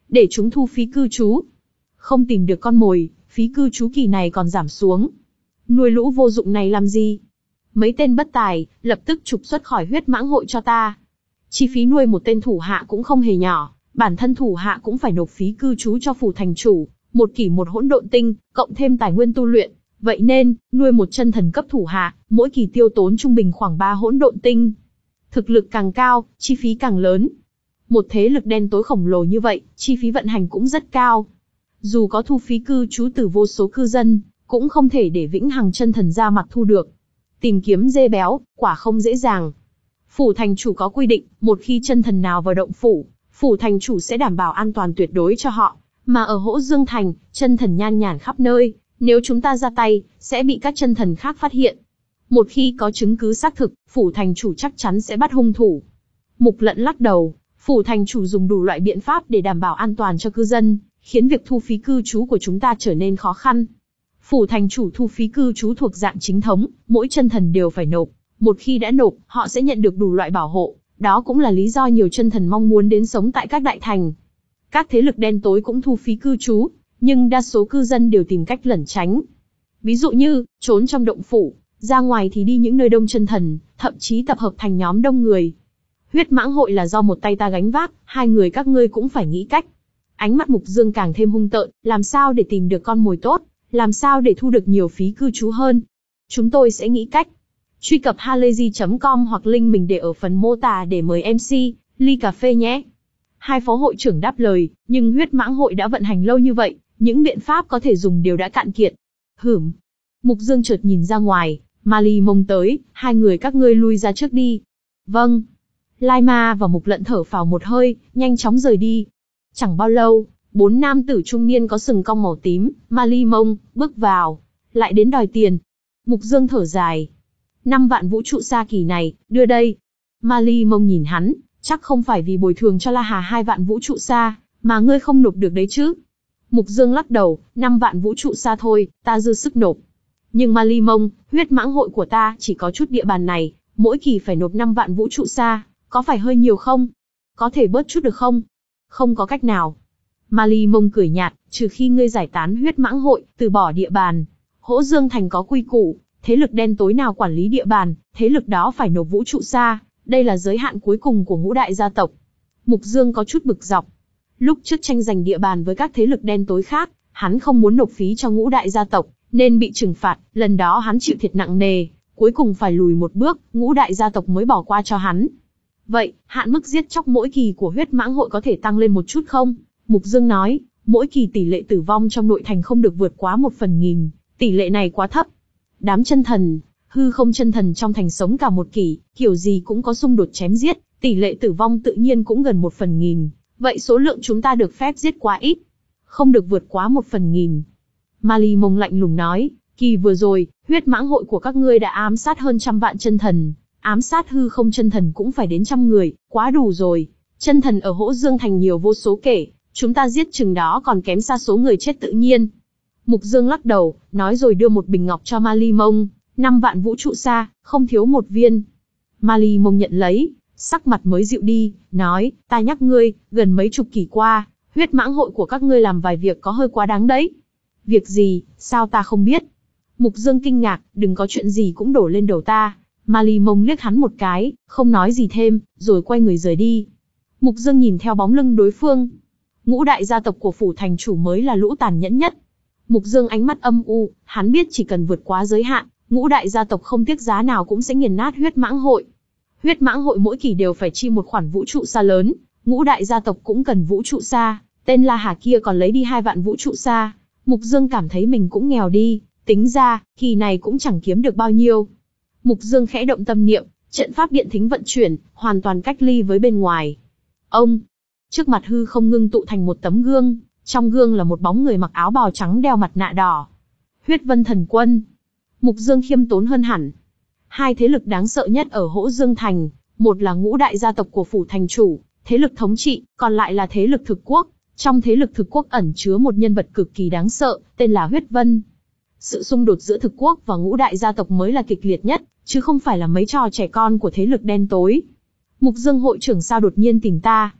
để chúng thu phí cư trú. Không tìm được con mồi, phí cư trú kỳ này còn giảm xuống. Nuôi lũ vô dụng này làm gì? Mấy tên bất tài, lập tức trục xuất khỏi huyết mãng hội cho ta. Chi phí nuôi một tên thủ hạ cũng không hề nhỏ, bản thân thủ hạ cũng phải nộp phí cư trú cho phủ thành chủ, một kỷ một hỗn độn tinh, cộng thêm tài nguyên tu luyện. Vậy nên, nuôi một chân thần cấp thủ hạ, mỗi kỳ tiêu tốn trung bình khoảng ba hỗn độn tinh. Thực lực càng cao, chi phí càng lớn. Một thế lực đen tối khổng lồ như vậy, chi phí vận hành cũng rất cao. Dù có thu phí cư trú từ vô số cư dân, cũng không thể để vĩnh hằng chân thần ra mặt thu được. Tìm kiếm dê béo, quả không dễ dàng. Phủ thành chủ có quy định, một khi chân thần nào vào động phủ, phủ thành chủ sẽ đảm bảo an toàn tuyệt đối cho họ. Mà ở Hỗ Dương Thành, chân thần nhan nhản khắp nơi, nếu chúng ta ra tay, sẽ bị các chân thần khác phát hiện. Một khi có chứng cứ xác thực, phủ thành chủ chắc chắn sẽ bắt hung thủ. Mục Lận lắc đầu, phủ thành chủ dùng đủ loại biện pháp để đảm bảo an toàn cho cư dân, khiến việc thu phí cư trú của chúng ta trở nên khó khăn. Phủ thành chủ thu phí cư trú thuộc dạng chính thống, mỗi chân thần đều phải nộp. Một khi đã nộp, họ sẽ nhận được đủ loại bảo hộ. Đó cũng là lý do nhiều chân thần mong muốn đến sống tại các đại thành. Các thế lực đen tối cũng thu phí cư trú, nhưng đa số cư dân đều tìm cách lẩn tránh. Ví dụ như, trốn trong động phủ, ra ngoài thì đi những nơi đông chân thần, thậm chí tập hợp thành nhóm đông người. Huyết mãng hội là do một tay ta gánh vác, hai người các ngươi cũng phải nghĩ cách. Ánh mắt Mục Dương càng thêm hung tợn, làm sao để tìm được con mồi tốt, làm sao để thu được nhiều phí cư trú hơn. Chúng tôi sẽ nghĩ cách. Truy cập halayzi chấm com hoặc link mình để ở phần mô tả để mời em xê, ly cà phê nhé. Hai phó hội trưởng đáp lời, nhưng huyết mãng hội đã vận hành lâu như vậy, những biện pháp có thể dùng đều đã cạn kiệt. Hửm. Mục Dương chợt nhìn ra ngoài, Mali Mông tới, hai người các ngươi lui ra trước đi. Vâng. Lai Ma và Mục Lận thở phào một hơi, nhanh chóng rời đi. Chẳng bao lâu, bốn nam tử trung niên có sừng cong màu tím, Mali Mông, bước vào, lại đến đòi tiền. Mục Dương thở dài. Năm vạn vũ trụ sa kỳ này, đưa đây. Mali Mông nhìn hắn, chắc không phải vì bồi thường cho La Hà hai vạn vũ trụ sa, mà ngươi không nộp được đấy chứ. Mục Dương lắc đầu, năm vạn vũ trụ sa thôi, ta dư sức nộp. Nhưng Mali Mông, huyết mãng hội của ta chỉ có chút địa bàn này, mỗi kỳ phải nộp năm vạn vũ trụ sa, có phải hơi nhiều không? Có thể bớt chút được không? Không có cách nào. Mali Mông cười nhạt, trừ khi ngươi giải tán huyết mãng hội, từ bỏ địa bàn. Hỗ Dương Thành có quy củ, thế lực đen tối nào quản lý địa bàn, thế lực đó phải nộp vũ trụ sa, đây là giới hạn cuối cùng của ngũ đại gia tộc. Mục Dương có chút bực dọc. Lúc trước tranh giành địa bàn với các thế lực đen tối khác, hắn không muốn nộp phí cho ngũ đại gia tộc, nên bị trừng phạt, lần đó hắn chịu thiệt nặng nề, cuối cùng phải lùi một bước, ngũ đại gia tộc mới bỏ qua cho hắn. Vậy, hạn mức giết chóc mỗi kỳ của huyết mãng hội có thể tăng lên một chút không? Mục Dương nói, mỗi kỳ tỷ lệ tử vong trong nội thành không được vượt quá một phần nghìn, tỷ lệ này quá thấp. Đám chân thần, hư không chân thần trong thành sống cả một kỷ, kiểu gì cũng có xung đột chém giết, tỷ lệ tử vong tự nhiên cũng gần một phần nghìn. Vậy số lượng chúng ta được phép giết quá ít, không được vượt quá một phần nghìn. Mali Mông lạnh lùng nói, kỳ vừa rồi, huyết mãng hội của các ngươi đã ám sát hơn trăm vạn chân thần, ám sát hư không chân thần cũng phải đến trăm người, quá đủ rồi. Chân thần ở Hỗ Dương Thành nhiều vô số kể, chúng ta giết chừng đó còn kém xa số người chết tự nhiên. Mục Dương lắc đầu, nói rồi đưa một bình ngọc cho Mali Mông, năm vạn vũ trụ sa, không thiếu một viên. Mali Mông nhận lấy, sắc mặt mới dịu đi, nói, ta nhắc ngươi, gần mấy chục kỷ qua, huyết mãng hội của các ngươi làm vài việc có hơi quá đáng đấy. Việc gì, sao ta không biết? Mục Dương kinh ngạc, đừng có chuyện gì cũng đổ lên đầu ta. Mali Mông liếc hắn một cái, không nói gì thêm, rồi quay người rời đi. Mục Dương nhìn theo bóng lưng đối phương. Ngũ đại gia tộc của phủ thành chủ mới là lũ tàn nhẫn nhất. Mục Dương ánh mắt âm u, hắn biết chỉ cần vượt quá giới hạn, ngũ đại gia tộc không tiếc giá nào cũng sẽ nghiền nát huyết mãng hội. Huyết mãng hội mỗi kỳ đều phải chi một khoản vũ trụ sa lớn, ngũ đại gia tộc cũng cần vũ trụ sa, tên La Hà kia còn lấy đi hai vạn vũ trụ sa. Mục Dương cảm thấy mình cũng nghèo đi, tính ra, kỳ này cũng chẳng kiếm được bao nhiêu. Mục Dương khẽ động tâm niệm, trận pháp điện thính vận chuyển, hoàn toàn cách ly với bên ngoài. Ông, trước mặt hư không ngưng tụ thành một tấm gương, trong gương là một bóng người mặc áo bào trắng đeo mặt nạ đỏ. Huyết Vân Thần Quân. Mục Dương khiêm tốn hơn hẳn. Hai thế lực đáng sợ nhất ở Hỗ Dương Thành, một là ngũ đại gia tộc của phủ thành chủ, thế lực thống trị, còn lại là thế lực thực quốc. Trong thế lực thực quốc ẩn chứa một nhân vật cực kỳ đáng sợ, tên là Huyết Vân. Sự xung đột giữa thực quốc và ngũ đại gia tộc mới là kịch liệt nhất, chứ không phải là mấy trò trẻ con của thế lực đen tối. Mục Dương hội trưởng sao đột nhiên tìm ta?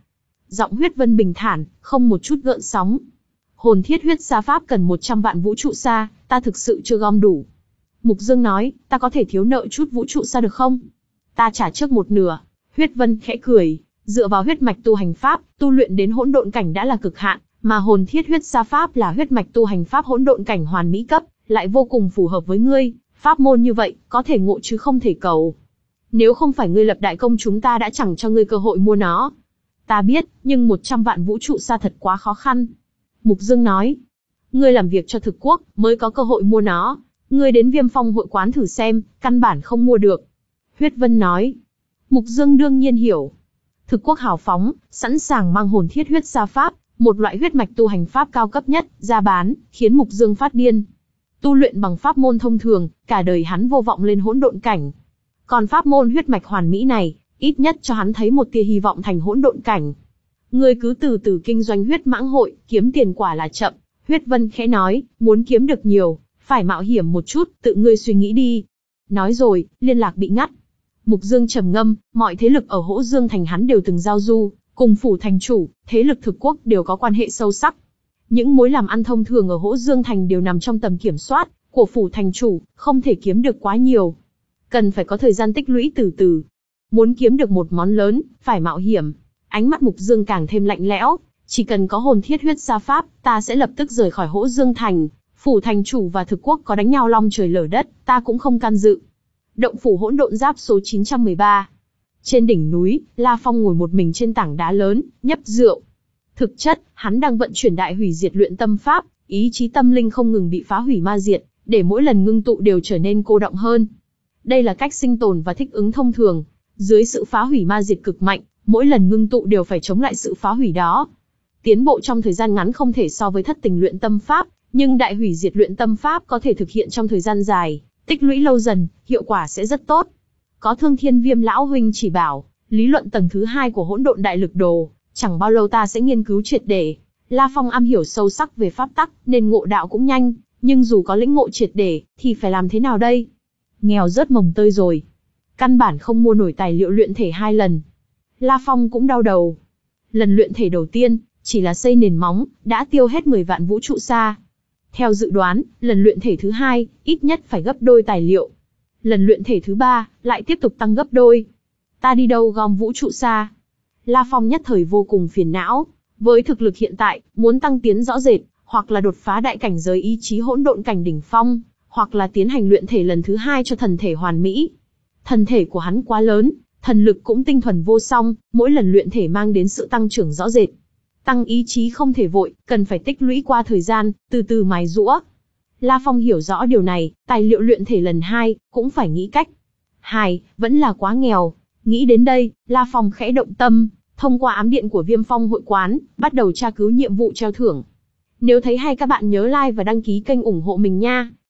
Giọng Huyết Vân bình thản, không một chút gợn sóng. Hồn thiết huyết sa pháp cần một trăm vạn vũ trụ sa, ta thực sự chưa gom đủ. Mục Dương nói, ta có thể thiếu nợ chút vũ trụ sa được không? Ta trả trước một nửa. Huyết Vân khẽ cười, dựa vào huyết mạch tu hành pháp, tu luyện đến hỗn độn cảnh đã là cực hạn, mà hồn thiết huyết sa pháp là huyết mạch tu hành pháp hỗn độn cảnh hoàn mỹ cấp, lại vô cùng phù hợp với ngươi, pháp môn như vậy, có thể ngộ chứ không thể cầu. Nếu không phải ngươi lập đại công chúng ta đã chẳng cho ngươi cơ hội mua nó. Ta biết, nhưng một trăm vạn vũ trụ sa thật quá khó khăn. Mục Dương nói, ngươi làm việc cho thực quốc, mới có cơ hội mua nó. Ngươi đến Viêm Phong hội quán thử xem, căn bản không mua được. Huyết Vân nói. Mục Dương đương nhiên hiểu. Thực quốc hào phóng, sẵn sàng mang hồn thiết huyết sa pháp, một loại huyết mạch tu hành pháp cao cấp nhất, ra bán, khiến Mục Dương phát điên. Tu luyện bằng pháp môn thông thường, cả đời hắn vô vọng lên hỗn độn cảnh. Còn pháp môn huyết mạch hoàn mỹ này, ít nhất cho hắn thấy một tia hy vọng thành hỗn độn cảnh. Ngươi cứ từ từ kinh doanh huyết mãng hội, kiếm tiền quả là chậm. Huyết Vân khẽ nói, muốn kiếm được nhiều, phải mạo hiểm một chút, tự ngươi suy nghĩ đi. Nói rồi, liên lạc bị ngắt. Mục Dương trầm ngâm, mọi thế lực ở Hỗ Dương Thành hắn đều từng giao du, cùng phủ thành chủ, thế lực thực quốc đều có quan hệ sâu sắc. Những mối làm ăn thông thường ở Hỗ Dương Thành đều nằm trong tầm kiểm soát của phủ thành chủ, không thể kiếm được quá nhiều. Cần phải có thời gian tích lũy từ từ. Muốn kiếm được một món lớn, phải mạo hiểm. Ánh mắt Mục Dương càng thêm lạnh lẽo, chỉ cần có hồn thiết huyết sa pháp, ta sẽ lập tức rời khỏi Hỗ Dương Thành. Phủ thành chủ và thực quốc có đánh nhau long trời lở đất, ta cũng không can dự. Động phủ hỗn độn giáp số chín trăm mười ba. Trên đỉnh núi, La Phong ngồi một mình trên tảng đá lớn, nhấp rượu. Thực chất, hắn đang vận chuyển đại hủy diệt luyện tâm pháp, ý chí tâm linh không ngừng bị phá hủy ma diệt, để mỗi lần ngưng tụ đều trở nên cô đọng hơn. Đây là cách sinh tồn và thích ứng thông thường. Dưới sự phá hủy ma diệt cực mạnh, mỗi lần ngưng tụ đều phải chống lại sự phá hủy đó. Tiến bộ trong thời gian ngắn không thể so với thất tình luyện tâm pháp, nhưng đại hủy diệt luyện tâm pháp có thể thực hiện trong thời gian dài, tích lũy lâu dần, hiệu quả sẽ rất tốt. Có Thương Thiên Viêm lão huynh chỉ bảo, lý luận tầng thứ hai của hỗn độn đại lực đồ, chẳng bao lâu ta sẽ nghiên cứu triệt để. La Phong am hiểu sâu sắc về pháp tắc, nên ngộ đạo cũng nhanh, nhưng dù có lĩnh ngộ triệt để, thì phải làm thế nào đây? Nghèo rớt mồng tơi rồi. Căn bản không mua nổi tài liệu luyện thể hai lần. La Phong cũng đau đầu. Lần luyện thể đầu tiên, chỉ là xây nền móng, đã tiêu hết mười vạn vũ trụ sa. Theo dự đoán, lần luyện thể thứ hai, ít nhất phải gấp đôi tài liệu. Lần luyện thể thứ ba, lại tiếp tục tăng gấp đôi. Ta đi đâu gom vũ trụ sa? La Phong nhất thời vô cùng phiền não. Với thực lực hiện tại, muốn tăng tiến rõ rệt, hoặc là đột phá đại cảnh giới ý chí hỗn độn cảnh đỉnh phong, hoặc là tiến hành luyện thể lần thứ hai cho thần thể hoàn mỹ. Thần thể của hắn quá lớn, thần lực cũng tinh thuần vô song, mỗi lần luyện thể mang đến sự tăng trưởng rõ rệt. Tăng ý chí không thể vội, cần phải tích lũy qua thời gian, từ từ mài giũa. La Phong hiểu rõ điều này, tài liệu luyện thể lần hai, cũng phải nghĩ cách. Hai, vẫn là quá nghèo. Nghĩ đến đây, La Phong khẽ động tâm, thông qua ám điện của Viêm Phong hội quán, bắt đầu tra cứu nhiệm vụ treo thưởng. Nếu thấy hay các bạn nhớ like và đăng ký kênh ủng hộ mình nha.